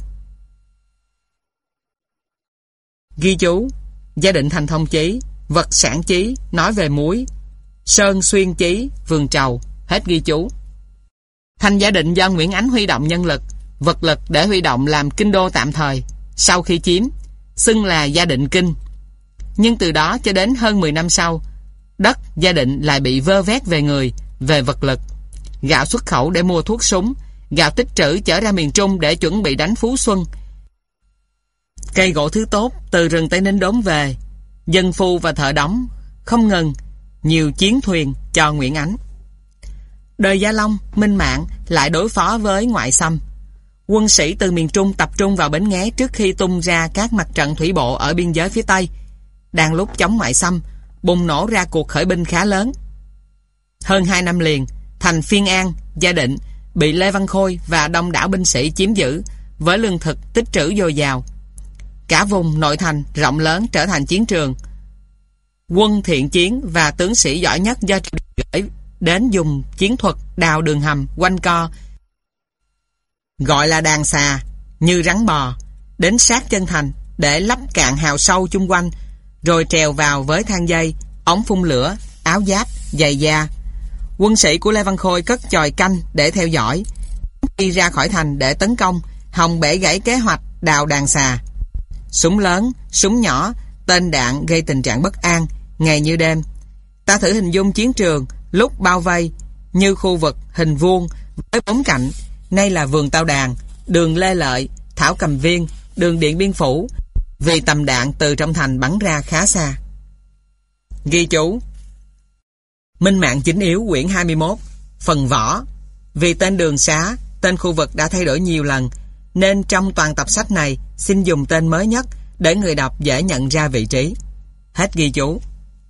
Ghi chú: Gia Định Thành thông chí, vật sản chí, nói về muối. Sơn Xuyên chí, vườn trầu. Hết ghi chú. Thành Gia Định do Nguyễn Ánh huy động nhân lực, vật lực để huy động làm kinh đô tạm thời sau khi chiếm, xưng là Gia Định Kinh. Nhưng từ đó cho đến hơn mười năm sau, đất Gia Định lại bị vơ vét về người, về vật lực. Gạo xuất khẩu để mua thuốc súng, gạo tích trữ chở ra miền Trung để chuẩn bị đánh Phú Xuân. Cây gỗ thứ tốt từ rừng Tây Ninh đốn về, dân phu và thợ đóng không ngừng nhiều chiến thuyền cho Nguyễn Ánh. Đời Gia Long, Minh Mạng lại đối phó với ngoại xâm. Quân sĩ từ miền Trung tập trung vào Bến Nghé trước khi tung ra các mặt trận thủy bộ ở biên giới phía Tây. Đang lúc chống ngoại xâm, bùng nổ ra cuộc khởi binh khá lớn. Hơn hai năm liền, thành Phiên An, Gia Định bị Lê Văn Khôi và đông đảo binh sĩ chiếm giữ với lương thực tích trữ dồi dào. Cả vùng nội thành rộng lớn trở thành chiến trường. Quân thiện chiến và tướng sĩ giỏi nhất do gửi đến dùng chiến thuật đào đường hầm quanh co gọi là đàn xà, như rắn bò, đến sát chân thành để lấp cạn hào sâu chung quanh, rồi trèo vào với thang dây, ống phun lửa, áo giáp, giày da. Quân sĩ của Lê Văn Khôi cất chòi canh để theo dõi. Khi ra khỏi thành để tấn công, Hồng bẻ gãy kế hoạch đào đàn xà. Súng lớn, súng nhỏ, tên đạn gây tình trạng bất an, ngày như đêm. Ta thử hình dung chiến trường lúc bao vây như khu vực hình vuông với bốn cạnh, nay là vườn Tao Đàn, đường Lê Lợi, Thảo Cầm Viên, đường Điện Biên Phủ, vì tầm đạn từ trong thành bắn ra khá xa. Ghi chú: Minh Mạng Chính Yếu quyển hai mươi mốt, phần võ. Vì tên đường xá, tên khu vực đã thay đổi nhiều lần, nên trong toàn tập sách này xin dùng tên mới nhất để người đọc dễ nhận ra vị trí. Hết ghi chú.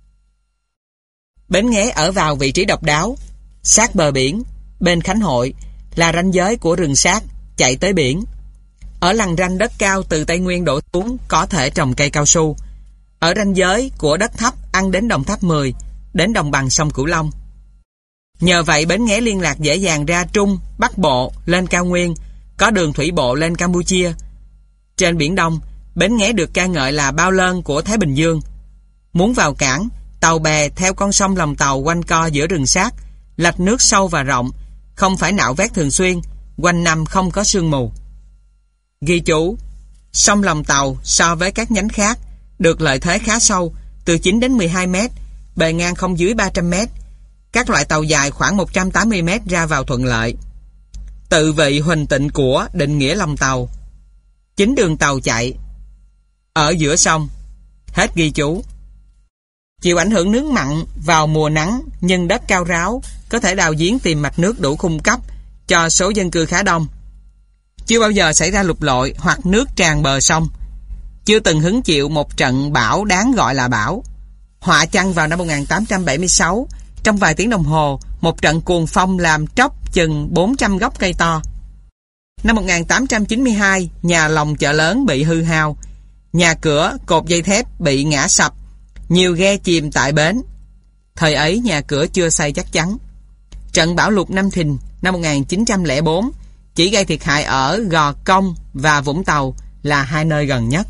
Bến Nghé ở vào vị trí độc đáo, sát bờ biển, bên Khánh Hội, là ranh giới của rừng sát chạy tới biển. Ở lằn ranh đất cao từ Tây Nguyên đổ xuống có thể trồng cây cao su. Ở ranh giới của đất thấp ăn đến Đồng Tháp mười, đến đồng bằng sông Cửu Long. Nhờ vậy Bến Nghé liên lạc dễ dàng ra Trung, Bắc Bộ, lên cao nguyên, có đường thủy bộ lên Campuchia. Trên Biển Đông, Bến Nghé được ca ngợi là bao lơn của Thái Bình Dương. Muốn vào cảng, tàu bè theo con sông lòng tàu quanh co giữa rừng sát, lạch nước sâu và rộng, không phải nạo vét thường xuyên, quanh năm không có sương mù. Ghi chú: sông lòng tàu so với các nhánh khác được lợi thế khá sâu, từ chín đến mười hai mét, bề ngang không dưới ba trăm mét. Các loại tàu dài khoảng một trăm tám mươi mét ra vào thuận lợi. Tự vị Huỳnh Tịnh của định nghĩa lòng tàu. Chính đường tàu chạy ở giữa sông. Hết ghi chú. Chịu ảnh hưởng nước mặn vào mùa nắng, nhưng đất cao ráo, có thể đào giếng tìm mạch nước đủ cung cấp cho số dân cư khá đông. Chưa bao giờ xảy ra lụt lội hoặc nước tràn bờ sông. Chưa từng hứng chịu một trận bão đáng gọi là bão. Họa chăng vào năm một nghìn tám trăm bảy mươi sáu, trong vài tiếng đồng hồ, một trận cuồng phong làm tróc chừng bốn trăm gốc cây to. Năm một nghìn tám trăm chín mươi hai, nhà lồng chợ lớn bị hư hao, nhà cửa, cột dây thép bị ngã sập, nhiều ghe chìm tại bến. Thời ấy nhà cửa chưa xây chắc chắn. Trận bão lụt Năm Thìn năm một nghìn chín trăm lẻ bốn chỉ gây thiệt hại ở Gò Công và Vũng Tàu là hai nơi gần nhất.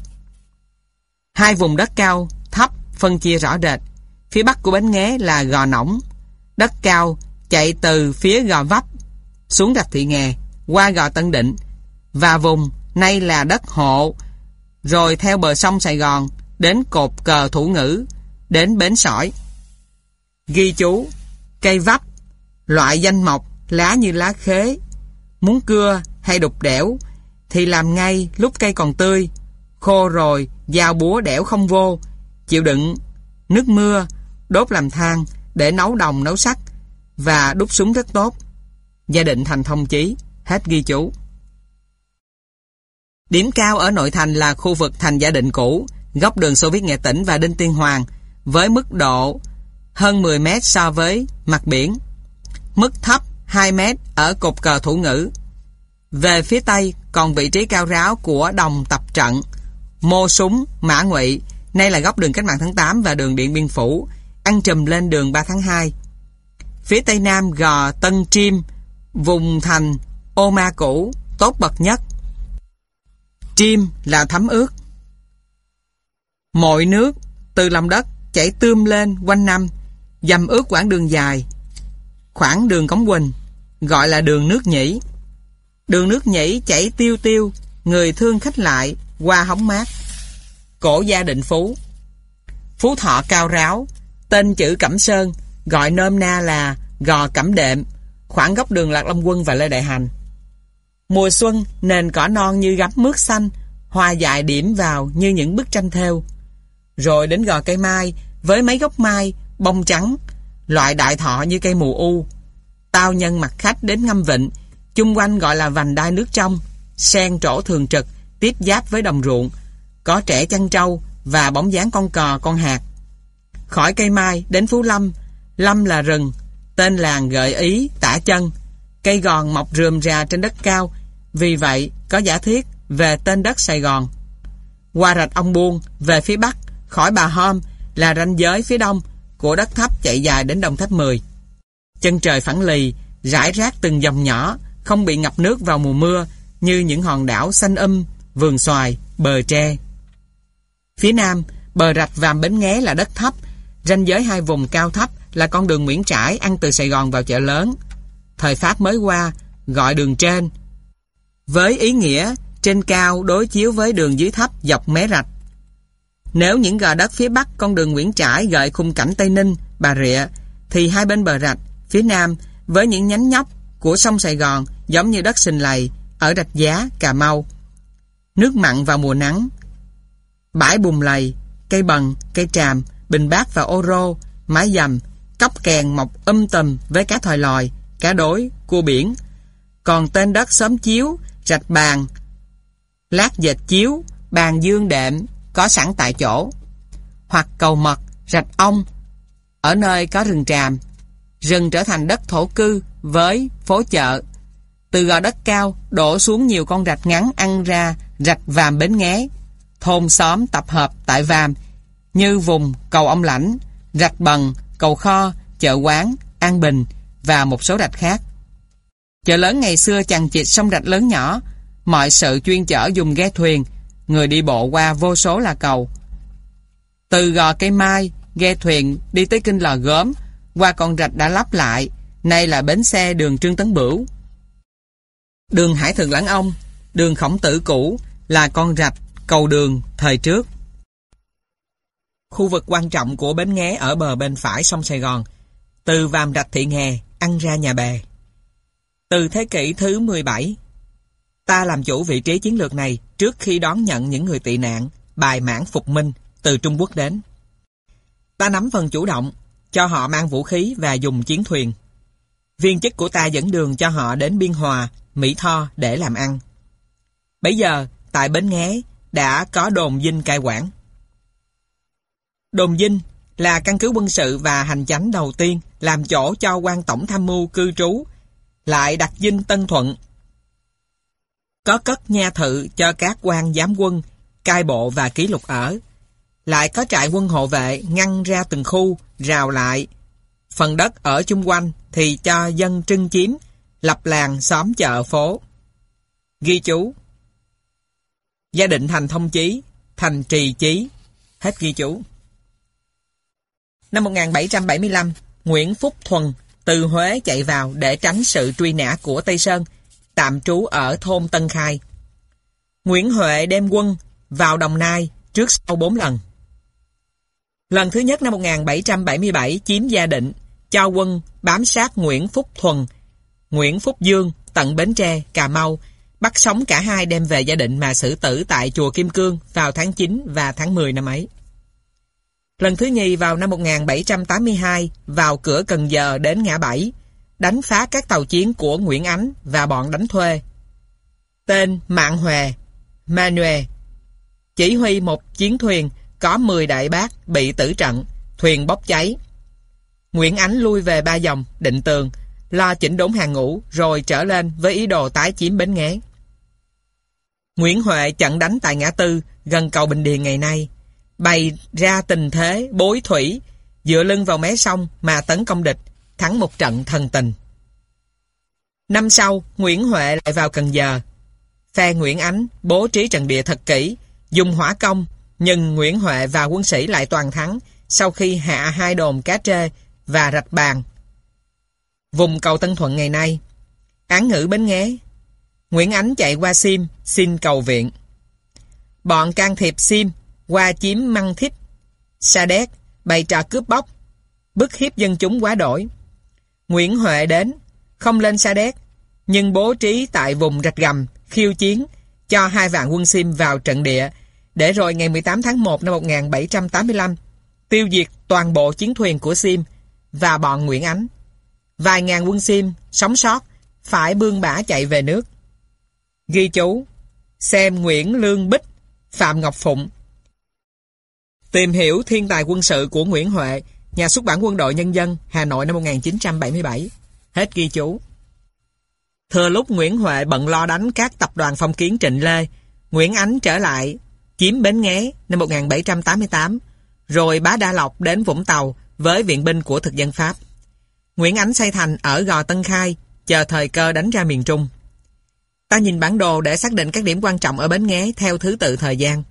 Hai vùng đất cao, thấp phân chia rõ rệt. Phía bắc của Bến Nghé là Gò Nỏng, đất cao chạy từ phía Gò Vấp xuống Rạch Thị Nghè qua Gò Tân Định, và vùng nay là đất Hộ, rồi theo bờ sông Sài Gòn đến cột cờ Thủ Ngữ, đến Bến Sỏi. Ghi chú: cây vấp, loại danh mộc, lá như lá khế, muốn cưa hay đục đẽo thì làm ngay lúc cây còn tươi, khô rồi dao búa đẽo không vô, chịu đựng nước mưa, đốt làm than để nấu đồng nấu sắt, và đúc súng rất tốt. Gia Định Thành Thông Chí. Hết ghi chú. Điểm cao ở nội thành là khu vực thành Gia Định cũ, góc đường Xô Viết Nghệ Tĩnh và Đinh Tiên Hoàng, với mức độ hơn mười mét so với mặt biển. Mức thấp hai mét ở cột cờ Thủ Ngữ. Về phía tây còn vị trí cao ráo của đồng tập trận, mô súng, Mã Ngụy, nay là góc đường Cách mạng tháng tám và đường Điện Biên Phủ, ăn trùm lên đường ba tháng hai. Phía tây nam Gò Tân Trim, vùng thành Ô Ma cũ, tốt bậc nhất. Trim là thấm ướt. Mọi nước từ lòng đất chảy tươm lên quanh năm, dầm ướt quãng đường dài, khoảng đường Cống Quỳnh, gọi là đường nước Nhĩ. Đường nước Nhĩ chảy tiêu tiêu, người thương khách lại, qua hóng mát. Cổ Gia Định Phú. Phú Thọ cao ráo, tên chữ Cẩm Sơn, gọi nôm na là Gò Cẩm Đệm, khoảng góc đường Lạc Long Quân và Lê Đại Hành. Mùa xuân, nền cỏ non như gấm mướt xanh, hoa dại điểm vào như những bức tranh thêu. Rồi đến Gò Cây Mai, với mấy gốc mai, bông trắng, loại đại thọ như cây mù u. Tao nhân mặt khách đến Ngâm Vịnh, chung quanh gọi là vành đai nước trong, sen trổ thường trực, tiếp giáp với đồng ruộng, có trẻ chăn trâu và bóng dáng con cò, con hạt. Khỏi Cây Mai đến Phú Lâm, Lâm là rừng, tên làng gợi ý tả chân. Cây gòn mọc rườm rà trên đất cao, vì vậy có giả thiết về tên đất Sài Gòn. Qua rạch Ông Buông về phía bắc, khỏi Bà Hôm là ranh giới phía đông của đất thấp chạy dài đến Đồng Tháp mười. Chân trời phẳng lì, rải rác từng dòng nhỏ, không bị ngập nước vào mùa mưa, như những hòn đảo xanh um, vườn xoài, bờ tre. Phía nam, bờ rạch Vàm Bến Nghé là đất thấp, ranh giới hai vùng cao thấp là con đường Nguyễn Trãi ăn từ Sài Gòn vào chợ lớn. Thời Pháp mới qua, gọi đường trên, với ý nghĩa trên cao đối chiếu với đường dưới thấp dọc mé rạch. Nếu những gò đất phía bắc con đường Nguyễn Trãi gợi khung cảnh Tây Ninh, Bà Rịa, thì hai bên bờ rạch, phía nam với những nhánh nhóc của sông Sài Gòn giống như đất Sình Lầy ở Rạch Giá, Cà Mau. Nước mặn vào mùa nắng. Bãi Bùn Lầy, cây bần, cây tràm, bình bát và ô rô, mái dầm, cóc kèn mọc um tùm với cá thòi lòi, cá đối, cua biển. Còn tên đất xóm Chiếu, Rạch Bàn, lát dệt chiếu, bàn dương đệm có sẵn tại chỗ. Hoặc Cầu Mật, Rạch Ông, ở nơi có rừng tràm. Rừng trở thành đất thổ cư với phố chợ. Từ gò đất cao đổ xuống nhiều con rạch ngắn ăn ra rạch Vàm Bến Nghé. Thôn xóm tập hợp tại Vàm như vùng Cầu Ông Lãnh, Rạch Bần, Cầu Kho, Chợ Quán, An Bình và một số rạch khác. Chợ lớn ngày xưa chằng chịt sông rạch lớn nhỏ, mọi sự chuyên chở dùng ghe thuyền, người đi bộ qua vô số là cầu. Từ gò Cây Mai, ghe thuyền đi tới Kinh Lò Gốm, qua con rạch đã lắp lại, nay là bến xe đường Trương Tấn Bửu. Đường Hải Thượng Lãn Ông, đường Khổng Tử cũ là con rạch cầu đường thời trước. Khu vực quan trọng của Bến Nghé ở bờ bên phải sông Sài Gòn, từ Vàm Rạch Thị Nghè ăn ra Nhà Bè. Từ thế kỷ thứ mười bảy, ta làm chủ vị trí chiến lược này trước khi đón nhận những người tị nạn, bài mãn phục minh từ Trung Quốc đến. Ta nắm phần chủ động, cho họ mang vũ khí và dùng chiến thuyền. Viên chức của ta dẫn đường cho họ đến Biên Hòa, Mỹ Tho để làm ăn. Bấy giờ, tại Bến Nghé đã có đồn dinh cai quản. Đồn dinh là căn cứ quân sự và hành chánh đầu tiên làm chỗ cho quan tổng tham mưu cư trú, lại đặt dinh Tân Thuận. Có cất nha thự cho các quan giám quân, cai bộ và ký lục ở. Lại có trại quân hộ vệ ngăn ra từng khu, rào lại. Phần đất ở chung quanh thì cho dân trưng chiếm, lập làng xóm chợ phố. Ghi chú: Gia Định thành Thông Chí, thành Trì Chí. Hết ghi chú. Năm một nghìn bảy trăm bảy mươi lăm, Nguyễn Phúc Thuần từ Huế chạy vào để tránh sự truy nã của Tây Sơn, tạm trú ở thôn Tân Khai. Nguyễn Huệ đem quân vào Đồng Nai trước sau bốn lần. Lần thứ nhất năm một nghìn bảy trăm bảy mươi bảy chiếm Gia Định, cho quân bám sát Nguyễn Phúc Thuần, Nguyễn Phúc Dương tận Bến Tre, Cà Mau, bắt sống cả hai đem về Gia Định mà xử tử tại chùa Kim Cương vào tháng chín và tháng mười năm ấy. Lần thứ nhì vào năm một nghìn bảy trăm tám mươi hai vào cửa Cần Giờ đến ngã Bảy, đánh phá các tàu chiến của Nguyễn Ánh và bọn đánh thuê. Tên Mạng Hòe, Manuel, chỉ huy một chiến thuyền có mười đại bác bị tử trận, thuyền bốc cháy. Nguyễn Ánh lui về Ba Dòng, Định Tường, lo chỉnh đốn hàng ngũ rồi trở lên với ý đồ tái chiếm Bến Nghé. Nguyễn Huệ chặn đánh tại ngã tư gần cầu Bình Điền ngày nay, bày ra tình thế bối thủy, dựa lưng vào mé sông mà tấn công địch, thắng một trận thần tình. Năm sau, Nguyễn Huệ lại vào Cần Giờ. Phe Nguyễn Ánh bố trí trận địa thật kỹ, dùng hỏa công, nhưng Nguyễn Huệ và quân sĩ lại toàn thắng sau khi hạ hai đồn Cá Trê và Rạch Bàn. Vùng cầu Tân Thuận ngày nay. Án ngữ Bến Nghé. Nguyễn Ánh chạy qua Sim xin cầu viện. Bọn can thiệp Sim qua chiếm Măng Thích, Sa Đéc, bày trò cướp bóc, bức hiếp dân chúng quá đổi. Nguyễn Huệ đến, không lên Sa Đéc, nhưng bố trí tại vùng Rạch Gầm, khiêu chiến, cho hai vạn quân Sim vào trận địa, để rồi ngày mười tám tháng một năm một nghìn bảy trăm tám mươi lăm, tiêu diệt toàn bộ chiến thuyền của Sim và bọn Nguyễn Ánh. Vài ngàn quân Sim sống sót, phải bươn bả chạy về nước. Ghi chú: xem Nguyễn Lương Bích, Phạm Ngọc Phụng. Tìm hiểu thiên tài quân sự của Nguyễn Huệ, Nhà xuất bản Quân đội Nhân dân, Hà Nội năm một nghìn chín trăm bảy mươi bảy. Hết ghi chú. Thừa lúc Nguyễn Huệ bận lo đánh các tập đoàn phong kiến Trịnh Lê, Nguyễn Ánh trở lại chiếm Bến Nghé năm một nghìn bảy trăm tám mươi tám, rồi bá Đa Lộc đến Vũng Tàu với viện binh của thực dân Pháp. Nguyễn Ánh xây thành ở Gò Tân Khai, chờ thời cơ đánh ra miền Trung. Ta nhìn bản đồ để xác định các điểm quan trọng ở Bến Nghé theo thứ tự thời gian.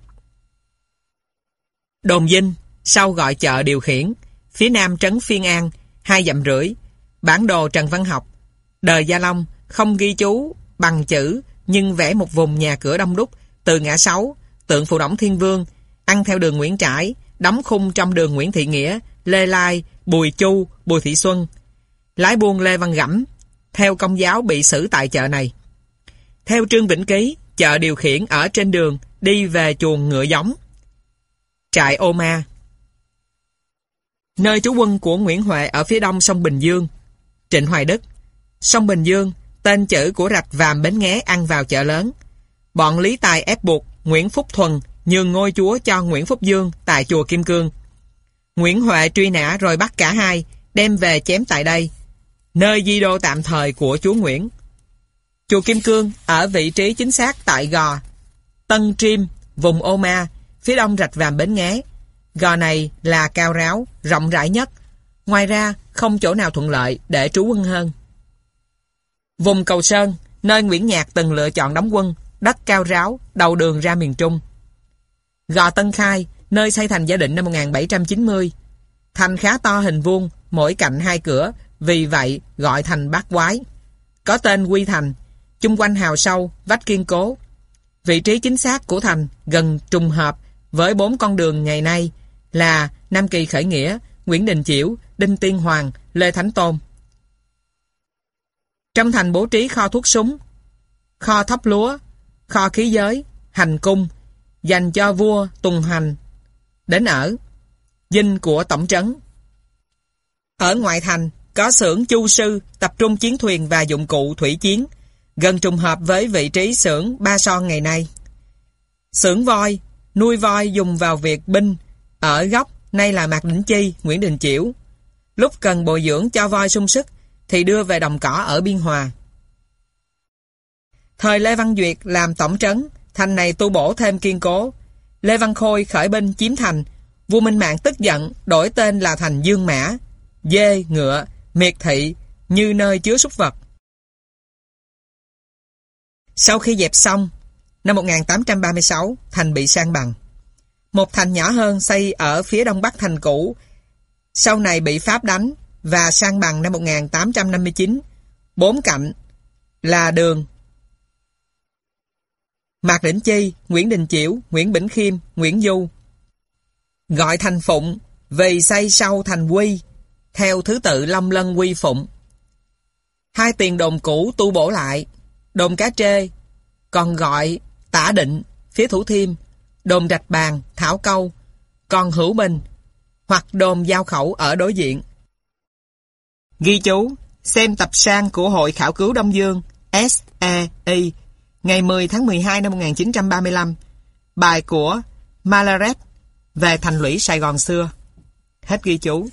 Đồn Dinh, sau gọi chợ Điều Khiển, phía nam trấn Phiên An, hai dặm rưỡi. Bản đồ Trần Văn Học. Đời Gia Long, không ghi chú bằng chữ nhưng vẽ một vùng nhà cửa đông đúc, từ ngã sáu, tượng Phù Đổng Thiên Vương, ăn theo đường Nguyễn Trãi, đóng khung trong đường Nguyễn Thị Nghĩa, Lê Lai, Bùi Chu, Bùi Thị Xuân. Lái buôn Lê Văn Gẫm, theo Công giáo bị xử tại chợ này. Theo Trương Vĩnh Ký, chợ Điều Khiển ở trên đường đi về chuồng Ngựa Giống. Trại Ô Ma, nơi trú quân của Nguyễn Huệ ở phía đông sông Bình Dương. Trịnh Hoài Đức, sông Bình Dương, tên chữ của rạch Vàm Bến Nghé ăn vào chợ lớn. Bọn Lý Tài ép buộc Nguyễn Phúc Thuần nhường ngôi chúa cho Nguyễn Phúc Dương tại chùa Kim Cương. Nguyễn Huệ truy nã rồi bắt cả hai, đem về chém tại đây, nơi di đô tạm thời của chúa Nguyễn. Chùa Kim Cương ở vị trí chính xác tại gò Tân Trim, vùng Ô Ma, phía đông rạch Vàm Bến Nghé. Gò này là cao ráo, rộng rãi nhất. Ngoài ra, không chỗ nào thuận lợi để trú quân hơn. Vùng Cầu Sơn, nơi Nguyễn Nhạc từng lựa chọn đóng quân, đất cao ráo, đầu đường ra miền Trung. Gò Tân Khai, nơi xây thành Gia Định năm một nghìn bảy trăm chín mươi. Thành khá to hình vuông, mỗi cạnh hai cửa, vì vậy gọi thành Bát Quái. Có tên Quy Thành, chung quanh hào sâu, vách kiên cố. Vị trí chính xác của thành gần trùng hợp với bốn con đường ngày nay là Nam Kỳ Khởi Nghĩa, Nguyễn Đình Chiểu, Đinh Tiên Hoàng, Lê Thánh Tôn. Trong thành bố trí kho thuốc súng, kho thóc lúa, kho khí giới, hành cung, dành cho vua tuần hành đến ở. Dinh của tổng trấn. Ở ngoại thành có xưởng chu sư, tập trung chiến thuyền và dụng cụ thủy chiến, gần trùng hợp với vị trí xưởng Ba Son ngày nay. Xưởng voi, nuôi voi dùng vào việc binh, ở góc nay là Mạc Đỉnh Chi, Nguyễn Đình Chiểu. Lúc cần bồi dưỡng cho voi sung sức thì đưa về đồng cỏ ở Biên Hòa. Thời Lê Văn Duyệt làm tổng trấn, thành này tu bổ thêm kiên cố. Lê Văn Khôi khởi binh chiếm thành, vua Minh Mạng tức giận đổi tên là thành Dương Mã, dê, ngựa, miệt thị như nơi chứa súc vật. Sau khi dẹp xong, năm một nghìn tám trăm ba mươi sáu, thành bị san bằng. Một thành nhỏ hơn xây ở phía đông bắc thành cũ, sau này bị Pháp đánh và san bằng năm một nghìn tám trăm năm mươi chín. Bốn cạnh là đường Mạc Đỉnh Chi, Nguyễn Đình Chiểu, Nguyễn Bỉnh Khiêm, Nguyễn Du. Gọi thành Phụng vì xây sau thành Quy, theo thứ tự Long Lân Quy Phụng. Hai tiền đồn cũ tu bổ lại. Đồn Cá Trê, còn gọi Tả Định, phía Thủ Thiêm, đồn Rạch Bàn, Thảo Câu, còn Hữu Bình, hoặc đồn Giao Khẩu ở đối diện. Ghi chú, xem tập san của Hội Khảo cứu Đông Dương, S E I, ngày mười tháng mười hai năm một nghìn chín trăm ba mươi lăm, bài của Malaret về thành lũy Sài Gòn xưa. Hết ghi chú.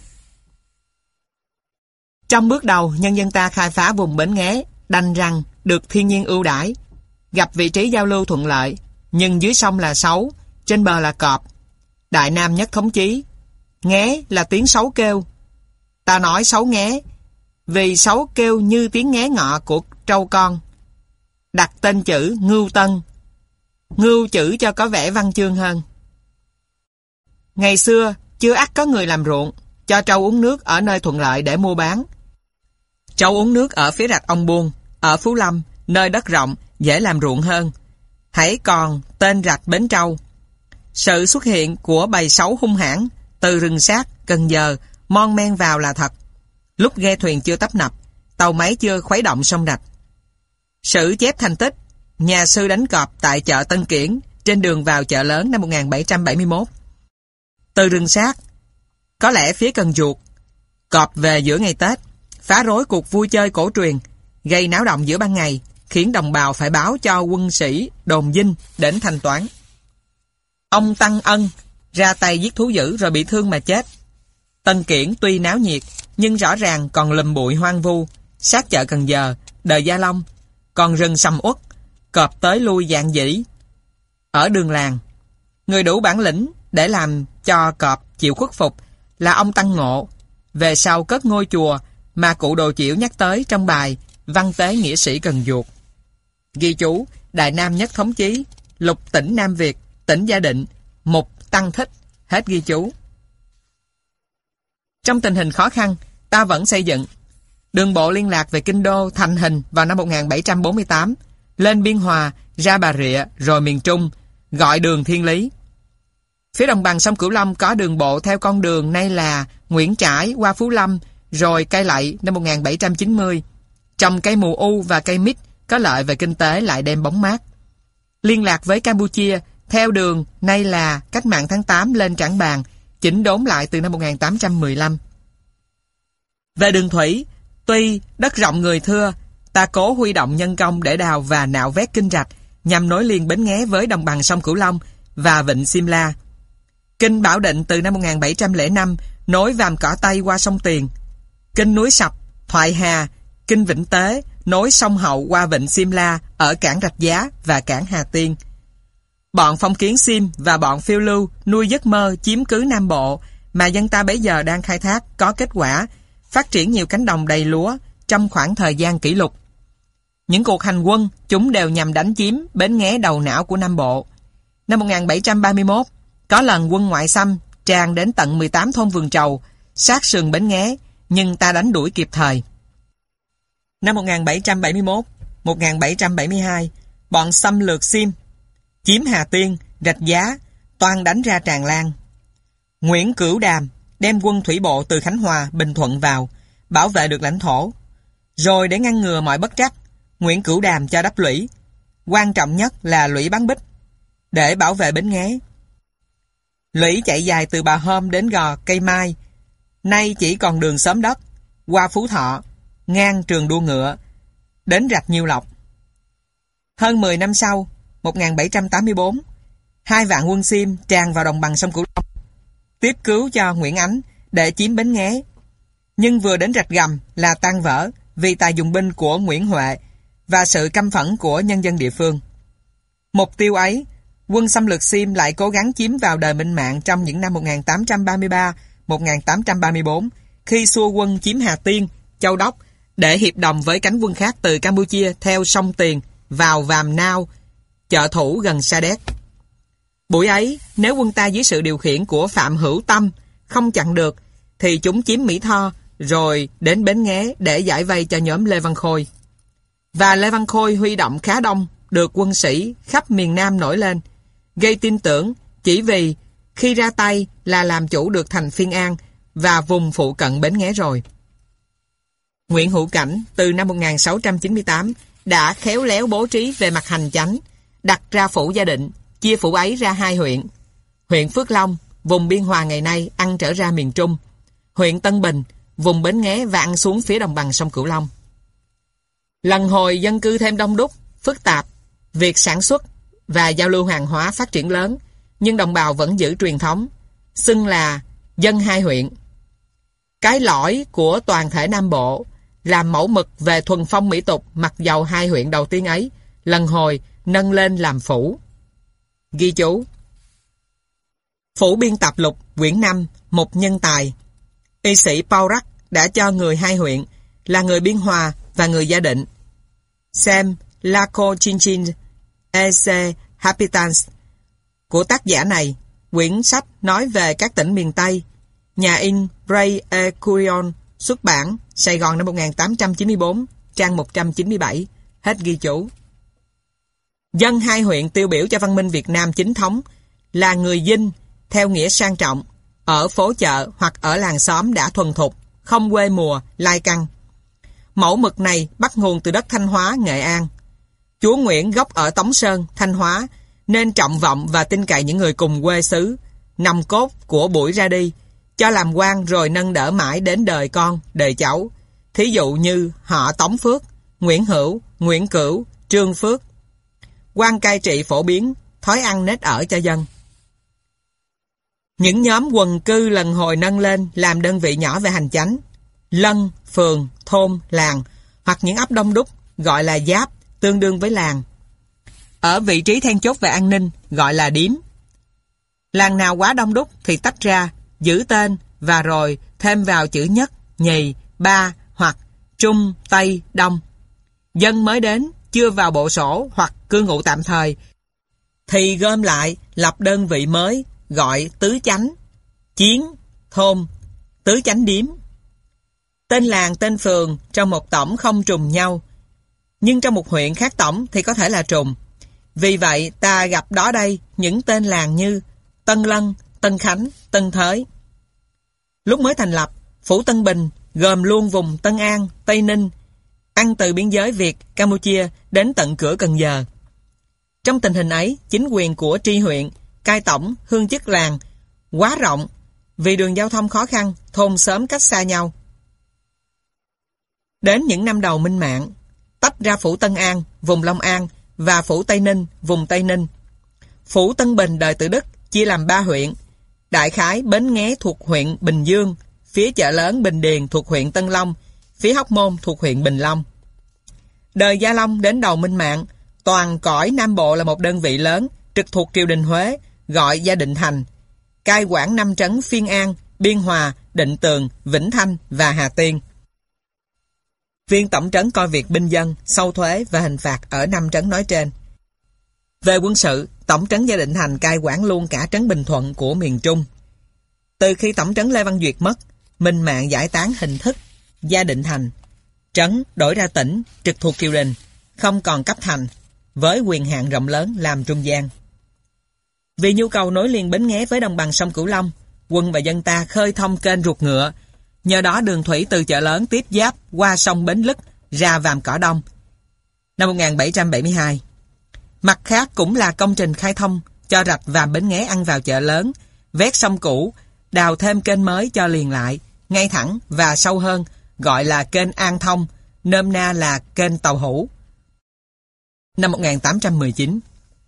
Trong bước đầu, nhân dân ta khai phá vùng Bến Nghé, đành rằng được thiên nhiên ưu đãi, gặp vị trí giao lưu thuận lợi, nhưng dưới sông là sấu, trên bờ là cọp. Đại Nam nhất thống chí, nghé là tiếng sấu kêu. Ta nói sấu nghé, vì sấu kêu như tiếng nghé ngọ của trâu con. Đặt tên chữ Ngưu Tân, ngưu chữ cho có vẻ văn chương hơn. Ngày xưa, chưa ắt có người làm ruộng, cho trâu uống nước ở nơi thuận lợi để mua bán. Trâu uống nước ở phía rạch Ông Buôn, ở Phú Lâm, nơi đất rộng, dễ làm ruộng hơn. Hãy còn tên rạch Bến Trâu. Sự xuất hiện của bầy sấu hung hãn từ rừng sát, Cần Giờ, mon men vào là thật. Lúc ghe thuyền chưa tấp nập, tàu máy chưa khuấy động sông rạch. Sử chép thành tích, nhà sư đánh cọp tại chợ Tân Kiển, trên đường vào chợ lớn năm một nghìn bảy trăm bảy mươi mốt. Từ rừng sát, có lẽ phía Cần Duột, cọp về giữa ngày Tết, phá rối cuộc vui chơi cổ truyền, gây náo động giữa ban ngày, khiến đồng bào phải báo cho quân sĩ đồn Dinh đến thanh toán. Ông Tăng Ân ra tay giết thú dữ rồi bị thương mà chết. Tân Kiển tuy náo nhiệt, nhưng rõ ràng còn lùm bụi hoang vu, sát chợ Cần Giờ, đời Gia Long, còn rừng sầm uất, cọp tới lui dạn dĩ. Ở đường làng, người đủ bản lĩnh để làm cho cọp chịu khuất phục là ông Tăng Ngộ, về sau cất ngôi chùa mà cụ Đồ Chiểu nhắc tới trong bài Văn Tế Nghĩa Sĩ Cần Duột. Ghi chú: Đại Nam nhất thống chí, lục tỉnh Nam Việt, tỉnh Gia Định, mục Tăng Thích. Hết ghi chú. Trong tình hình khó khăn, ta vẫn xây dựng. Đường bộ liên lạc về Kinh Đô thành hình vào năm một nghìn bảy trăm bốn mươi tám, lên Biên Hòa, ra Bà Rịa, rồi miền Trung, gọi đường Thiên Lý. Phía đồng bằng sông Cửu Long có đường bộ theo con đường nay là Nguyễn Trãi qua Phú Lâm, rồi Cây Lậy năm một nghìn bảy trăm chín mươi. Trồng cây mù u và cây mít có lợi về kinh tế lại đem bóng mát. Liên lạc với Campuchia theo đường nay là Cách mạng tháng tám lên Trảng Bàng, chỉnh đốn lại từ năm một nghìn tám trăm mười lăm. Về đường thủy, tuy đất rộng người thưa, ta cố huy động nhân công để đào và nạo vét kênh rạch nhằm nối liền Bến Nghé với đồng bằng sông Cửu Long và vịnh Simla. Kênh Bảo Định từ năm một nghìn bảy trăm lẻ năm nối Vàm Cỏ Tây qua sông Tiền. Kênh Núi Sập, Thoại Hà, kênh Vĩnh Tế nối sông Hậu qua vịnh Simla ở cảng Rạch Giá và cảng Hà Tiên. Bọn phong kiến Sim và bọn phiêu lưu nuôi giấc mơ chiếm cứ Nam Bộ mà dân ta bấy giờ đang khai thác có kết quả, phát triển nhiều cánh đồng đầy lúa trong khoảng thời gian kỷ lục. Những cuộc hành quân chúng đều nhằm đánh chiếm Bến Nghé đầu não của Nam Bộ. Năm một nghìn bảy trăm ba mươi mốt, có lần quân ngoại xâm tràn đến tận mười tám thôn Vườn Trầu, sát sườn Bến Nghé, nhưng ta đánh đuổi kịp thời. Năm một nghìn bảy trăm bảy mươi mốt đến một nghìn bảy trăm bảy mươi hai, bọn xâm lược Sim chiếm Hà Tiên, Rạch Giá, toan đánh ra Tràng Lan. Nguyễn Cửu Đàm đem quân thủy bộ từ Khánh Hòa, Bình Thuận vào, bảo vệ được lãnh thổ. Rồi để ngăn ngừa mọi bất trắc, Nguyễn Cửu Đàm cho đắp lũy, quan trọng nhất là lũy Bán Bích, để bảo vệ Bến Nghé. Lũy chạy dài từ Bà Hôm đến Gò Cây Mai, nay chỉ còn đường xóm đất, qua Phú Thọ, ngang trường đua ngựa, đến rạch Nhiêu Lộc. Hơn mười năm sau, một nghìn bảy trăm tám mươi tư, hai vạn quân Sim tràn vào đồng bằng sông Cửu Long, tiếp cứu cho Nguyễn Ánh để chiếm Bến Nghé. Nhưng vừa đến rạch Gầm là tan vỡ vì tài dùng binh của Nguyễn Huệ và sự căm phẫn của nhân dân địa phương. Mục tiêu ấy, quân xâm lược Sim lại cố gắng chiếm vào đời Minh Mạng trong những năm một nghìn tám trăm ba mươi ba đến một nghìn tám trăm ba mươi tư, khi xua quân chiếm Hà Tiên, Châu Đốc để hiệp đồng với cánh quân khác từ Campuchia theo sông Tiền vào Vàm Nao, chợ thủ gần Sa Đéc. Buổi ấy, nếu quân ta dưới sự điều khiển của Phạm Hữu Tâm không chặn được, thì chúng chiếm Mỹ Tho rồi đến Bến Nghé để giải vây cho nhóm Lê Văn Khôi. Và Lê Văn Khôi huy động khá đông, được quân sĩ khắp miền Nam nổi lên, gây tin tưởng chỉ vì khi ra tay là làm chủ được thành Phiên An và vùng phụ cận Bến Nghé rồi. Nguyễn Hữu Cảnh từ năm một nghìn sáu trăm chín mươi tám đã khéo léo bố trí về mặt hành chánh, đặt ra phủ Gia Định, chia phủ ấy ra hai huyện. Huyện Phước Long, vùng Biên Hòa ngày nay ăn trở ra miền Trung. Huyện Tân Bình, vùng Bến Nghé và ăn xuống phía đồng bằng sông Cửu Long. Lần hồi dân cư thêm đông đúc, phức tạp, việc sản xuất và giao lưu hàng hóa phát triển lớn, nhưng đồng bào vẫn giữ truyền thống, xưng là dân hai huyện. Cái lõi của toàn thể Nam Bộ làm mẫu mực về thuần phong mỹ tục, mặc dầu hai huyện đầu tiên ấy lần hồi nâng lên làm phủ. Ghi chú: Phủ biên tập lục quyển năm, Mục Nhân Tài. Y sĩ Paurak đã cho người hai huyện là người Biên Hòa và người Gia Định. Xem Laco Chinchin Ese Habitants của tác giả này, quyển sách nói về các tỉnh miền Tây. Nhà in Ray E. Curion, xuất bản Sài Gòn năm một nghìn tám trăm chín mươi tư, trang một trăm chín mươi bảy. Hết ghi chú. Dân hai huyện tiêu biểu cho văn minh Việt Nam chính thống là người Dinh theo nghĩa sang trọng, ở phố chợ hoặc ở làng xóm đã thuần thục, không quê mùa, lai căng. Mẫu mực này bắt nguồn từ đất Thanh Hóa, Nghệ An. Chúa Nguyễn gốc ở Tống Sơn, Thanh Hóa, nên trọng vọng và tin cậy những người cùng quê xứ, nòng cốt của buổi ra đi, cho làm quan rồi nâng đỡ mãi đến đời con, đời cháu. Thí dụ như họ Tống Phước, Nguyễn Hữu, Nguyễn Cửu, Trương Phước. Quan cai trị phổ biến, thói ăn nết ở cho dân. Những nhóm quần cư lần hồi nâng lên làm đơn vị nhỏ về hành chánh. Lân, phường, thôn, làng hoặc những ấp đông đúc gọi là giáp, tương đương với làng. Ở vị trí then chốt về an ninh gọi là điếm. Làng nào quá đông đúc thì tách ra, giữ tên và rồi thêm vào chữ nhất, nhì, ba hoặc trung, tây, đông. Dân mới đến chưa vào bộ sổ hoặc cư ngụ tạm thời, thì gom lại lập đơn vị mới gọi tứ chánh, chiến, thôn, tứ chánh điếm. Tên làng, tên phường trong một tổng không trùng nhau, nhưng trong một huyện khác tổng thì có thể là trùng. Vì vậy ta gặp đó đây những tên làng như Tân Lân, Tân Khánh, Tân Thới. Lúc mới thành lập, phủ Tân Bình gồm luôn vùng Tân An, Tây Ninh, ăn từ biên giới Việt, Campuchia đến tận cửa Cần Giờ. Trong tình hình ấy, chính quyền của tri huyện, cai tổng, hương chức làng quá rộng vì đường giao thông khó khăn, thôn xóm cách xa nhau. Đến những năm đầu Minh Mạng, tách ra phủ Tân An, vùng Long An và phủ Tây Ninh, vùng Tây Ninh. Phủ Tân Bình đời Tự Đức chia làm ba huyện, đại khái Bến Nghé thuộc huyện Bình Dương, phía Chợ Lớn Bình Điền thuộc huyện Tân Long, phía Hóc Môn thuộc huyện Bình Long. Đời Gia Long đến đầu Minh Mạng, toàn cõi Nam Bộ là một đơn vị lớn trực thuộc triều đình Huế, gọi Gia Định Thành, cai quản năm trấn Phiên An, Biên Hòa, Định Tường, Vĩnh Thanh và Hà Tiên. Viên tổng trấn coi việc binh dân, sâu thuế và hình phạt ở năm trấn nói trên. Về quân sự, tổng trấn Gia Định Thành cai quản luôn cả trấn Bình Thuận của miền Trung. Từ khi tổng trấn Lê Văn Duyệt mất, Minh Mạng giải tán hình thức Gia Định Thành, trấn đổi ra tỉnh trực thuộc triều đình, không còn cấp thành, với quyền hạn rộng lớn làm trung gian. Vì nhu cầu nối liền Bến Nghé với đồng bằng sông Cửu Long, quân và dân ta khơi thông kênh ruột ngựa. Nhờ đó đường thủy từ Chợ Lớn tiếp giáp qua sông Bến Lức ra Vàm Cỏ Đông năm một nghìn bảy trăm bảy mươi hai. Mặt khác cũng là công trình khai thông cho rạch Vàm Bến Nghé ăn vào Chợ Lớn, vét sông cũ, đào thêm kênh mới cho liền lại, ngay thẳng và sâu hơn, gọi là kênh An Thông, nôm na là kênh Tàu Hủ. Năm một nghìn tám trăm mười chín.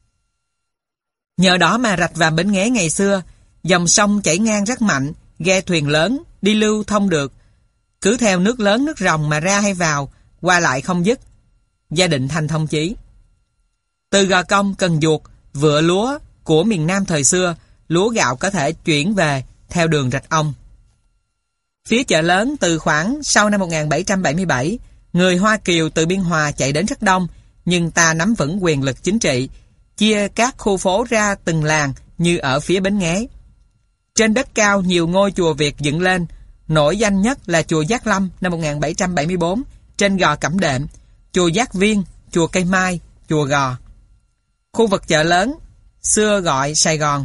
Nhờ đó mà rạch Vàm Bến Nghé ngày xưa, dòng sông chảy ngang rất mạnh, ghe thuyền lớn đi lưu thông được, cứ theo nước lớn nước ròng mà ra hay vào, qua lại không dứt. Gia Định Thành thông chí. Từ Gò Công, Cần Duộc, vựa lúa của miền Nam thời xưa, lúa gạo có thể chuyển về theo đường rạch Ông. Phía Chợ Lớn từ khoảng sau năm một nghìn bảy trăm bảy mươi bảy, người Hoa Kiều từ Biên Hòa chạy đến rất đông, nhưng ta nắm vững quyền lực chính trị, chia các khu phố ra từng làng như ở phía Bến Nghé. Trên đất cao nhiều ngôi chùa Việt dựng lên, nổi danh nhất là chùa Giác Lâm năm một nghìn bảy trăm bảy mươi bốn trên gò Cẩm Đệm, chùa Giác Viên, chùa Cây Mai, chùa Gò. Khu vực Chợ Lớn xưa gọi Sài Gòn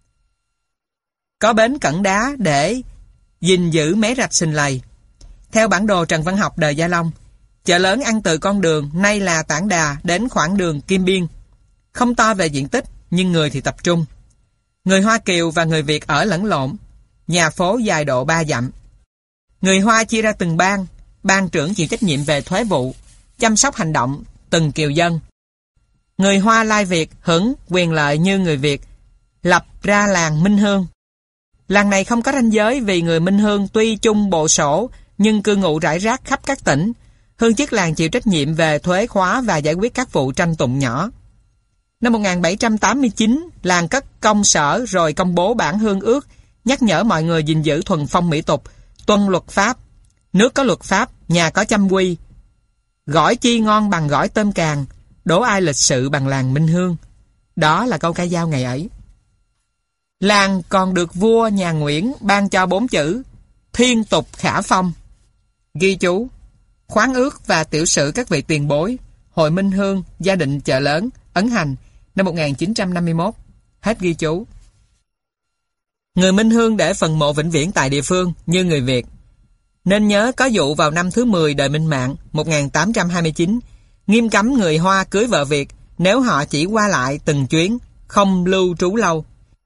có bến cẩn đá để gìn giữ mé rạch Sình Lầy. Theo bản đồ Trần Văn Học đời Gia Long, Chợ Lớn ăn từ con đường nay là Tảng Đà đến khoảng đường Kim Biên, không to về diện tích nhưng người thì tập trung. Người Hoa Kiều và người Việt ở lẫn lộn, nhà phố dài độ ba dặm. Người Hoa chia ra từng bang, ban trưởng chịu trách nhiệm về thuế vụ, chăm sóc hành động từng kiều dân. Người Hoa lai Việt hưởng quyền lợi như người Việt, lập ra làng Minh Hương. Làng này không có ranh giới vì người Minh Hương tuy chung bộ sổ nhưng cư ngụ rải rác khắp các tỉnh. Hương chức làng chịu trách nhiệm về thuế khóa và giải quyết các vụ tranh tụng nhỏ. Năm một nghìn bảy trăm tám mươi chín, làng cất công sở rồi công bố bản hương ước, nhắc nhở mọi người gìn giữ thuần phong mỹ tục, tuân luật pháp. Nước có luật pháp, nhà có chăm quy. Gỏi chi ngon bằng gỏi tôm càng, đố ai lịch sự bằng làng Minh Hương. Đó là câu ca dao ngày ấy. Làng còn được vua nhà Nguyễn ban cho bốn chữ thiên tục khả phong. Ghi chú: khoáng ước và tiểu sử các vị tiền bối, Hội Minh Hương, Gia Định Chợ Lớn, ấn hành năm một nghìn chín trăm năm mươi mốt. Hết ghi chú. Người Minh Hương để phần mộ vĩnh viễn tại địa phương như người Việt. Nên nhớ có vụ vào năm thứ mười đời Minh Mạng một nghìn tám trăm hai mươi chín, nghiêm cấm người Hoa cưới vợ Việt nếu họ chỉ qua lại từng chuyến, không lưu trú lâu.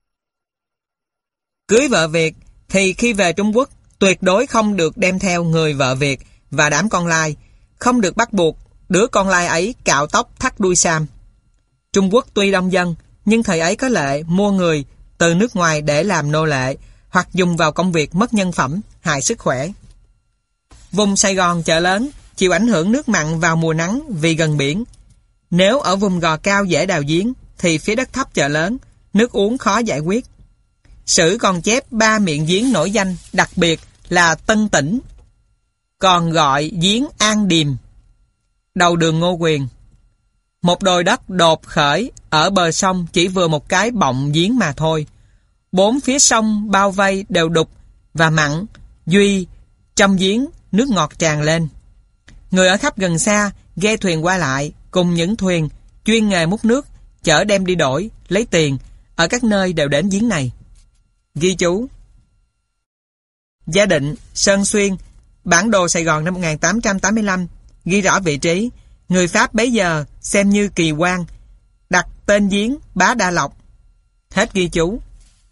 Cưới vợ Việt thì khi về Trung Quốc tuyệt đối không được đem theo người vợ Việt và đám con lai, không được bắt buộc đứa con lai ấy cạo tóc thắt đuôi sam. Trung Quốc tuy đông dân, nhưng thời ấy có lệ mua người từ nước ngoài để làm nô lệ hoặc dùng vào công việc mất nhân phẩm, hại sức khỏe. Vùng Sài Gòn Chợ Lớn chịu ảnh hưởng nước mặn vào mùa nắng vì gần biển. Nếu ở vùng gò cao dễ đào giếng thì phía đất thấp Chợ Lớn nước uống khó giải quyết. Sử còn chép ba miệng giếng nổi danh đặc biệt là Tân Tỉnh, còn gọi giếng An Điềm, đầu đường Ngô Quyền. Một đồi đất đột khởi ở bờ sông chỉ vừa một cái bọng giếng mà thôi. Bốn phía sông bao vây đều đục và mặn, duy trong giếng nước ngọt tràn lên. Người ở khắp gần xa ghe thuyền qua lại cùng những thuyền chuyên nghề múc nước chở đem đi đổi, lấy tiền ở các nơi đều đến giếng này. Ghi chú: Gia Định, Sơn Xuyên, bản đồ Sài Gòn năm một nghìn tám trăm tám mươi lăm ghi rõ vị trí. Người Pháp bấy giờ xem như kỳ quan, đặt tên giếng Bá Đa Lộc. Hết ghi chú.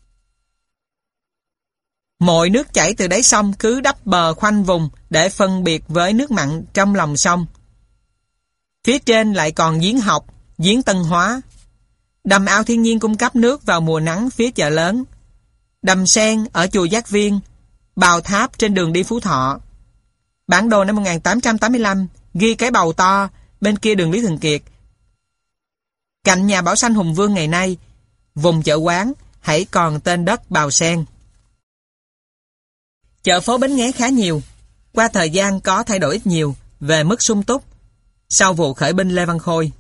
Mọi nước chảy từ đáy sông cứ đắp bờ khoanh vùng để phân biệt với nước mặn trong lòng sông. Phía trên lại còn giếng Học, giếng Tân Hóa. Đầm ao thiên nhiên cung cấp nước vào mùa nắng phía chợ lớn. Đầm sen ở chùa Giác Viên, bào tháp trên đường đi Phú Thọ. Bản đồ năm một nghìn tám trăm tám mươi lăm ghi cái bầu to bên kia đường Lý Thường Kiệt. Cạnh nhà Bảo Sanh Hùng Vương ngày nay, vùng chợ Quán hãy còn tên đất Bào Sen. Chợ phố Bến Nghé khá nhiều, qua thời gian có thay đổi ít nhiều về mức sung túc sau vụ khởi binh Lê Văn Khôi.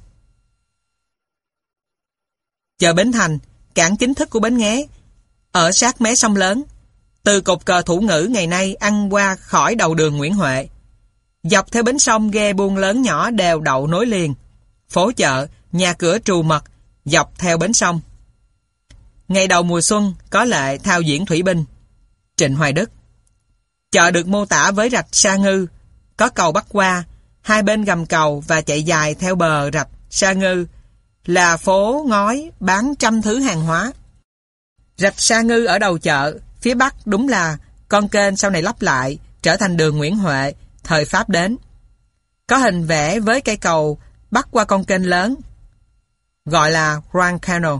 Chợ Bến Thành, cảng chính thức của Bến Nghé, ở sát mé sông lớn, từ cột cờ Thủ Ngữ ngày nay ăn qua khỏi đầu đường Nguyễn Huệ. Dọc theo bến sông ghe buôn lớn nhỏ đều đậu nối liền. Phố chợ, nhà cửa trù mật dọc theo bến sông. Ngày đầu mùa xuân có lệ thao diễn thủy binh. Trịnh Hoài Đức. Chợ được mô tả với rạch Sa Ngư, có cầu bắc qua, hai bên gầm cầu và chạy dài theo bờ rạch Sa Ngư, là phố ngói bán trăm thứ hàng hóa. Rạch Sa Ngư ở đầu chợ, phía bắc đúng là con kênh sau này lắp lại, trở thành đường Nguyễn Huệ, thời Pháp đến. Có hình vẽ với cây cầu bắc qua con kênh lớn, gọi là Grand Canal.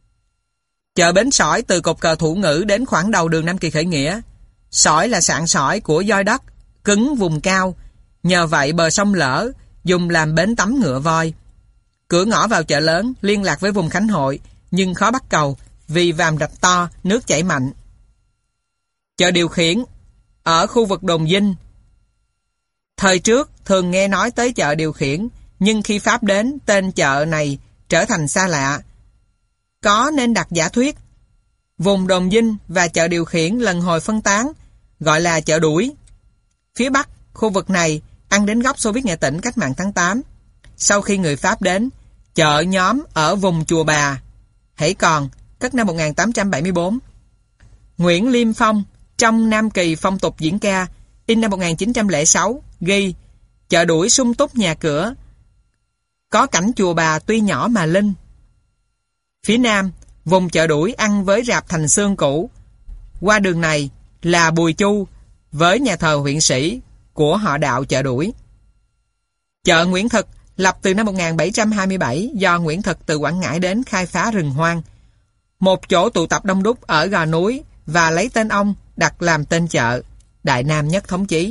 Chợ Bến Sỏi từ cột cờ Thủ Ngữ đến khoảng đầu đường Nam Kỳ Khởi Nghĩa. Sỏi là sạn sỏi của doi đất, cứng vùng cao, nhờ vậy bờ sông lỡ, dùng làm bến tắm ngựa voi. Cửa ngõ vào chợ lớn liên lạc với vùng Khánh Hội, nhưng khó bắt cầu vì vàm rạch to, nước chảy mạnh. Chợ Điều Khiển ở khu vực Đồn Vinh. Thời trước thường nghe nói tới chợ Điều Khiển, nhưng khi Pháp đến, tên chợ này trở thành xa lạ. Có nên đặt giả thuyết vùng Đồn Vinh và chợ Điều Khiển lần hồi phân tán, gọi là chợ Đuổi. Phía Bắc, khu vực này ăn đến góc Xô Viết Nghệ Tĩnh cách mạng tháng tám. Sau khi người Pháp đến, chợ nhóm ở vùng Chùa Bà, hãy còn, cất năm một nghìn tám trăm bảy mươi tư. Nguyễn Liêm Phong, trong Nam Kỳ Phong tục diễn ca, in năm một nghìn chín trăm lẻ sáu, ghi chợ Đuổi sung túc nhà cửa, có cảnh Chùa Bà tuy nhỏ mà linh. Phía Nam, vùng chợ Đuổi ăn với rạp Thành Xương cũ. Qua đường này là Bùi Chu với nhà thờ huyện sĩ của họ đạo chợ Đuổi. Chợ Nguyễn Thực lập từ năm một nghìn bảy trăm hai mươi bảy do Nguyễn Thực từ Quảng Ngãi đến khai phá rừng hoang. Một chỗ tụ tập đông đúc ở gò núi và lấy tên ông đặt làm tên chợ, Đại Nam Nhất Thống Chí.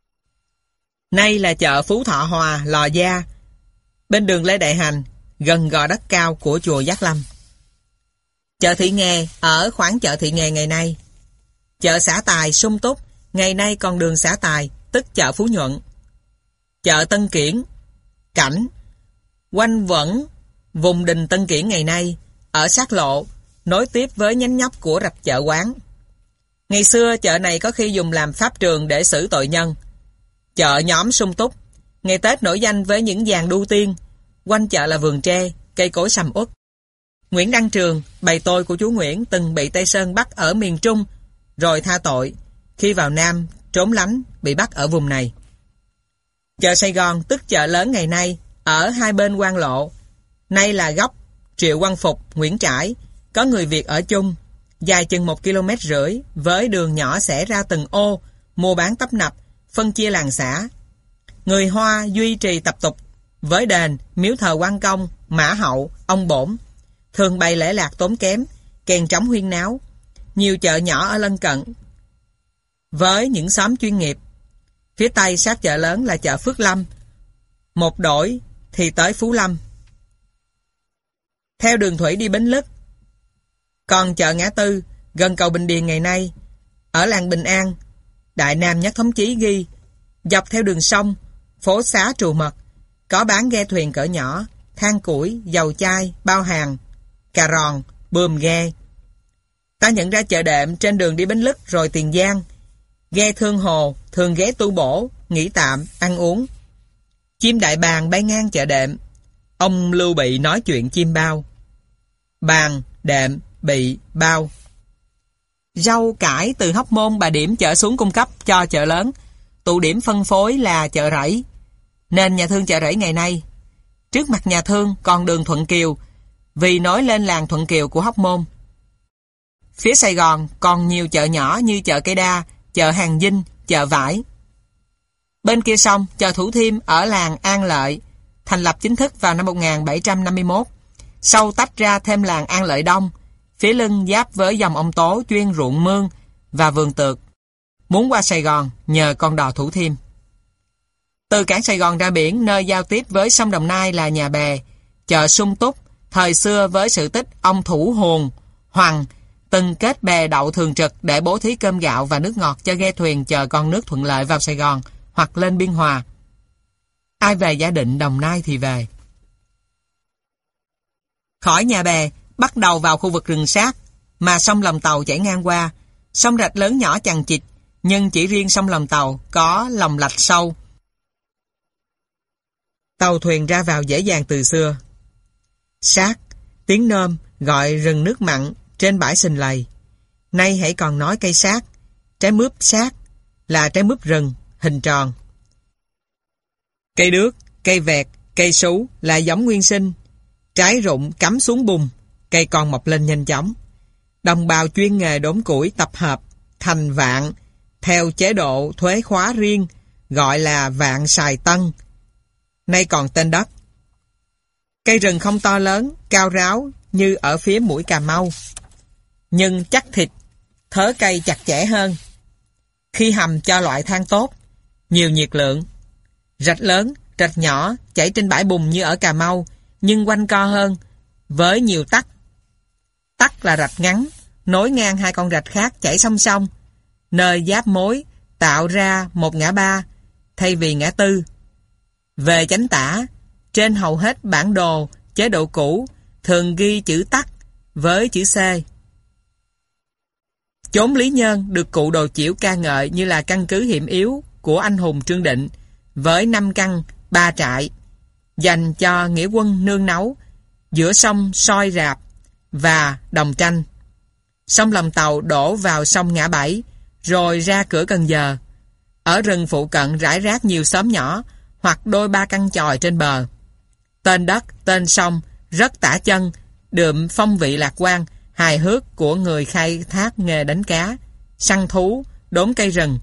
Nay là chợ Phú Thọ Hòa, Lò Gia, bên đường Lê Đại Hành, gần gò đất cao của chùa Giác Lâm. Chợ Thị Nghè ở khoảng chợ Thị Nghè ngày nay. Chợ Xã Tài sung túc, ngày nay còn đường Xã Tài, tức chợ Phú Nhuận. Chợ Tân Kiển, cảnh, quanh quẩn vùng đình Tân Kiển ngày nay, ở sát lộ, nối tiếp với nhánh nhóc của rạch chợ Quán. Ngày xưa chợ này có khi dùng làm pháp trường để xử tội nhân. Chợ nhóm sung túc, ngày Tết nổi danh với những dàn đu tiên, quanh chợ là vườn tre, cây cối sầm uất. Nguyễn Đăng Trường, bày tôi của chú Nguyễn, từng bị Tây Sơn bắt ở miền Trung, rồi tha tội, khi vào Nam trốn lánh, bị bắt ở vùng này. Chợ Sài Gòn, tức chợ lớn ngày nay, ở hai bên Quan Lộ, nay là góc Triệu Quang Phục, Nguyễn Trãi, có người Việt ở chung, dài chừng một ki lô mét rưỡi, với đường nhỏ xẻ ra từng ô, mua bán tấp nập, phân chia làng xã. Người Hoa duy trì tập tục với đền, miếu thờ Quan Công, Mã Hậu, ông Bổn, thường bày lễ lạc tốn kém, kèn trống huyên náo. Nhiều chợ nhỏ ở lân cận với những xóm chuyên nghiệp. Phía Tây sát chợ lớn là chợ Phước Lâm, một đổi thì tới Phú Lâm. Theo đường thủy đi Bến Lức. Còn chợ Ngã Tư, gần cầu Bình Điền ngày nay, ở làng Bình An, Đại Nam Nhất Thống Chí ghi, dọc theo đường sông, phố xá trù mật, có bán ghe thuyền cỡ nhỏ, than củi, dầu chai, bao hàng, cà ròn, buồm ghe. Ta nhận ra chợ đệm trên đường đi Bến Lức rồi Tiền Giang. Ghe Thương Hồ thường ghé tu bổ, nghỉ tạm, ăn uống. Chim đại bàng bay ngang chợ đệm. Ông Lưu Bị nói chuyện chim bao. Bàng, đệm, bị, bao. Rau cải từ Hóc Môn Bà Điểm chở xuống cung cấp cho chợ lớn. Tụ điểm phân phối là chợ rẫy, nên nhà thương chợ rẫy ngày nay. Trước mặt nhà thương còn đường Thuận Kiều, vì nối lên làng Thuận Kiều của Hóc Môn. Phía Sài Gòn còn nhiều chợ nhỏ như chợ Cây Đa, chợ Hàng Dinh, chợ Vải. Bên kia sông, chợ Thủ Thiêm ở làng An Lợi, thành lập chính thức vào năm một nghìn bảy trăm năm mươi mốt. Sau tách ra thêm làng An Lợi Đông, phía lưng giáp với dòng ông Tố chuyên ruộng mương và vườn tược. Muốn qua Sài Gòn nhờ con đò Thủ Thiêm. Từ cảng Sài Gòn ra biển, nơi giao tiếp với sông Đồng Nai là Nhà Bè, chợ Sung Túc, thời xưa với sự tích ông Thủ Huồng, Hoàng, từng kết bè đậu thường trực để bố thí cơm gạo và nước ngọt cho ghe thuyền chờ con nước thuận lợi vào Sài Gòn hoặc lên Biên Hòa. Ai về Gia Định, Đồng Nai thì về. Khỏi Nhà Bè, bắt đầu vào khu vực rừng sát mà sông Lòng Tàu chảy ngang qua. Sông rạch lớn nhỏ chằng chịt, nhưng chỉ riêng sông Lòng Tàu có lòng lạch sâu. Tàu thuyền ra vào dễ dàng từ xưa. Sát, tiếng nôm gọi rừng nước mặn trên bãi Sình Lầy. Nay hãy còn nói cây sát, trái mướp sát là trái mướp rừng, hình tròn. Cây đước, cây vẹt, cây sú là giống nguyên sinh. Trái rụng cắm xuống bùn, cây còn mọc lên nhanh chóng. Đồng bào chuyên nghề đốn củi tập hợp thành vạn theo chế độ thuế khóa riêng, gọi là vạn Sài Tân, nay còn tên đất. Cây rừng không to lớn, cao ráo như ở phía mũi Cà Mau, nhưng chắc thịt, thớ cây chặt chẽ hơn. Khi hầm cho loại than tốt, nhiều nhiệt lượng. Rạch lớn, rạch nhỏ chảy trên bãi bùn như ở Cà Mau, nhưng quanh co hơn, với nhiều tắc. Tắc là rạch ngắn, nối ngang hai con rạch khác chảy song song, nơi giáp mối tạo ra một ngã ba thay vì ngã tư. Về chánh tả, trên hầu hết bản đồ chế độ cũ thường ghi chữ tắc với chữ C. Chốn Lý Nhơn được cụ Đồ Chiểu ca ngợi như là căn cứ hiểm yếu của anh hùng Trương Định, với năm căn, ba trại, dành cho nghĩa quân nương náu giữa sông Soi Rạp và Đồng Tranh. Sông Lòng Tàu đổ vào sông Ngã Bảy, rồi ra cửa Cần Giờ. Ở rừng phụ cận rải rác nhiều xóm nhỏ hoặc đôi ba căn chòi trên bờ. Tên đất, tên sông rất tả chân, đượm phong vị lạc quan, hài hước của người khai thác nghề đánh cá, săn thú, đốn cây rừng.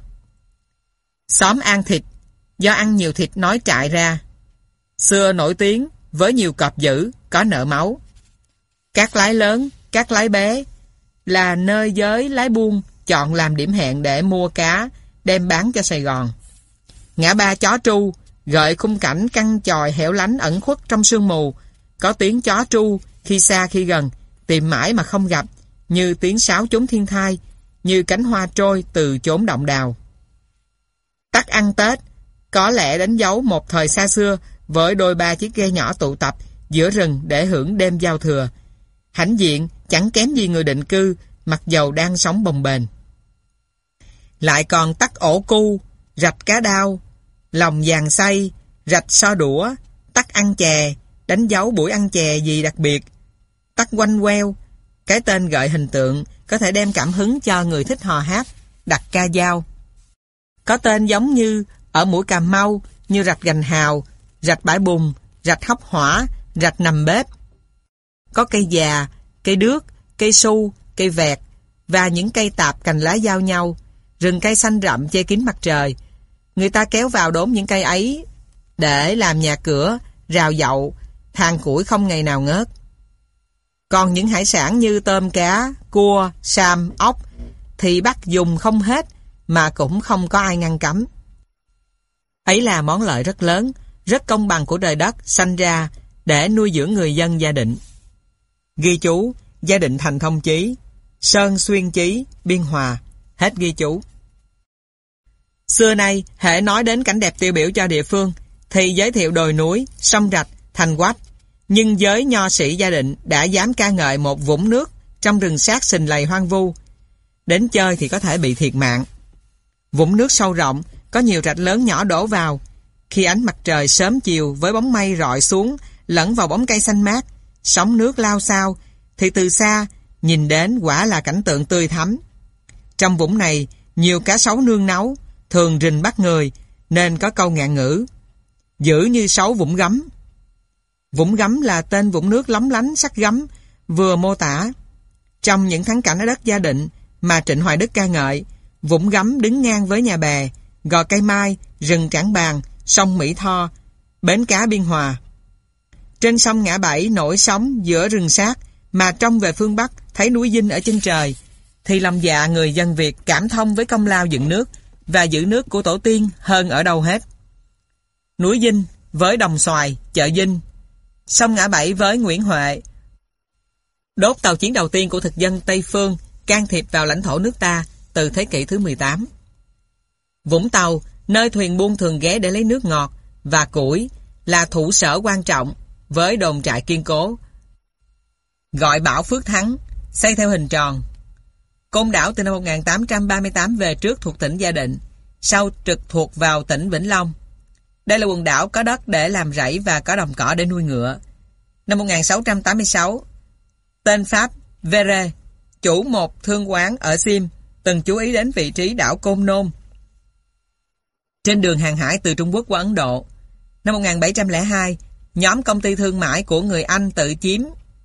Xóm An Thịt, do ăn nhiều thịt nói trại ra. Xưa nổi tiếng với nhiều cọp dữ, có nợ máu. Các lái lớn, các lái bé là nơi giới lái buôn chọn làm điểm hẹn để mua cá, đem bán cho Sài Gòn. Ngã ba Chó Tru gợi khung cảnh căn chòi hẻo lánh ẩn khuất trong sương mù, có tiếng chó tru khi xa khi gần, tìm mãi mà không gặp, như tiếng sáo chốn thiên thai, như cánh hoa trôi từ chốn động đào. Tắc ăn Tết có lẽ đánh dấu một thời xa xưa với đôi ba chiếc ghe nhỏ tụ tập giữa rừng để hưởng đêm giao thừa. Hãnh diện chẳng kém gì người định cư, mặc dầu đang sống bồng bềnh. Lại còn tắc ổ cu, rạch cá đao, lòng vàng xay, rạch so đũa, tắc ăn chè, đánh dấu buổi ăn chè gì đặc biệt. Tắc quanh queo, cái tên gợi hình tượng có thể đem cảm hứng cho người thích hò hát, đặt ca dao. Có tên giống như ở mũi Cà Mau như rạch Gành Hào, rạch Bãi Bùn, rạch Hóc Hỏa, rạch Nằm Bếp. Có cây già, cây đước, cây su, cây vẹt và những cây tạp cành lá giao nhau, rừng cây xanh rậm che kín mặt trời. Người ta kéo vào đốn những cây ấy để làm nhà cửa, rào dậu, than củi không ngày nào ngớt. Còn những hải sản như tôm cá, cua, sam, ốc thì bắt dùng không hết mà cũng không có ai ngăn cấm. Ấy là món lợi rất lớn, rất công bằng của trời đất sanh ra để nuôi dưỡng người dân Gia Định. Ghi chú, Gia Định Thành Thông Chí, Sơn Xuyên Chí, Biên Hòa. Hết ghi chú. Xưa nay, hễ nói đến cảnh đẹp tiêu biểu cho địa phương thì giới thiệu đồi núi, sông rạch, thành quách, Nhưng giới nho sĩ Gia Định đã dám ca ngợi một vũng nước trong rừng sát sình lầy hoang vu. Đến chơi thì có thể bị thiệt mạng. Vũng nước sâu rộng, có nhiều rạch lớn nhỏ đổ vào. Khi ánh mặt trời sớm chiều với bóng mây rọi xuống, lẫn vào bóng cây xanh mát, sóng nước lao xao, thì từ xa, nhìn đến quả là cảnh tượng tươi thắm. Trong vũng này, nhiều cá sấu nương náu, thường rình bắt người, nên có câu ngạn ngữ: dữ như sấu vũng gấm. Vũng gấm là tên vũng nước lóng lánh sắc gấm vừa mô tả. Trong những thắng cảnh ở đất Gia Định mà Trịnh Hoài Đức ca ngợi, vũng gấm đứng ngang với nhà bè, gò cây mai, rừng Trảng Bàng, sông Mỹ Tho, bến cá Biên Hòa. Trên sông Ngã Bảy nổi sóng giữa rừng sát, mà trông về phương Bắc thấy núi Dinh ở chân trời, thì lòng dạ người dân Việt cảm thông với công lao dựng nước và giữ nước của tổ tiên hơn ở đâu hết. Núi Dinh với Đồng Xoài, chợ Dinh, sông Ngã Bảy với Nguyễn Huệ, đốt tàu chiến đầu tiên của thực dân Tây Phương can thiệp vào lãnh thổ nước ta từ thế kỷ thứ mười tám. Vũng Tàu, nơi thuyền buôn thường ghé để lấy nước ngọt và củi, là thủ sở quan trọng với đồn trại kiên cố, gọi Bảo Phước Thắng, xây theo hình tròn. Côn Đảo từ năm một nghìn tám trăm ba mươi tám về trước thuộc tỉnh Gia Định, sau trực thuộc vào tỉnh Vĩnh Long. Đây là quần đảo có đất để làm rẫy và có đồng cỏ để nuôi ngựa. Năm một nghìn sáu trăm tám mươi sáu, tên Pháp Vere, chủ một thương quán ở Sim, từng chú ý đến vị trí đảo Côn Nôn trên đường hàng hải từ Trung Quốc qua Ấn Độ. Năm một nghìn bảy trăm lẻ hai, nhóm công ty thương mại của người Anh tự chiếm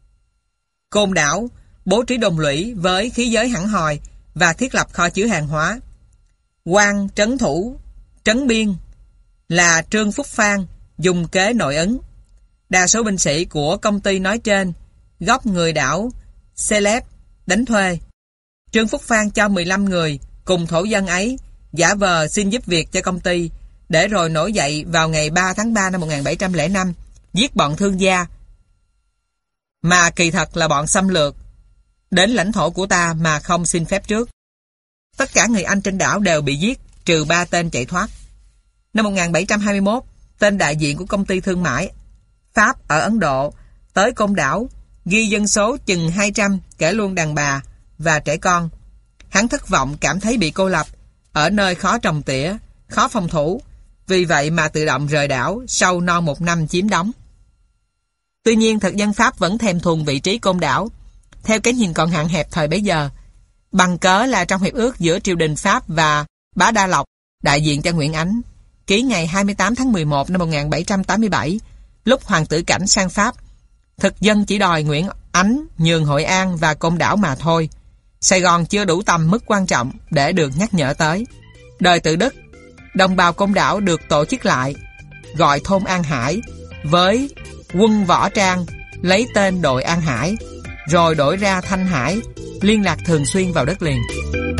Côn Đảo, bố trí đồn lũy với khí giới hẳn hòi và thiết lập kho chứa hàng hóa. Quan trấn thủ trấn biên là Trương Phúc Phan dùng kế nội ứng. Đa số binh sĩ của công ty nói trên gốc người đảo Celeb đánh thuê. Trương Phúc Phan cho mười lăm người cùng thổ dân ấy giả vờ xin giúp việc cho công ty, để rồi nổi dậy vào ngày ba tháng ba năm một nghìn bảy trăm lẻ năm giết bọn thương gia, mà kỳ thật là bọn xâm lược đến lãnh thổ của ta mà không xin phép trước. Tất cả người Anh trên đảo đều bị giết, trừ ba tên chạy thoát. Năm một nghìn bảy trăm hai mươi mốt, tên đại diện của công ty thương mại Pháp ở Ấn Độ tới Côn Đảo, ghi dân số chừng hai trăm, kể luôn đàn bà và trẻ con. Hắn thất vọng cảm thấy bị cô lập, ở nơi khó trồng tỉa, khó phòng thủ, vì vậy mà tự động rời đảo sau non một năm chiếm đóng. Tuy nhiên, thực dân Pháp vẫn thèm thuồng vị trí Côn Đảo, theo cái nhìn còn hạn hẹp thời bấy giờ, bằng cớ là trong hiệp ước giữa triều đình Pháp và Bá Đa Lộc, đại diện cho Nguyễn Ánh, ký ngày hai mươi tám tháng mười một năm một nghìn bảy trăm tám mươi bảy, lúc Hoàng tử Cảnh sang Pháp, thực dân chỉ đòi Nguyễn Ánh nhường Hội An và Côn Đảo mà thôi. Sài Gòn chưa đủ tầm mức quan trọng để được nhắc nhở tới. Đời tự Đức, đồng bào Côn Đảo được tổ chức lại, gọi thôn An Hải, với quân võ trang lấy tên đội An Hải, rồi đổi ra Thanh Hải, liên lạc thường xuyên vào đất liền.